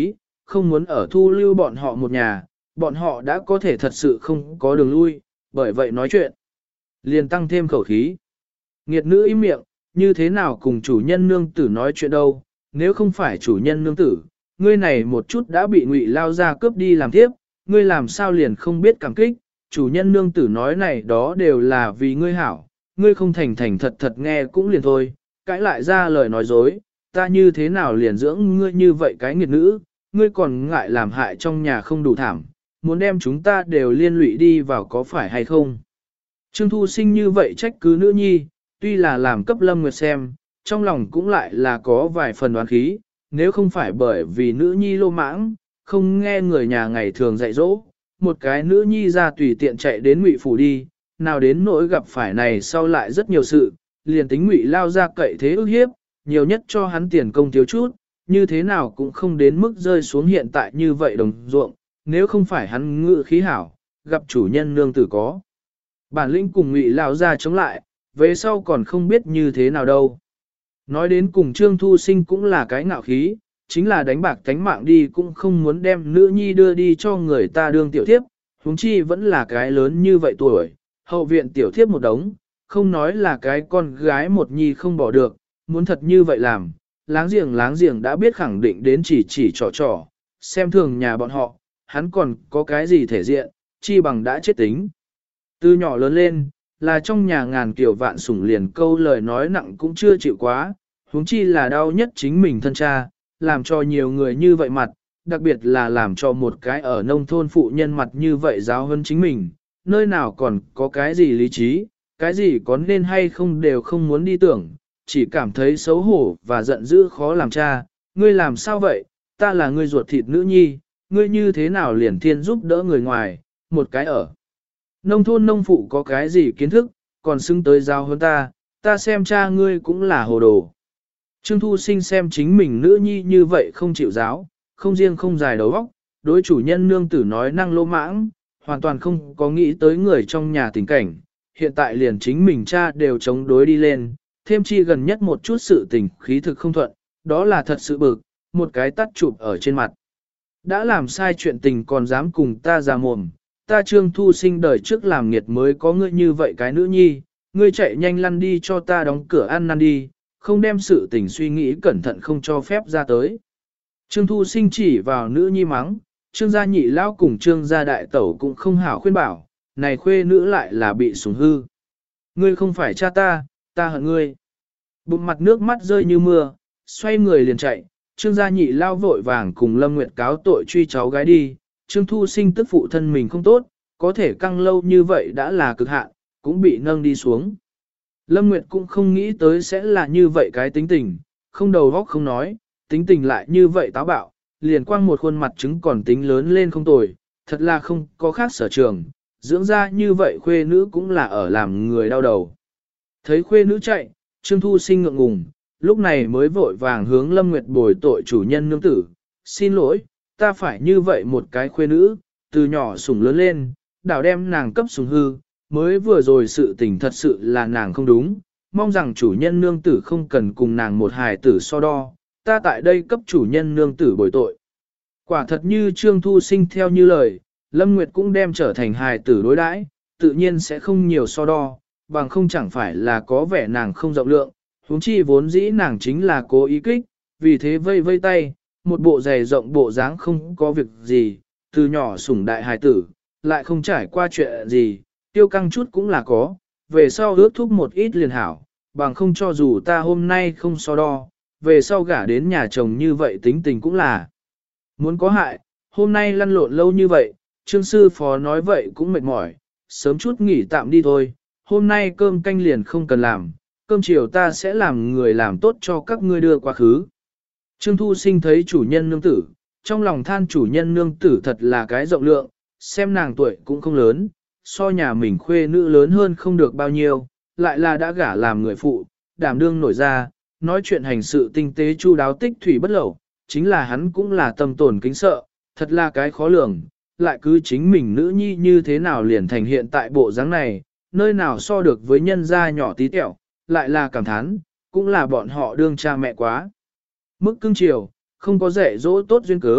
không muốn ở thu lưu bọn họ một nhà, bọn họ đã có thể thật sự không có đường lui, bởi vậy nói chuyện. Liền tăng thêm khẩu khí. Nghiệt nữ im miệng, như thế nào cùng chủ nhân nương tử nói chuyện đâu, nếu không phải chủ nhân nương tử, ngươi này một chút đã bị Ngụy lao ra cướp đi làm tiếp, ngươi làm sao liền không biết cảm kích, chủ nhân nương tử nói này đó đều là vì ngươi hảo, ngươi không thành thành thật thật nghe cũng liền thôi, cãi lại ra lời nói dối, ta như thế nào liền dưỡng ngươi như vậy cái nghiệt nữ, ngươi còn ngại làm hại trong nhà không đủ thảm, muốn đem chúng ta đều liên lụy đi vào có phải hay không. Trương Thu Sinh như vậy trách cứ nữ nhi, tuy là làm cấp Lâm Nguyệt xem, trong lòng cũng lại là có vài phần đoán khí, nếu không phải bởi vì nữ nhi lô mãng, không nghe người nhà ngày thường dạy dỗ, một cái nữ nhi ra tùy tiện chạy đến Ngụy phủ đi, nào đến nỗi gặp phải này sau lại rất nhiều sự, liền tính Ngụy lao ra cậy thế ức hiếp, nhiều nhất cho hắn tiền công thiếu chút, như thế nào cũng không đến mức rơi xuống hiện tại như vậy đồng ruộng, nếu không phải hắn ngự khí hảo, gặp chủ nhân nương tử có. Bản lĩnh cùng Ngụy lao ra chống lại, về sau còn không biết như thế nào đâu. Nói đến cùng Trương Thu Sinh cũng là cái ngạo khí, chính là đánh bạc tánh mạng đi cũng không muốn đem nữ nhi đưa đi cho người ta đương tiểu thiếp, huống chi vẫn là cái lớn như vậy tuổi, hậu viện tiểu thiếp một đống, không nói là cái con gái một nhi không bỏ được, muốn thật như vậy làm, láng giềng đã biết khẳng định đến chỉ trò, xem thường nhà bọn họ, hắn còn có cái gì thể diện, chi bằng đã chết tính. Từ nhỏ lớn lên, là trong nhà ngàn kiểu vạn sủng liền câu lời nói nặng cũng chưa chịu quá, huống chi là đau nhất chính mình thân cha, làm cho nhiều người như vậy mặt, đặc biệt là làm cho một cái ở nông thôn phụ nhân mặt như vậy giáo hơn chính mình, nơi nào còn có cái gì lý trí, cái gì có nên hay không đều không muốn đi tưởng, chỉ cảm thấy xấu hổ và giận dữ khó làm cha, ngươi làm sao vậy, ta là ngươi ruột thịt nữ nhi, ngươi như thế nào liền thiên giúp đỡ người ngoài, một cái ở. Nông thôn nông phụ có cái gì kiến thức, còn xưng tới giao hơn ta xem cha ngươi cũng là hồ đồ. Trương Thu Sinh xem chính mình nữ nhi như vậy không chịu giáo, không riêng không dài đầu óc, đối chủ nhân nương tử nói năng lô mãng, hoàn toàn không có nghĩ tới người trong nhà tình cảnh, hiện tại liền chính mình cha đều chống đối đi lên, thêm chi gần nhất một chút sự tình khí thực không thuận, đó là thật sự bực, một cái tắt chụp ở trên mặt. Đã làm sai chuyện tình còn dám cùng ta ra mồm, ta Trương Thu Sinh đời trước làm nghiệt mới có ngươi như vậy cái nữ nhi, ngươi chạy nhanh lăn đi cho ta đóng cửa ăn năn đi, không đem sự tình suy nghĩ cẩn thận không cho phép ra tới. Trương Thu Sinh chỉ vào nữ nhi mắng, Trương gia nhị lão cùng Trương gia đại tẩu cũng không hảo khuyên bảo, này khuê nữ lại là bị sủng hư. Ngươi không phải cha ta hận ngươi. Bụng mặt nước mắt rơi như mưa, xoay người liền chạy, Trương gia nhị lao vội vàng cùng Lâm Nguyệt cáo tội truy cháu gái đi, Trương Thu Sinh tức phụ thân mình không tốt, có thể căng lâu như vậy đã là cực hạn, cũng bị nâng đi xuống. Lâm Nguyệt cũng không nghĩ tới sẽ là như vậy cái tính tình, không đầu óc không nói, tính tình lại như vậy táo bạo, liền quang một khuôn mặt trứng còn tính lớn lên không tồi, thật là không có khác sở trường, dưỡng ra như vậy khuê nữ cũng là ở làm người đau đầu. Thấy khuê nữ chạy, Trương Thu Sinh ngượng ngùng, lúc này mới vội vàng hướng Lâm Nguyệt bồi tội chủ nhân nương tử, xin lỗi, ta phải như vậy một cái khuê nữ, từ nhỏ sủng lớn lên, đảo đem nàng cấp sủng hư, mới vừa rồi sự tình thật sự là nàng không đúng, mong rằng chủ nhân nương tử không cần cùng nàng một hài tử so đo, ta tại đây cấp chủ nhân nương tử bồi tội. Quả thật như Trương Thu Sinh theo như lời, Lâm Nguyệt cũng đem trở thành hài tử đối đãi, tự nhiên sẽ không nhiều so đo, bằng không chẳng phải là có vẻ nàng không rộng lượng, huống chi vốn dĩ nàng chính là cố ý kích, vì thế vây vây tay, một bộ giày rộng bộ dáng không có việc gì, từ nhỏ sủng đại hài tử, lại không trải qua chuyện gì, tiêu căng chút cũng là có, về sau ước thúc một ít liền hảo, bằng không cho dù ta hôm nay không so đo, về sau gả đến nhà chồng như vậy tính tình cũng là muốn có hại, hôm nay lăn lộn lâu như vậy, Trương sư phó nói vậy cũng mệt mỏi, sớm chút nghỉ tạm đi thôi, hôm nay cơm canh liền không cần làm, cơm chiều ta sẽ làm người làm tốt cho các ngươi đưa quá khứ. Trương Thu Sinh thấy chủ nhân nương tử, trong lòng than chủ nhân nương tử thật là cái rộng lượng, xem nàng tuổi cũng không lớn, so nhà mình khuê nữ lớn hơn không được bao nhiêu, lại là đã gả làm người phụ, đảm đương nổi ra, nói chuyện hành sự tinh tế chu đáo tích thủy bất lẩu, chính là hắn cũng là tâm tồn kính sợ, thật là cái khó lường, lại cứ chính mình nữ nhi như thế nào liền thành hiện tại bộ dáng này, nơi nào so được với nhân gia nhỏ tí tẹo, lại là cảm thán, cũng là bọn họ đương cha mẹ quá. Mức cưng chiều, không có dạy dỗ tốt duyên cớ,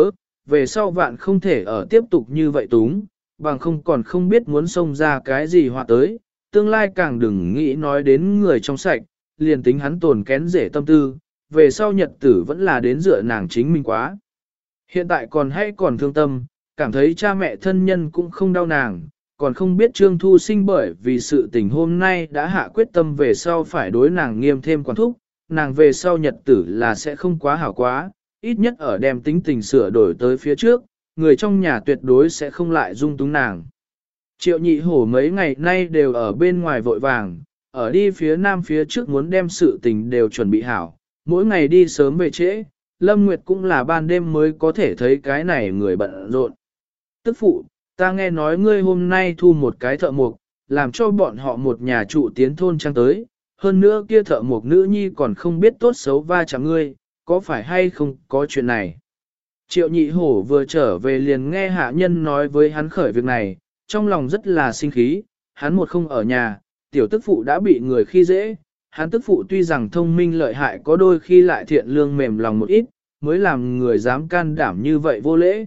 về sau vạn không thể ở tiếp tục như vậy túng, bằng không còn không biết muốn xông ra cái gì họa tới, tương lai càng đừng nghĩ nói đến người trong sạch, liền tính hắn tồn kén rể tâm tư, về sau nhật tử vẫn là đến dựa nàng chính mình quá. Hiện tại còn hay còn thương tâm, cảm thấy cha mẹ thân nhân cũng không đau nàng, còn không biết Trương Thu Sinh bởi vì sự tình hôm nay đã hạ quyết tâm về sau phải đối nàng nghiêm thêm quản thúc, nàng về sau nhật tử là sẽ không quá hảo quá, ít nhất ở đem tính tình sửa đổi tới phía trước, người trong nhà tuyệt đối sẽ không lại dung túng nàng. Triệu nhị hổ mấy ngày nay đều ở bên ngoài vội vàng, ở đi phía nam phía trước muốn đem sự tình đều chuẩn bị hảo, mỗi ngày đi sớm về trễ, Lâm Nguyệt cũng là ban đêm mới có thể thấy cái này người bận rộn. Tức phụ, ta nghe nói ngươi hôm nay thu một cái thợ mộc, làm cho bọn họ một nhà trụ tiến thôn trang tới, hơn nữa kia thợ mộc nữ nhi còn không biết tốt xấu va chạm ngươi, có phải hay không có chuyện này. Triệu nhị hổ vừa trở về liền nghe hạ nhân nói với hắn khởi việc này, trong lòng rất là sinh khí, hắn một không ở nhà, tiểu tức phụ đã bị người khi dễ, hắn tức phụ tuy rằng thông minh lợi hại có đôi khi lại thiện lương mềm lòng một ít, mới làm người dám can đảm như vậy vô lễ.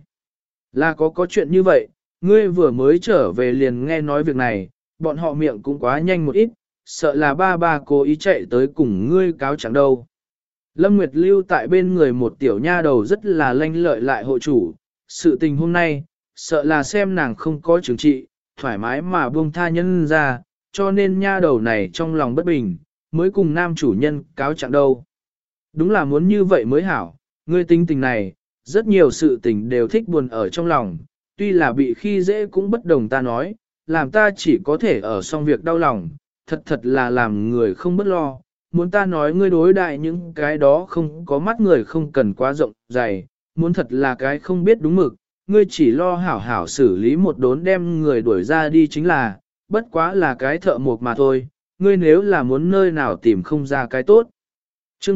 Là có chuyện như vậy, ngươi vừa mới trở về liền nghe nói việc này, bọn họ miệng cũng quá nhanh một ít, sợ là ba cố ý chạy tới cùng ngươi cáo chẳng đâu. Lâm Nguyệt lưu tại bên người một tiểu nha đầu rất là lanh lợi lại hộ chủ, sự tình hôm nay, sợ là xem nàng không có chứng trị, thoải mái mà buông tha nhân ra, cho nên nha đầu này trong lòng bất bình, mới cùng nam chủ nhân cáo trạng đâu. Đúng là muốn như vậy mới hảo, ngươi tính tình này, rất nhiều sự tình đều thích buồn ở trong lòng, tuy là bị khi dễ cũng bất đồng ta nói, làm ta chỉ có thể ở xong việc đau lòng, thật là làm người không bất lo, muốn ta nói ngươi đối đại những cái đó không có mắt người không cần quá rộng dày, muốn thật là cái không biết đúng mực, ngươi chỉ lo hảo hảo xử lý một đốn đem người đuổi ra đi chính là, bất quá là cái thợ mộc mà thôi, ngươi nếu là muốn nơi nào tìm không ra cái tốt. Chương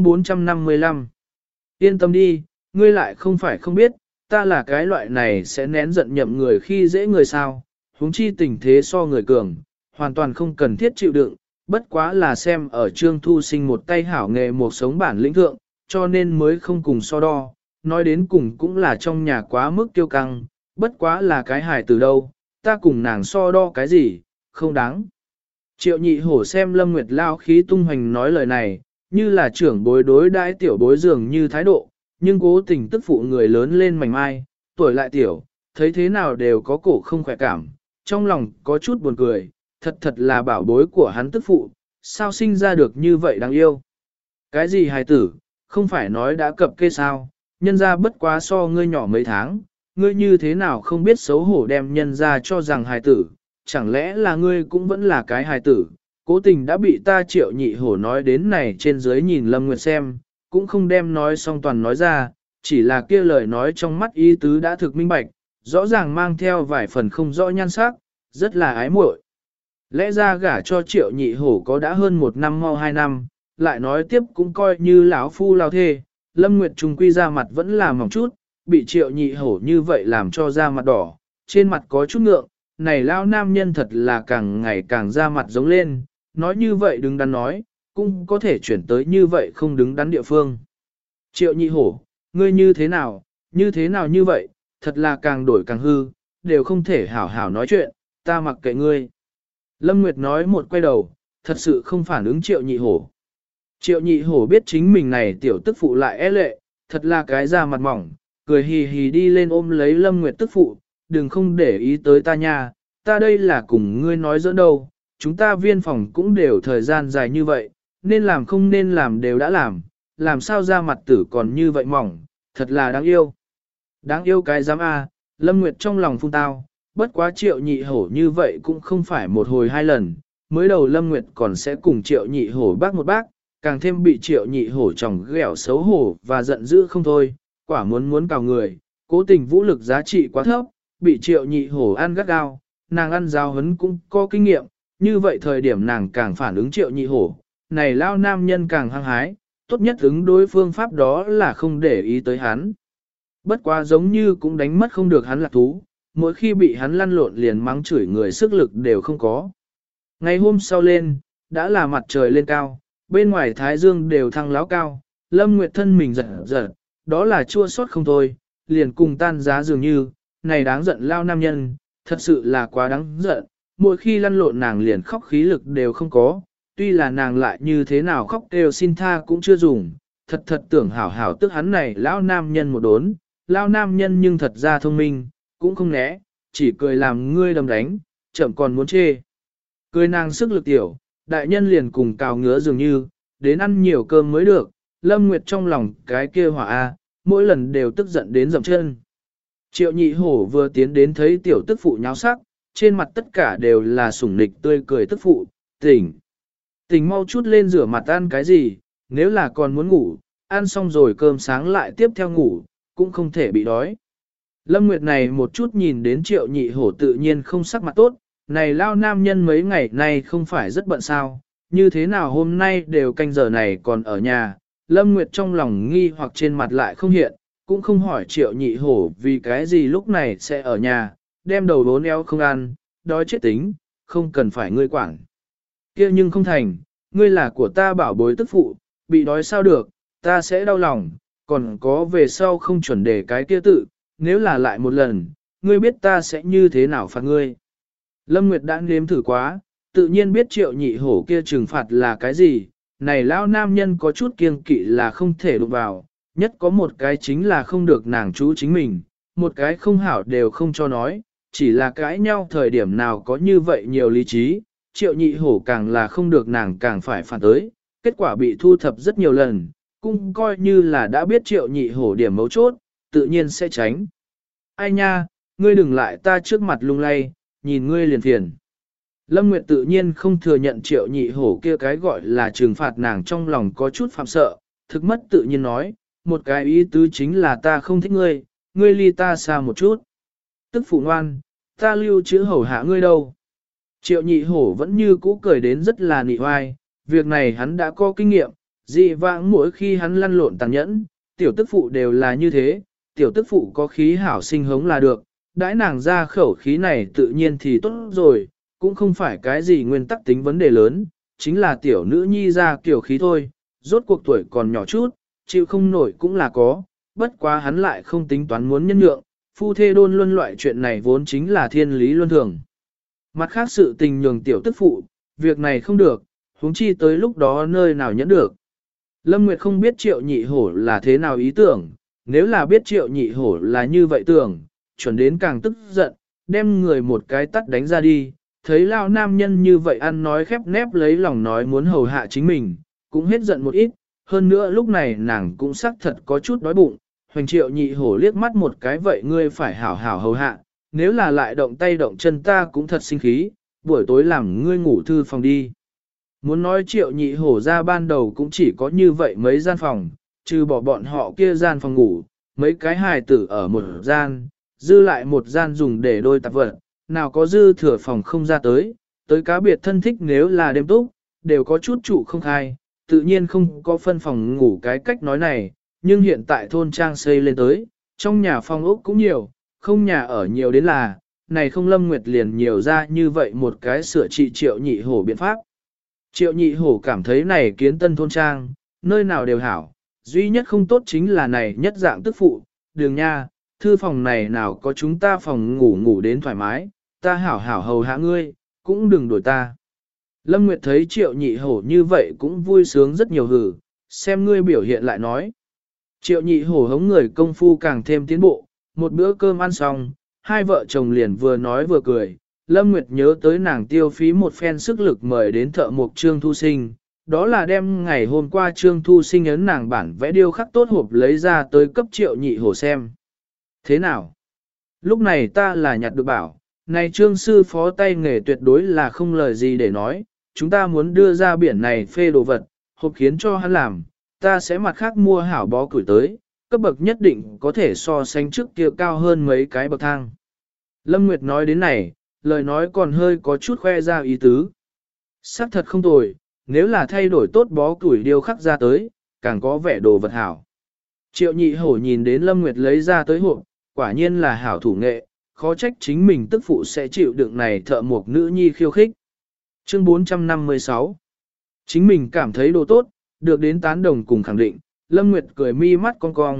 455 Yên tâm đi, ngươi lại không phải không biết, ta là cái loại này sẽ nén giận nhậm người khi dễ người sao, huống chi tình thế so người cường, hoàn toàn không cần thiết chịu đựng, bất quá là xem ở Trương Thu Sinh một tay hảo nghề một sống bản lĩnh thượng, cho nên mới không cùng so đo, nói đến cùng cũng là trong nhà quá mức kiêu căng, bất quá là cái hài từ đâu, ta cùng nàng so đo cái gì, không đáng. Triệu nhị hổ xem Lâm Nguyệt lao khí tung hoành nói lời này, như là trưởng bối đối đãi tiểu bối dường như thái độ, nhưng cố tình tức phụ người lớn lên mảnh mai, tuổi lại tiểu, thấy thế nào đều có cổ không khỏe cảm, trong lòng có chút buồn cười, thật là bảo bối của hắn tức phụ, sao sinh ra được như vậy đáng yêu. Cái gì hài tử, không phải nói đã cập kê sao, nhân ra bất quá so ngươi nhỏ mấy tháng, ngươi như thế nào không biết xấu hổ đem nhân ra cho rằng hài tử, chẳng lẽ là ngươi cũng vẫn là cái hài tử, cố tình đã bị ta Triệu nhị hổ nói đến này trên dưới nhìn Lâm Nguyệt xem, cũng không đem nói xong toàn nói ra, chỉ là kia lời nói trong mắt ý tứ đã thực minh bạch, rõ ràng mang theo vài phần không rõ nhan sắc, rất là ái muội. Lẽ ra gả cho Triệu nhị hổ có đã hơn 1 năm mau 2 năm, lại nói tiếp cũng coi như lão phu lao thê, Lâm Nguyệt trùng quy ra mặt vẫn là mỏng chút, bị Triệu nhị hổ như vậy làm cho da mặt đỏ, trên mặt có chút ngượng, này lao nam nhân thật là càng ngày càng ra mặt giống lên, nói như vậy đứng đắn nói, cũng có thể chuyển tới như vậy không đứng đắn địa phương. Triệu nhị hổ, ngươi như thế nào như vậy, thật là càng đổi càng hư, đều không thể hảo hảo nói chuyện, ta mặc kệ ngươi. Lâm Nguyệt nói một quay đầu, thật sự không phản ứng triệu nhị hổ. Triệu nhị hổ biết chính mình này tiểu tức phụ lại é lệ, thật là cái da mặt mỏng, cười hì hì đi lên ôm lấy Lâm Nguyệt tức phụ, đừng không để ý tới ta nha, ta đây là cùng ngươi nói giỡn đâu, chúng ta viên phòng cũng đều thời gian dài như vậy, nên làm không nên làm đều đã làm sao da mặt tử còn như vậy mỏng, thật là đáng yêu. Đáng yêu cái dám a, Lâm Nguyệt trong lòng phung tao, bất quá triệu nhị hổ như vậy cũng không phải một hồi 2 lần, mới đầu Lâm Nguyệt còn sẽ cùng triệu nhị hổ bác một bác, càng thêm bị triệu nhị hổ chồng ghẹo xấu hổ và giận dữ không thôi, quả muốn cào người, cố tình vũ lực giá trị quá thấp, bị triệu nhị hổ ăn gắt gao, nàng ăn giáo hấn cũng có kinh nghiệm, như vậy thời điểm nàng càng phản ứng triệu nhị hổ, này lao nam nhân càng hăng hái, tốt nhất ứng đối phương pháp đó là không để ý tới hắn. Bất quá giống như cũng đánh mất không được hắn lạc thú, mỗi khi bị hắn lăn lộn liền mắng chửi người sức lực đều không có. Ngày hôm sau lên, đã là mặt trời lên cao, bên ngoài thái dương đều thăng láo cao, Lâm Nguyệt thân mình giật giật, đó là chua xót không thôi, liền cùng tan giá dường như, này đáng giận lao nam nhân, thật sự là quá đáng giận, mỗi khi lăn lộn nàng liền khóc khí lực đều không có, tuy là nàng lại như thế nào khóc đều xin tha cũng chưa dùng, thật thật tưởng hảo hảo tức hắn này lão nam nhân một đốn, lão nam nhân nhưng thật ra thông minh, cũng không né, chỉ cười làm ngươi đầm đánh, chậm còn muốn chê. Cười nàng sức lực tiểu, đại nhân liền cùng cào ngứa dường như, đến ăn nhiều cơm mới được, Lâm Nguyệt trong lòng cái kia hỏa a, mỗi lần đều tức giận đến dậm chân. Triệu nhị hổ vừa tiến đến thấy tiểu tức phụ nháo sắc, trên mặt tất cả đều là sủng nịch tươi cười tức phụ, tỉnh. Tỉnh mau chút lên rửa mặt ăn cái gì, nếu là còn muốn ngủ, ăn xong rồi cơm sáng lại tiếp theo ngủ, cũng không thể bị đói. Lâm Nguyệt này một chút nhìn đến triệu nhị hổ tự nhiên không sắc mặt tốt, này lao nam nhân mấy ngày nay không phải rất bận sao, như thế nào hôm nay đều canh giờ này còn ở nhà. Lâm Nguyệt trong lòng nghi hoặc trên mặt lại không hiện, cũng không hỏi triệu nhị hổ vì cái gì lúc này sẽ ở nhà, đem đầu đốn eo không ăn, đói chết tính, không cần phải ngươi quản. Kia nhưng không thành, ngươi là của ta bảo bối tức phụ, bị đói sao được, ta sẽ đau lòng, còn có về sau không chuẩn để cái kia tự, nếu là lại một lần, ngươi biết ta sẽ như thế nào phạt ngươi. Lâm Nguyệt đã nếm thử quá, tự nhiên biết triệu nhị hổ kia trừng phạt là cái gì, này lão nam nhân có chút kiêng kỵ là không thể đụng vào, nhất có một cái chính là không được nàng chú chính mình, một cái không hảo đều không cho nói, chỉ là cãi nhau thời điểm nào có như vậy nhiều lý trí, triệu nhị hổ càng là không được nàng càng phải phản tới, kết quả bị thu thập rất nhiều lần, cũng coi như là đã biết triệu nhị hổ điểm mấu chốt, tự nhiên sẽ tránh. Ai nha, ngươi đừng lại ta trước mặt lung lay, nhìn ngươi liền phiền. Lâm Nguyệt tự nhiên không thừa nhận triệu nhị hổ kia cái gọi là trừng phạt nàng trong lòng có chút phạm sợ, thực mất tự nhiên nói, một cái ý tứ chính là ta không thích ngươi, ngươi ly ta xa một chút. Tức phụ ngoan, ta lưu chữ hầu hạ ngươi đâu. Triệu nhị hổ vẫn như cũ cười đến rất là nị oai, việc này hắn đã có kinh nghiệm, dị vãng mỗi khi hắn lăn lộn tàn nhẫn, tiểu tức phụ đều là như thế, tiểu tức phụ có khí hảo sinh hống là được, đãi nàng ra khẩu khí này tự nhiên thì tốt rồi, cũng không phải cái gì nguyên tắc tính vấn đề lớn, chính là tiểu nữ nhi ra kiểu khí thôi, rốt cuộc tuổi còn nhỏ chút, chịu không nổi cũng là có, bất quá hắn lại không tính toán muốn nhân nhượng, phu thê đôn luân loại chuyện này vốn chính là thiên lý luân thường. Mặt khác sự tình nhường tiểu tức phụ, việc này không được, huống chi tới lúc đó nơi nào nhẫn được. Lâm Nguyệt không biết triệu nhị hổ là thế nào ý tưởng, nếu là biết triệu nhị hổ là như vậy tưởng, chuẩn đến càng tức giận, đem người một cái tắt đánh ra đi, thấy lao nam nhân như vậy ăn nói khép nép lấy lòng nói muốn hầu hạ chính mình, cũng hết giận một ít, hơn nữa lúc này nàng cũng xác thật có chút đói bụng, hoành triệu nhị hổ liếc mắt một cái vậy ngươi phải hảo hảo hầu hạ, nếu là lại động tay động chân ta cũng thật sinh khí, buổi tối làm ngươi ngủ thư phòng đi. Muốn nói triệu nhị hổ ra ban đầu cũng chỉ có như vậy mấy gian phòng, trừ bỏ bọn họ kia gian phòng ngủ, mấy cái hài tử ở một gian, dư lại một gian dùng để đôi tạp vật, nào có dư thừa phòng không ra tới cá biệt thân thích nếu là đêm túc, đều có chút trụ không khai, tự nhiên không có phân phòng ngủ cái cách nói này, nhưng hiện tại thôn trang xây lên tới, trong nhà phòng ốc cũng nhiều, không nhà ở nhiều đến là, này không Lâm Nguyệt liền nhiều ra như vậy một cái sửa trị triệu nhị hổ biện pháp. Triệu nhị hổ cảm thấy này kiến tân thôn trang, nơi nào đều hảo, duy nhất không tốt chính là này nhất dạng tức phụ, đường nha, thư phòng này nào có chúng ta phòng ngủ ngủ đến thoải mái, ta hảo hảo hầu hạ ngươi, cũng đừng đổi ta. Lâm Nguyệt thấy triệu nhị hổ như vậy cũng vui sướng rất nhiều hử, xem ngươi biểu hiện lại nói. Triệu nhị hổ hống người công phu càng thêm tiến bộ, một bữa cơm ăn xong, hai vợ chồng liền vừa nói vừa cười. Lâm Nguyệt nhớ tới nàng tiêu phí một phen sức lực mời đến thợ mộc Trương Thu Sinh, đó là đem ngày hôm qua Trương Thu Sinh ấn nàng bản vẽ điêu khắc tốt hộp lấy ra tới cấp triệu nhị hổ xem. Thế nào? Lúc này ta là nhặt được bảo, này Trương sư phó tay nghề tuyệt đối là không lời gì để nói, chúng ta muốn đưa ra biển này phê đồ vật, hộp khiến cho hắn làm, ta sẽ mặt khác mua hảo bó củi tới, cấp bậc nhất định có thể so sánh trước kia cao hơn mấy cái bậc thang. Lâm Nguyệt nói đến này, lời nói còn hơi có chút khoe ra ý tứ. Sắc thật không tồi, nếu là thay đổi tốt bó củi điêu khắc ra tới, càng có vẻ đồ vật hảo. Triệu nhị hổ nhìn đến Lâm Nguyệt lấy ra tới hộp, quả nhiên là hảo thủ nghệ, khó trách chính mình tức phụ sẽ chịu đựng này thợ mộc nữ nhi khiêu khích. Chương 456 Chính mình cảm thấy đồ tốt, được đến tán đồng cùng khẳng định, Lâm Nguyệt cười mi mắt cong cong,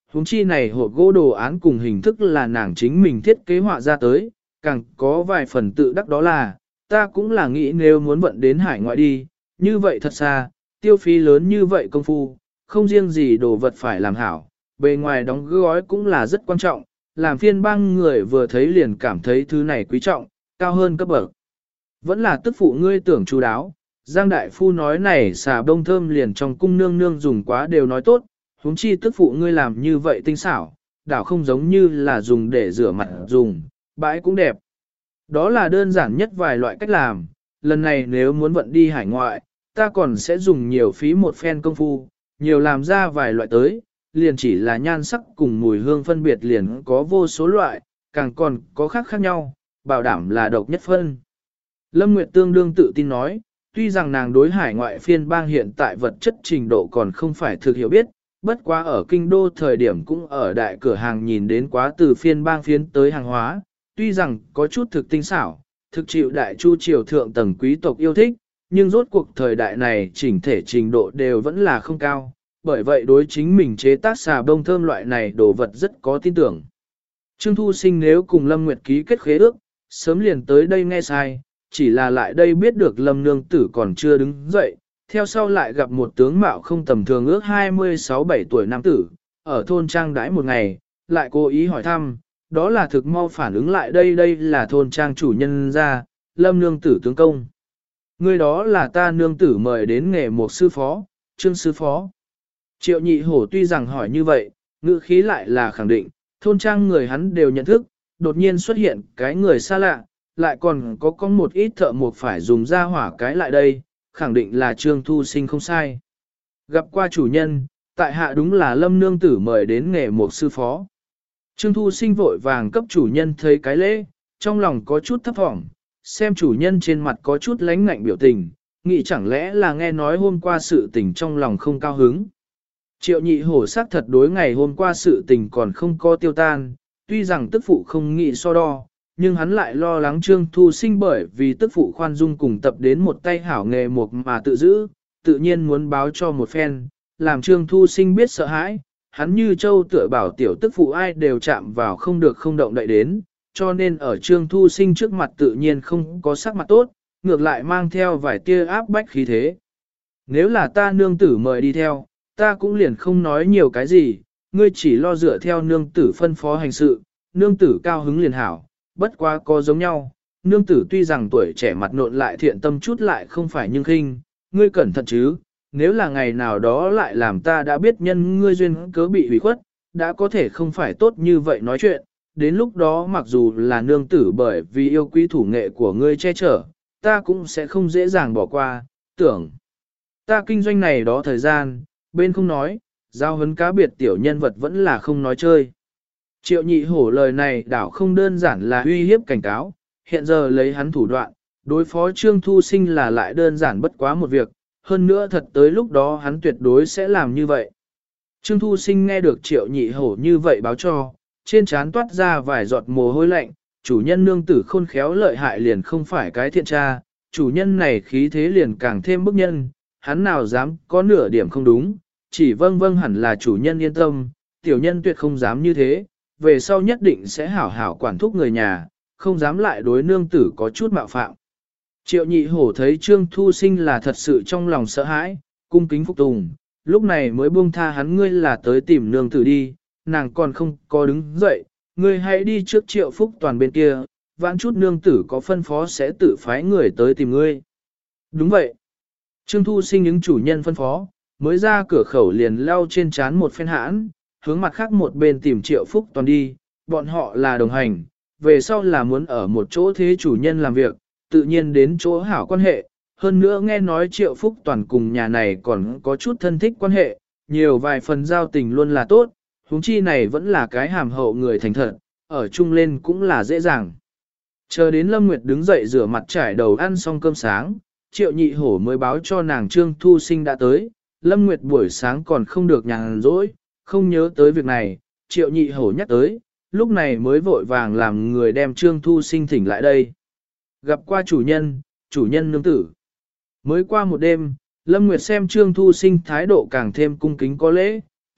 huống chi này hộp gỗ đồ án cùng hình thức là nàng chính mình thiết kế họa ra tới, càng có vài phần tự đắc đó là, ta cũng là nghĩ nếu muốn vận đến hải ngoại đi, như vậy thật xa, tiêu phí lớn như vậy công phu, không riêng gì đồ vật phải làm hảo, bề ngoài đóng gói cũng là rất quan trọng, làm phiên bang người vừa thấy liền cảm thấy thứ này quý trọng, cao hơn cấp bậc. Vẫn là tức phụ ngươi tưởng chú đáo, Giang Đại Phu nói này xà bông thơm liền trong cung nương nương dùng quá đều nói tốt, huống chi tức phụ ngươi làm như vậy tinh xảo, đảo không giống như là dùng để rửa mặt dùng, bãi cũng đẹp. Đó là đơn giản nhất vài loại cách làm, lần này nếu muốn vận đi hải ngoại, ta còn sẽ dùng nhiều phí một phen công phu, nhiều làm ra vài loại tới, liền chỉ là nhan sắc cùng mùi hương phân biệt liền có vô số loại, càng còn có khác khác nhau, bảo đảm là độc nhất phân. Lâm Nguyệt tương đương tự tin nói, tuy rằng nàng đối hải ngoại phiên bang hiện tại vật chất trình độ còn không phải thực hiểu biết, bất quá ở kinh đô thời điểm cũng ở đại cửa hàng nhìn đến quá từ phiên bang phiến tới hàng hóa, tuy rằng có chút thực tinh xảo, thực chịu đại chu triều thượng tầng quý tộc yêu thích, nhưng rốt cuộc thời đại này chỉnh thể trình độ đều vẫn là không cao, bởi vậy đối chính mình chế tác xà bông thơm loại này đồ vật rất có tin tưởng. Trương Thu Sinh nếu cùng Lâm Nguyệt ký kết khế ước, sớm liền tới đây nghe sai, chỉ là lại đây biết được Lâm Nương Tử còn chưa đứng dậy, theo sau lại gặp một tướng mạo không tầm thường ước 26-7 tuổi nam tử, ở thôn trang đãi một ngày, lại cố ý hỏi thăm, đó là thực mau phản ứng lại đây là thôn trang chủ nhân ra, Lâm Nương Tử tướng công. Người đó là ta nương tử mời đến nghề một sư phó, Trương sư phó. Triệu nhị hổ tuy rằng hỏi như vậy, ngữ khí lại là khẳng định, thôn trang người hắn đều nhận thức, đột nhiên xuất hiện cái người xa lạ, lại còn có một ít thợ mộc phải dùng ra hỏa cái lại đây, khẳng định là Trương Thu Sinh không sai. Gặp qua chủ nhân, tại hạ đúng là Lâm Nương Tử mời đến nghề một sư phó. Trương Thu Sinh vội vàng cấp chủ nhân thấy cái lễ, trong lòng có chút thấp thỏm, xem chủ nhân trên mặt có chút lánh ngạnh biểu tình, nghĩ chẳng lẽ là nghe nói hôm qua sự tình trong lòng không cao hứng. Triệu nhị hổ xác thật đối ngày hôm qua sự tình còn không có tiêu tan, tuy rằng tức phụ không nghĩ so đo, nhưng hắn lại lo lắng Trương Thu Sinh bởi vì tức phụ khoan dung cùng tập đến một tay hảo nghề một mà tự giữ, tự nhiên muốn báo cho một phen, làm Trương Thu Sinh biết sợ hãi, hắn như châu tựa bảo tiểu tức phụ ai đều chạm vào không được không động đậy đến, cho nên ở Trương Thu Sinh trước mặt tự nhiên không có sắc mặt tốt, ngược lại mang theo vài tia áp bách khí thế. Nếu là ta nương tử mời đi theo, ta cũng liền không nói nhiều cái gì, ngươi chỉ lo dựa theo nương tử phân phó hành sự, nương tử cao hứng liền hảo, bất quá có giống nhau, nương tử tuy rằng tuổi trẻ mặt nộn lại thiện tâm chút lại không phải nhưng khinh, ngươi cẩn thận chứ, nếu là ngày nào đó lại làm ta đã biết nhân ngươi duyên cớ bị hủy khuất, đã có thể không phải tốt như vậy nói chuyện, đến lúc đó mặc dù là nương tử bởi vì yêu quý thủ nghệ của ngươi che chở, ta cũng sẽ không dễ dàng bỏ qua, tưởng. Ta kinh doanh này đó thời gian, bên không nói, giao hấn cá biệt tiểu nhân vật vẫn là không nói chơi. Triệu nhị hổ lời này đảo không đơn giản là uy hiếp cảnh cáo, hiện giờ lấy hắn thủ đoạn, đối phó Trương Thu Sinh là lại đơn giản bất quá một việc, hơn nữa thật tới lúc đó hắn tuyệt đối sẽ làm như vậy. Trương Thu Sinh nghe được triệu nhị hổ như vậy báo cho, trên trán toát ra vài giọt mồ hôi lạnh, chủ nhân nương tử khôn khéo lợi hại liền không phải cái thiện tra, chủ nhân này khí thế liền càng thêm bức nhân, hắn nào dám có nửa điểm không đúng, chỉ vâng hẳn là chủ nhân yên tâm, tiểu nhân tuyệt không dám như thế, về sau nhất định sẽ hảo hảo quản thúc người nhà, không dám lại đối nương tử có chút mạo phạm. Triệu nhị hổ thấy Trương Thu Sinh là thật sự trong lòng sợ hãi, cung kính phục tùng, lúc này mới buông tha hắn ngươi là tới tìm nương tử đi, nàng còn không có đứng dậy, ngươi hãy đi trước Triệu Phúc Toàn bên kia, vãn chút nương tử có phân phó sẽ tự phái người tới tìm ngươi. Đúng vậy. Trương Thu Sinh những chủ nhân phân phó, mới ra cửa khẩu liền leo trên trán một phen hãn, hướng mặt khác một bên tìm Triệu Phúc Toàn đi, bọn họ là đồng hành, về sau là muốn ở một chỗ thế chủ nhân làm việc, tự nhiên đến chỗ hảo quan hệ, hơn nữa nghe nói Triệu Phúc Toàn cùng nhà này còn có chút thân thích quan hệ, nhiều vài phần giao tình luôn là tốt, huống chi này vẫn là cái hàm hậu người thành thật, ở chung lên cũng là dễ dàng. Chờ đến Lâm Nguyệt đứng dậy rửa mặt trải đầu ăn xong cơm sáng, Triệu nhị hổ mới báo cho nàng Trương Thu Sinh đã tới, Lâm Nguyệt buổi sáng còn không được nhàn rỗi, không nhớ tới việc này, Triệu nhị hổ nhắc tới, lúc này mới vội vàng làm người đem Trương Thu Sinh thỉnh lại đây. Gặp qua chủ nhân nương tử. Mới qua một đêm, Lâm Nguyệt xem Trương Thu Sinh thái độ càng thêm cung kính có lễ,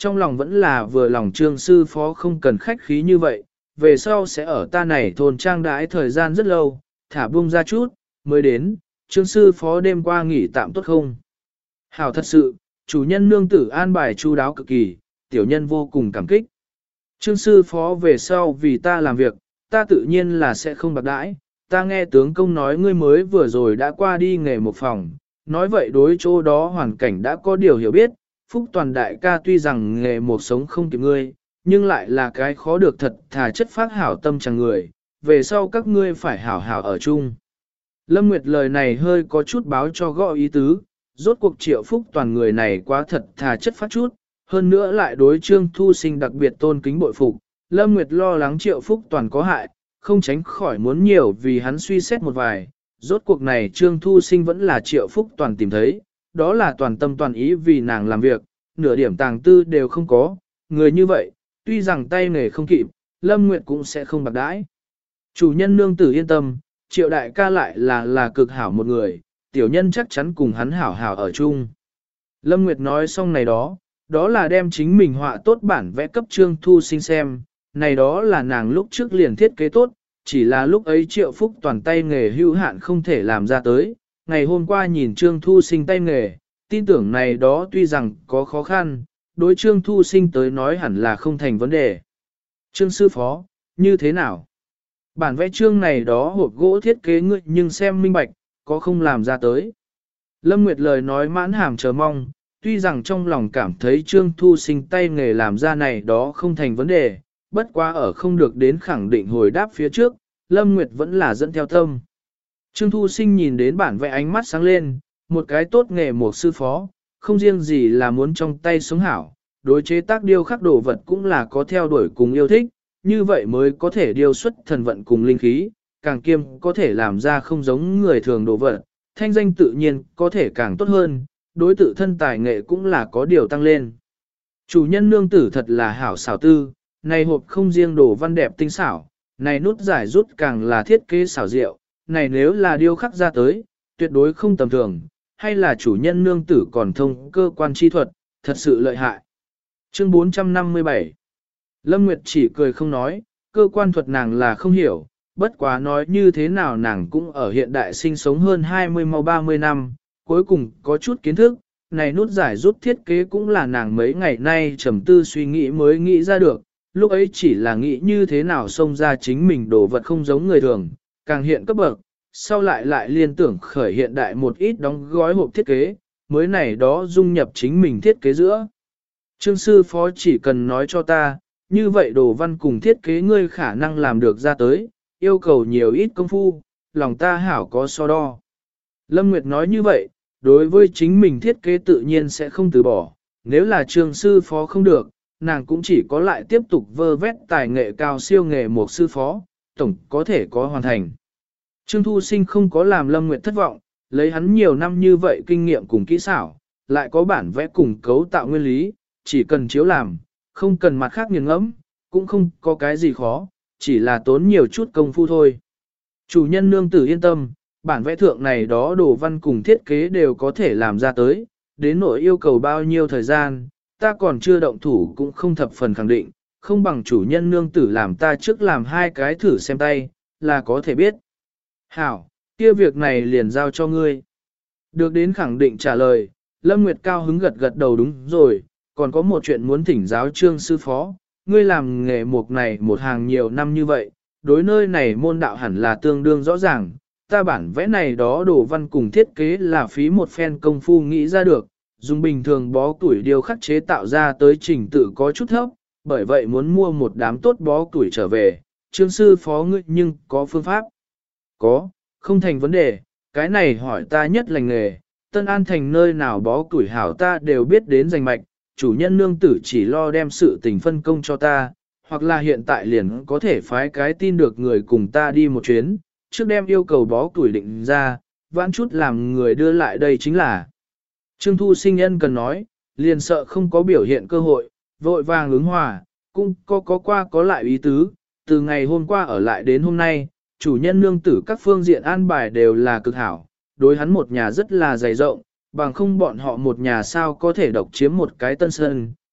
trong lòng vẫn là vừa lòng Trương sư phó không cần khách khí như vậy, về sau sẽ ở ta này thôn trang đãi thời gian rất lâu, thả buông ra chút, mới đến, Trương sư phó đêm qua nghỉ tạm tốt không? Hảo thật sự, chủ nhân nương tử an bài chu đáo cực kỳ, tiểu nhân vô cùng cảm kích. Trương sư phó về sau vì ta làm việc, ta tự nhiên là sẽ không bạc đãi, ta nghe tướng công nói ngươi mới vừa rồi đã qua đi nghề một phòng, nói vậy đối chỗ đó hoàn cảnh đã có điều hiểu biết, Phúc Toàn đại ca tuy rằng nghề một sống không kịp ngươi, nhưng lại là cái khó được thật thà chất phác hảo tâm chẳng người, về sau các ngươi phải hảo hảo ở chung. Lâm Nguyệt lời này hơi có chút báo cho gõ ý tứ, rốt cuộc Triệu Phúc Toàn người này quá thật thà chất phát chút, hơn nữa lại đối Trương Thu Sinh đặc biệt tôn kính bội phục. Lâm Nguyệt lo lắng Triệu Phúc Toàn có hại, không tránh khỏi muốn nhiều vì hắn suy xét một vài. Rốt cuộc này Trương Thu Sinh vẫn là Triệu Phúc Toàn tìm thấy, đó là toàn tâm toàn ý vì nàng làm việc, nửa điểm tàng tư đều không có. Người như vậy, tuy rằng tay nghề không kịp, Lâm Nguyệt cũng sẽ không bạc đãi. Chủ nhân nương tử yên tâm, Triệu đại ca lại là cực hảo một người, tiểu nhân chắc chắn cùng hắn hảo hảo ở chung. Lâm Nguyệt nói xong này đó là đem chính mình họa tốt bản vẽ cấp Trương Thu Sinh xem, này đó là nàng lúc trước liền thiết kế tốt, chỉ là lúc ấy Triệu Phúc Toàn tay nghề hữu hạn không thể làm ra tới. Ngày hôm qua nhìn Trương Thu Sinh tay nghề, tin tưởng này đó tuy rằng có khó khăn, đối Trương Thu Sinh tới nói hẳn là không thành vấn đề. Trương sư phó, như thế nào? Bản vẽ chương này đó hộp gỗ thiết kế ngươi nhưng xem minh bạch, có không làm ra tới. Lâm Nguyệt lời nói mãn hàm chờ mong, tuy rằng trong lòng cảm thấy Trương Thu Sinh tay nghề làm ra này đó không thành vấn đề, bất quá ở không được đến khẳng định hồi đáp phía trước, Lâm Nguyệt vẫn là dẫn theo tâm. Trương Thu Sinh nhìn đến bản vẽ ánh mắt sáng lên, một cái tốt nghề một sư phó, không riêng gì là muốn trong tay sống hảo, đối chế tác điêu khắc đồ vật cũng là có theo đuổi cùng yêu thích, như vậy mới có thể điêu xuất thần vận cùng linh khí, càng kiêm có thể làm ra không giống người thường đồ vật, thanh danh tự nhiên có thể càng tốt hơn, đối tự thân tài nghệ cũng là có điều tăng lên. Chủ nhân nương tử thật là hảo xảo tư, này hộp không riêng đồ văn đẹp tinh xảo, này nút giải rút càng là thiết kế xảo diệu, này nếu là điêu khắc ra tới, tuyệt đối không tầm thường, hay là chủ nhân nương tử còn thông cơ quan chi thuật, thật sự lợi hại. Chương 457 Lâm Nguyệt chỉ cười không nói, cơ quan thuật nàng là không hiểu, bất quá nói như thế nào nàng cũng ở hiện đại sinh sống hơn 20-30 năm, cuối cùng có chút kiến thức, này nút giải rút thiết kế cũng là nàng mấy ngày nay trầm tư suy nghĩ mới nghĩ ra được, lúc ấy chỉ là nghĩ như thế nào xông ra chính mình đồ vật không giống người thường, càng hiện cấp bậc, sau lại liên tưởng khởi hiện đại một ít đóng gói hộp thiết kế, mới này đó dung nhập chính mình thiết kế giữa. Trương sư phó chỉ cần nói cho ta, như vậy đồ văn cùng thiết kế ngươi khả năng làm được ra tới, yêu cầu nhiều ít công phu, lòng ta hảo có so đo. Lâm Nguyệt nói như vậy, đối với chính mình thiết kế tự nhiên sẽ không từ bỏ, nếu là Trương sư phó không được, nàng cũng chỉ có lại tiếp tục vơ vét tài nghệ cao siêu nghề một sư phó, tổng có thể có hoàn thành. Trương Thu Sinh không có làm Lâm Nguyệt thất vọng, lấy hắn nhiều năm như vậy kinh nghiệm cùng kỹ xảo, lại có bản vẽ cùng cấu tạo nguyên lý, chỉ cần chiếu làm, không cần mặt khác nghiền ngẫm, cũng không có cái gì khó, chỉ là tốn nhiều chút công phu thôi. Chủ nhân nương tử yên tâm, bản vẽ thượng này đó đồ văn cùng thiết kế đều có thể làm ra tới, đến nỗi yêu cầu bao nhiêu thời gian, ta còn chưa động thủ cũng không thập phần khẳng định, không bằng chủ nhân nương tử làm ta trước làm hai cái thử xem tay, là có thể biết. Hảo, kia việc này liền giao cho ngươi. Được đến khẳng định trả lời, Lâm Nguyệt cao hứng gật gật đầu đúng rồi, còn có một chuyện muốn thỉnh giáo Trương sư phó, ngươi làm nghề mục này một hàng nhiều năm như vậy, đối nơi này môn đạo hẳn là tương đương rõ ràng, ta bản vẽ này đó đồ văn cùng thiết kế là phí một phen công phu nghĩ ra được, dùng bình thường bó củi điều khắc chế tạo ra tới trình tự có chút thấp, bởi vậy muốn mua một đám tốt bó củi trở về, Trương sư phó ngươi nhưng có phương pháp? Có, không thành vấn đề, cái này hỏi ta nhất lành nghề, Tân An thành nơi nào bó củi hảo ta đều biết đến danh mạch, chủ nhân nương tử chỉ lo đem sự tình phân công cho ta, hoặc là hiện tại liền có thể phái cái tin được người cùng ta đi một chuyến, trước đem yêu cầu bó củi định ra, vãn chút làm người đưa lại đây chính là. Trương Thu Sinh nhân cần nói, liền sợ không có biểu hiện cơ hội, vội vàng ứng hòa, cũng có qua có lại ý tứ, từ ngày hôm qua ở lại đến hôm nay, chủ nhân nương tử các phương diện an bài đều là cực hảo, đối hắn một nhà rất là dày rộng, bằng không bọn họ một nhà sao có thể độc chiếm một cái tân sơn,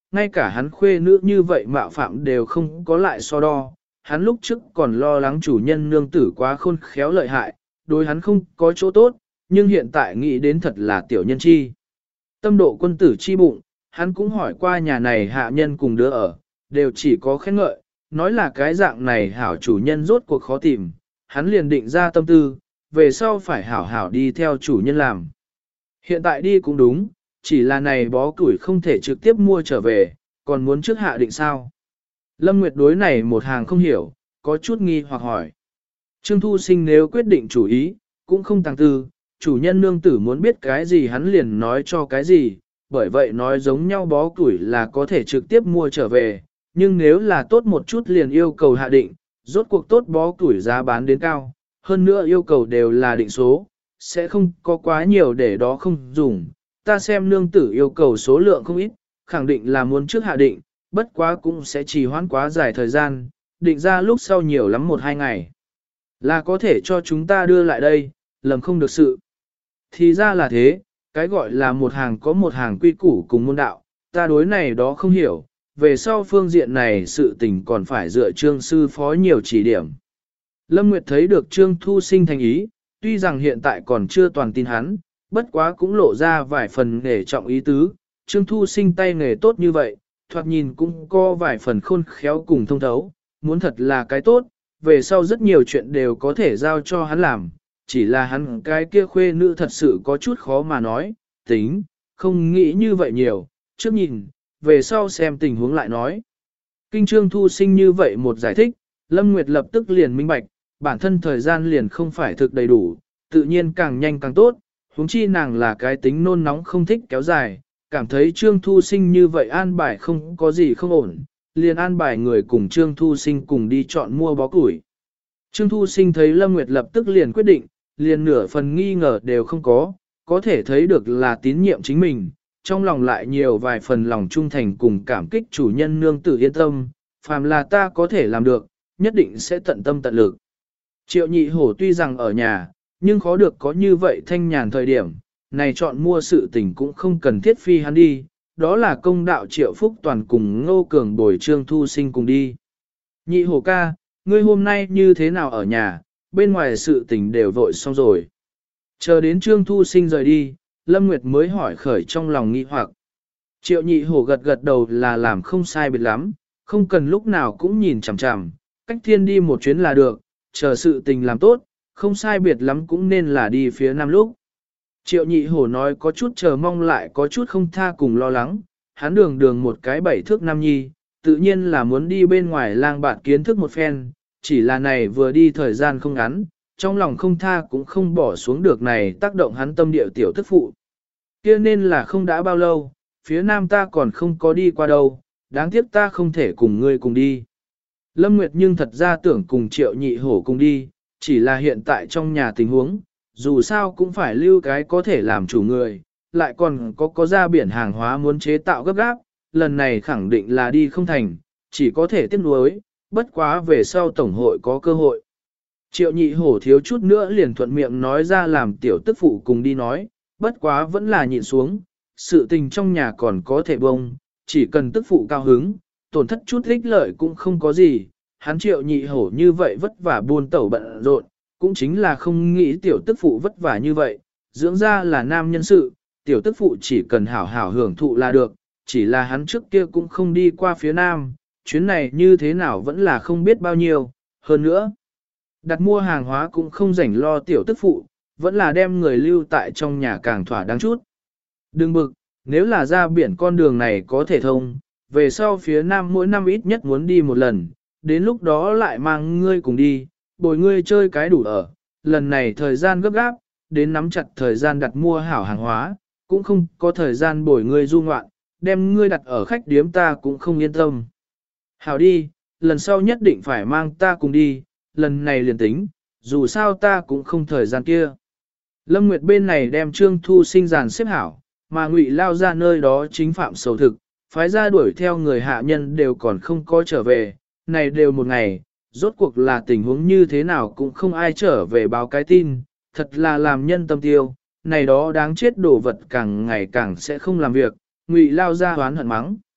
ngay cả hắn khuê nữ như vậy mạo phạm đều không có lại so đo. Hắn lúc trước còn lo lắng chủ nhân nương tử quá khôn khéo lợi hại, đối hắn không có chỗ tốt, nhưng hiện tại nghĩ đến thật là tiểu nhân chi. Tâm độ quân tử chi bụng, hắn cũng hỏi qua nhà này hạ nhân cùng đứa ở, đều chỉ có khen ngợi, nói là cái dạng này hảo chủ nhân rốt cuộc khó tìm, hắn liền định ra tâm tư, về sau phải hảo hảo đi theo chủ nhân làm. Hiện tại đi cũng đúng, chỉ là này bó củi không thể trực tiếp mua trở về, còn muốn trước hạ định sao. Lâm Nguyệt đối này một hàng không hiểu, có chút nghi hoặc hỏi. Trương Thu Sinh nếu quyết định chủ ý, cũng không tăng tư, chủ nhân nương tử muốn biết cái gì hắn liền nói cho cái gì, bởi vậy nói giống nhau bó củi là có thể trực tiếp mua trở về, nhưng nếu là tốt một chút liền yêu cầu hạ định, rốt cuộc tốt bó củi giá bán đến cao, hơn nữa yêu cầu đều là định số, sẽ không có quá nhiều để đó không dùng. Ta xem nương tử yêu cầu số lượng không ít, khẳng định là muốn trước hạ định, bất quá cũng sẽ trì hoãn quá dài thời gian, định ra lúc sau nhiều lắm 1-2 ngày. Là có thể cho chúng ta đưa lại đây, lầm không được sự. Thì ra là thế, cái gọi là một hàng có một hàng quy củ cùng môn đạo, ta đối này đó không hiểu, về sau phương diện này sự tình còn phải dựa Trương sư phó nhiều chỉ điểm. Lâm Nguyệt thấy được Trương Thu Sinh thành ý, tuy rằng hiện tại còn chưa toàn tin hắn, bất quá cũng lộ ra vài phần nghề trọng ý tứ, Trương Thu Sinh tay nghề tốt như vậy, thoạt nhìn cũng có vài phần khôn khéo cùng thông thấu, muốn thật là cái tốt, về sau rất nhiều chuyện đều có thể giao cho hắn làm, chỉ là hắn cái kia khuê nữ thật sự có chút khó mà nói, tính, không nghĩ như vậy nhiều, trước nhìn, về sau xem tình huống lại nói. Kinh Trương Thu Sinh như vậy một giải thích, Lâm Nguyệt lập tức liền minh bạch, bản thân thời gian liền không phải thực đầy đủ, tự nhiên càng nhanh càng tốt, huống chi nàng là cái tính nôn nóng không thích kéo dài, cảm thấy Trương Thu Sinh như vậy an bài không có gì không ổn, liền an bài người cùng Trương Thu Sinh cùng đi chọn mua bó củi. Trương Thu Sinh thấy Lâm Nguyệt lập tức liền quyết định, liền nửa phần nghi ngờ đều không có thể thấy được là tín nhiệm chính mình, trong lòng lại nhiều vài phần lòng trung thành cùng cảm kích chủ nhân nương tử yên tâm, phàm là ta có thể làm được, nhất định sẽ tận tâm tận lực. Triệu nhị hổ tuy rằng ở nhà, nhưng khó được có như vậy thanh nhàn thời điểm, này chọn mua sự tình cũng không cần thiết phi hắn đi, đó là công đạo Triệu Phúc Toàn cùng Ngô Cường bồi Trương Thu Sinh cùng đi. Nhị hổ ca, ngươi hôm nay như thế nào ở nhà, bên ngoài sự tình đều vội xong rồi. Chờ đến Trương Thu Sinh rời đi, Lâm Nguyệt mới hỏi khởi trong lòng nghi hoặc. Triệu nhị hổ gật gật đầu là làm không sai biệt lắm, không cần lúc nào cũng nhìn chằm chằm, cách thiên đi một chuyến là được, chờ sự tình làm tốt, không sai biệt lắm cũng nên là đi phía nam lúc. Triệu nhị hổ nói có chút chờ mong lại có chút không tha cùng lo lắng, hắn đường một cái 7 thước nam nhi, tự nhiên là muốn đi bên ngoài lang bạt kiến thức một phen, chỉ là này vừa đi thời gian không ngắn, trong lòng không tha cũng không bỏ xuống được này tác động hắn tâm địa tiểu tức phụ. Kia nên là không đã bao lâu, phía nam ta còn không có đi qua đâu, đáng tiếc ta không thể cùng ngươi cùng đi. Lâm Nguyệt nhưng thật ra tưởng cùng Triệu nhị hổ cùng đi, chỉ là hiện tại trong nhà tình huống, dù sao cũng phải lưu cái có thể làm chủ người, lại còn có ra biển hàng hóa muốn chế tạo gấp gáp, lần này khẳng định là đi không thành, chỉ có thể tiếp nối, bất quá về sau tổng hội có cơ hội. Triệu nhị hổ thiếu chút nữa liền thuận miệng nói ra làm tiểu tức phụ cùng đi nói, bất quá vẫn là nhịn xuống, sự tình trong nhà còn có thể bông, chỉ cần tức phụ cao hứng, tổn thất chút ích lợi cũng không có gì, hắn Triệu nhị hổ như vậy vất vả buôn tẩu bận rộn, cũng chính là không nghĩ tiểu tức phụ vất vả như vậy, dưỡng ra là nam nhân sự, tiểu tức phụ chỉ cần hảo hảo hưởng thụ là được, chỉ là hắn trước kia cũng không đi qua phía nam, chuyến này như thế nào vẫn là không biết bao nhiêu, hơn nữa. Đặt mua hàng hóa cũng không rảnh lo tiểu tức phụ, vẫn là đem người lưu tại trong nhà càng thỏa đáng chút. Đừng bực, nếu là ra biển con đường này có thể thông, về sau phía nam mỗi năm ít nhất muốn đi một lần, đến lúc đó lại mang ngươi cùng đi, bồi ngươi chơi cái đủ ở, lần này thời gian gấp gáp, đến nắm chặt thời gian đặt mua hảo hàng hóa, cũng không có thời gian bồi ngươi du ngoạn, đem ngươi đặt ở khách điếm ta cũng không yên tâm. Hảo đi, lần sau nhất định phải mang ta cùng đi, lần này liền tính, dù sao ta cũng không thời gian kia. Lâm Nguyệt bên này đem Trương Thu Sinh dàn xếp hảo, mà Ngụy lao ra nơi đó chính phạm sầu thực, phái ra đuổi theo người hạ nhân đều còn không có trở về, này đều một ngày, rốt cuộc là tình huống như thế nào cũng không ai trở về báo cái tin, thật là làm nhân tâm tiêu, này đó đáng chết đồ vật càng ngày càng sẽ không làm việc, Ngụy lao ra hoán hận mắng.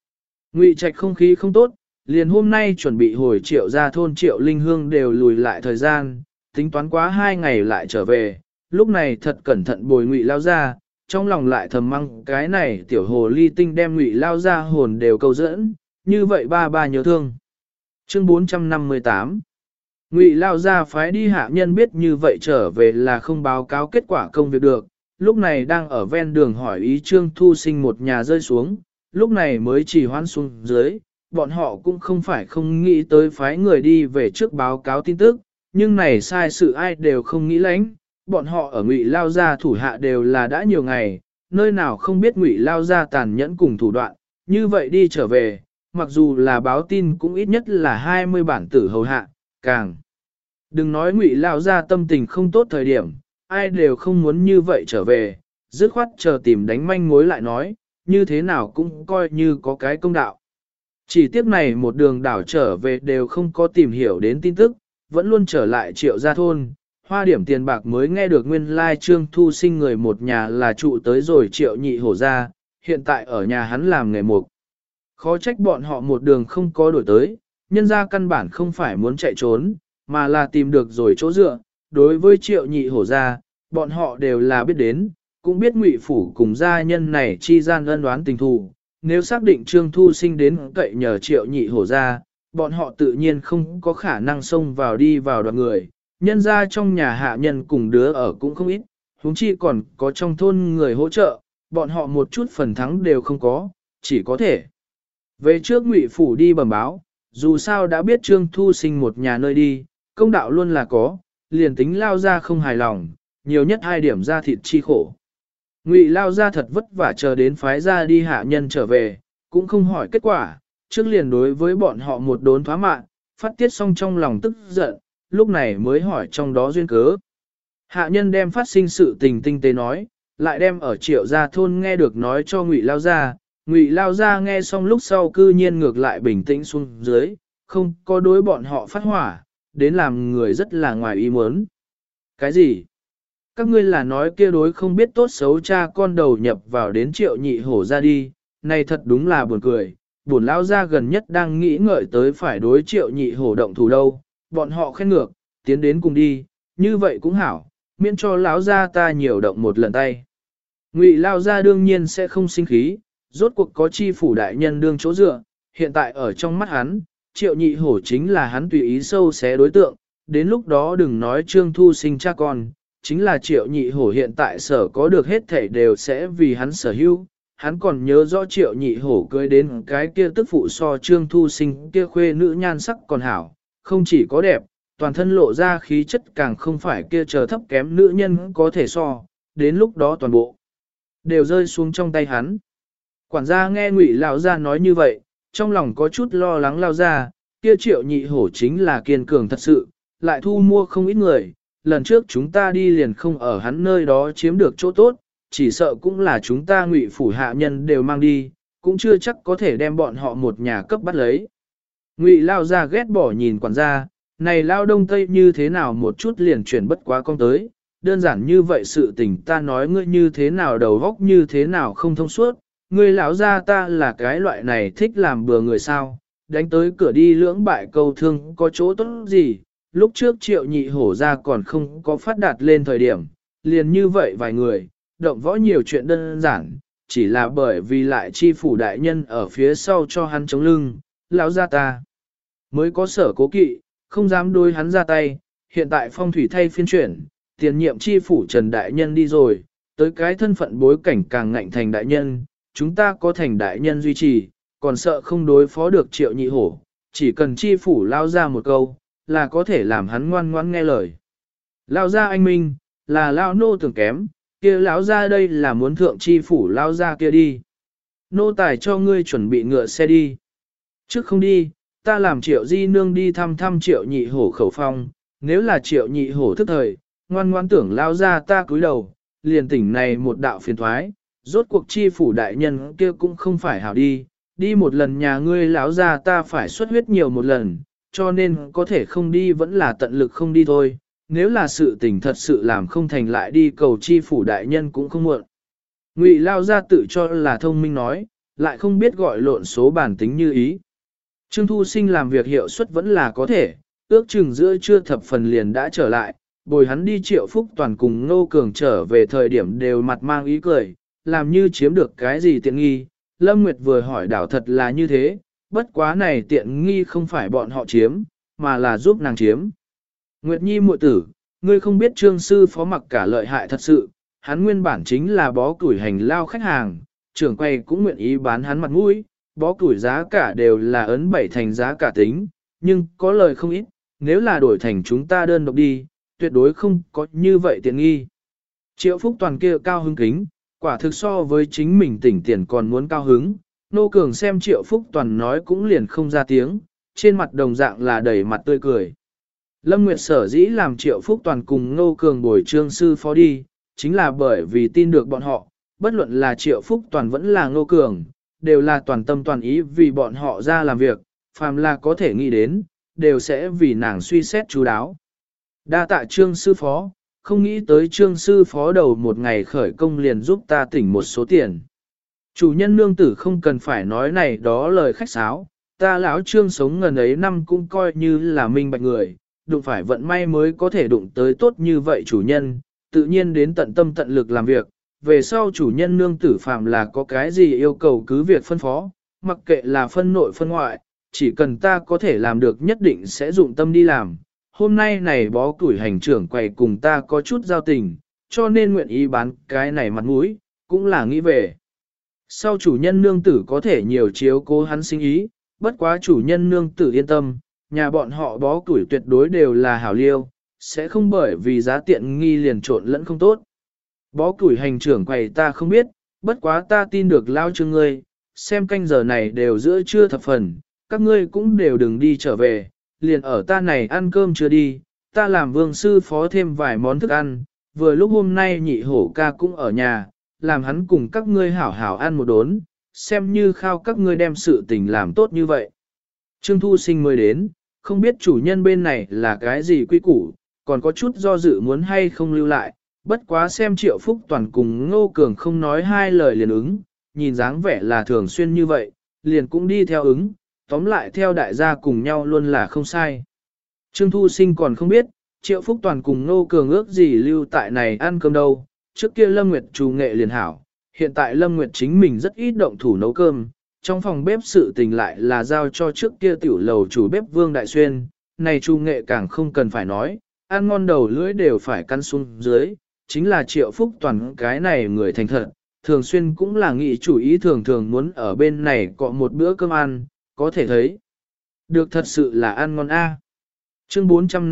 Ngụy Trạch không khí không tốt, liền hôm nay chuẩn bị hồi Triệu ra thôn Triệu Linh Hương đều lùi lại thời gian, tính toán quá 2 ngày lại trở về, lúc này thật cẩn thận bồi Ngụy lao ra, trong lòng lại thầm măng cái này tiểu hồ ly tinh đem Ngụy lao ra hồn đều câu dẫn, như vậy ba nhớ thương. Chương 458 Ngụy lao ra phái đi hạ nhân biết như vậy trở về là không báo cáo kết quả công việc được, lúc này đang ở ven đường hỏi ý Trương Thu Sinh một nhà rơi xuống, lúc này mới chỉ hoãn xuống dưới, bọn họ cũng không phải không nghĩ tới phái người đi về trước báo cáo tin tức, nhưng này sai sự ai đều không nghĩ lánh, bọn họ ở Ngụy lao ra thủ hạ đều là đã nhiều ngày, nơi nào không biết Ngụy lao ra tàn nhẫn cùng thủ đoạn, như vậy đi trở về, mặc dù là báo tin cũng ít nhất là 20 bản tử hầu hạ, càng. Đừng nói Ngụy lao ra tâm tình không tốt thời điểm, ai đều không muốn như vậy trở về, dứt khoát chờ tìm đánh manh mối lại nói, như thế nào cũng coi như có cái công đạo. Chỉ tiếc này một đường đảo trở về đều không có tìm hiểu đến tin tức, vẫn luôn trở lại Triệu gia thôn, hoa điểm tiền bạc mới nghe được nguyên lai Trương Thu Sinh người một nhà là trụ tới rồi Triệu nhị hổ ra, hiện tại ở nhà hắn làm nghề mục. Khó trách bọn họ một đường không có đổi tới, nhân ra căn bản không phải muốn chạy trốn, mà là tìm được rồi chỗ dựa. Đối với Triệu nhị hổ ra, bọn họ đều là biết đến, cũng biết Ngụy phủ cùng gia nhân này chi gian ân oán tình thù. Nếu xác định Trương Thu Sinh đến cậy nhờ Triệu nhị hổ ra, bọn họ tự nhiên không có khả năng xông vào đi vào đoàn người. Nhân ra trong nhà hạ nhân cùng đứa ở cũng không ít, huống chi còn có trong thôn người hỗ trợ, bọn họ một chút phần thắng đều không có, chỉ có thể. Về trước Ngụy phủ đi bẩm báo, dù sao đã biết Trương Thu Sinh một nhà nơi đi, công đạo luôn là có, liền tính lao ra không hài lòng, nhiều nhất 2 điểm ra thịt chi khổ. Ngụy lao ra thật vất vả chờ đến phái ra đi hạ nhân trở về, cũng không hỏi kết quả, trước liền đối với bọn họ một đốn thoá mạng, phát tiết xong trong lòng tức giận, lúc này mới hỏi trong đó duyên cớ. Hạ nhân đem phát sinh sự tình tinh tế nói, lại đem ở Triệu gia thôn nghe được nói cho Ngụy lao ra. Ngụy lao ra nghe xong lúc sau cư nhiên ngược lại bình tĩnh xuống dưới, không có đối bọn họ phát hỏa, đến làm người rất là ngoài ý muốn. Cái gì? Các ngươi là nói kia đối không biết tốt xấu cha con đầu nhập vào đến Triệu nhị hổ ra đi, này thật đúng là buồn cười, buồn lao ra gần nhất đang nghĩ ngợi tới phải đối Triệu nhị hổ động thủ đâu, bọn họ khen ngược, tiến đến cùng đi, như vậy cũng hảo, miễn cho lão gia ta nhiều động một lần tay. Ngụy lao gia đương nhiên sẽ không sinh khí, rốt cuộc có chi phủ đại nhân đương chỗ dựa, hiện tại ở trong mắt hắn, Triệu nhị hổ chính là hắn tùy ý sâu xé đối tượng, đến lúc đó đừng nói Trương Thu Sinh cha con, chính là Triệu nhị hổ hiện tại sở có được hết thảy đều sẽ vì hắn sở hữu. Hắn còn nhớ rõ Triệu nhị hổ cưới đến cái kia tức phụ so Trương Thu Sinh kia khuê nữ nhan sắc còn hảo, không chỉ có đẹp, toàn thân lộ ra khí chất càng không phải kia chờ thấp kém nữ nhân có thể so, đến lúc đó toàn bộ đều rơi xuống trong tay hắn. Quản gia nghe Ngụy lão gia nói như vậy, trong lòng có chút lo lắng lao ra, kia Triệu nhị hổ chính là kiên cường thật sự, lại thu mua không ít người, lần trước chúng ta đi liền không ở hắn nơi đó chiếm được chỗ tốt, chỉ sợ cũng là chúng ta Ngụy phủ hạ nhân đều mang đi, cũng chưa chắc có thể đem bọn họ một nhà cấp bắt lấy. Ngụy lao ra ghét bỏ nhìn quản gia, này lao đông tây như thế nào một chút liền chuyển bất quá con tới, đơn giản như vậy sự tình ta nói ngươi như thế nào đầu óc như thế nào không thông suốt, ngươi lão gia ta là cái loại này thích làm bừa người sao, đánh tới cửa đi lưỡng bại câu thương có chỗ tốt gì, lúc trước Triệu nhị hổ ra còn không có phát đạt lên thời điểm, liền như vậy vài người, động võ nhiều chuyện đơn giản, chỉ là bởi vì lại chi phủ đại nhân ở phía sau cho hắn chống lưng, lão gia ta mới có sở cố kỵ, không dám đối hắn ra tay, hiện tại phong thủy thay phiên chuyển, tiền nhiệm chi phủ Trần đại nhân đi rồi, tới cái thân phận bối cảnh càng ngạnh thành đại nhân, chúng ta có thành đại nhân duy trì, còn sợ không đối phó được Triệu nhị hổ, chỉ cần chi phủ lao ra một câu, là có thể làm hắn ngoan ngoãn nghe lời. Lao ra anh minh, là lao nô tưởng kém, kia lão ra đây là muốn thượng chi phủ lao ra kia đi. Nô tài cho ngươi chuẩn bị ngựa xe đi. Trước không đi, ta làm Triệu di nương đi thăm thăm Triệu nhị hổ khẩu phong, nếu là Triệu nhị hổ thức thời, ngoan ngoan tưởng lao ra ta cúi đầu, liền tỉnh này một đạo phiền thoái, rốt cuộc chi phủ đại nhân kia cũng không phải hảo đi, đi một lần nhà ngươi lão ra ta phải xuất huyết nhiều một lần, cho nên có thể không đi vẫn là tận lực không đi thôi, nếu là sự tình thật sự làm không thành lại đi cầu chi phủ đại nhân cũng không muộn. Ngụy lao ra tự cho là thông minh nói, lại không biết gọi lộn số bản tính như ý. Trương Thu Sinh làm việc hiệu suất vẫn là có thể, ước chừng giữa trưa thập phần liền đã trở lại, bồi hắn đi Triệu Phúc Toàn cùng Ngô Cường trở về thời điểm đều mặt mang ý cười, làm như chiếm được cái gì tiện nghi. Lâm Nguyệt vừa hỏi đảo thật là như thế, bất quá này tiện nghi không phải bọn họ chiếm, mà là giúp nàng chiếm. Nguyệt Nhi muội tử, ngươi không biết Trương sư phó mặc cả lợi hại thật sự, hắn nguyên bản chính là bó củi hành lao khách hàng, trưởng quầy cũng nguyện ý bán hắn mặt mũi, bó củi giá cả đều là ấn 7 thành giá cả tính, nhưng có lời không ít, nếu là đổi thành chúng ta đơn độc đi, tuyệt đối không có như vậy tiện nghi. Triệu Phúc Toàn kia cao hứng kính, quả thực so với chính mình tỉnh tiền còn muốn cao hứng, Nô Cường xem Triệu Phúc Toàn nói cũng liền không ra tiếng, trên mặt đồng dạng là đầy mặt tươi cười. Lâm Nguyệt sở dĩ làm Triệu Phúc Toàn cùng Nô Cường bồi Trương sư phó đi, chính là bởi vì tin được bọn họ, bất luận là Triệu Phúc Toàn vẫn là Nô Cường, đều là toàn tâm toàn ý vì bọn họ ra làm việc, phàm là có thể nghĩ đến, đều sẽ vì nàng suy xét chú đáo. Đa tạ Trương sư phó, không nghĩ tới Trương sư phó đầu một ngày khởi công liền giúp ta tỉnh một số tiền. Chủ nhân nương tử không cần phải nói này đó lời khách sáo, ta lão Trương sống ngần ấy năm cũng coi như là minh bạch người, đụng phải vận may mới có thể đụng tới tốt như vậy chủ nhân, tự nhiên đến tận tâm tận lực làm việc, về sau chủ nhân nương tử phàm là có cái gì yêu cầu cứ việc phân phó, mặc kệ là phân nội phân ngoại, chỉ cần ta có thể làm được nhất định sẽ dụng tâm đi làm. Hôm nay này bó củi hành trưởng quầy cùng ta có chút giao tình, cho nên nguyện ý bán cái này mặt mũi, cũng là nghĩ về. Sau chủ nhân nương tử có thể nhiều chiếu cố hắn sinh ý, bất quá chủ nhân nương tử yên tâm, nhà bọn họ bó củi tuyệt đối đều là hảo liêu, sẽ không bởi vì giá tiện nghi liền trộn lẫn không tốt. Bó củi hành trưởng quầy ta không biết, bất quá ta tin được lao Trương ngươi, xem canh giờ này đều giữa trưa thập phần, các ngươi cũng đều đừng đi trở về, liền ở ta này ăn cơm chưa đi, ta làm vương sư phó thêm vài món thức ăn, vừa lúc hôm nay nhị hổ ca cũng ở nhà, làm hắn cùng các ngươi hảo hảo ăn một đốn, xem như khao các ngươi đem sự tình làm tốt như vậy. Trương Thu Sinh mới đến, không biết chủ nhân bên này là cái gì quy củ, còn có chút do dự muốn hay không lưu lại, bất quá xem Triệu Phúc Toàn cùng Ngô Cường không nói hai lời liền ứng, nhìn dáng vẻ là thường xuyên như vậy, liền cũng đi theo ứng, tóm lại theo đại gia cùng nhau luôn là không sai. Trương Thu Sinh còn không biết, Triệu Phúc Toàn cùng Ngô Cường ước gì lưu tại này ăn cơm đâu, trước kia Lâm Nguyệt chủ nghệ liền hảo, hiện tại Lâm Nguyệt chính mình rất ít động thủ nấu cơm, trong phòng bếp sự tình lại là giao cho trước kia tiểu lầu chủ bếp Vương Đại Xuyên, này chủ nghệ càng không cần phải nói, ăn ngon đầu lưỡi đều phải căn xuống dưới, chính là Triệu Phúc Toàn cái này người thành thật, thường xuyên cũng là nghị chủ ý thường thường muốn ở bên này cọ một bữa cơm ăn, có thể thấy. Được thật sự là ăn ngon a. Chương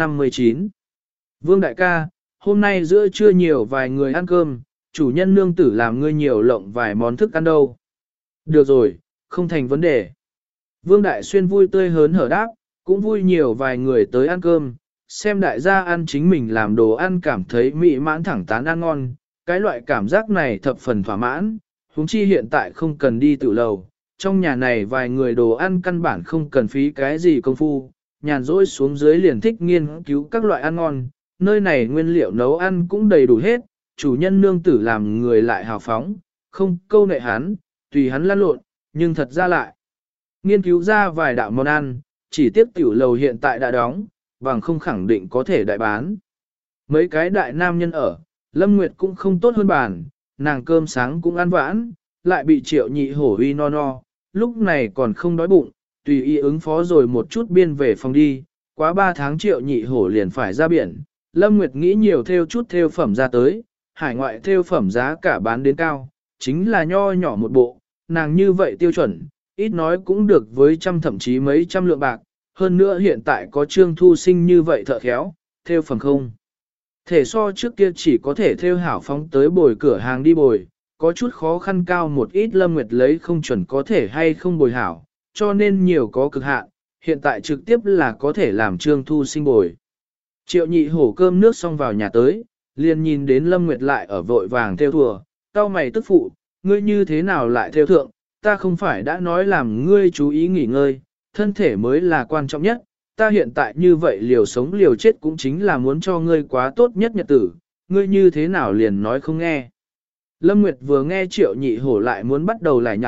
459 Vương Đại ca, hôm nay giữa trưa nhiều vài người ăn cơm, chủ nhân nương tử làm ngươi nhiều lộng vài món thức ăn đâu. Được rồi, không thành vấn đề. Vương Đại Xuyên vui tươi hớn hở đáp, cũng vui nhiều vài người tới ăn cơm, xem đại gia ăn chính mình làm đồ ăn cảm thấy mỹ mãn thẳng tán ăn ngon, cái loại cảm giác này thập phần thỏa mãn, huống chi hiện tại không cần đi tự lầu, trong nhà này vài người đồ ăn căn bản không cần phí cái gì công phu, nhàn rỗi xuống dưới liền thích nghiên cứu các loại ăn ngon, nơi này nguyên liệu nấu ăn cũng đầy đủ hết, chủ nhân nương tử làm người lại hào phóng, không câu nệ hắn, tùy hắn lăn lộn, nhưng thật ra lại nghiên cứu ra vài đạo món ăn, chỉ tiếc tiểu lầu hiện tại đã đóng, bằng không khẳng định có thể đại bán. Mấy cái đại nam nhân ở, Lâm Nguyệt cũng không tốt hơn bàn, nàng cơm sáng cũng ăn vãn, lại bị Triệu Nhị hổ uy no no, lúc này còn không đói bụng, tùy ý ứng phó rồi một chút biên về phòng đi, quá 3 tháng Triệu Nhị hổ liền phải ra biển. Lâm Nguyệt nghĩ nhiều theo chút theo phẩm ra tới, hải ngoại theo phẩm giá cả bán đến cao, chính là nho nhỏ một bộ, nàng như vậy tiêu chuẩn, ít nói cũng được với trăm thậm chí mấy trăm lượng bạc, hơn nữa hiện tại có Trương Thu Sinh như vậy thợ khéo, theo phẩm không. Thể so trước kia chỉ có thể theo hảo phóng tới bồi cửa hàng đi bồi, có chút khó khăn cao một ít Lâm Nguyệt lấy không chuẩn có thể hay không bồi hảo, cho nên nhiều có cực hạn, hiện tại trực tiếp là có thể làm Trương Thu Sinh bồi. Triệu Nhị hổ cơm nước xong vào nhà tới, liền nhìn đến Lâm Nguyệt lại ở vội vàng theo thùa, cau mày tức phụ, ngươi như thế nào lại theo thượng, ta không phải đã nói làm ngươi chú ý nghỉ ngơi, thân thể mới là quan trọng nhất, ta hiện tại như vậy liều sống liều chết cũng chính là muốn cho ngươi quá tốt nhất nhật tử, ngươi như thế nào liền nói không nghe. Lâm Nguyệt vừa nghe Triệu Nhị hổ lại muốn bắt đầu lải nhải,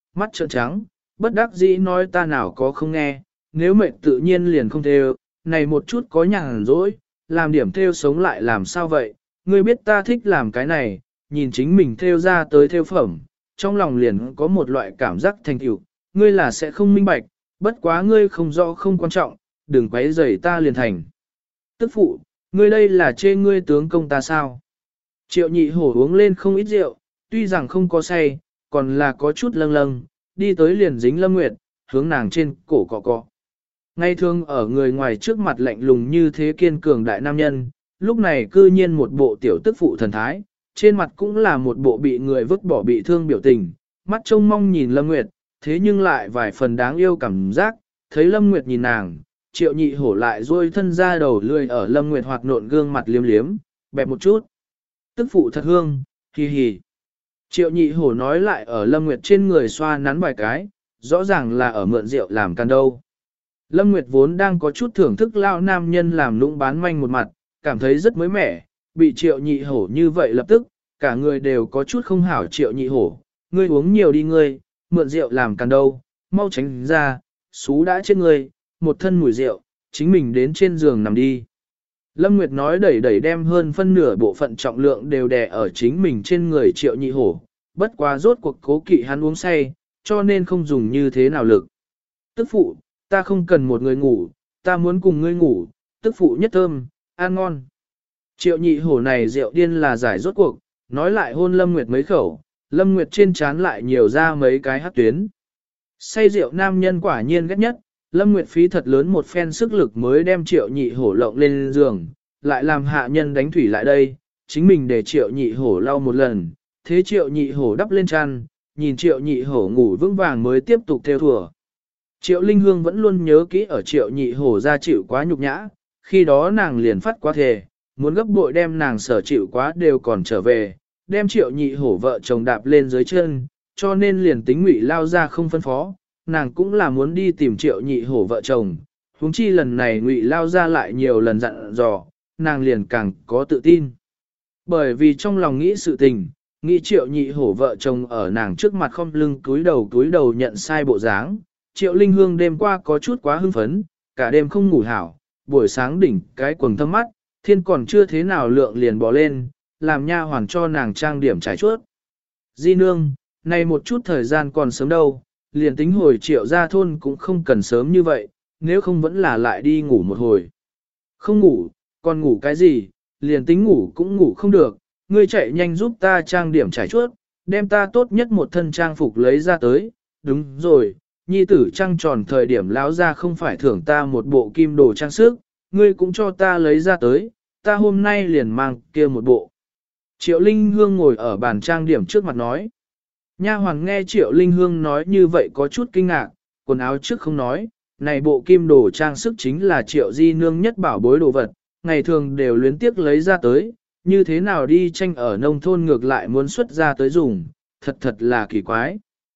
mắt trợn trắng, bất đắc dĩ nói ta nào có không nghe, nếu mệt tự nhiên liền không theo, này một chút có nhàn rỗi, làm điểm theo sống lại làm sao vậy, ngươi biết ta thích làm cái này, nhìn chính mình theo ra tới theo phẩm, trong lòng liền có một loại cảm giác thành tựu, ngươi là sẽ không minh bạch, bất quá ngươi không rõ không quan trọng, đừng quấy rầy ta liền thành. Tức phụ, ngươi đây là chê ngươi tướng công ta sao? Triệu nhị hổ uống lên không ít rượu, tuy rằng không có say, còn là có chút lâng lâng, đi tới liền dính Lâm Nguyệt, hướng nàng trên cổ cọ cọ. Ngay thường ở người ngoài trước mặt lạnh lùng như thế kiên cường đại nam nhân, lúc này cư nhiên một bộ tiểu tức phụ thần thái, trên mặt cũng là một bộ bị người vứt bỏ bị thương biểu tình, mắt trông mong nhìn Lâm Nguyệt, thế nhưng lại vài phần đáng yêu cảm giác, thấy Lâm Nguyệt nhìn nàng, triệu nhị hổ lại duỗi thân ra đầu lươi ở Lâm Nguyệt hoạt nộn gương mặt liếm liếm, bẹp một chút. Tức phụ thật hương, hì hì. Triệu nhị hổ nói lại ở Lâm Nguyệt trên người xoa nắn vài cái, rõ ràng là ở mượn rượu làm can đâu. Lâm Nguyệt vốn đang có chút thưởng thức lao nam nhân làm lũng bán manh một mặt, cảm thấy rất mới mẻ, bị triệu nhị hổ như vậy lập tức, cả người đều có chút không hảo triệu nhị hổ. Ngươi uống nhiều đi ngươi, mượn rượu làm can đâu, mau tránh ra, xú đã chết ngươi, một thân mùi rượu, chính mình đến trên giường nằm đi. Lâm Nguyệt nói đẩy đẩy đem hơn phân nửa bộ phận trọng lượng đều đè ở chính mình trên người triệu nhị hổ, bất quá rốt cuộc cố kỵ hắn uống say, cho nên không dùng như thế nào lực. Tức phụ, ta không cần một người ngủ, ta muốn cùng ngươi ngủ, tức phụ nhất thơm, ăn ngon. Triệu nhị hổ này rượu điên là giải rốt cuộc, nói lại hôn Lâm Nguyệt mấy khẩu, Lâm Nguyệt trên trán lại nhiều ra mấy cái hắc tuyến. Say rượu nam nhân quả nhiên ghét nhất, Lâm Nguyệt phí thật lớn một phen sức lực mới đem triệu nhị hổ lộng lên giường, lại làm hạ nhân đánh thủy lại đây, chính mình để triệu nhị hổ lau một lần, thế triệu nhị hổ đắp lên chăn, nhìn triệu nhị hổ ngủ vững vàng mới tiếp tục theo thùa. Triệu Linh Hương vẫn luôn nhớ kỹ ở triệu nhị hổ ra chịu quá nhục nhã, khi đó nàng liền phát quá thề, muốn gấp bội đem nàng sở chịu quá đều còn trở về, đem triệu nhị hổ vợ chồng đạp lên dưới chân, cho nên liền tính ngụy lao ra không phân phó, nàng cũng là muốn đi tìm triệu nhị hổ vợ chồng, huống chi lần này ngụy lao ra lại nhiều lần dặn dò, nàng liền càng có tự tin. Bởi vì trong lòng nghĩ sự tình, nghĩ triệu nhị hổ vợ chồng ở nàng trước mặt không lưng túi đầu nhận sai bộ dáng, triệu linh hương đêm qua có chút quá hưng phấn, cả đêm không ngủ hảo, buổi sáng đỉnh cái quần thâm mắt, thiên còn chưa thế nào lượng liền bỏ lên, làm nha hoàn cho nàng trang điểm trải chuốt. Di nương, này một chút thời gian còn sớm đâu, liền tính hồi triệu ra thôn cũng không cần sớm như vậy, nếu không vẫn là lại đi ngủ một hồi. Không ngủ, còn ngủ cái gì, liền tính ngủ cũng ngủ không được, ngươi chạy nhanh giúp ta trang điểm trải chuốt, đem ta tốt nhất một thân trang phục lấy ra tới, đúng rồi, nhi tử trăng tròn thời điểm lão ra không phải thưởng ta một bộ kim đồ trang sức, ngươi cũng cho ta lấy ra tới, ta hôm nay liền mang kia một bộ. Triệu Linh Hương ngồi ở bàn trang điểm trước mặt nói. Nha hoàn nghe Triệu Linh Hương nói như vậy có chút kinh ngạc, quần áo trước không nói, này bộ kim đồ trang sức chính là Triệu Di Nương nhất bảo bối đồ vật, ngày thường đều luyến tiếc lấy ra tới, như thế nào đi tranh ở nông thôn ngược lại muốn xuất ra tới dùng, thật là kỳ quái.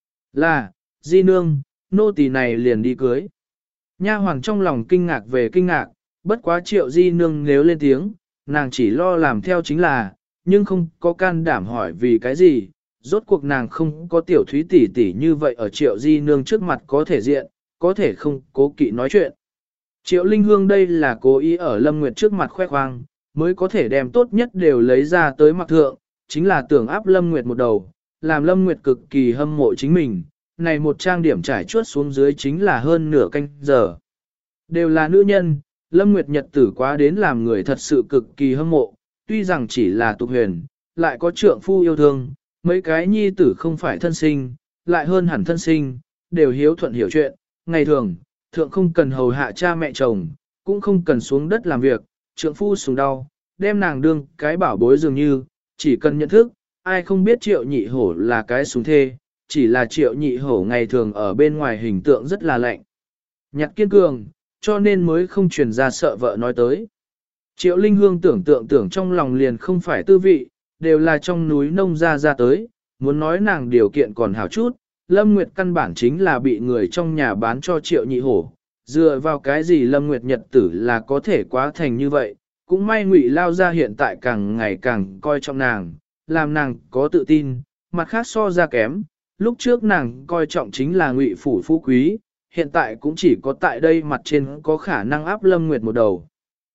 Là, Di Nương, nô tỳ này liền đi cưới. Nha hoàn trong lòng kinh ngạc về kinh ngạc, bất quá Triệu Di Nương nếu lên tiếng, nàng chỉ lo làm theo chính là, nhưng không có can đảm hỏi vì cái gì, rốt cuộc nàng không có tiểu thúy tỷ tỷ như vậy ở Triệu Di Nương trước mặt có thể diện, có thể không cố kỵ nói chuyện. Triệu Linh Hương đây là cố ý ở Lâm Nguyệt trước mặt khoe khoang, mới có thể đem tốt nhất đều lấy ra tới mặt thượng, chính là tưởng áp Lâm Nguyệt một đầu, làm Lâm Nguyệt cực kỳ hâm mộ chính mình, này một trang điểm trải chuốt xuống dưới chính là hơn nửa canh giờ. Đều là nữ nhân, Lâm Nguyệt nhật tử quá đến làm người thật sự cực kỳ hâm mộ, tuy rằng chỉ là tục huyền, lại có trượng phu yêu thương, mấy cái nhi tử không phải thân sinh, lại hơn hẳn thân sinh, đều hiếu thuận hiểu chuyện, ngày thường, thượng không cần hầu hạ cha mẹ chồng, cũng không cần xuống đất làm việc, trượng phu sùng đau, đem nàng đương cái bảo bối dường như, chỉ cần nhận thức, ai không biết triệu nhị hổ là cái súng thê, chỉ là triệu nhị hổ ngày thường ở bên ngoài hình tượng rất là lạnh. Nhặt kiên cường, cho nên mới không truyền ra sợ vợ nói tới. Triệu Linh Hương tưởng trong lòng liền không phải tư vị, đều là trong núi nông ra tới, muốn nói nàng điều kiện còn hảo chút, Lâm Nguyệt căn bản chính là bị người trong nhà bán cho Triệu nhị hổ, dựa vào cái gì Lâm Nguyệt nhật tử là có thể quá thành như vậy, cũng may Ngụy lao ra hiện tại càng ngày càng coi trọng nàng, làm nàng có tự tin, mặt khác so ra kém, lúc trước nàng coi trọng chính là Ngụy phủ phú quý, hiện tại cũng chỉ có tại đây mặt trên có khả năng áp Lâm Nguyệt một đầu.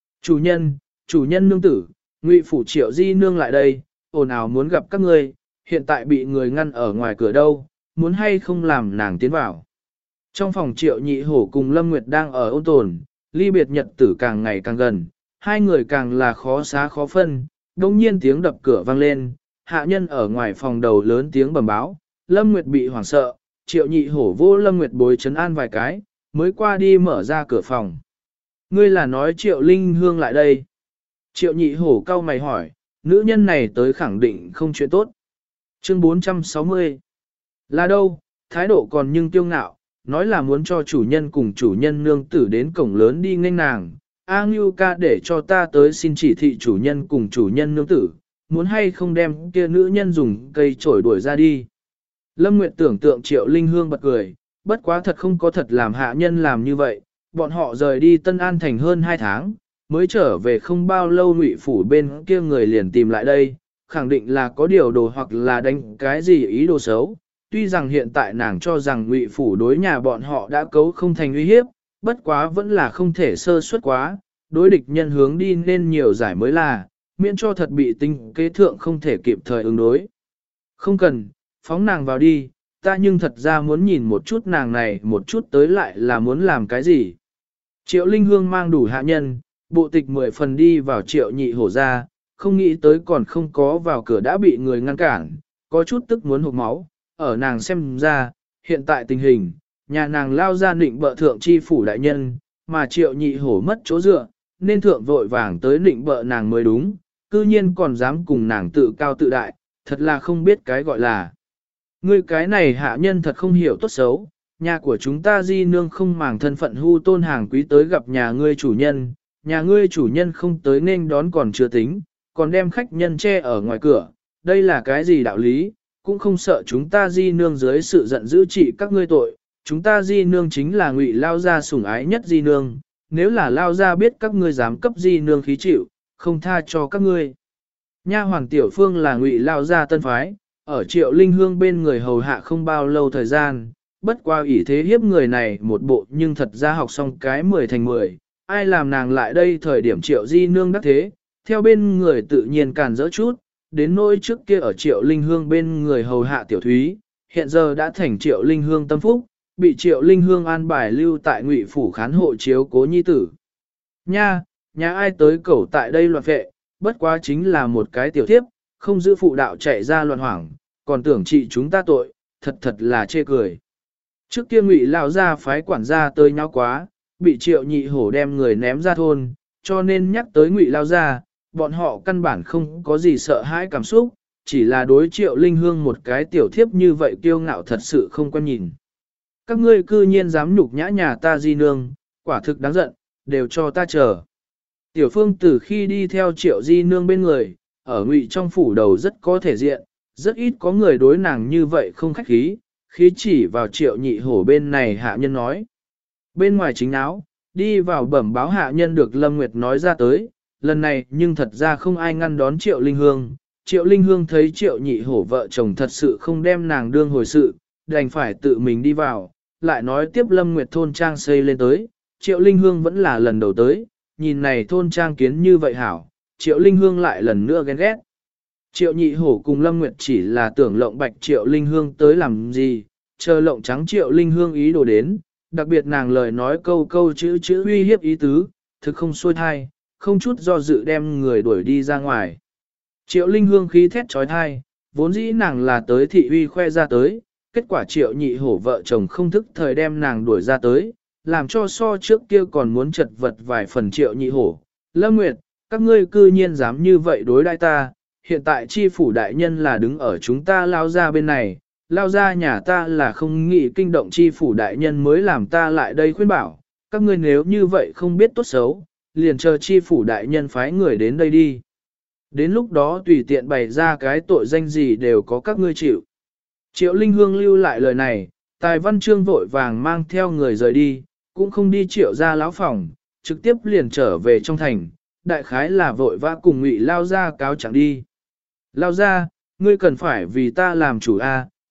Chủ nhân nương tử, Ngụy phủ Triệu Di nương lại đây, ồn ào muốn gặp các ngươi, hiện tại bị người ngăn ở ngoài cửa đâu, muốn hay không làm nàng tiến vào. Trong phòng Triệu Nhị Hổ cùng Lâm Nguyệt đang ở ôn tồn, ly biệt nhật tử càng ngày càng gần, hai người càng là khó xá khó phân, đồng nhiên tiếng đập cửa vang lên, hạ nhân ở ngoài phòng đầu lớn tiếng bẩm báo, Lâm Nguyệt bị hoảng sợ, Triệu Nhị Hổ vô Lâm Nguyệt bối trấn an vài cái, mới qua đi mở ra cửa phòng. Ngươi là nói Triệu Linh Hương lại đây. Triệu Nhị Hổ cau mày hỏi, nữ nhân này tới khẳng định không chuyện tốt. Chương 460 là đâu, thái độ còn nhưng tiêu ngạo, nói là muốn cho chủ nhân cùng chủ nhân nương tử đến cổng lớn đi nghênh nàng. A Ngưu ca để cho ta tới xin chỉ thị chủ nhân cùng chủ nhân nương tử, muốn hay không đem kia nữ nhân dùng cây chổi đuổi ra đi. Lâm Nguyệt tưởng tượng Triệu Linh Hương bật cười, bất quá thật không có thật làm hạ nhân làm như vậy, bọn họ rời đi Tân An Thành hơn 2 tháng, mới trở về không bao lâu Ngụy phủ bên kia người liền tìm lại đây, khẳng định là có điều đồ hoặc là đánh cái gì ý đồ xấu. Tuy rằng hiện tại nàng cho rằng Ngụy phủ đối nhà bọn họ đã cấu không thành uy hiếp, bất quá vẫn là không thể sơ suất quá, đối địch nhân hướng đi nên nhiều giải mới là, miễn cho thật bị tinh kế thượng không thể kịp thời ứng đối. Không cần, phóng nàng vào đi, ta nhưng thật ra muốn nhìn một chút nàng này một chút tới lại là muốn làm cái gì. Triệu Linh Hương mang đủ hạ nhân, bộ tịch 10 phần đi vào Triệu Nhị Hổ ra, không nghĩ tới còn không có vào cửa đã bị người ngăn cản, có chút tức muốn hộc máu, ở nàng xem ra, hiện tại tình hình, nhà nàng lao ra định bợ thượng chi phủ đại nhân, mà Triệu Nhị Hổ mất chỗ dựa, nên thượng vội vàng tới định bợ nàng mới đúng, cư nhiên còn dám cùng nàng tự cao tự đại, thật là không biết cái gọi là. Ngươi cái này hạ nhân thật không hiểu tốt xấu, nhà của chúng ta Di nương không màng thân phận hưu tôn hàng quý tới gặp nhà ngươi chủ nhân không tới nên đón còn chưa tính, còn đem khách nhân che ở ngoài cửa, đây là cái gì đạo lý, cũng không sợ chúng ta Di nương dưới sự giận dữ trị các ngươi tội, chúng ta Di nương chính là Ngụy lao gia sủng ái nhất Di nương, nếu là lao gia biết các ngươi dám cấp Di nương khí chịu, không tha cho các ngươi. Nha hoàng tiểu phương là Ngụy lao gia tân phái, ở Triệu Linh Hương bên người hầu hạ không bao lâu thời gian, bất qua ủy thế hiếp người này một bộ nhưng thật ra học xong cái 10 thành 10, ai làm nàng lại đây thời điểm Triệu Di nương đắc thế, theo bên người tự nhiên càn dỡ chút, đến nỗi trước kia ở Triệu Linh Hương bên người hầu hạ tiểu thúy, hiện giờ đã thành Triệu Linh Hương tâm phúc, bị Triệu Linh Hương an bài lưu tại Ngụy phủ khán hộ chiếu cố nhi tử. Nhà ai tới cẩu tại đây loạn vệ, bất quá chính là một cái tiểu thiếp, không giữ phụ đạo chạy ra loạn hoảng, còn tưởng trị chúng ta tội, thật là chê cười. Trước kia Ngụy lão gia phái quản gia tới nháo quá, bị Triệu Nhị Hổ đem người ném ra thôn, cho nên nhắc tới Ngụy lão gia, bọn họ căn bản không có gì sợ hãi cảm xúc, chỉ là đối Triệu Linh Hương một cái tiểu thiếp như vậy kiêu ngạo thật sự không quen nhìn. Các ngươi cư nhiên dám nhục nhã nhà ta Di nương, quả thực đáng giận, đều cho ta chờ. Tiểu Phương từ khi đi theo Triệu Di nương bên người, ở Ngụy trong phủ đầu rất có thể diện, rất ít có người đối nàng như vậy không khách khí, khí chỉ vào Triệu Nhị Hổ bên này hạ nhân nói. Bên ngoài chính áo, đi vào bẩm báo hạ nhân được Lâm Nguyệt nói ra tới, lần này nhưng thật ra không ai ngăn đón Triệu Linh Hương. Triệu Linh Hương thấy Triệu Nhị Hổ vợ chồng thật sự không đem nàng đương hồi sự, đành phải tự mình đi vào, lại nói tiếp Lâm Nguyệt thôn trang xây lên tới, Triệu Linh Hương vẫn là lần đầu tới, nhìn này thôn trang kiến như vậy hảo, Triệu Linh Hương lại lần nữa ghen ghét. Triệu Nhị Hổ cùng Lâm Nguyệt chỉ là tưởng lộng bạch Triệu Linh Hương tới làm gì, chờ lộng trắng Triệu Linh Hương ý đồ đến, đặc biệt nàng lời nói câu chữ uy hiếp ý tứ, thực không xuôi thai, không chút do dự đem người đuổi đi ra ngoài. Triệu Linh Hương khí thét trói thai, vốn dĩ nàng là tới thị uy khoe ra tới, kết quả Triệu Nhị Hổ vợ chồng không thức thời đem nàng đuổi ra tới, làm cho so trước kia còn muốn chật vật vài phần Triệu Nhị Hổ. Lâm Nguyệt, các ngươi cư nhiên dám như vậy đối đãi ta, hiện tại chi phủ đại nhân là đứng ở chúng ta lao ra bên này, lao ra nhà ta là không nghĩ kinh động chi phủ đại nhân mới làm ta lại đây khuyên bảo, các ngươi nếu như vậy không biết tốt xấu, liền chờ chi phủ đại nhân phái người đến đây đi. Đến lúc đó tùy tiện bày ra cái tội danh gì đều có các ngươi chịu. Triệu Linh Hương lưu lại lời này, Tài Văn Chương vội vàng mang theo người rời đi, cũng không đi Triệu ra lão phòng, trực tiếp liền trở về trong thành, đại khái là vội vã cùng Ngụy lao ra cáo chẳng đi. Lao ra, ngươi cần phải vì ta làm chủ a,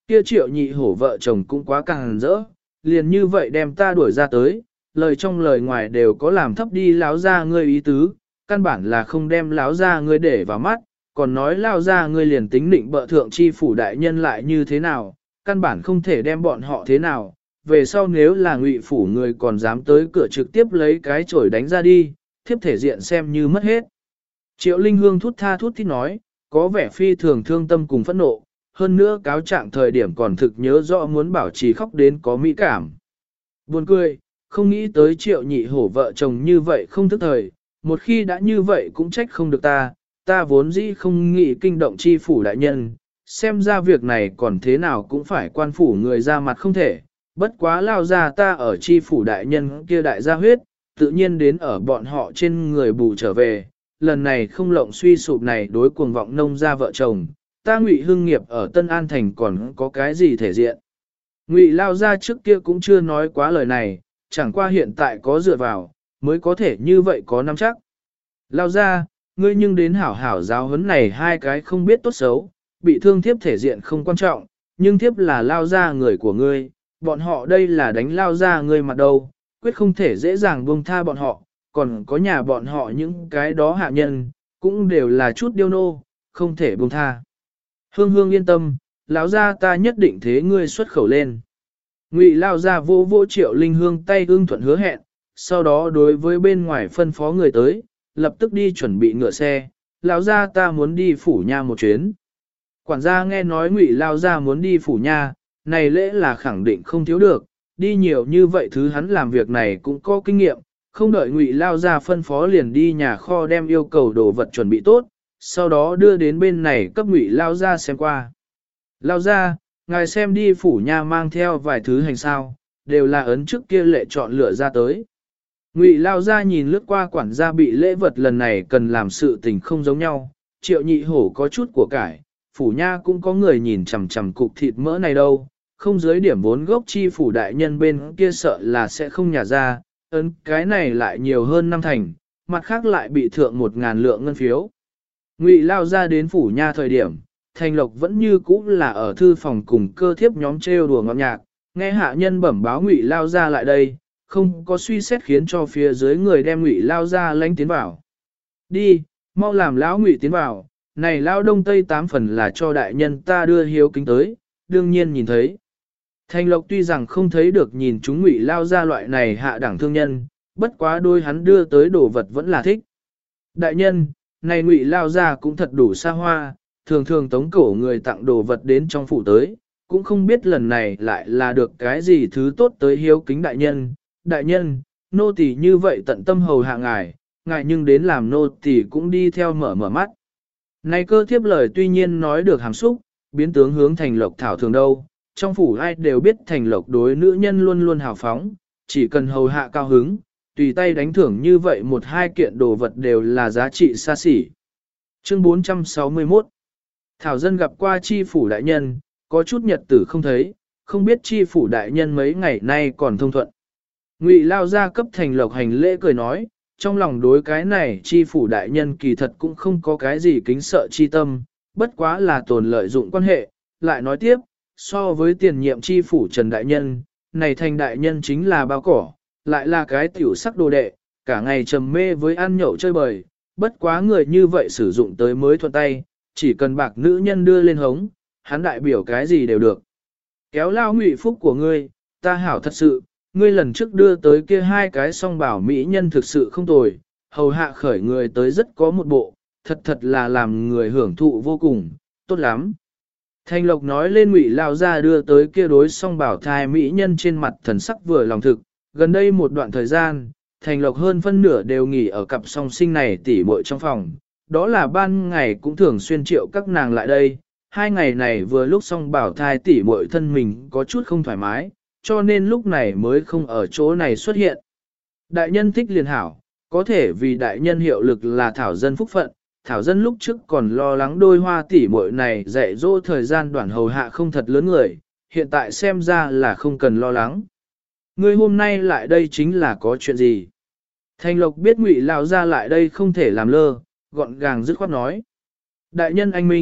Kia Triệu Nhị Hổ vợ chồng cũng quá càng rỡ, liền như vậy đem ta đuổi ra tới, lời trong lời ngoài đều có làm thấp đi láo ra ngươi ý tứ, căn bản là không đem láo ra ngươi để vào mắt, còn nói lao ra ngươi liền tính định bợ thượng chi phủ đại nhân lại như thế nào, căn bản không thể đem bọn họ thế nào, về sau nếu là ngụy phủ người còn dám tới cửa trực tiếp lấy cái chổi đánh ra đi, thiếp thể diện xem như mất hết. Triệu Linh Hương thút tha thút thít nói, có vẻ phi thường thương tâm cùng phẫn nộ, hơn nữa cáo trạng thời điểm còn thực nhớ rõ muốn bảo trì khóc đến có mỹ cảm. Buồn cười, không nghĩ tới Triệu Nhị Hổ vợ chồng như vậy không thức thời, một khi đã như vậy cũng trách không được ta vốn dĩ không nghĩ kinh động chi phủ đại nhân, xem ra việc này còn thế nào cũng phải quan phủ người ra mặt không thể, bất quá lao ra ta ở chi phủ đại nhân kia đại gia huyết, tự nhiên đến ở bọn họ trên người bù trở về, lần này không lộng suy sụp này đối cuồng vọng nông gia vợ chồng, ta Ngụy Hưng nghiệp ở Tân An Thành còn có cái gì thể diện. Ngụy lao ra trước kia cũng chưa nói quá lời này, chẳng qua hiện tại có dựa vào, mới có thể như vậy có nắm chắc. Lao ra, ngươi nhưng đến hảo hảo giáo huấn này hai cái không biết tốt xấu, bị thương thiếp thể diện không quan trọng, nhưng thiếp là lao ra người của ngươi, bọn họ đây là đánh lao ra ngươi mặt đâu, quyết không thể dễ dàng buông tha bọn họ, còn có nhà bọn họ những cái đó hạ nhân, cũng đều là chút điêu nô, không thể buông tha. Hương Hương yên tâm, lão gia ta nhất định thế ngươi xuất khẩu lên. Ngụy lao ra vô vô Triệu Linh Hương tay ưng thuận hứa hẹn, sau đó đối với bên ngoài phân phó người tới, lập tức đi chuẩn bị ngựa xe, lão gia ta muốn đi phủ nha một chuyến. Quản gia nghe nói Ngụy lao ra muốn đi phủ nha, này lễ là khẳng định không thiếu được, đi nhiều như vậy thứ hắn làm việc này cũng có kinh nghiệm, không đợi Ngụy lao ra phân phó liền đi nhà kho đem yêu cầu đồ vật chuẩn bị tốt, sau đó đưa đến bên này cấp Ngụy lao ra xem qua. Lao ra, ngài xem đi phủ nha mang theo vài thứ hành sao, đều là ấn trước kia lệ chọn lựa ra tới. Ngụy lao ra nhìn lướt qua quản gia bị lễ vật lần này cần làm sự tình không giống nhau, Triệu Nhị Hổ có chút của cải, phủ nha cũng có người nhìn chằm chằm cục thịt mỡ này đâu, không dưới điểm vốn gốc chi phủ đại nhân bên kia sợ là sẽ không nhả ra, ấn cái này lại nhiều hơn 5 thành, mặt khác lại bị thượng 1.000 lượng ngân phiếu. Ngụy lao ra đến phủ nha thời điểm, Thành Lộc vẫn như cũ là ở thư phòng cùng cơ thiếp nhóm trêu đùa ngọt nhạc, nghe hạ nhân bẩm báo Ngụy lao ra lại đây, không có suy xét khiến cho phía dưới người đem Ngụy lao ra lánh tiến vào. Đi, mau làm lão Ngụy tiến vào, này lao đông tây 8 phần là cho đại nhân ta đưa hiếu kính tới, đương nhiên nhìn thấy. Thành Lộc tuy rằng không thấy được nhìn chúng Ngụy lao ra loại này hạ đẳng thương nhân, bất quá đôi hắn đưa tới đồ vật vẫn là thích. Đại nhân, này Ngụy lao ra cũng thật đủ xa hoa, thường thường tống cổ người tặng đồ vật đến trong phủ tới, cũng không biết lần này lại là được cái gì thứ tốt tới hiếu kính đại nhân. Đại nhân, nô tỳ như vậy tận tâm hầu hạ ngài, ngài nhưng đến làm nô tỳ cũng đi theo mở mở mắt. Này cơ thiếp lời tuy nhiên nói được hàm xúc, biến tướng hướng Thành Lộc thảo thường đâu, trong phủ ai đều biết Thành Lộc đối nữ nhân luôn luôn hào phóng, chỉ cần hầu hạ cao hứng, tùy tay đánh thưởng như vậy một hai kiện đồ vật đều là giá trị xa xỉ. Chương 461 Thảo dân gặp qua chi phủ đại nhân, có chút nhật tử không thấy, không biết chi phủ đại nhân mấy ngày nay còn thông thuận. Ngụy lao ra cấp Thành Lộc hành lễ cười nói, trong lòng đối cái này chi phủ đại nhân kỳ thật cũng không có cái gì kính sợ chi tâm, bất quá là tồn lợi dụng quan hệ, lại nói tiếp, so với tiền nhiệm chi phủ Trần đại nhân, này Thành đại nhân chính là bao cỏ, lại là cái tiểu sắc đồ đệ, cả ngày trầm mê với ăn nhậu chơi bời, bất quá người như vậy sử dụng tới mới thuận tay, chỉ cần bạc nữ nhân đưa lên hống, hắn đại biểu cái gì đều được. Kéo lao Ngụy phúc của ngươi, ta hảo thật sự, ngươi lần trước đưa tới kia hai cái song bảo mỹ nhân thực sự không tồi, hầu hạ khởi người tới rất có một bộ, thật là làm người hưởng thụ vô cùng, tốt lắm. Thành Lộc nói lên Ngụy lao ra đưa tới kia đối song bảo thai mỹ nhân trên mặt thần sắc vừa lòng thực, gần đây một đoạn thời gian, Thành Lộc hơn phân nửa đều nghỉ ở cặp song sinh này tỉ muội trong phòng, đó là ban ngày cũng thường xuyên triệu các nàng lại đây, hai ngày này vừa lúc song bảo thai tỉ muội thân mình có chút không thoải mái, cho nên lúc này mới không ở chỗ này xuất hiện. Đại nhân thích liền hảo, có thể vì đại nhân hiệu lực là thảo dân phúc phận, thảo dân lúc trước còn lo lắng đôi hoa tỉ muội này dạy dỗ thời gian đoạn hầu hạ không thật lớn người, hiện tại xem ra là không cần lo lắng. Người hôm nay lại đây chính là có chuyện gì? Thành Lộc biết Ngụy lão ra lại đây không thể làm lơ, gọn gàng dứt khoát nói. Đại nhân anh minh,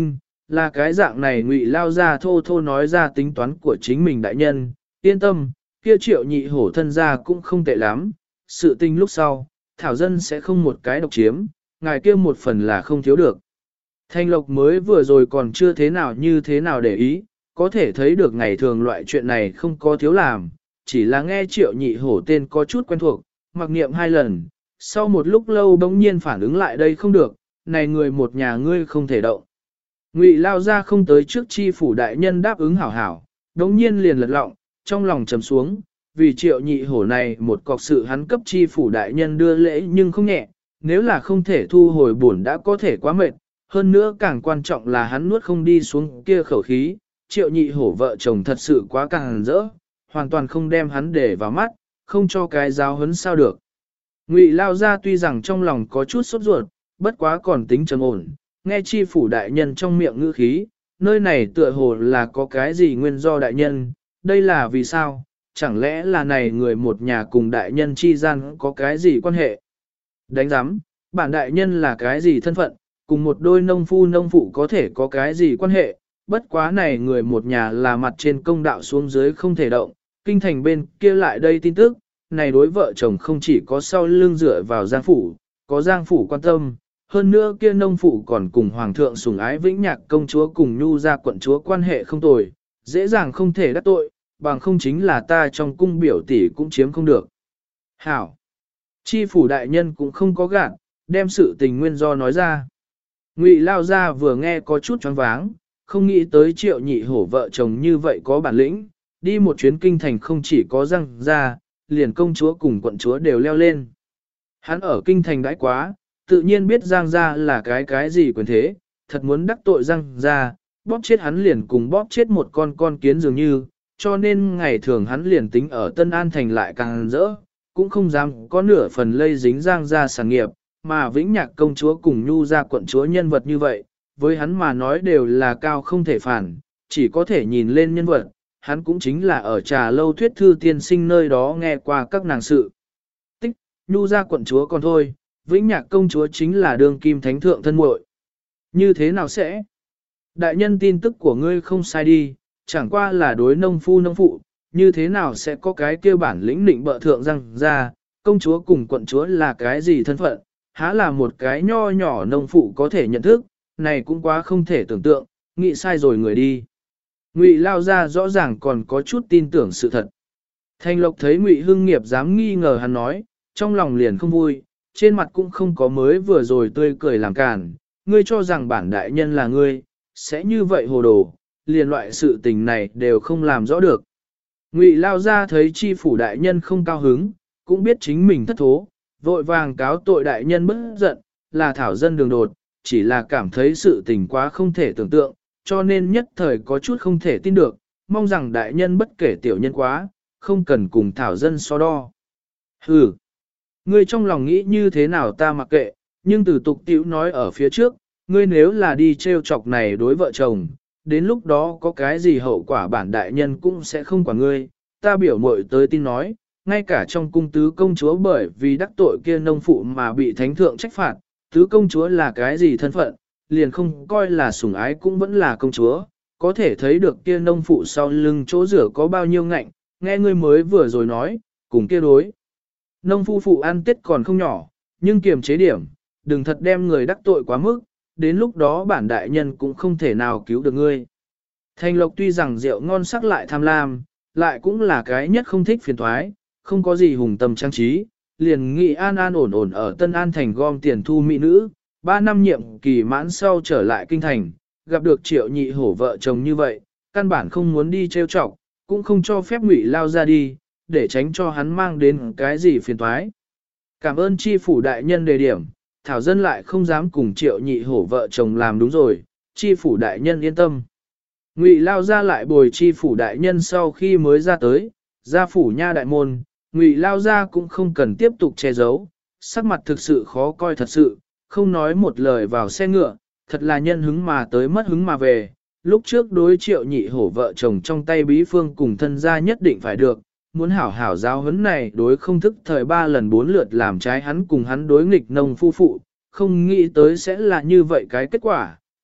là cái dạng này Ngụy Lao Gia thô thô nói ra tính toán của chính mình đại nhân, yên tâm, kia Triệu Nhị Hổ thân gia cũng không tệ lắm, sự tình lúc sau, Thảo Dân sẽ không một cái độc chiếm, ngài kia một phần là không thiếu được. Thanh Lộc mới vừa rồi còn chưa thế nào như thế nào để ý, có thể thấy được ngày thường loại chuyện này không có thiếu làm, chỉ là nghe Triệu Nhị Hổ tên có chút quen thuộc, mặc niệm 2 lần, sau một lúc lâu bỗng nhiên phản ứng lại đây không được, này người một nhà ngươi không thể động. Ngụy Lao Gia không tới trước chi phủ đại nhân đáp ứng hảo hảo, bỗng nhiên liền lật lọng, trong lòng trầm xuống, vì Triệu Nhị Hổ này một cọc sự hắn cấp chi phủ đại nhân đưa lễ nhưng không nhẹ, nếu là không thể thu hồi bổn đã có thể quá mệt, hơn nữa càng quan trọng là hắn nuốt không đi xuống kia khẩu khí, Triệu Nhị Hổ vợ chồng thật sự quá càng rỡ, hoàn toàn không đem hắn để vào mắt, không cho cái giáo huấn sao được. Ngụy Lao Gia tuy rằng trong lòng có chút sốt ruột, bất quá còn tính trầm ổn, nghe chi phủ đại nhân trong miệng ngữ khí, nơi này tựa hồ là có cái gì nguyên do đại nhân, đây là vì sao, chẳng lẽ là này người một nhà cùng đại nhân chi gian có cái gì quan hệ. Đánh giám, bản đại nhân là cái gì thân phận, cùng một đôi nông phu nông phụ có thể có cái gì quan hệ, bất quá này người một nhà là mặt trên công đạo xuống dưới không thể động, kinh thành bên kia lại đây tin tức, này đối vợ chồng không chỉ có sau lưng dựa vào Giang Phủ, có Giang Phủ quan tâm, hơn nữa kia nông phụ còn cùng Hoàng thượng sủng ái Vĩnh Nhạc công chúa cùng Nhu gia quận chúa quan hệ không tồi, dễ dàng không thể đắc tội, bằng không chính là ta trong cung biểu tỷ cũng chiếm không được. Hảo! Chi phủ đại nhân cũng không có gạt, đem sự tình nguyên do nói ra. Ngụy Lao Gia vừa nghe có chút choáng váng, không nghĩ tới Triệu Nhị Hổ vợ chồng như vậy có bản lĩnh, đi một chuyến kinh thành không chỉ có răng ra, liền công chúa cùng quận chúa đều leo lên. Hắn ở kinh thành đãi quá, tự nhiên biết Giang gia là cái gì quyền thế, thật muốn đắc tội Giang gia, bóp chết hắn liền cùng bóp chết một con kiến dường như, cho nên ngày thường hắn liền tính ở Tân An thành lại càng rỡ, cũng không dám có nửa phần lây dính Giang gia sản nghiệp, mà Vĩnh Nhạc công chúa cùng Nhu gia quận chúa nhân vật như vậy, với hắn mà nói đều là cao không thể phản, chỉ có thể nhìn lên nhân vật, hắn cũng chính là ở trà lâu thuyết thư tiên sinh nơi đó nghe qua các nàng sự. Tích, Nhu gia quận chúa còn thôi, Vĩnh Nhạc công chúa chính là đương kim thánh thượng thân muội. Như thế nào sẽ? Đại nhân tin tức của ngươi không sai đi, chẳng qua là đối nông phu nông phụ, như thế nào sẽ có cái kia bản lĩnh định bợ thượng răng ra, công chúa cùng quận chúa là cái gì thân phận, há là một cái nho nhỏ nông phụ có thể nhận thức, này cũng quá không thể tưởng tượng, nghĩ sai rồi người đi. Ngụy Lao Gia rõ ràng còn có chút tin tưởng sự thật. Thanh Lộc thấy Ngụy Hưng Nghiệp dám nghi ngờ hắn nói, trong lòng liền không vui, trên mặt cũng không có mới vừa rồi tươi cười làm cản, ngươi cho rằng bản đại nhân là ngươi, sẽ như vậy hồ đồ, liền loại sự tình này đều không làm rõ được. Ngụy Lao Gia thấy chi phủ đại nhân không cao hứng, cũng biết chính mình thất thố, vội vàng cáo tội đại nhân bất giận, là thảo dân đường đột, chỉ là cảm thấy sự tình quá không thể tưởng tượng, cho nên nhất thời có chút không thể tin được, mong rằng đại nhân bất kể tiểu nhân quá, không cần cùng thảo dân so đo. Hừ, ngươi trong lòng nghĩ như thế nào ta mặc kệ, nhưng từ tục tiểu nói ở phía trước, ngươi nếu là đi trêu chọc này đối vợ chồng, đến lúc đó có cái gì hậu quả bản đại nhân cũng sẽ không quản ngươi, ta biểu muội tới tin nói, ngay cả trong cung tứ công chúa bởi vì đắc tội kia nông phụ mà bị thánh thượng trách phạt, tứ công chúa là cái gì thân phận, liền không coi là sủng ái cũng vẫn là công chúa, có thể thấy được kia nông phụ sau lưng chỗ rửa có bao nhiêu ngạnh, nghe ngươi mới vừa rồi nói, cùng kia đối. Nông phu phụ ăn tết còn không nhỏ, nhưng kiềm chế điểm, đừng thật đem người đắc tội quá mức, đến lúc đó bản đại nhân cũng không thể nào cứu được ngươi. Thanh Lộc tuy rằng rượu ngon sắc lại tham lam, lại cũng là cái nhất không thích phiền thoái, không có gì hùng tâm trang trí, liền nghị an an ổn ổn ở Tân An thành gom tiền thu mỹ nữ, 3 năm nhiệm kỳ mãn sau trở lại kinh thành, gặp được Triệu Nhị Hổ vợ chồng như vậy, căn bản không muốn đi trêu chọc, cũng không cho phép Ngụy Lao ra đi, để tránh cho hắn mang đến cái gì phiền toái. Cảm ơn chi phủ đại nhân đề điểm, thảo dân lại không dám cùng Triệu Nhị Hổ vợ chồng làm đúng rồi, chi phủ đại nhân yên tâm. Ngụy Lao ra lại bồi chi phủ đại nhân sau khi mới ra tới, ra phủ nha đại môn, Ngụy Lao ra cũng không cần tiếp tục che giấu, sắc mặt thực sự khó coi thật sự, không nói một lời vào xe ngựa, thật là nhân hứng mà tới mất hứng mà về. Lúc trước đối Triệu Nhị Hổ vợ chồng trong tay bí phương cùng thân gia nhất định phải được, muốn hảo hảo giáo huấn này đối không thức thời 3 lần 4 lượt làm trái hắn cùng hắn đối nghịch nông phu phụ, không nghĩ tới sẽ là như vậy cái kết quả,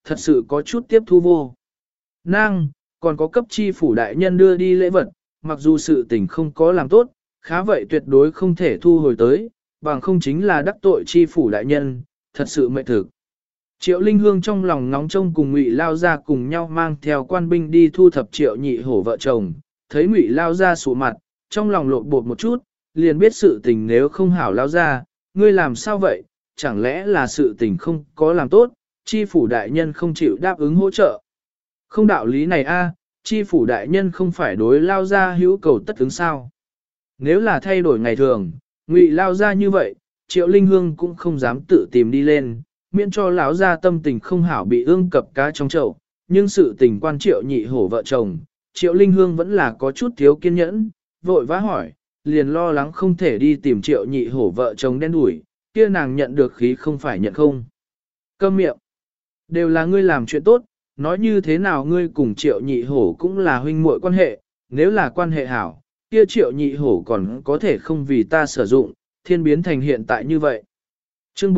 thật sự có chút tiếp thu vô. Nàng, còn có cấp chi phủ đại nhân đưa đi lễ vật, mặc dù sự tình không có làm tốt, khá vậy tuyệt đối không thể thu hồi tới, bằng không chính là đắc tội chi phủ đại nhân, thật sự mệt thực. Triệu Linh Hương trong lòng ngóng trông cùng Ngụy Lao Gia cùng nhau mang theo quan binh đi thu thập Triệu Nhị Hổ vợ chồng, thấy Ngụy Lao Gia sụ mặt, trong lòng lộn bột một chút, liền biết sự tình nếu không hảo Lao Gia, ngươi làm sao vậy, chẳng lẽ là sự tình không có làm tốt, chi phủ đại nhân không chịu đáp ứng hỗ trợ. Không đạo lý này a, chi phủ đại nhân không phải đối Lao Gia hữu cầu tất ứng sao. Nếu là thay đổi ngày thường, Ngụy Lao Gia như vậy, Triệu Linh Hương cũng không dám tự tìm đi lên, miễn cho lão gia tâm tình không hảo bị ương cập cá trong chậu, nhưng sự tình quan Triệu Nhị Hổ vợ chồng, Triệu Linh Hương vẫn là có chút thiếu kiên nhẫn, vội vã hỏi, liền lo lắng không thể đi tìm Triệu Nhị Hổ vợ chồng đen đủi, kia nàng nhận được khí không phải nhận không. Câm miệng, đều là ngươi làm chuyện tốt, nói như thế nào ngươi cùng Triệu Nhị Hổ cũng là huynh muội quan hệ, nếu là quan hệ hảo, kia Triệu Nhị Hổ còn có thể không vì ta sử dụng, thiên biến thành hiện tại như vậy. Chương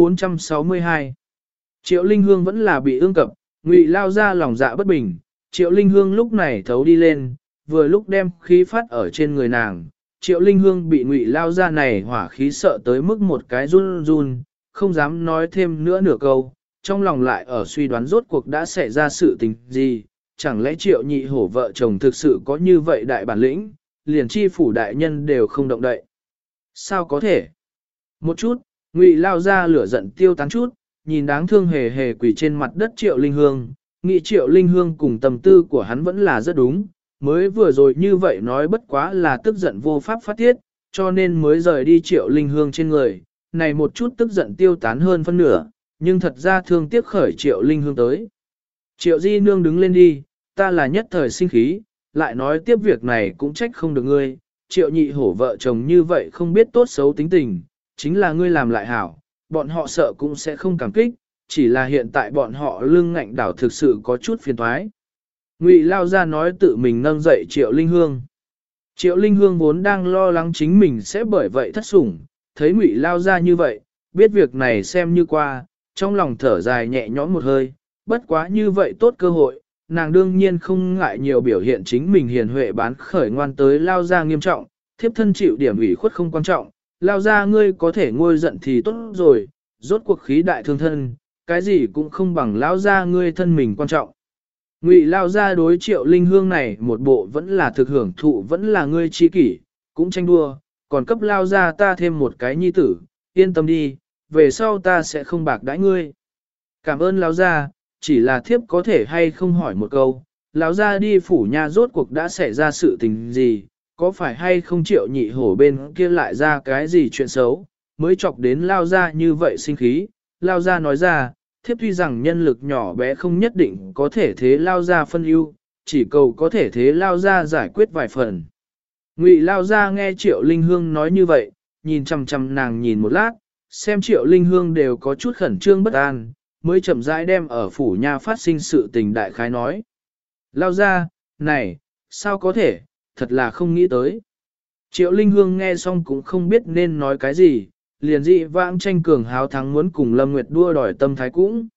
462 Triệu Linh Hương vẫn là bị ương cập, Ngụy Lao Gia lòng dạ bất bình, Triệu Linh Hương lúc này thấu đi lên, vừa lúc đem khí phát ở trên người nàng. Triệu Linh Hương bị Ngụy Lao Gia này hỏa khí sợ tới mức một cái run run, không dám nói thêm nữa nửa câu, trong lòng lại ở suy đoán rốt cuộc đã xảy ra sự tình gì, chẳng lẽ Triệu Nhị Hổ vợ chồng thực sự có như vậy đại bản lĩnh, liền chi phủ đại nhân đều không động đậy. Sao có thể? Một chút, Ngụy Lao Gia lửa giận tiêu tán chút, nhìn đáng thương hề hề quỳ trên mặt đất Triệu Linh Hương, nghĩ Triệu Linh Hương cùng tâm tư của hắn vẫn là rất đúng, mới vừa rồi như vậy nói bất quá là tức giận vô pháp phát tiết, cho nên mới rời đi Triệu Linh Hương trên người, này một chút tức giận tiêu tán hơn phân nửa, nhưng thật ra thương tiếc khởi Triệu Linh Hương tới. Triệu Di Nương đứng lên đi, ta là nhất thời sinh khí, lại nói tiếp việc này cũng trách không được ngươi, Triệu Nhị Hổ vợ chồng như vậy không biết tốt xấu tính tình, chính là ngươi làm lại hảo. Bọn họ sợ cũng sẽ không cảm kích, chỉ là hiện tại bọn họ lưng ngạnh đảo thực sự có chút phiền toái. Ngụy Lao Gia nói tự mình nâng dậy Triệu Linh Hương. Triệu Linh Hương vốn đang lo lắng chính mình sẽ bởi vậy thất sủng, thấy Ngụy Lao Gia như vậy, biết việc này xem như qua, trong lòng thở dài nhẹ nhõm một hơi, bất quá như vậy tốt cơ hội, nàng đương nhiên không ngại nhiều biểu hiện chính mình hiền huệ bán khởi ngoan tới Lao Gia nghiêm trọng, thiếp thân chịu điểm ủy khuất không quan trọng. Lao Gia ngươi có thể ngôi giận thì tốt rồi, rốt cuộc khí đại thương thân, cái gì cũng không bằng Lao Gia ngươi thân mình quan trọng. Ngụy Lao Gia đối Triệu Linh Hương này một bộ vẫn là thực hưởng thụ vẫn là ngươi chi kỷ, cũng tranh đua, còn cấp Lao Gia ta thêm một cái nhi tử, yên tâm đi, về sau ta sẽ không bạc đãi ngươi. Cảm ơn Lao Gia, chỉ là thiếp có thể hay không hỏi một câu, Lao Gia đi phủ nhà rốt cuộc đã xảy ra sự tình gì, có phải hay không Triệu Nhị Hổ bên kia lại ra cái gì chuyện xấu, mới chọc đến Lao Gia như vậy sinh khí. Lao Gia nói ra, thiếp tuy rằng nhân lực nhỏ bé không nhất định có thể thế Lao Gia phân ưu, chỉ cầu có thể thế Lao Gia giải quyết vài phần. Ngụy Lao Gia nghe Triệu Linh Hương nói như vậy, nhìn chằm chằm nàng nhìn một lát, xem Triệu Linh Hương đều có chút khẩn trương bất an, mới chậm rãi đem ở phủ nha phát sinh sự tình đại khái nói. Lao Gia, này, sao có thể? Thật là không nghĩ tới. Triệu Linh Hương nghe xong cũng không biết nên nói cái gì, liền dị vãng tranh cường háo thắng muốn cùng Lâm Nguyệt đua đòi tâm thái cũng.